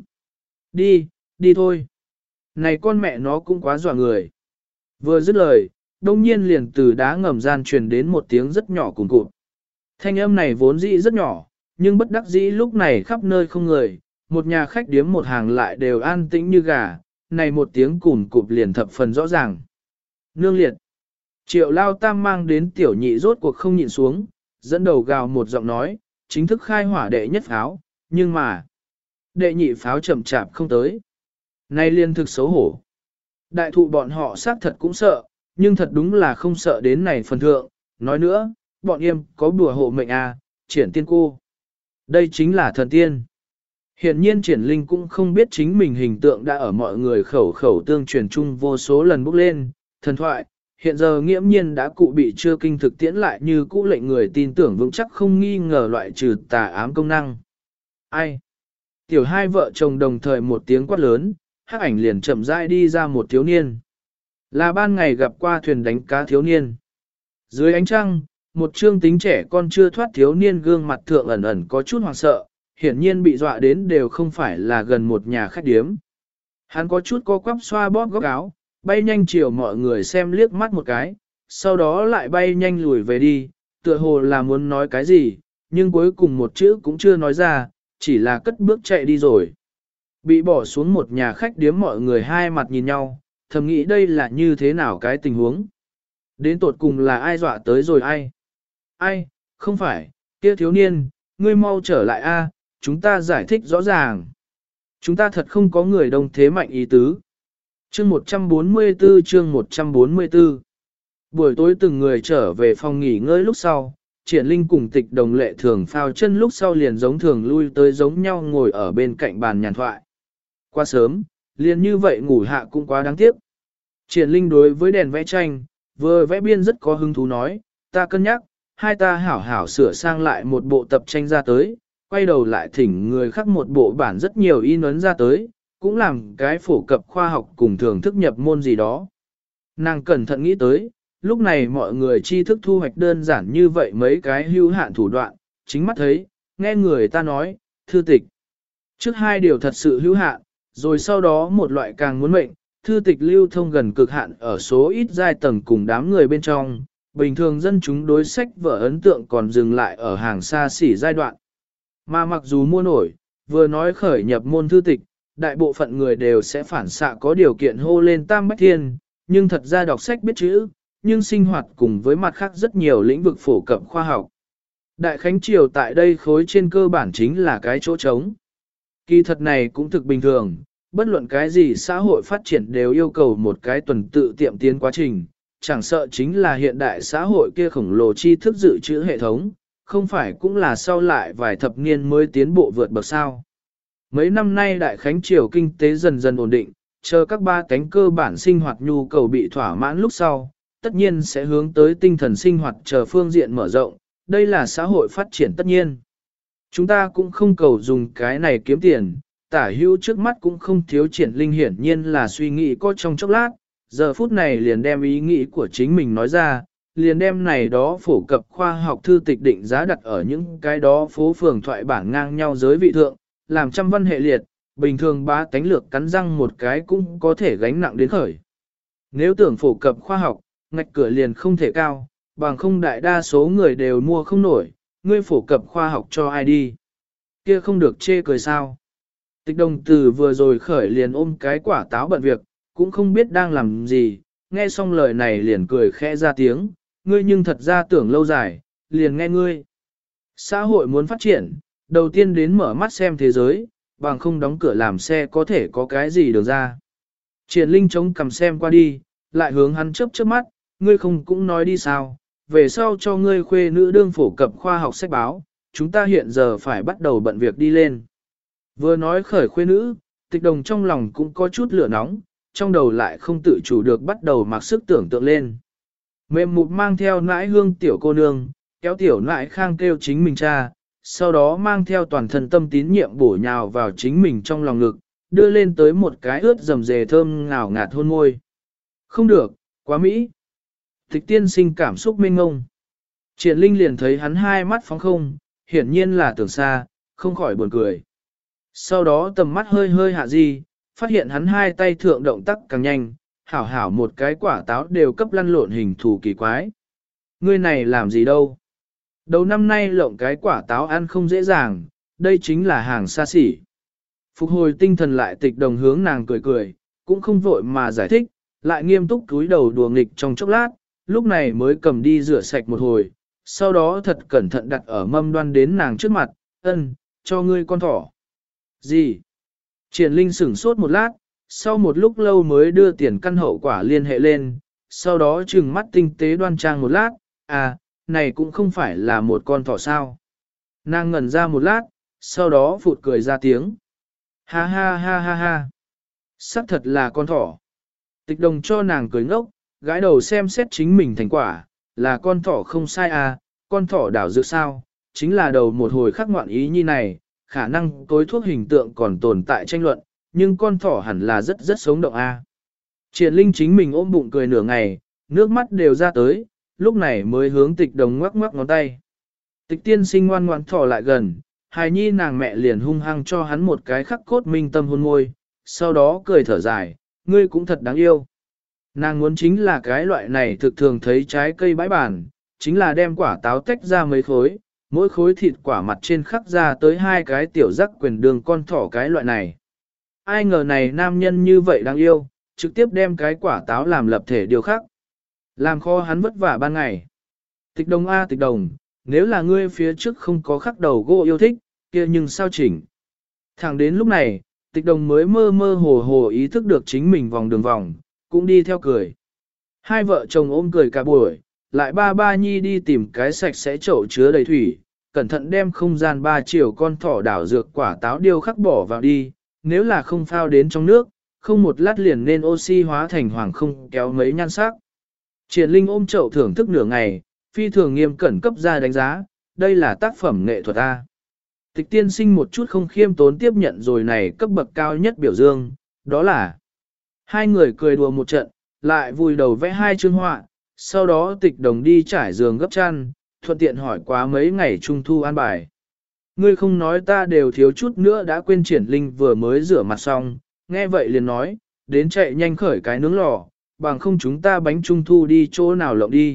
Đi, đi thôi. Này con mẹ nó cũng quá dọa người. Vừa dứt lời, đông nhiên liền từ đá ngầm gian truyền đến một tiếng rất nhỏ cùng cụt. Thanh âm này vốn dĩ rất nhỏ, nhưng bất đắc dĩ lúc này khắp nơi không người, một nhà khách điếm một hàng lại đều an tĩnh như gà, này một tiếng cùn cụp liền thập phần rõ ràng. Nương liệt. Triệu lao tam mang đến tiểu nhị rốt cuộc không nhịn xuống, dẫn đầu gào một giọng nói, chính thức khai hỏa đệ nhất pháo, nhưng mà, đệ nhị pháo chậm chạp không tới. Nay liên thực xấu hổ. Đại thụ bọn họ xác thật cũng sợ, nhưng thật đúng là không sợ đến này phần thượng. Nói nữa, bọn em có bùa hộ mệnh à, triển tiên cô. Đây chính là thần tiên. Hiện nhiên triển linh cũng không biết chính mình hình tượng đã ở mọi người khẩu khẩu tương truyền chung vô số lần bốc lên, thần thoại, hiện giờ nghiễm nhiên đã cụ bị chưa kinh thực tiễn lại như cũ lệnh người tin tưởng vững chắc không nghi ngờ loại trừ tà ám công năng. Ai? Tiểu hai vợ chồng đồng thời một tiếng quát lớn, hắc ảnh liền chậm rãi đi ra một thiếu niên. Là ban ngày gặp qua thuyền đánh cá thiếu niên. Dưới ánh trăng, một trương tính trẻ con chưa thoát thiếu niên gương mặt thượng ẩn ẩn có chút hoảng sợ, hiển nhiên bị dọa đến đều không phải là gần một nhà khách điếm. Hắn có chút co quắp xoa bóp góc áo, bay nhanh chiều mọi người xem liếc mắt một cái, sau đó lại bay nhanh lùi về đi, tựa hồ là muốn nói cái gì, nhưng cuối cùng một chữ cũng chưa nói ra, chỉ là cất bước chạy đi rồi. Bị bỏ xuống một nhà khách điếm mọi người hai mặt nhìn nhau, thầm nghĩ đây là như thế nào cái tình huống. Đến tột cùng là ai dọa tới rồi ai? Ai, không phải, kia thiếu niên, ngươi mau trở lại a, chúng ta giải thích rõ ràng. Chúng ta thật không có người đông thế mạnh ý tứ. Chương một trăm bốn mươi tư chương một trăm bốn mươi tư Buổi tối từng người trở về phòng nghỉ ngơi lúc sau, Triển Linh cùng Tịch Đồng lệ thường phao chân lúc sau liền giống thường lui tới giống nhau ngồi ở bên cạnh bàn nhàn thoại. Quá sớm, liền như vậy ngủ hạ cũng quá đáng tiếc. Triển Linh đối với đèn vẽ tranh, vừa vẽ biên rất có hứng thú nói, ta cân nhắc, hai ta hảo hảo sửa sang lại một bộ tập tranh ra tới, quay đầu lại thỉnh người khác một bộ bản rất nhiều in ấn ra tới, cũng làm cái phổ cập khoa học cùng thưởng thức nhập môn gì đó. Nàng cẩn thận nghĩ tới, lúc này mọi người tri thức thu hoạch đơn giản như vậy mấy cái hữu hạn thủ đoạn, chính mắt thấy, nghe người ta nói, thư tịch. Trước hai điều thật sự hữu hạn, rồi sau đó một loại càng muốn mệnh, thư tịch lưu thông gần cực hạn ở số ít giai tầng cùng đám người bên trong, bình thường dân chúng đối sách vở ấn tượng còn dừng lại ở hàng xa xỉ giai đoạn. Mà mặc dù mua nổi, vừa nói khởi nhập môn thư tịch, đại bộ phận người đều sẽ phản xạ có điều kiện hô lên tam bách thiên, nhưng thật ra đọc sách biết chữ, nhưng sinh hoạt cùng với mặt khác rất nhiều lĩnh vực phổ cập khoa học. Đại Khánh Triều tại đây khối trên cơ bản chính là cái chỗ trống. Kỳ thật này cũng thực bình thường, bất luận cái gì xã hội phát triển đều yêu cầu một cái tuần tự tiệm tiến quá trình, chẳng sợ chính là hiện đại xã hội kia khổng lồ tri thức dự trữ hệ thống, không phải cũng là sau lại vài thập niên mới tiến bộ vượt bậc sao. Mấy năm nay Đại Khánh Triều kinh tế dần dần ổn định, chờ các ba cánh cơ bản sinh hoạt nhu cầu bị thỏa mãn lúc sau, tất nhiên sẽ hướng tới tinh thần sinh hoạt chờ phương diện mở rộng, đây là xã hội phát triển tất nhiên. Chúng ta cũng không cầu dùng cái này kiếm tiền, tả hữu trước mắt cũng không thiếu Triển Linh hiển nhiên là suy nghĩ có trong chốc lát, giờ phút này liền đem ý nghĩ của chính mình nói ra, liền đem này đó phổ cập khoa học thư tịch định giá đặt ở những cái đó phố phường thoại bản ngang nhau giới vị thượng, làm trăm văn hệ liệt, bình thường ba tánh lược cắn răng một cái cũng có thể gánh nặng đến khởi. Nếu tưởng phổ cập khoa học, ngạch cửa liền không thể cao, bằng không đại đa số người đều mua không nổi, ngươi phổ cập khoa học cho ai đi. Kia không được chê cười sao. Tịch Đồng từ vừa rồi khởi liền ôm cái quả táo bận việc, cũng không biết đang làm gì, nghe xong lời này liền cười khẽ ra tiếng, ngươi nhưng thật ra tưởng lâu dài, liền nghe ngươi. Xã hội muốn phát triển, đầu tiên đến mở mắt xem thế giới, bằng không đóng cửa làm xe có thể có cái gì được ra. Triển Linh chống cầm xem qua đi, lại hướng hắn chớp chớp mắt, ngươi không cũng nói đi sao, về sau cho ngươi khuê nữ đương phổ cập khoa học sách báo, chúng ta hiện giờ phải bắt đầu bận việc đi lên. Vừa nói khởi khuê nữ, Tịch Đồng trong lòng cũng có chút lửa nóng, trong đầu lại không tự chủ được bắt đầu mặc sức tưởng tượng lên. Mềm mụt mang theo nãi hương tiểu cô nương, kéo tiểu nãi khang kêu chính mình cha, sau đó mang theo toàn thân tâm tín nhiệm bổ nhào vào chính mình trong lòng ngực, đưa lên tới một cái ướt rầm rề thơm ngào ngạt hôn môi. Không được, quá mỹ. Tịch tiên sinh cảm xúc mênh ngông. Triển Linh liền thấy hắn hai mắt phóng không, hiển nhiên là tưởng xa, không khỏi buồn cười. Sau đó tầm mắt hơi hơi hạ di, phát hiện hắn hai tay thượng động tác càng nhanh, hảo hảo một cái quả táo đều cấp lăn lộn hình thù kỳ quái. Ngươi này làm gì đâu? Đầu năm nay lộng cái quả táo ăn không dễ dàng, đây chính là hàng xa xỉ. Phục hồi tinh thần lại Tịch Đồng hướng nàng cười cười, cũng không vội mà giải thích, lại nghiêm túc cúi đầu đùa nghịch trong chốc lát, lúc này mới cầm đi rửa sạch một hồi, sau đó thật cẩn thận đặt ở mâm đoan đến nàng trước mặt, ân, cho ngươi con thỏ. Gì? Triển Linh sửng sốt một lát, sau một lúc lâu mới đưa tiền căn hậu quả liên hệ lên, sau đó trừng mắt tinh tế đoan trang một lát, à, này cũng không phải là một con thỏ sao. Nàng ngẩn ra một lát, sau đó phụt cười ra tiếng. Ha ha ha ha ha. Sắc thật là con thỏ. Tịch đồng cho nàng cười ngốc, gái đầu xem xét chính mình thành quả, là con thỏ không sai à, con thỏ đảo dược sao, chính là đầu một hồi khắc ngoạn ý như này, khả năng tối thuốc hình tượng còn tồn tại tranh luận, nhưng con thỏ hẳn là rất rất sống động a. À. Triển Linh chính mình ôm bụng cười nửa ngày, nước mắt đều ra tới, lúc này mới hướng tịch đồng ngoắc ngoắc ngón tay. Tịch tiên sinh ngoan ngoãn thỏ lại gần, hài nhi nàng mẹ liền hung hăng cho hắn một cái khắc cốt minh tâm hôn môi, sau đó cười thở dài, ngươi cũng thật đáng yêu. Nàng muốn chính là cái loại này thực thường thấy trái cây bãi bản, chính là đem quả táo tách ra mấy khối, mỗi khối thịt quả mặt trên khắc ra tới hai cái tiểu rắc quyền đường con thỏ cái loại này. Ai ngờ này nam nhân như vậy đáng yêu, trực tiếp đem cái quả táo làm lập thể điều khắc. Làm kho hắn vất vả ban ngày. Tịch đồng A tịch đồng, nếu là ngươi phía trước không có khắc đầu gỗ yêu thích, kia nhưng sao chỉnh. Thẳng đến lúc này, tịch đồng mới mơ mơ hồ hồ ý thức được chính mình vòng đường vòng, cũng đi theo cười. Hai vợ chồng ôm cười cả buổi, lại ba ba nhi đi tìm cái sạch sẽ chậu chứa đầy thủy, cẩn thận đem không gian ba chiều con thỏ đảo dược quả táo điêu khắc bỏ vào đi, nếu là không phao đến trong nước, không một lát liền nên oxy hóa thành hoàng không kéo mấy nhan sắc. Triển Linh ôm chậu thưởng thức nửa ngày, phi thường nghiêm cẩn cấp ra đánh giá, đây là tác phẩm nghệ thuật A. Tịch tiên sinh một chút không khiêm tốn tiếp nhận rồi này cấp bậc cao nhất biểu dương, đó là hai người cười đùa một trận, lại vùi đầu vẽ hai chương họa, sau đó tịch đồng đi trải giường gấp chăn, thuận tiện hỏi quá mấy ngày trung thu an bài. Ngươi không nói ta đều thiếu chút nữa đã quên Triển Linh vừa mới rửa mặt xong, nghe vậy liền nói, đến chạy nhanh khởi cái nướng lò, bằng không chúng ta bánh trung thu đi chỗ nào lộng đi.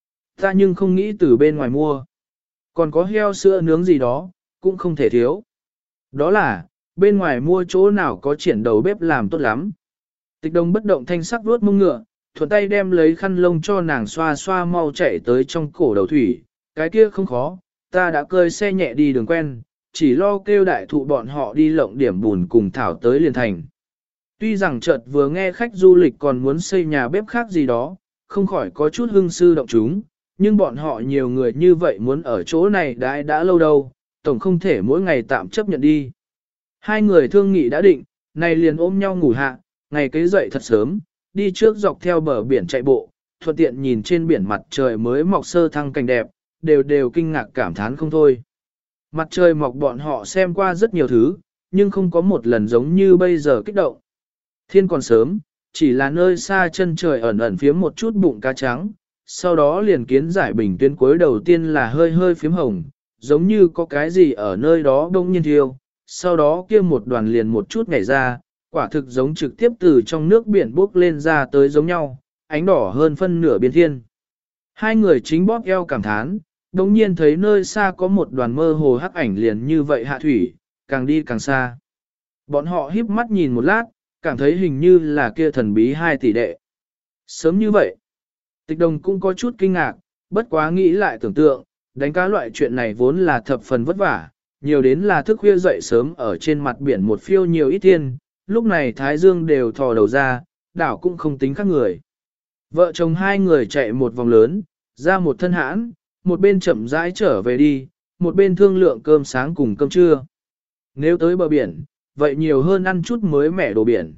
Ta nhưng không nghĩ từ bên ngoài mua. Còn có heo sữa nướng gì đó, cũng không thể thiếu. Đó là, bên ngoài mua chỗ nào có triển đầu bếp làm tốt lắm. Tịch đồng bất động thanh sắc vuốt mông ngựa, thuận tay đem lấy khăn lông cho nàng xoa xoa mau chạy tới trong cổ đầu thủy. Cái kia không khó, ta đã cơi xe nhẹ đi đường quen, chỉ lo kêu đại thụ bọn họ đi lộng điểm bùn cùng thảo tới liền thành. Tuy rằng chợt vừa nghe khách du lịch còn muốn xây nhà bếp khác gì đó, không khỏi có chút hưng sư động chúng, nhưng bọn họ nhiều người như vậy muốn ở chỗ này đã đã lâu đâu, tổng không thể mỗi ngày tạm chấp nhận đi. Hai người thương nghị đã định, này liền ôm nhau ngủ hạ, ngày kế dậy thật sớm, đi trước dọc theo bờ biển chạy bộ, thuận tiện nhìn trên biển mặt trời mới mọc sơ thăng cảnh đẹp, đều đều kinh ngạc cảm thán không thôi. Mặt trời mọc bọn họ xem qua rất nhiều thứ, nhưng không có một lần giống như bây giờ kích động. Thiên còn sớm, chỉ là nơi xa chân trời ẩn ẩn phiếm một chút bụng cá trắng, sau đó liền kiến giải bình tuyến cuối đầu tiên là hơi hơi phiếm hồng, giống như có cái gì ở nơi đó đông nhiên thiêu, sau đó kia một đoàn liền một chút nhảy ra, quả thực giống trực tiếp từ trong nước biển bốc lên ra tới giống nhau, ánh đỏ hơn phân nửa biên thiên. Hai người chính bóp eo cảm thán, đồng nhiên thấy nơi xa có một đoàn mơ hồ hắc ảnh liền như vậy hạ thủy, càng đi càng xa. Bọn họ híp mắt nhìn một lát, cảm thấy hình như là kia thần bí hai tỷ đệ. Sớm như vậy, tịch đồng cũng có chút kinh ngạc, bất quá nghĩ lại tưởng tượng, đánh cá loại chuyện này vốn là thập phần vất vả, nhiều đến là thức khuya dậy sớm ở trên mặt biển một phiêu nhiều ít thiên, lúc này Thái Dương đều thò đầu ra, đảo cũng không tính khác người. Vợ chồng hai người chạy một vòng lớn, ra một thân hãn, một bên chậm rãi trở về đi, một bên thương lượng cơm sáng cùng cơm trưa. Nếu tới bờ biển, vậy nhiều hơn ăn chút mới mẻ đồ biển.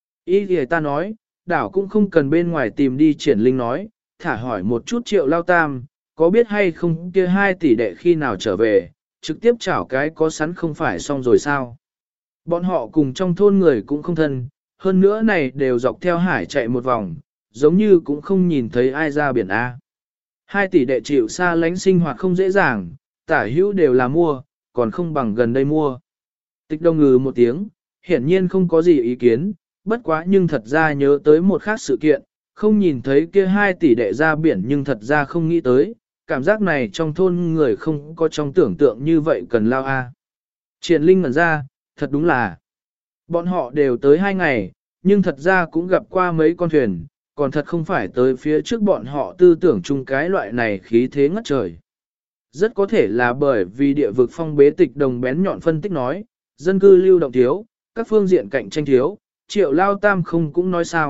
Ý thì ta nói, đảo cũng không cần bên ngoài tìm đi. Triển Linh nói, thả hỏi một chút Triệu Lao Tam, có biết hay không kia hai tỷ đệ khi nào trở về, trực tiếp chảo cái có sẵn không phải xong rồi sao. Bọn họ cùng trong thôn người cũng không thân, hơn nữa này đều dọc theo hải chạy một vòng, giống như cũng không nhìn thấy ai ra biển A. Hai tỷ đệ chịu xa lánh sinh hoạt không dễ dàng, tả hữu đều là mua, còn không bằng gần đây mua. Tịch Đông ngừ một tiếng, hiển nhiên không có gì ý kiến, bất quá nhưng thật ra nhớ tới một khác sự kiện, không nhìn thấy kia hai tỷ đệ ra biển nhưng thật ra không nghĩ tới, cảm giác này trong thôn người không có trong tưởng tượng như vậy cần lao a. Triển Linh ngẩn ra, thật đúng là, bọn họ đều tới hai ngày, nhưng thật ra cũng gặp qua mấy con thuyền, còn thật không phải tới phía trước bọn họ tư tưởng chung cái loại này khí thế ngất trời. Rất có thể là bởi vì địa vực phong bế. Tịch Đồng bén nhọn phân tích nói, dân cư lưu động thiếu, các phương diện cạnh tranh thiếu, Triệu Lao Tam không cũng nói sao,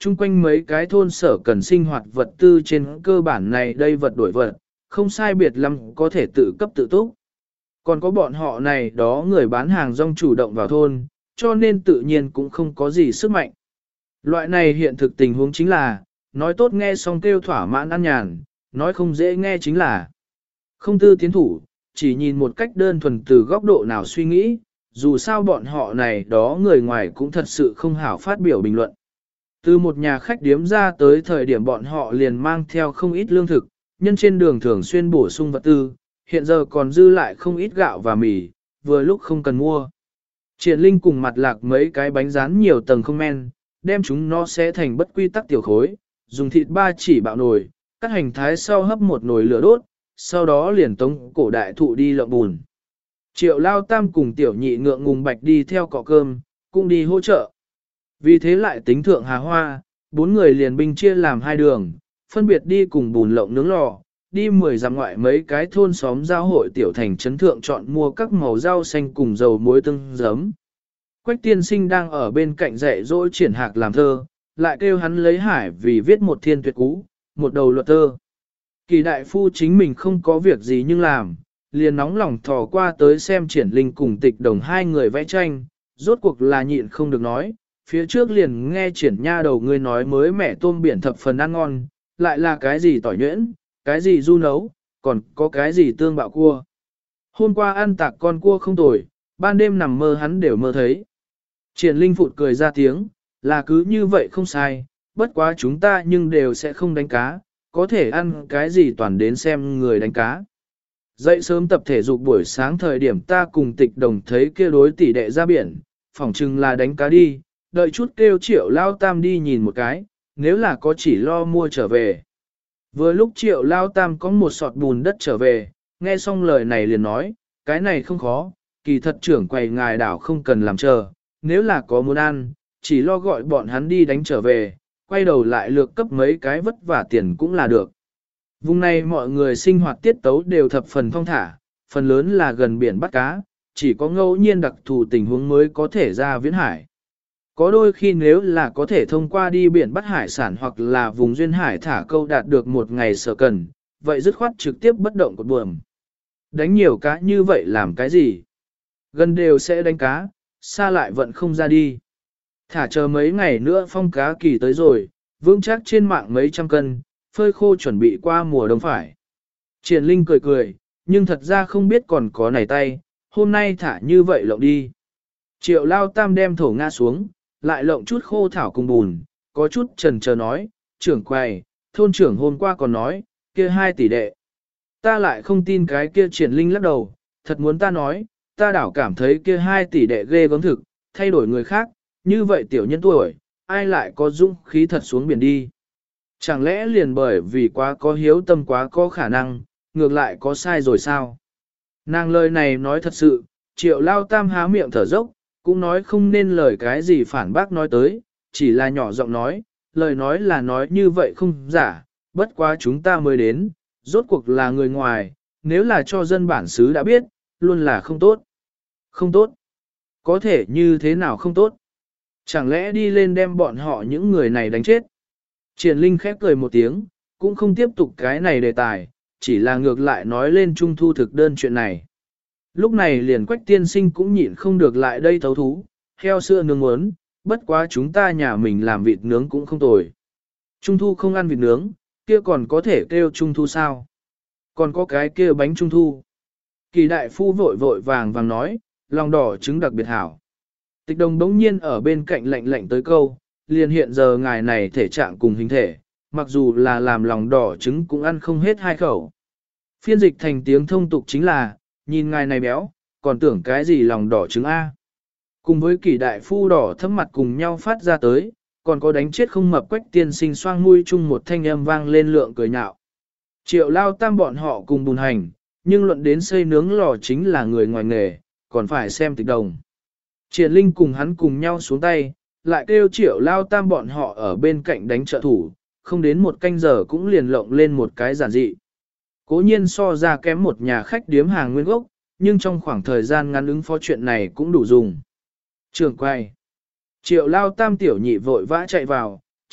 chung quanh mấy cái thôn sở cần sinh hoạt vật tư trên cơ bản này đây vật đổi vật, không sai biệt lắm có thể tự cấp tự túc. Còn có bọn họ này đó người bán hàng rong chủ động vào thôn, cho nên tự nhiên cũng không có gì sức mạnh. Loại này hiện thực tình huống chính là, nói tốt nghe xong kêu thỏa mãn ăn nhàn, nói không dễ nghe chính là không tư tiến thủ, chỉ nhìn một cách đơn thuần từ góc độ nào suy nghĩ, dù sao bọn họ này đó người ngoài cũng thật sự không hảo phát biểu bình luận. Từ một nhà khách điếm ra tới thời điểm bọn họ liền mang theo không ít lương thực, nhân trên đường thường xuyên bổ sung vật tư, hiện giờ còn dư lại không ít gạo và mì, vừa lúc không cần mua. Triển Linh cùng mặt lạc mấy cái bánh rán nhiều tầng không men, đem chúng nó sẽ thành bất quy tắc tiểu khối, dùng thịt ba chỉ bạo nồi, cắt hành thái sau hấp một nồi lửa đốt, sau đó liền tống cổ đại thụ đi lộng bùn. Triệu Lao Tam cùng tiểu nhị ngượng ngùng bạch đi theo cọ cơm, cũng đi hỗ trợ. Vì thế lại tính thượng hà hoa, bốn người liền binh chia làm hai đường, phân biệt đi cùng bùn lộng nướng lò, đi mười dặm ngoại mấy cái thôn xóm giao hội tiểu thành trấn thượng chọn mua các màu rau xanh cùng dầu muối tương giấm. Quách tiên sinh đang ở bên cạnh dạy dỗ Triển Hạc làm thơ, lại kêu hắn lấy hải vì viết một thiên tuyệt cú, một đầu luật thơ. Kỳ đại phu chính mình không có việc gì nhưng làm, liền nóng lòng thò qua tới xem Triển Linh cùng Tịch Đồng hai người vẽ tranh, rốt cuộc là nhịn không được nói, phía trước liền nghe Triển nha đầu ngươi nói mới mẻ tôm biển thập phần ăn ngon, lại là cái gì tỏi nhuyễn, cái gì du nấu, còn có cái gì tương bạo cua. Hôm qua ăn tạc con cua không tồi, ban đêm nằm mơ hắn đều mơ thấy. Triển Linh phụt cười ra tiếng, là cứ như vậy không sai, bất quá chúng ta nhưng đều sẽ không đánh cá, có thể ăn cái gì toàn đến xem người đánh cá. Dậy sớm tập thể dục buổi sáng thời điểm ta cùng Tịch Đồng thấy kia đối tỷ đệ ra biển, phỏng chừng là đánh cá đi, đợi chút kêu Triệu Lao Tam đi nhìn một cái, nếu là có chỉ lo mua trở về. Vừa lúc Triệu Lao Tam có một sọt bùn đất trở về, nghe xong lời này liền nói, cái này không khó, kỳ thật trưởng quầy ngài đảo không cần làm chờ, nếu là có muốn ăn, chỉ lo gọi bọn hắn đi đánh trở về, quay đầu lại lược cấp mấy cái vất vả tiền cũng là được. Vùng này mọi người sinh hoạt tiết tấu đều thập phần thong thả, phần lớn là gần biển bắt cá, chỉ có ngẫu nhiên đặc thù tình huống mới có thể ra viễn hải. Có đôi khi nếu là có thể thông qua đi biển bắt hải sản hoặc là vùng duyên hải thả câu đạt được một ngày sở cần, vậy dứt khoát trực tiếp bất động cột buồm. Đánh nhiều cá như vậy làm cái gì? Gần đều sẽ đánh cá, xa lại vẫn không ra đi. Thả chờ mấy ngày nữa phong cá kỳ tới rồi, vững chắc trên mạng mấy trăm cân, phơi khô chuẩn bị qua mùa đông phải. Triển Linh cười cười, nhưng thật ra không biết còn có này tay, hôm nay thả như vậy lộng đi. Triệu Lao Tam đem thổ ngã xuống, lại lộng chút khô thảo cùng bùn, có chút trần chờ nói, trưởng quầy, thôn trưởng hôm qua còn nói, kia hai tỷ đệ. Ta lại không tin cái kia Triển Linh lắc đầu, thật muốn ta nói, ta đảo cảm thấy kia hai tỷ đệ ghê gớm thực, thay đổi người khác, như vậy tiểu nhân tuổi, ai lại có dũng khí thật xuống biển đi. Chẳng lẽ liền bởi vì quá có hiếu tâm quá có khả năng, ngược lại có sai rồi sao? Nàng lời này nói thật sự, Triệu Lao Tam há miệng thở dốc, cũng nói không nên lời cái gì phản bác nói tới, chỉ là nhỏ giọng nói, lời nói là nói như vậy không giả, bất quá chúng ta mới đến, rốt cuộc là người ngoài, nếu là cho dân bản xứ đã biết, luôn là không tốt. Không tốt. Có thể như thế nào không tốt? Chẳng lẽ đi lên đem bọn họ những người này đánh chết? Triển Linh khép cười một tiếng, cũng không tiếp tục cái này đề tài, chỉ là ngược lại nói lên trung thu thực đơn chuyện này. Lúc này liền Quách tiên sinh cũng nhịn không được lại đây thấu thú, heo sữa nướng muốn, bất quá chúng ta nhà mình làm vịt nướng cũng không tồi. Trung thu không ăn vịt nướng, kia còn có thể kêu trung thu sao? Còn có cái kia bánh trung thu. Kỳ đại phu vội vội vàng vàng nói, lòng đỏ trứng đặc biệt hảo. Tịch Đồng đống nhiên ở bên cạnh lạnh lạnh tới câu, liền hiện giờ ngài này thể trạng cùng hình thể, mặc dù là làm lòng đỏ trứng cũng ăn không hết hai khẩu. Phiên dịch thành tiếng thông tục chính là, nhìn ngài này béo, còn tưởng cái gì lòng đỏ trứng A. Cùng với kỷ đại phu đỏ thấm mặt cùng nhau phát ra tới, còn có đánh chết không mập Quách tiên sinh xoang mũi chung một thanh âm vang lên lượng cười nhạo. Triệu Lao Tam bọn họ cùng bùn hành, nhưng luận đến xây nướng lò chính là người ngoài nghề, còn phải xem Tịch Đồng. Triển Linh cùng hắn cùng nhau xuống tay, lại kêu Triệu Lao Tam bọn họ ở bên cạnh đánh trợ thủ, không đến một canh giờ cũng liền lộng lên một cái giản dị. Cố nhiên so ra kém một nhà khách điếm hàng nguyên gốc, nhưng trong khoảng thời gian ngắn ứng phó chuyện này cũng đủ dùng. Trường quay. Triệu Lao Tam tiểu nhị vội vã chạy vào,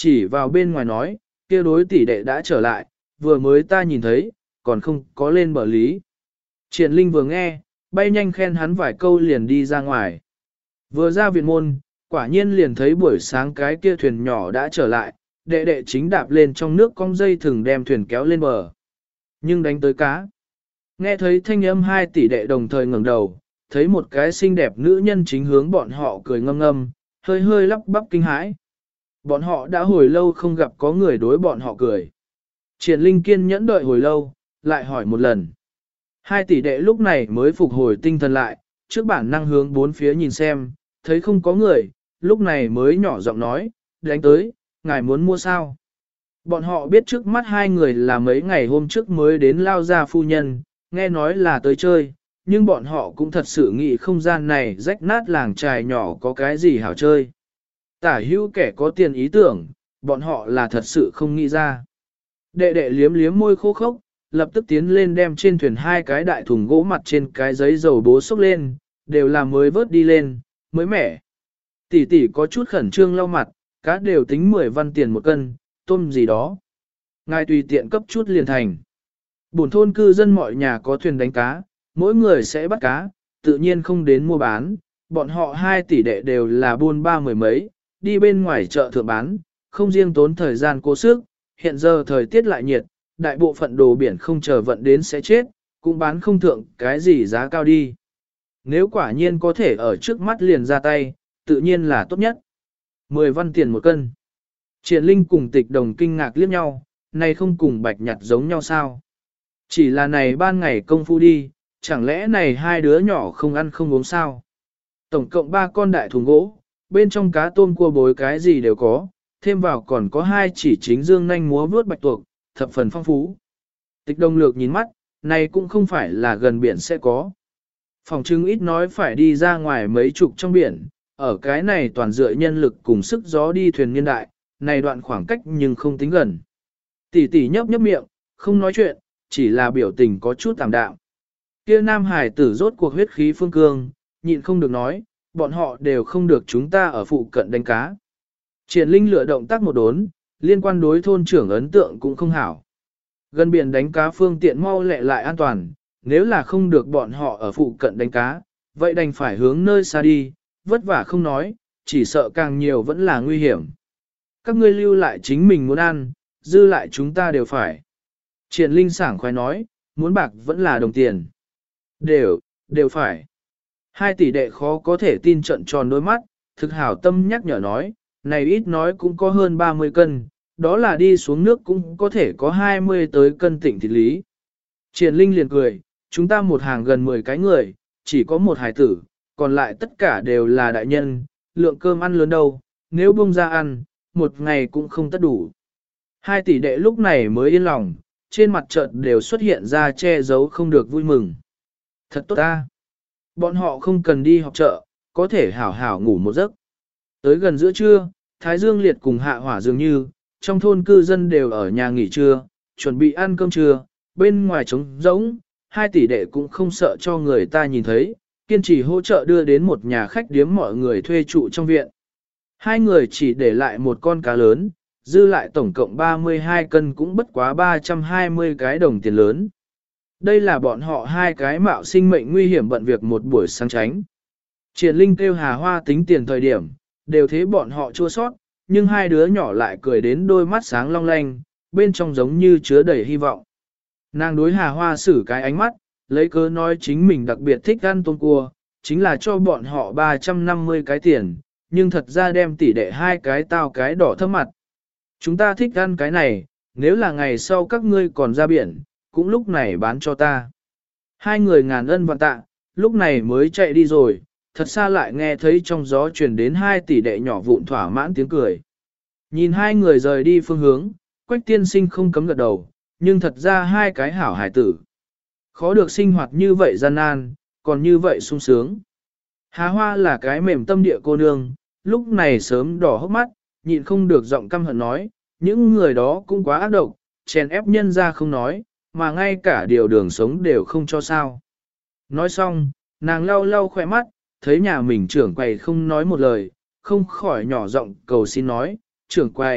chỉ vào bên ngoài nói, kia đối tỷ đệ đã trở lại, vừa mới ta nhìn thấy, còn không có lên bờ lý. Triển Linh vừa nghe, bay nhanh khen hắn vài câu liền đi ra ngoài. Vừa ra viện môn, quả nhiên liền thấy buổi sáng cái kia thuyền nhỏ đã trở lại, đệ đệ chính đạp lên trong nước cong dây thừng đem thuyền kéo lên bờ. Nhưng đánh tới cá. Nghe thấy thanh âm hai tỷ đệ đồng thời ngẩng đầu, thấy một cái xinh đẹp nữ nhân chính hướng bọn họ cười ngâm ngâm, hơi hơi lắp bắp kinh hãi. Bọn họ đã hồi lâu không gặp có người đối bọn họ cười. Triển Linh kiên nhẫn đợi hồi lâu, lại hỏi một lần. Hai tỷ đệ lúc này mới phục hồi tinh thần lại, trước bản năng hướng bốn phía nhìn xem, thấy không có người, lúc này mới nhỏ giọng nói, đánh tới, ngài muốn mua sao? Bọn họ biết trước mắt hai người là mấy ngày hôm trước mới đến lao ra phu nhân, nghe nói là tới chơi, nhưng bọn họ cũng thật sự nghĩ không gian này rách nát làng trài nhỏ có cái gì hảo chơi. Tả hữu kẻ có tiền ý tưởng, bọn họ là thật sự không nghĩ ra. Đệ đệ liếm liếm môi khô khốc, lập tức tiến lên đem trên thuyền hai cái đại thùng gỗ mặt trên cái giấy dầu bố xốc lên, đều là mới vớt đi lên, mới mẻ. Tỷ tỷ có chút khẩn trương lau mặt, cá đều tính mười văn tiền một cân, tôm gì đó. Ngài tùy tiện cấp chút liền thành. Bổn thôn cư dân mọi nhà có thuyền đánh cá, mỗi người sẽ bắt cá, tự nhiên không đến mua bán, bọn họ hai tỷ đệ đều là buôn ba mười mấy, đi bên ngoài chợ thượng bán, không riêng tốn thời gian cố sức, hiện giờ thời tiết lại nhiệt, đại bộ phận đồ biển không chờ vận đến sẽ chết, cũng bán không thượng cái gì giá cao đi. Nếu quả nhiên có thể ở trước mắt liền ra tay, tự nhiên là tốt nhất. Mười văn tiền một cân. Triển Linh cùng Tịch Đồng kinh ngạc liếc nhau, này không cùng bạch nhặt giống nhau sao? Chỉ là này ban ngày công phu đi, chẳng lẽ này hai đứa nhỏ không ăn không uống sao? Tổng cộng ba con đại thùng gỗ, bên trong cá tôm cua bối cái gì đều có, thêm vào còn có hai chỉ chính dương nanh múa vướt bạch tuộc, thập phần phong phú. Tịch Đồng lược nhìn mắt, này cũng không phải là gần biển sẽ có. Phòng trưng ít nói phải đi ra ngoài mấy chục trong biển, ở cái này toàn dựa nhân lực cùng sức gió đi thuyền niên đại, này đoạn khoảng cách nhưng không tính gần. Tỷ tỷ nhấp nhấp miệng, không nói chuyện, chỉ là biểu tình có chút tạm đạm. Kia nam hải tử rốt cuộc huyết khí phương cương, nhịn không được nói, bọn họ đều không được chúng ta ở phụ cận đánh cá. Triển Linh lựa động tác một đốn, liên quan đối thôn trưởng ấn tượng cũng không hảo. Gần biển đánh cá phương tiện mau lẹ lại an toàn, nếu là không được bọn họ ở phụ cận đánh cá, vậy đành phải hướng nơi xa đi, vất vả không nói, chỉ sợ càng nhiều vẫn là nguy hiểm. Các ngươi lưu lại chính mình muốn ăn, dư lại chúng ta đều phải. Triển Linh sảng khoái nói, muốn bạc vẫn là đồng tiền. Đều, đều phải. Hai tỷ đệ khó có thể tin trận tròn đôi mắt, thực hảo tâm nhắc nhở nói, này ít nói cũng có hơn ba mươi cân, đó là đi xuống nước cũng có thể có hai mươi tới cân tỉnh thịt lý. Triển Linh liền cười, chúng ta một hàng gần mười cái người, chỉ có một hài tử, còn lại tất cả đều là đại nhân, lượng cơm ăn lớn đâu, nếu buông ra ăn, một ngày cũng không tất đủ. Hai tỷ đệ lúc này mới yên lòng, trên mặt chợt đều xuất hiện ra che giấu không được vui mừng. Thật tốt ta! Bọn họ không cần đi học chợ, có thể hảo hảo ngủ một giấc. Tới gần giữa trưa, Thái Dương liệt cùng hạ hỏa dường như, trong thôn cư dân đều ở nhà nghỉ trưa, chuẩn bị ăn cơm trưa, bên ngoài trống rỗng, hai tỷ đệ cũng không sợ cho người ta nhìn thấy, kiên trì hỗ trợ đưa đến một nhà khách điếm mọi người thuê trụ trong viện. Hai người chỉ để lại một con cá lớn, dư lại tổng cộng ba mươi hai cân cũng bất quá ba trăm hai mươi cái đồng tiền lớn. Đây là bọn họ hai cái mạo sinh mệnh nguy hiểm bận việc một buổi sáng tránh. Triển Linh kêu Hà Hoa tính tiền thời điểm, đều thế bọn họ chua sót, nhưng hai đứa nhỏ lại cười đến đôi mắt sáng long lanh, bên trong giống như chứa đầy hy vọng. Nàng đối Hà Hoa xử cái ánh mắt, lấy cớ nói chính mình đặc biệt thích ăn tôm cua, chính là cho bọn họ ba trăm năm mươi cái tiền, nhưng thật ra đem tỷ đệ hai cái tao cái đỏ thấp mặt. Chúng ta thích ăn cái này, nếu là ngày sau các ngươi còn ra biển, cũng lúc này bán cho ta. Hai người ngàn ân vạn tạ, lúc này mới chạy đi rồi, thật xa lại nghe thấy trong gió truyền đến hai tỷ đệ nhỏ vụn thỏa mãn tiếng cười. Nhìn hai người rời đi phương hướng, Quách tiên sinh không cấm gật đầu, nhưng thật ra hai cái hảo hải tử. Khó được sinh hoạt như vậy gian nan, còn như vậy sung sướng. Hà Hoa là cái mềm tâm địa cô nương, lúc này sớm đỏ hốc mắt, nhịn không được giọng căm hận nói, những người đó cũng quá ác độc, chèn ép nhân ra không nói, mà ngay cả điều đường sống đều không cho sao. Nói xong, nàng lau lau khỏe mắt, thấy nhà mình trưởng quầy không nói một lời, không khỏi nhỏ giọng cầu xin nói, trưởng quầy,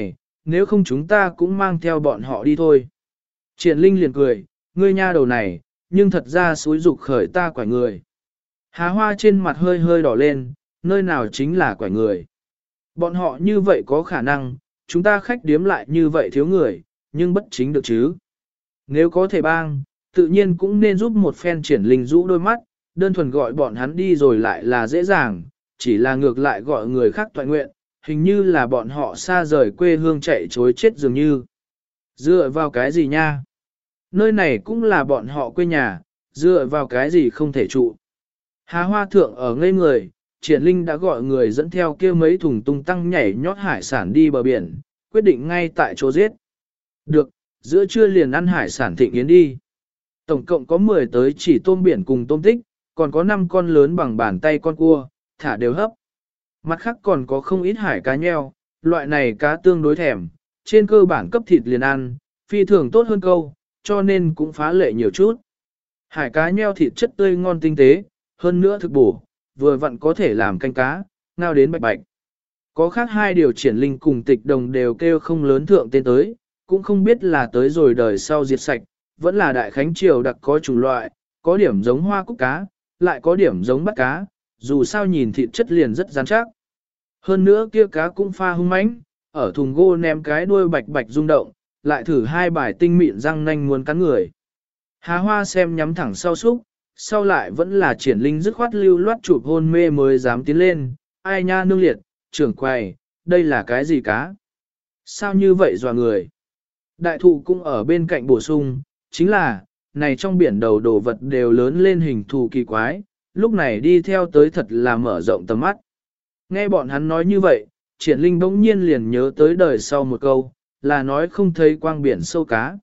nếu không chúng ta cũng mang theo bọn họ đi thôi. Triển Linh liền cười, ngươi nha đầu này, nhưng thật ra xúi dục khởi ta quải người. Hà Hoa trên mặt hơi hơi đỏ lên, nơi nào chính là quải người. Bọn họ như vậy có khả năng, chúng ta khách điếm lại như vậy thiếu người, nhưng bất chính được chứ. Nếu có thể bang, tự nhiên cũng nên giúp một phen Triển Linh rũ đôi mắt, đơn thuần gọi bọn hắn đi rồi lại là dễ dàng, chỉ là ngược lại gọi người khác toại nguyện, hình như là bọn họ xa rời quê hương chạy chối chết dường như. Dựa vào cái gì nha? Nơi này cũng là bọn họ quê nhà, dựa vào cái gì không thể trụ. Hà Hoa Thượng ở ngây người, Triển Linh đã gọi người dẫn theo kia mấy thùng tung tăng nhảy nhót hải sản đi bờ biển, quyết định ngay tại chỗ giết. Được, giữa trưa liền ăn hải sản thịnh yến đi. Tổng cộng có mười tới chỉ tôm biển cùng tôm tích, còn có năm con lớn bằng bàn tay con cua, thả đều hấp. Mặt khác còn có không ít hải cá nheo, loại này cá tương đối thèm, trên cơ bản cấp thịt liền ăn, phi thường tốt hơn câu, cho nên cũng phá lệ nhiều chút. Hải cá nheo thịt chất tươi ngon tinh tế, hơn nữa thực bổ, vừa vặn có thể làm canh cá, ngao đến bạch bạch. Có khác hai điều Triển Linh cùng Tịch Đồng đều kêu không lớn thượng tên tới, cũng không biết là tới rồi đời sau diệt sạch, vẫn là đại khánh triều đặc có chủng loại, có điểm giống hoa cúc cá, lại có điểm giống bắt cá, dù sao nhìn thịt chất liền rất rắn chắc. Hơn nữa kia cá cũng pha hung mãnh, ở thùng gô ném cái đuôi bạch bạch rung động, lại thử hai bài tinh mịn răng nanh muốn cắn người. Hà Hoa xem nhắm thẳng sau súc, sau lại vẫn là Triển Linh dứt khoát lưu loát chụp hôn mê mới dám tiến lên, ai nha nương liệt, trưởng quầy, đây là cái gì cá? Sao như vậy dọa người? Đại thụ cũng ở bên cạnh bổ sung, chính là, này trong biển đầu đồ vật đều lớn lên hình thù kỳ quái, lúc này đi theo tới thật là mở rộng tầm mắt. Nghe bọn hắn nói như vậy, Triển Linh bỗng nhiên liền nhớ tới đời sau một câu, là nói không thấy quang biển sâu cá.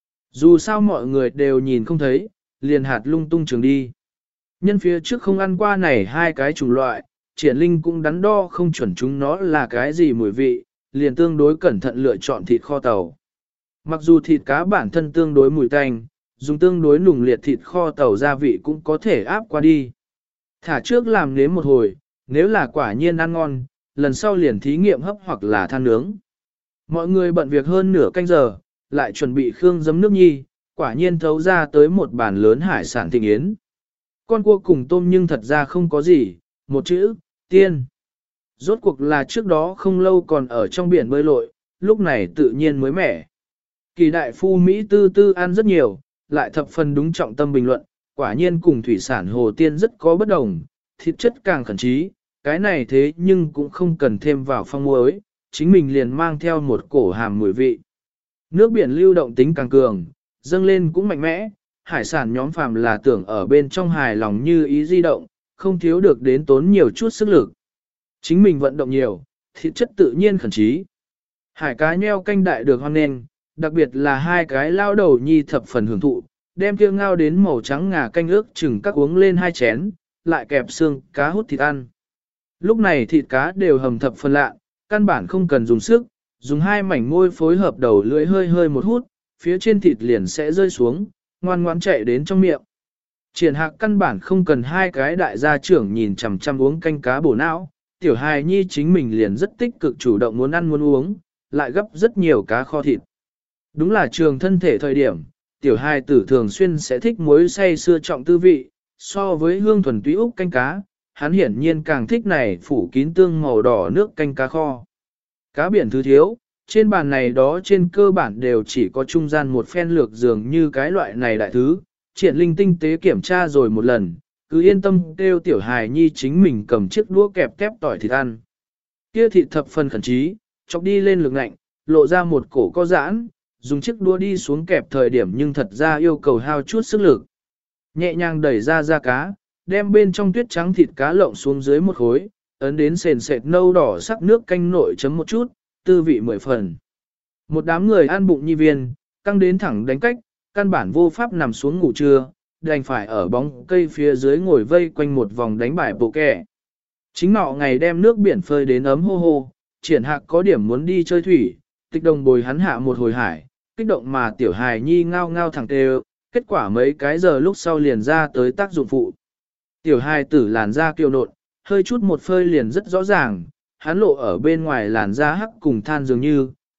Dù sao mọi người đều nhìn không thấy, liền hạt lung tung trường đi. Nhân phía trước không ăn qua này hai cái chủng loại, Triển Linh cũng đắn đo không chuẩn chúng nó là cái gì mùi vị, liền tương đối cẩn thận lựa chọn thịt kho tàu. Mặc dù thịt cá bản thân tương đối mùi tanh, dùng tương đối nùng liệt thịt kho tàu gia vị cũng có thể áp qua đi. Thả trước làm nếm một hồi, nếu là quả nhiên ăn ngon, lần sau liền thí nghiệm hấp hoặc là than nướng. Mọi người bận việc hơn nửa canh giờ, lại chuẩn bị khương giấm nước nhi, quả nhiên thấu ra tới một bàn lớn hải sản thịnh yến. Con cua cùng tôm nhưng thật ra không có gì, một chữ, tiên. Rốt cuộc là trước đó không lâu còn ở trong biển bơi lội, lúc này tự nhiên mới mẻ. Kỳ đại phu Mỹ tư tư ăn rất nhiều, lại thập phần đúng trọng tâm bình luận, quả nhiên cùng thủy sản hồ tiên rất có bất đồng, thịt chất càng khẩn trí, cái này thế nhưng cũng không cần thêm vào phong muối, chính mình liền mang theo một cổ hàm mùi vị. Nước biển lưu động tính càng cường, dâng lên cũng mạnh mẽ, hải sản nhóm phàm là tưởng ở bên trong hài lòng như ý di động, không thiếu được đến tốn nhiều chút sức lực. Chính mình vận động nhiều, thịt chất tự nhiên khẩn trí. Hải cá nheo canh đại được hoan nghênh, đặc biệt là hai cái lao đầu nhi thập phần hưởng thụ, đem kia ngao đến màu trắng ngà canh ước chừng các uống lên hai chén, lại kẹp xương cá hút thịt ăn. Lúc này thịt cá đều hầm thập phần lạ, căn bản không cần dùng sức, dùng hai mảnh môi phối hợp đầu lưỡi hơi hơi một hút, phía trên thịt liền sẽ rơi xuống, ngoan ngoãn chạy đến trong miệng. Triển Hạc căn bản không cần hai cái đại gia trưởng nhìn chằm chằm uống canh cá bổ não, tiểu hài nhi chính mình liền rất tích cực chủ động muốn ăn muốn uống, lại gấp rất nhiều cá kho thịt. Đúng là trường thân thể thời điểm, tiểu hài tử thường xuyên sẽ thích muối say xưa trọng tư vị, so với hương thuần túy úc canh cá, hắn hiển nhiên càng thích này phủ kín tương màu đỏ nước canh cá kho. Cá biển thứ thiếu, trên bàn này đó trên cơ bản đều chỉ có trung gian một phen lược dường như cái loại này đại thứ, Triển Linh tinh tế kiểm tra rồi một lần, cứ yên tâm kêu tiểu hài nhi chính mình cầm chiếc đũa kẹp tép tỏi thịt ăn. Kia thịt thập phần khẩn trí, chọc đi lên lực lạnh, lộ ra một cổ có giãn, dùng chiếc đũa đi xuống kẹp thời điểm nhưng thật ra yêu cầu hao chút sức lực. Nhẹ nhàng đẩy ra ra cá, đem bên trong tuyết trắng thịt cá lộng xuống dưới một khối, ấn đến sền sệt nâu đỏ sắc nước canh nội chấm một chút, tư vị mười phần. Một đám người ăn bụng nhi viên, căng đến thẳng đánh cách, căn bản vô pháp nằm xuống ngủ trưa, đành phải ở bóng cây phía dưới ngồi vây quanh một vòng đánh bài bộ kẻ. Chính nọ ngày đem nước biển phơi đến ấm hô hô, Triển Hạc có điểm muốn đi chơi thủy, Tịch Đồng bồi hắn hạ một hồi hải, kích động mà tiểu hài nhi ngao ngao thẳng tê, kết quả mấy cái giờ lúc sau liền ra tới tác dụng phụ. Tiểu hài tử làn da kiều nộn, hơi chút một phơi liền rất rõ ràng, hắn lộ ở bên ngoài làn da hắc cùng than dường như,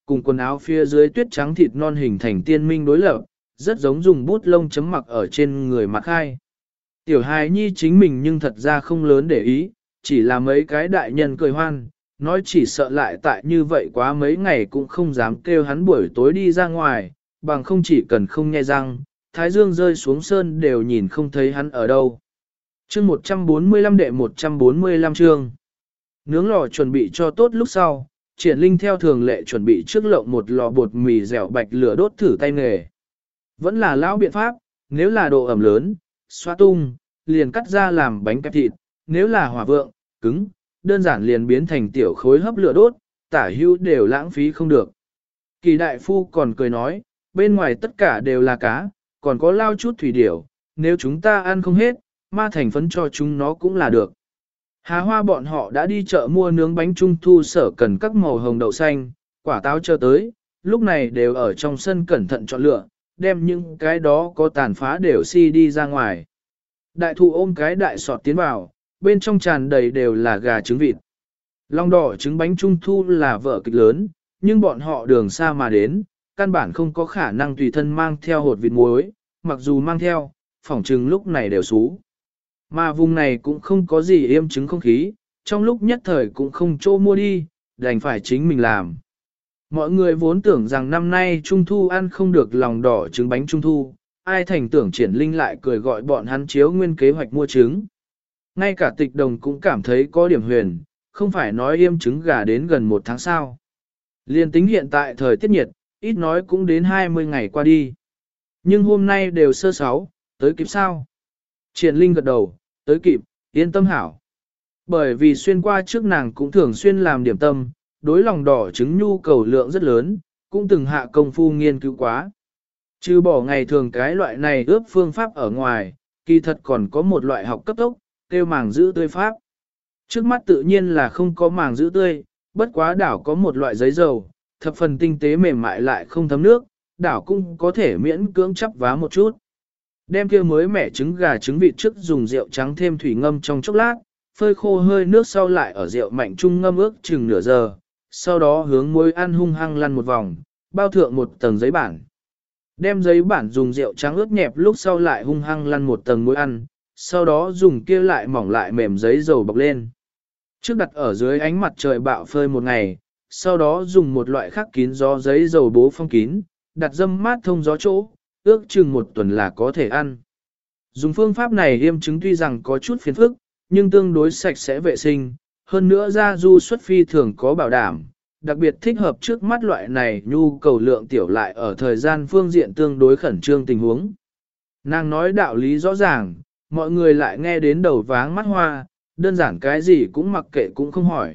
cùng quần áo phía dưới tuyết trắng thịt non hình thành tiên minh đối lập, rất giống dùng bút lông chấm mặc ở trên người mặc hai. Tiểu hài nhi chính mình nhưng thật ra không lớn để ý, chỉ là mấy cái đại nhân cười hoan, nói chỉ sợ lại tại như vậy quá mấy ngày cũng không dám kêu hắn buổi tối đi ra ngoài, bằng không chỉ cần không nghe răng, thái dương rơi xuống sơn đều nhìn không thấy hắn ở đâu. Chương một trăm bốn mươi lăm đệ một trăm bốn mươi lăm chương. Nướng lò chuẩn bị cho tốt lúc sau, Triển Linh theo thường lệ chuẩn bị trước lộng một lò bột mì dẻo bạch lửa đốt thử tay nghề. Vẫn là lão biện pháp, nếu là độ ẩm lớn, xoa tung, liền cắt ra làm bánh kẹp thịt, nếu là hỏa vượng, cứng, đơn giản liền biến thành tiểu khối hấp lửa đốt, tả hữu đều lãng phí không được. Kỳ đại phu còn cười nói, bên ngoài tất cả đều là cá, còn có lao chút thủy điểu, nếu chúng ta ăn không hết, ma thành phấn cho chúng nó cũng là được. Hà Hoa bọn họ đã đi chợ mua nướng bánh trung thu sở cần các màu hồng đậu xanh, quả táo chờ tới, lúc này đều ở trong sân cẩn thận chọn lựa, đem những cái đó có tàn phá đều si đi ra ngoài. Đại thụ ôm cái đại sọt tiến vào, bên trong tràn đầy đều là gà trứng vịt. Long đỏ trứng bánh trung thu là vở kịch lớn, nhưng bọn họ đường xa mà đến, căn bản không có khả năng tùy thân mang theo hột vịt muối, mặc dù mang theo, phỏng trừng lúc này đều xú. Mà vùng này cũng không có gì êm trứng không khí, trong lúc nhất thời cũng không chỗ mua đi, đành phải chính mình làm. Mọi người vốn tưởng rằng năm nay Trung Thu ăn không được lòng đỏ trứng bánh Trung Thu, ai thành tưởng Triển Linh lại cười gọi bọn hắn chiếu nguyên kế hoạch mua trứng. Ngay cả tịch đồng cũng cảm thấy có điểm huyền, không phải nói yêm trứng gà đến gần một tháng sau. Liên tính hiện tại thời tiết nhiệt, ít nói cũng đến hai mươi ngày qua đi. Nhưng hôm nay đều sơ sáu, tới kịp sao? Triển Linh gật đầu, tới kịp, yên tâm hảo. Bởi vì xuyên qua trước nàng cũng thường xuyên làm điểm tâm, đối lòng đỏ trứng nhu cầu lượng rất lớn, cũng từng hạ công phu nghiên cứu quá. Trừ bỏ ngày thường cái loại này ướp phương pháp ở ngoài, kỳ thật còn có một loại học cấp tốc, kêu màng giữ tươi pháp. Trước mắt tự nhiên là không có màng giữ tươi, bất quá đảo có một loại giấy dầu, thập phần tinh tế mềm mại lại không thấm nước, đảo cũng có thể miễn cưỡng chắp vá một chút. Đem kia mới mẻ trứng gà trứng vịt trước dùng rượu trắng thêm thủy ngâm trong chốc lát, phơi khô hơi nước sau lại ở rượu mạnh trung ngâm ước chừng nửa giờ, sau đó hướng muối ăn hung hăng lăn một vòng, bao thượng một tầng giấy bản. Đem giấy bản dùng rượu trắng ướt nhẹp lúc sau lại hung hăng lăn một tầng muối ăn, sau đó dùng kia lại mỏng lại mềm giấy dầu bọc lên. Trước đặt ở dưới ánh mặt trời bạo phơi một ngày, sau đó dùng một loại khắc kín gió giấy dầu bố phong kín, đặt dâm mát thông gió chỗ, ước chừng một tuần là có thể ăn. Dùng phương pháp này yêm trứng tuy rằng có chút phiền phức, nhưng tương đối sạch sẽ vệ sinh, hơn nữa gia du xuất phi thường có bảo đảm, đặc biệt thích hợp trước mắt loại này nhu cầu lượng tiểu lại ở thời gian phương diện tương đối khẩn trương tình huống. Nàng nói đạo lý rõ ràng, mọi người lại nghe đến đầu váng mắt hoa, đơn giản cái gì cũng mặc kệ cũng không hỏi.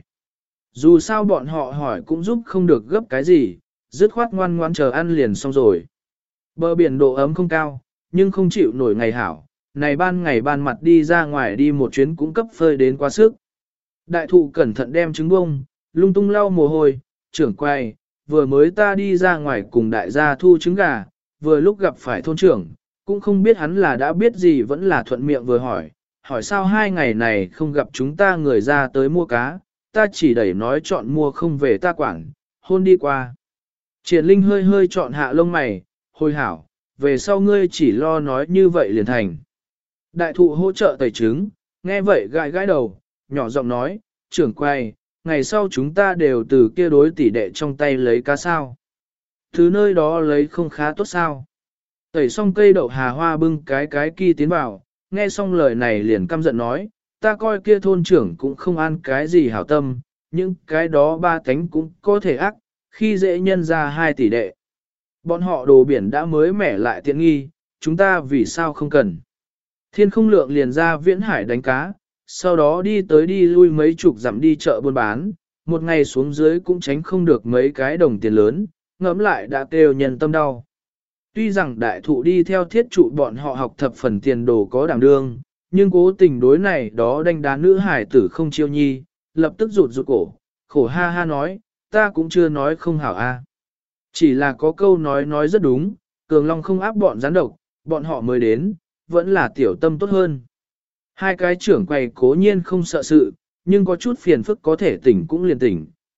Dù sao bọn họ hỏi cũng giúp không được gấp cái gì, dứt khoát ngoan ngoan chờ ăn liền xong rồi. Bờ biển độ ấm không cao, nhưng không chịu nổi ngày hảo, này ban ngày ban mặt đi ra ngoài đi một chuyến cũng cấp phơi đến quá sức. Đại thụ cẩn thận đem trứng bông, lung tung lau mồ hôi, trưởng quay, vừa mới ta đi ra ngoài cùng đại gia thu trứng gà, vừa lúc gặp phải thôn trưởng, cũng không biết hắn là đã biết gì vẫn là thuận miệng vừa hỏi, hỏi sao hai ngày này không gặp chúng ta người ra tới mua cá, ta chỉ đẩy nói chọn mua không về ta quản, hôn đi qua. Triển Linh hơi hơi chọn hạ lông mày, hồi hảo, về sau ngươi chỉ lo nói như vậy liền thành. Đại thụ hỗ trợ tẩy trứng, nghe vậy gãi gãi đầu, nhỏ giọng nói, trưởng quay, ngày sau chúng ta đều từ kia đối tỷ đệ trong tay lấy cá sao. Thứ nơi đó lấy không khá tốt sao. Tẩy xong cây đậu hà hoa bưng cái cái kia tiến vào, nghe xong lời này liền căm giận nói, ta coi kia thôn trưởng cũng không ăn cái gì hảo tâm, nhưng cái đó ba cánh cũng có thể ác, khi dễ nhân ra hai tỷ đệ. Bọn họ đồ biển đã mới mẻ lại tiện nghi, chúng ta vì sao không cần. Thiên không lượng liền ra viễn hải đánh cá, sau đó đi tới đi lui mấy chục dặm đi chợ buôn bán, một ngày xuống dưới cũng tránh không được mấy cái đồng tiền lớn, ngẫm lại đã kêu nhân tâm đau. Tuy rằng đại thụ đi theo thiết trụ bọn họ học thập phần tiền đồ có đảm đương, nhưng cố tình đối này đó đánh đá nữ hải tử không chiêu nhi, lập tức rụt rụt cổ, khổ ha ha nói, ta cũng chưa nói không hảo a. Chỉ là có câu nói nói rất đúng, cường long không áp bọn gián độc, bọn họ mới đến, vẫn là tiểu tâm tốt hơn. Hai cái trưởng quầy cố nhiên không sợ sự, nhưng có chút phiền phức có thể tỉnh cũng liền tỉnh.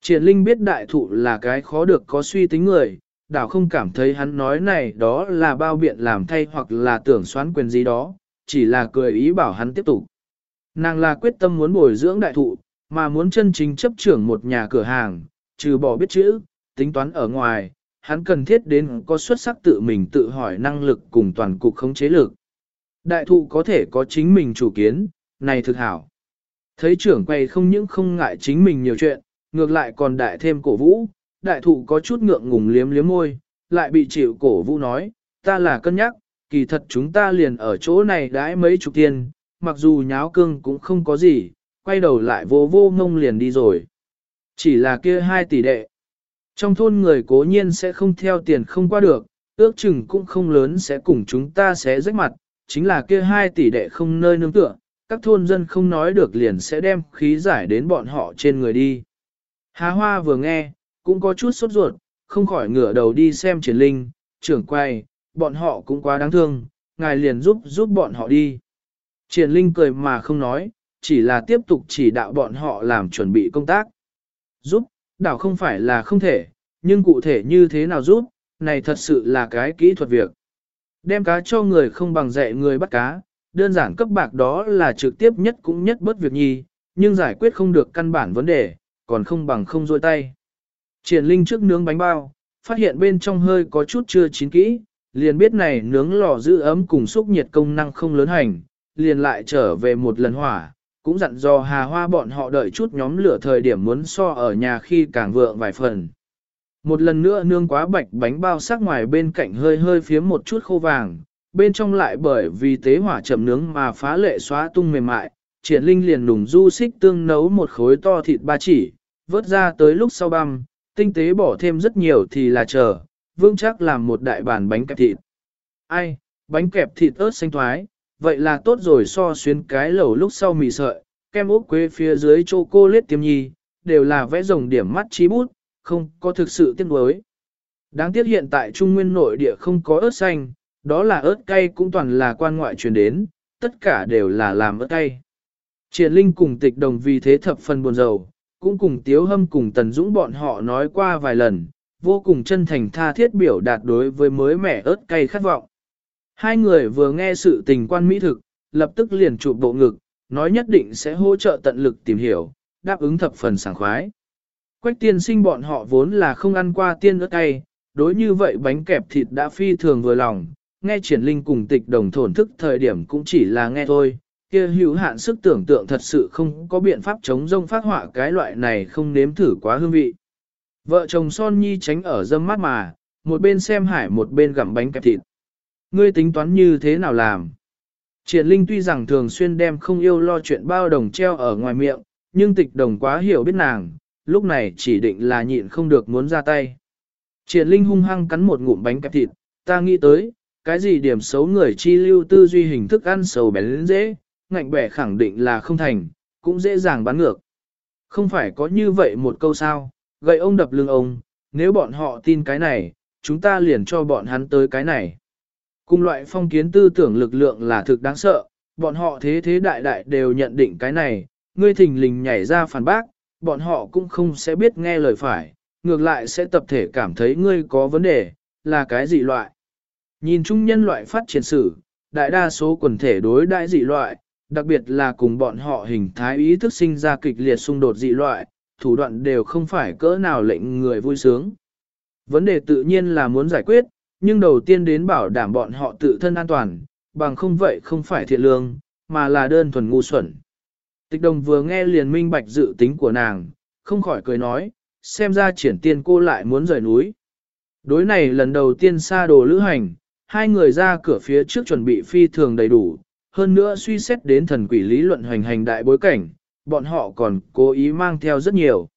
Triển Linh biết đại thụ là cái khó được có suy tính người, đảo không cảm thấy hắn nói này đó là bao biện làm thay hoặc là tưởng xoán quyền gì đó, chỉ là cười ý bảo hắn tiếp tục. Nàng là quyết tâm muốn bồi dưỡng đại thụ, mà muốn chân chính chấp trưởng một nhà cửa hàng, trừ bỏ biết chữ, tính toán ở ngoài, hắn cần thiết đến có xuất sắc tự mình tự hỏi năng lực cùng toàn cục khống chế lực. Đại thụ có thể có chính mình chủ kiến, này thực hảo. Thấy trưởng quay không những không ngại chính mình nhiều chuyện, ngược lại còn đại thêm cổ vũ, đại thụ có chút ngượng ngùng liếm liếm môi, lại bị chịu cổ vũ nói, ta là cân nhắc, kỳ thật chúng ta liền ở chỗ này đãi mấy chục tiền, mặc dù nháo cương cũng không có gì, quay đầu lại vô vô ngông liền đi rồi. Chỉ là kia hai tỷ đệ. Trong thôn người cố nhiên sẽ không theo tiền không qua được, ước chừng cũng không lớn sẽ cùng chúng ta sẽ rách mặt, chính là kia hai tỷ đệ không nơi nương tựa, các thôn dân không nói được liền sẽ đem khí giải đến bọn họ trên người đi. Hà Hoa vừa nghe, cũng có chút sốt ruột, không khỏi ngửa đầu đi xem Triển Linh, trưởng quay, bọn họ cũng quá đáng thương, ngài liền giúp giúp bọn họ đi. Triển Linh cười mà không nói, chỉ là tiếp tục chỉ đạo bọn họ làm chuẩn bị công tác. Giúp, đảo không phải là không thể, nhưng cụ thể như thế nào giúp, này thật sự là cái kỹ thuật việc. Đem cá cho người không bằng dạy người bắt cá, đơn giản cấp bạc đó là trực tiếp nhất cũng nhất bất việc nhi, nhưng giải quyết không được căn bản vấn đề, còn không bằng không dôi tay. Triển Linh trước nướng bánh bao, phát hiện bên trong hơi có chút chưa chín kỹ, liền biết này nướng lò giữ ấm cùng xúc nhiệt công năng không lớn hành, liền lại trở về một lần hỏa, cũng dặn dò Hà Hoa bọn họ đợi chút nhóm lửa thời điểm muốn so ở nhà khi càng vượng vài phần. Một lần nữa nương quá bạch bánh bao sắc ngoài bên cạnh hơi hơi phía một chút khô vàng, bên trong lại bởi vì tế hỏa chậm nướng mà phá lệ xóa tung mềm mại, Triển Linh liền nùng du xích tương nấu một khối to thịt ba chỉ, vớt ra tới lúc sau băm, tinh tế bỏ thêm rất nhiều thì là chờ, vương chắc làm một đại bàn bánh kẹp thịt. Ai, bánh kẹp thịt ớt xanh thoái, vậy là tốt rồi so xuyến cái lẩu lúc sau mì sợi, kem ốc quế phía dưới chocolate tiêm nhi, đều là vẽ rồng điểm mắt chí bút, không có thực sự tiếc nuối. Đáng tiếc hiện tại Trung Nguyên nội địa không có ớt xanh, đó là ớt cay cũng toàn là quan ngoại truyền đến, tất cả đều là làm ớt cay. Triển Linh cùng Tịch Đồng vì thế thập phần buồn rầu, cũng cùng Tiếu Hâm cùng Tần Dũng bọn họ nói qua vài lần, vô cùng chân thành tha thiết biểu đạt đối với mới mẻ ớt cay khát vọng. Hai người vừa nghe sự tình quan mỹ thực, lập tức liền chụp bộ ngực, nói nhất định sẽ hỗ trợ tận lực tìm hiểu, đáp ứng thập phần sảng khoái. Quách tiên sinh bọn họ vốn là không ăn qua tiên ớt cay, đối như vậy bánh kẹp thịt đã phi thường vừa lòng, nghe Triển Linh cùng Tịch Đồng thổn thức thời điểm cũng chỉ là nghe thôi, kia hữu hạn sức tưởng tượng thật sự không có biện pháp chống rông phát họa cái loại này không nếm thử quá hương vị. Vợ chồng Son Nhi tránh ở dâm mát mà, một bên xem hải một bên gặm bánh kẹp thịt. Ngươi tính toán như thế nào làm? Triển Linh tuy rằng thường xuyên đem không yêu lo chuyện bao đồng treo ở ngoài miệng, nhưng Tịch Đồng quá hiểu biết nàng, lúc này chỉ định là nhịn không được muốn ra tay. Triển Linh hung hăng cắn một ngụm bánh kẹp thịt, ta nghĩ tới, cái gì điểm xấu người chi lưu tư duy hình thức ăn sầu bén lên dễ, ngạnh bẻ khẳng định là không thành, cũng dễ dàng bán ngược. Không phải có như vậy một câu sao, gậy ông đập lưng ông, nếu bọn họ tin cái này, chúng ta liền cho bọn hắn tới cái này. Cùng loại phong kiến tư tưởng lực lượng là thực đáng sợ, bọn họ thế thế đại đại đều nhận định cái này, ngươi thình lình nhảy ra phản bác, bọn họ cũng không sẽ biết nghe lời phải, ngược lại sẽ tập thể cảm thấy ngươi có vấn đề, là cái dị loại. Nhìn chung nhân loại phát triển sử, đại đa số quần thể đối đại dị loại, đặc biệt là cùng bọn họ hình thái ý thức sinh ra kịch liệt xung đột dị loại, thủ đoạn đều không phải cỡ nào lệnh người vui sướng. Vấn đề tự nhiên là muốn giải quyết, nhưng đầu tiên đến bảo đảm bọn họ tự thân an toàn, bằng không vậy không phải thiện lương, mà là đơn thuần ngu xuẩn. Tịch Đồng vừa nghe liền minh bạch dự tính của nàng, không khỏi cười nói, xem ra Triển Tiên cô lại muốn rời núi. Đối này lần đầu tiên xa đồ lữ hành, hai người ra cửa phía trước chuẩn bị phi thường đầy đủ, hơn nữa suy xét đến thần quỷ lý luận hoành hành đại bối cảnh, bọn họ còn cố ý mang theo rất nhiều.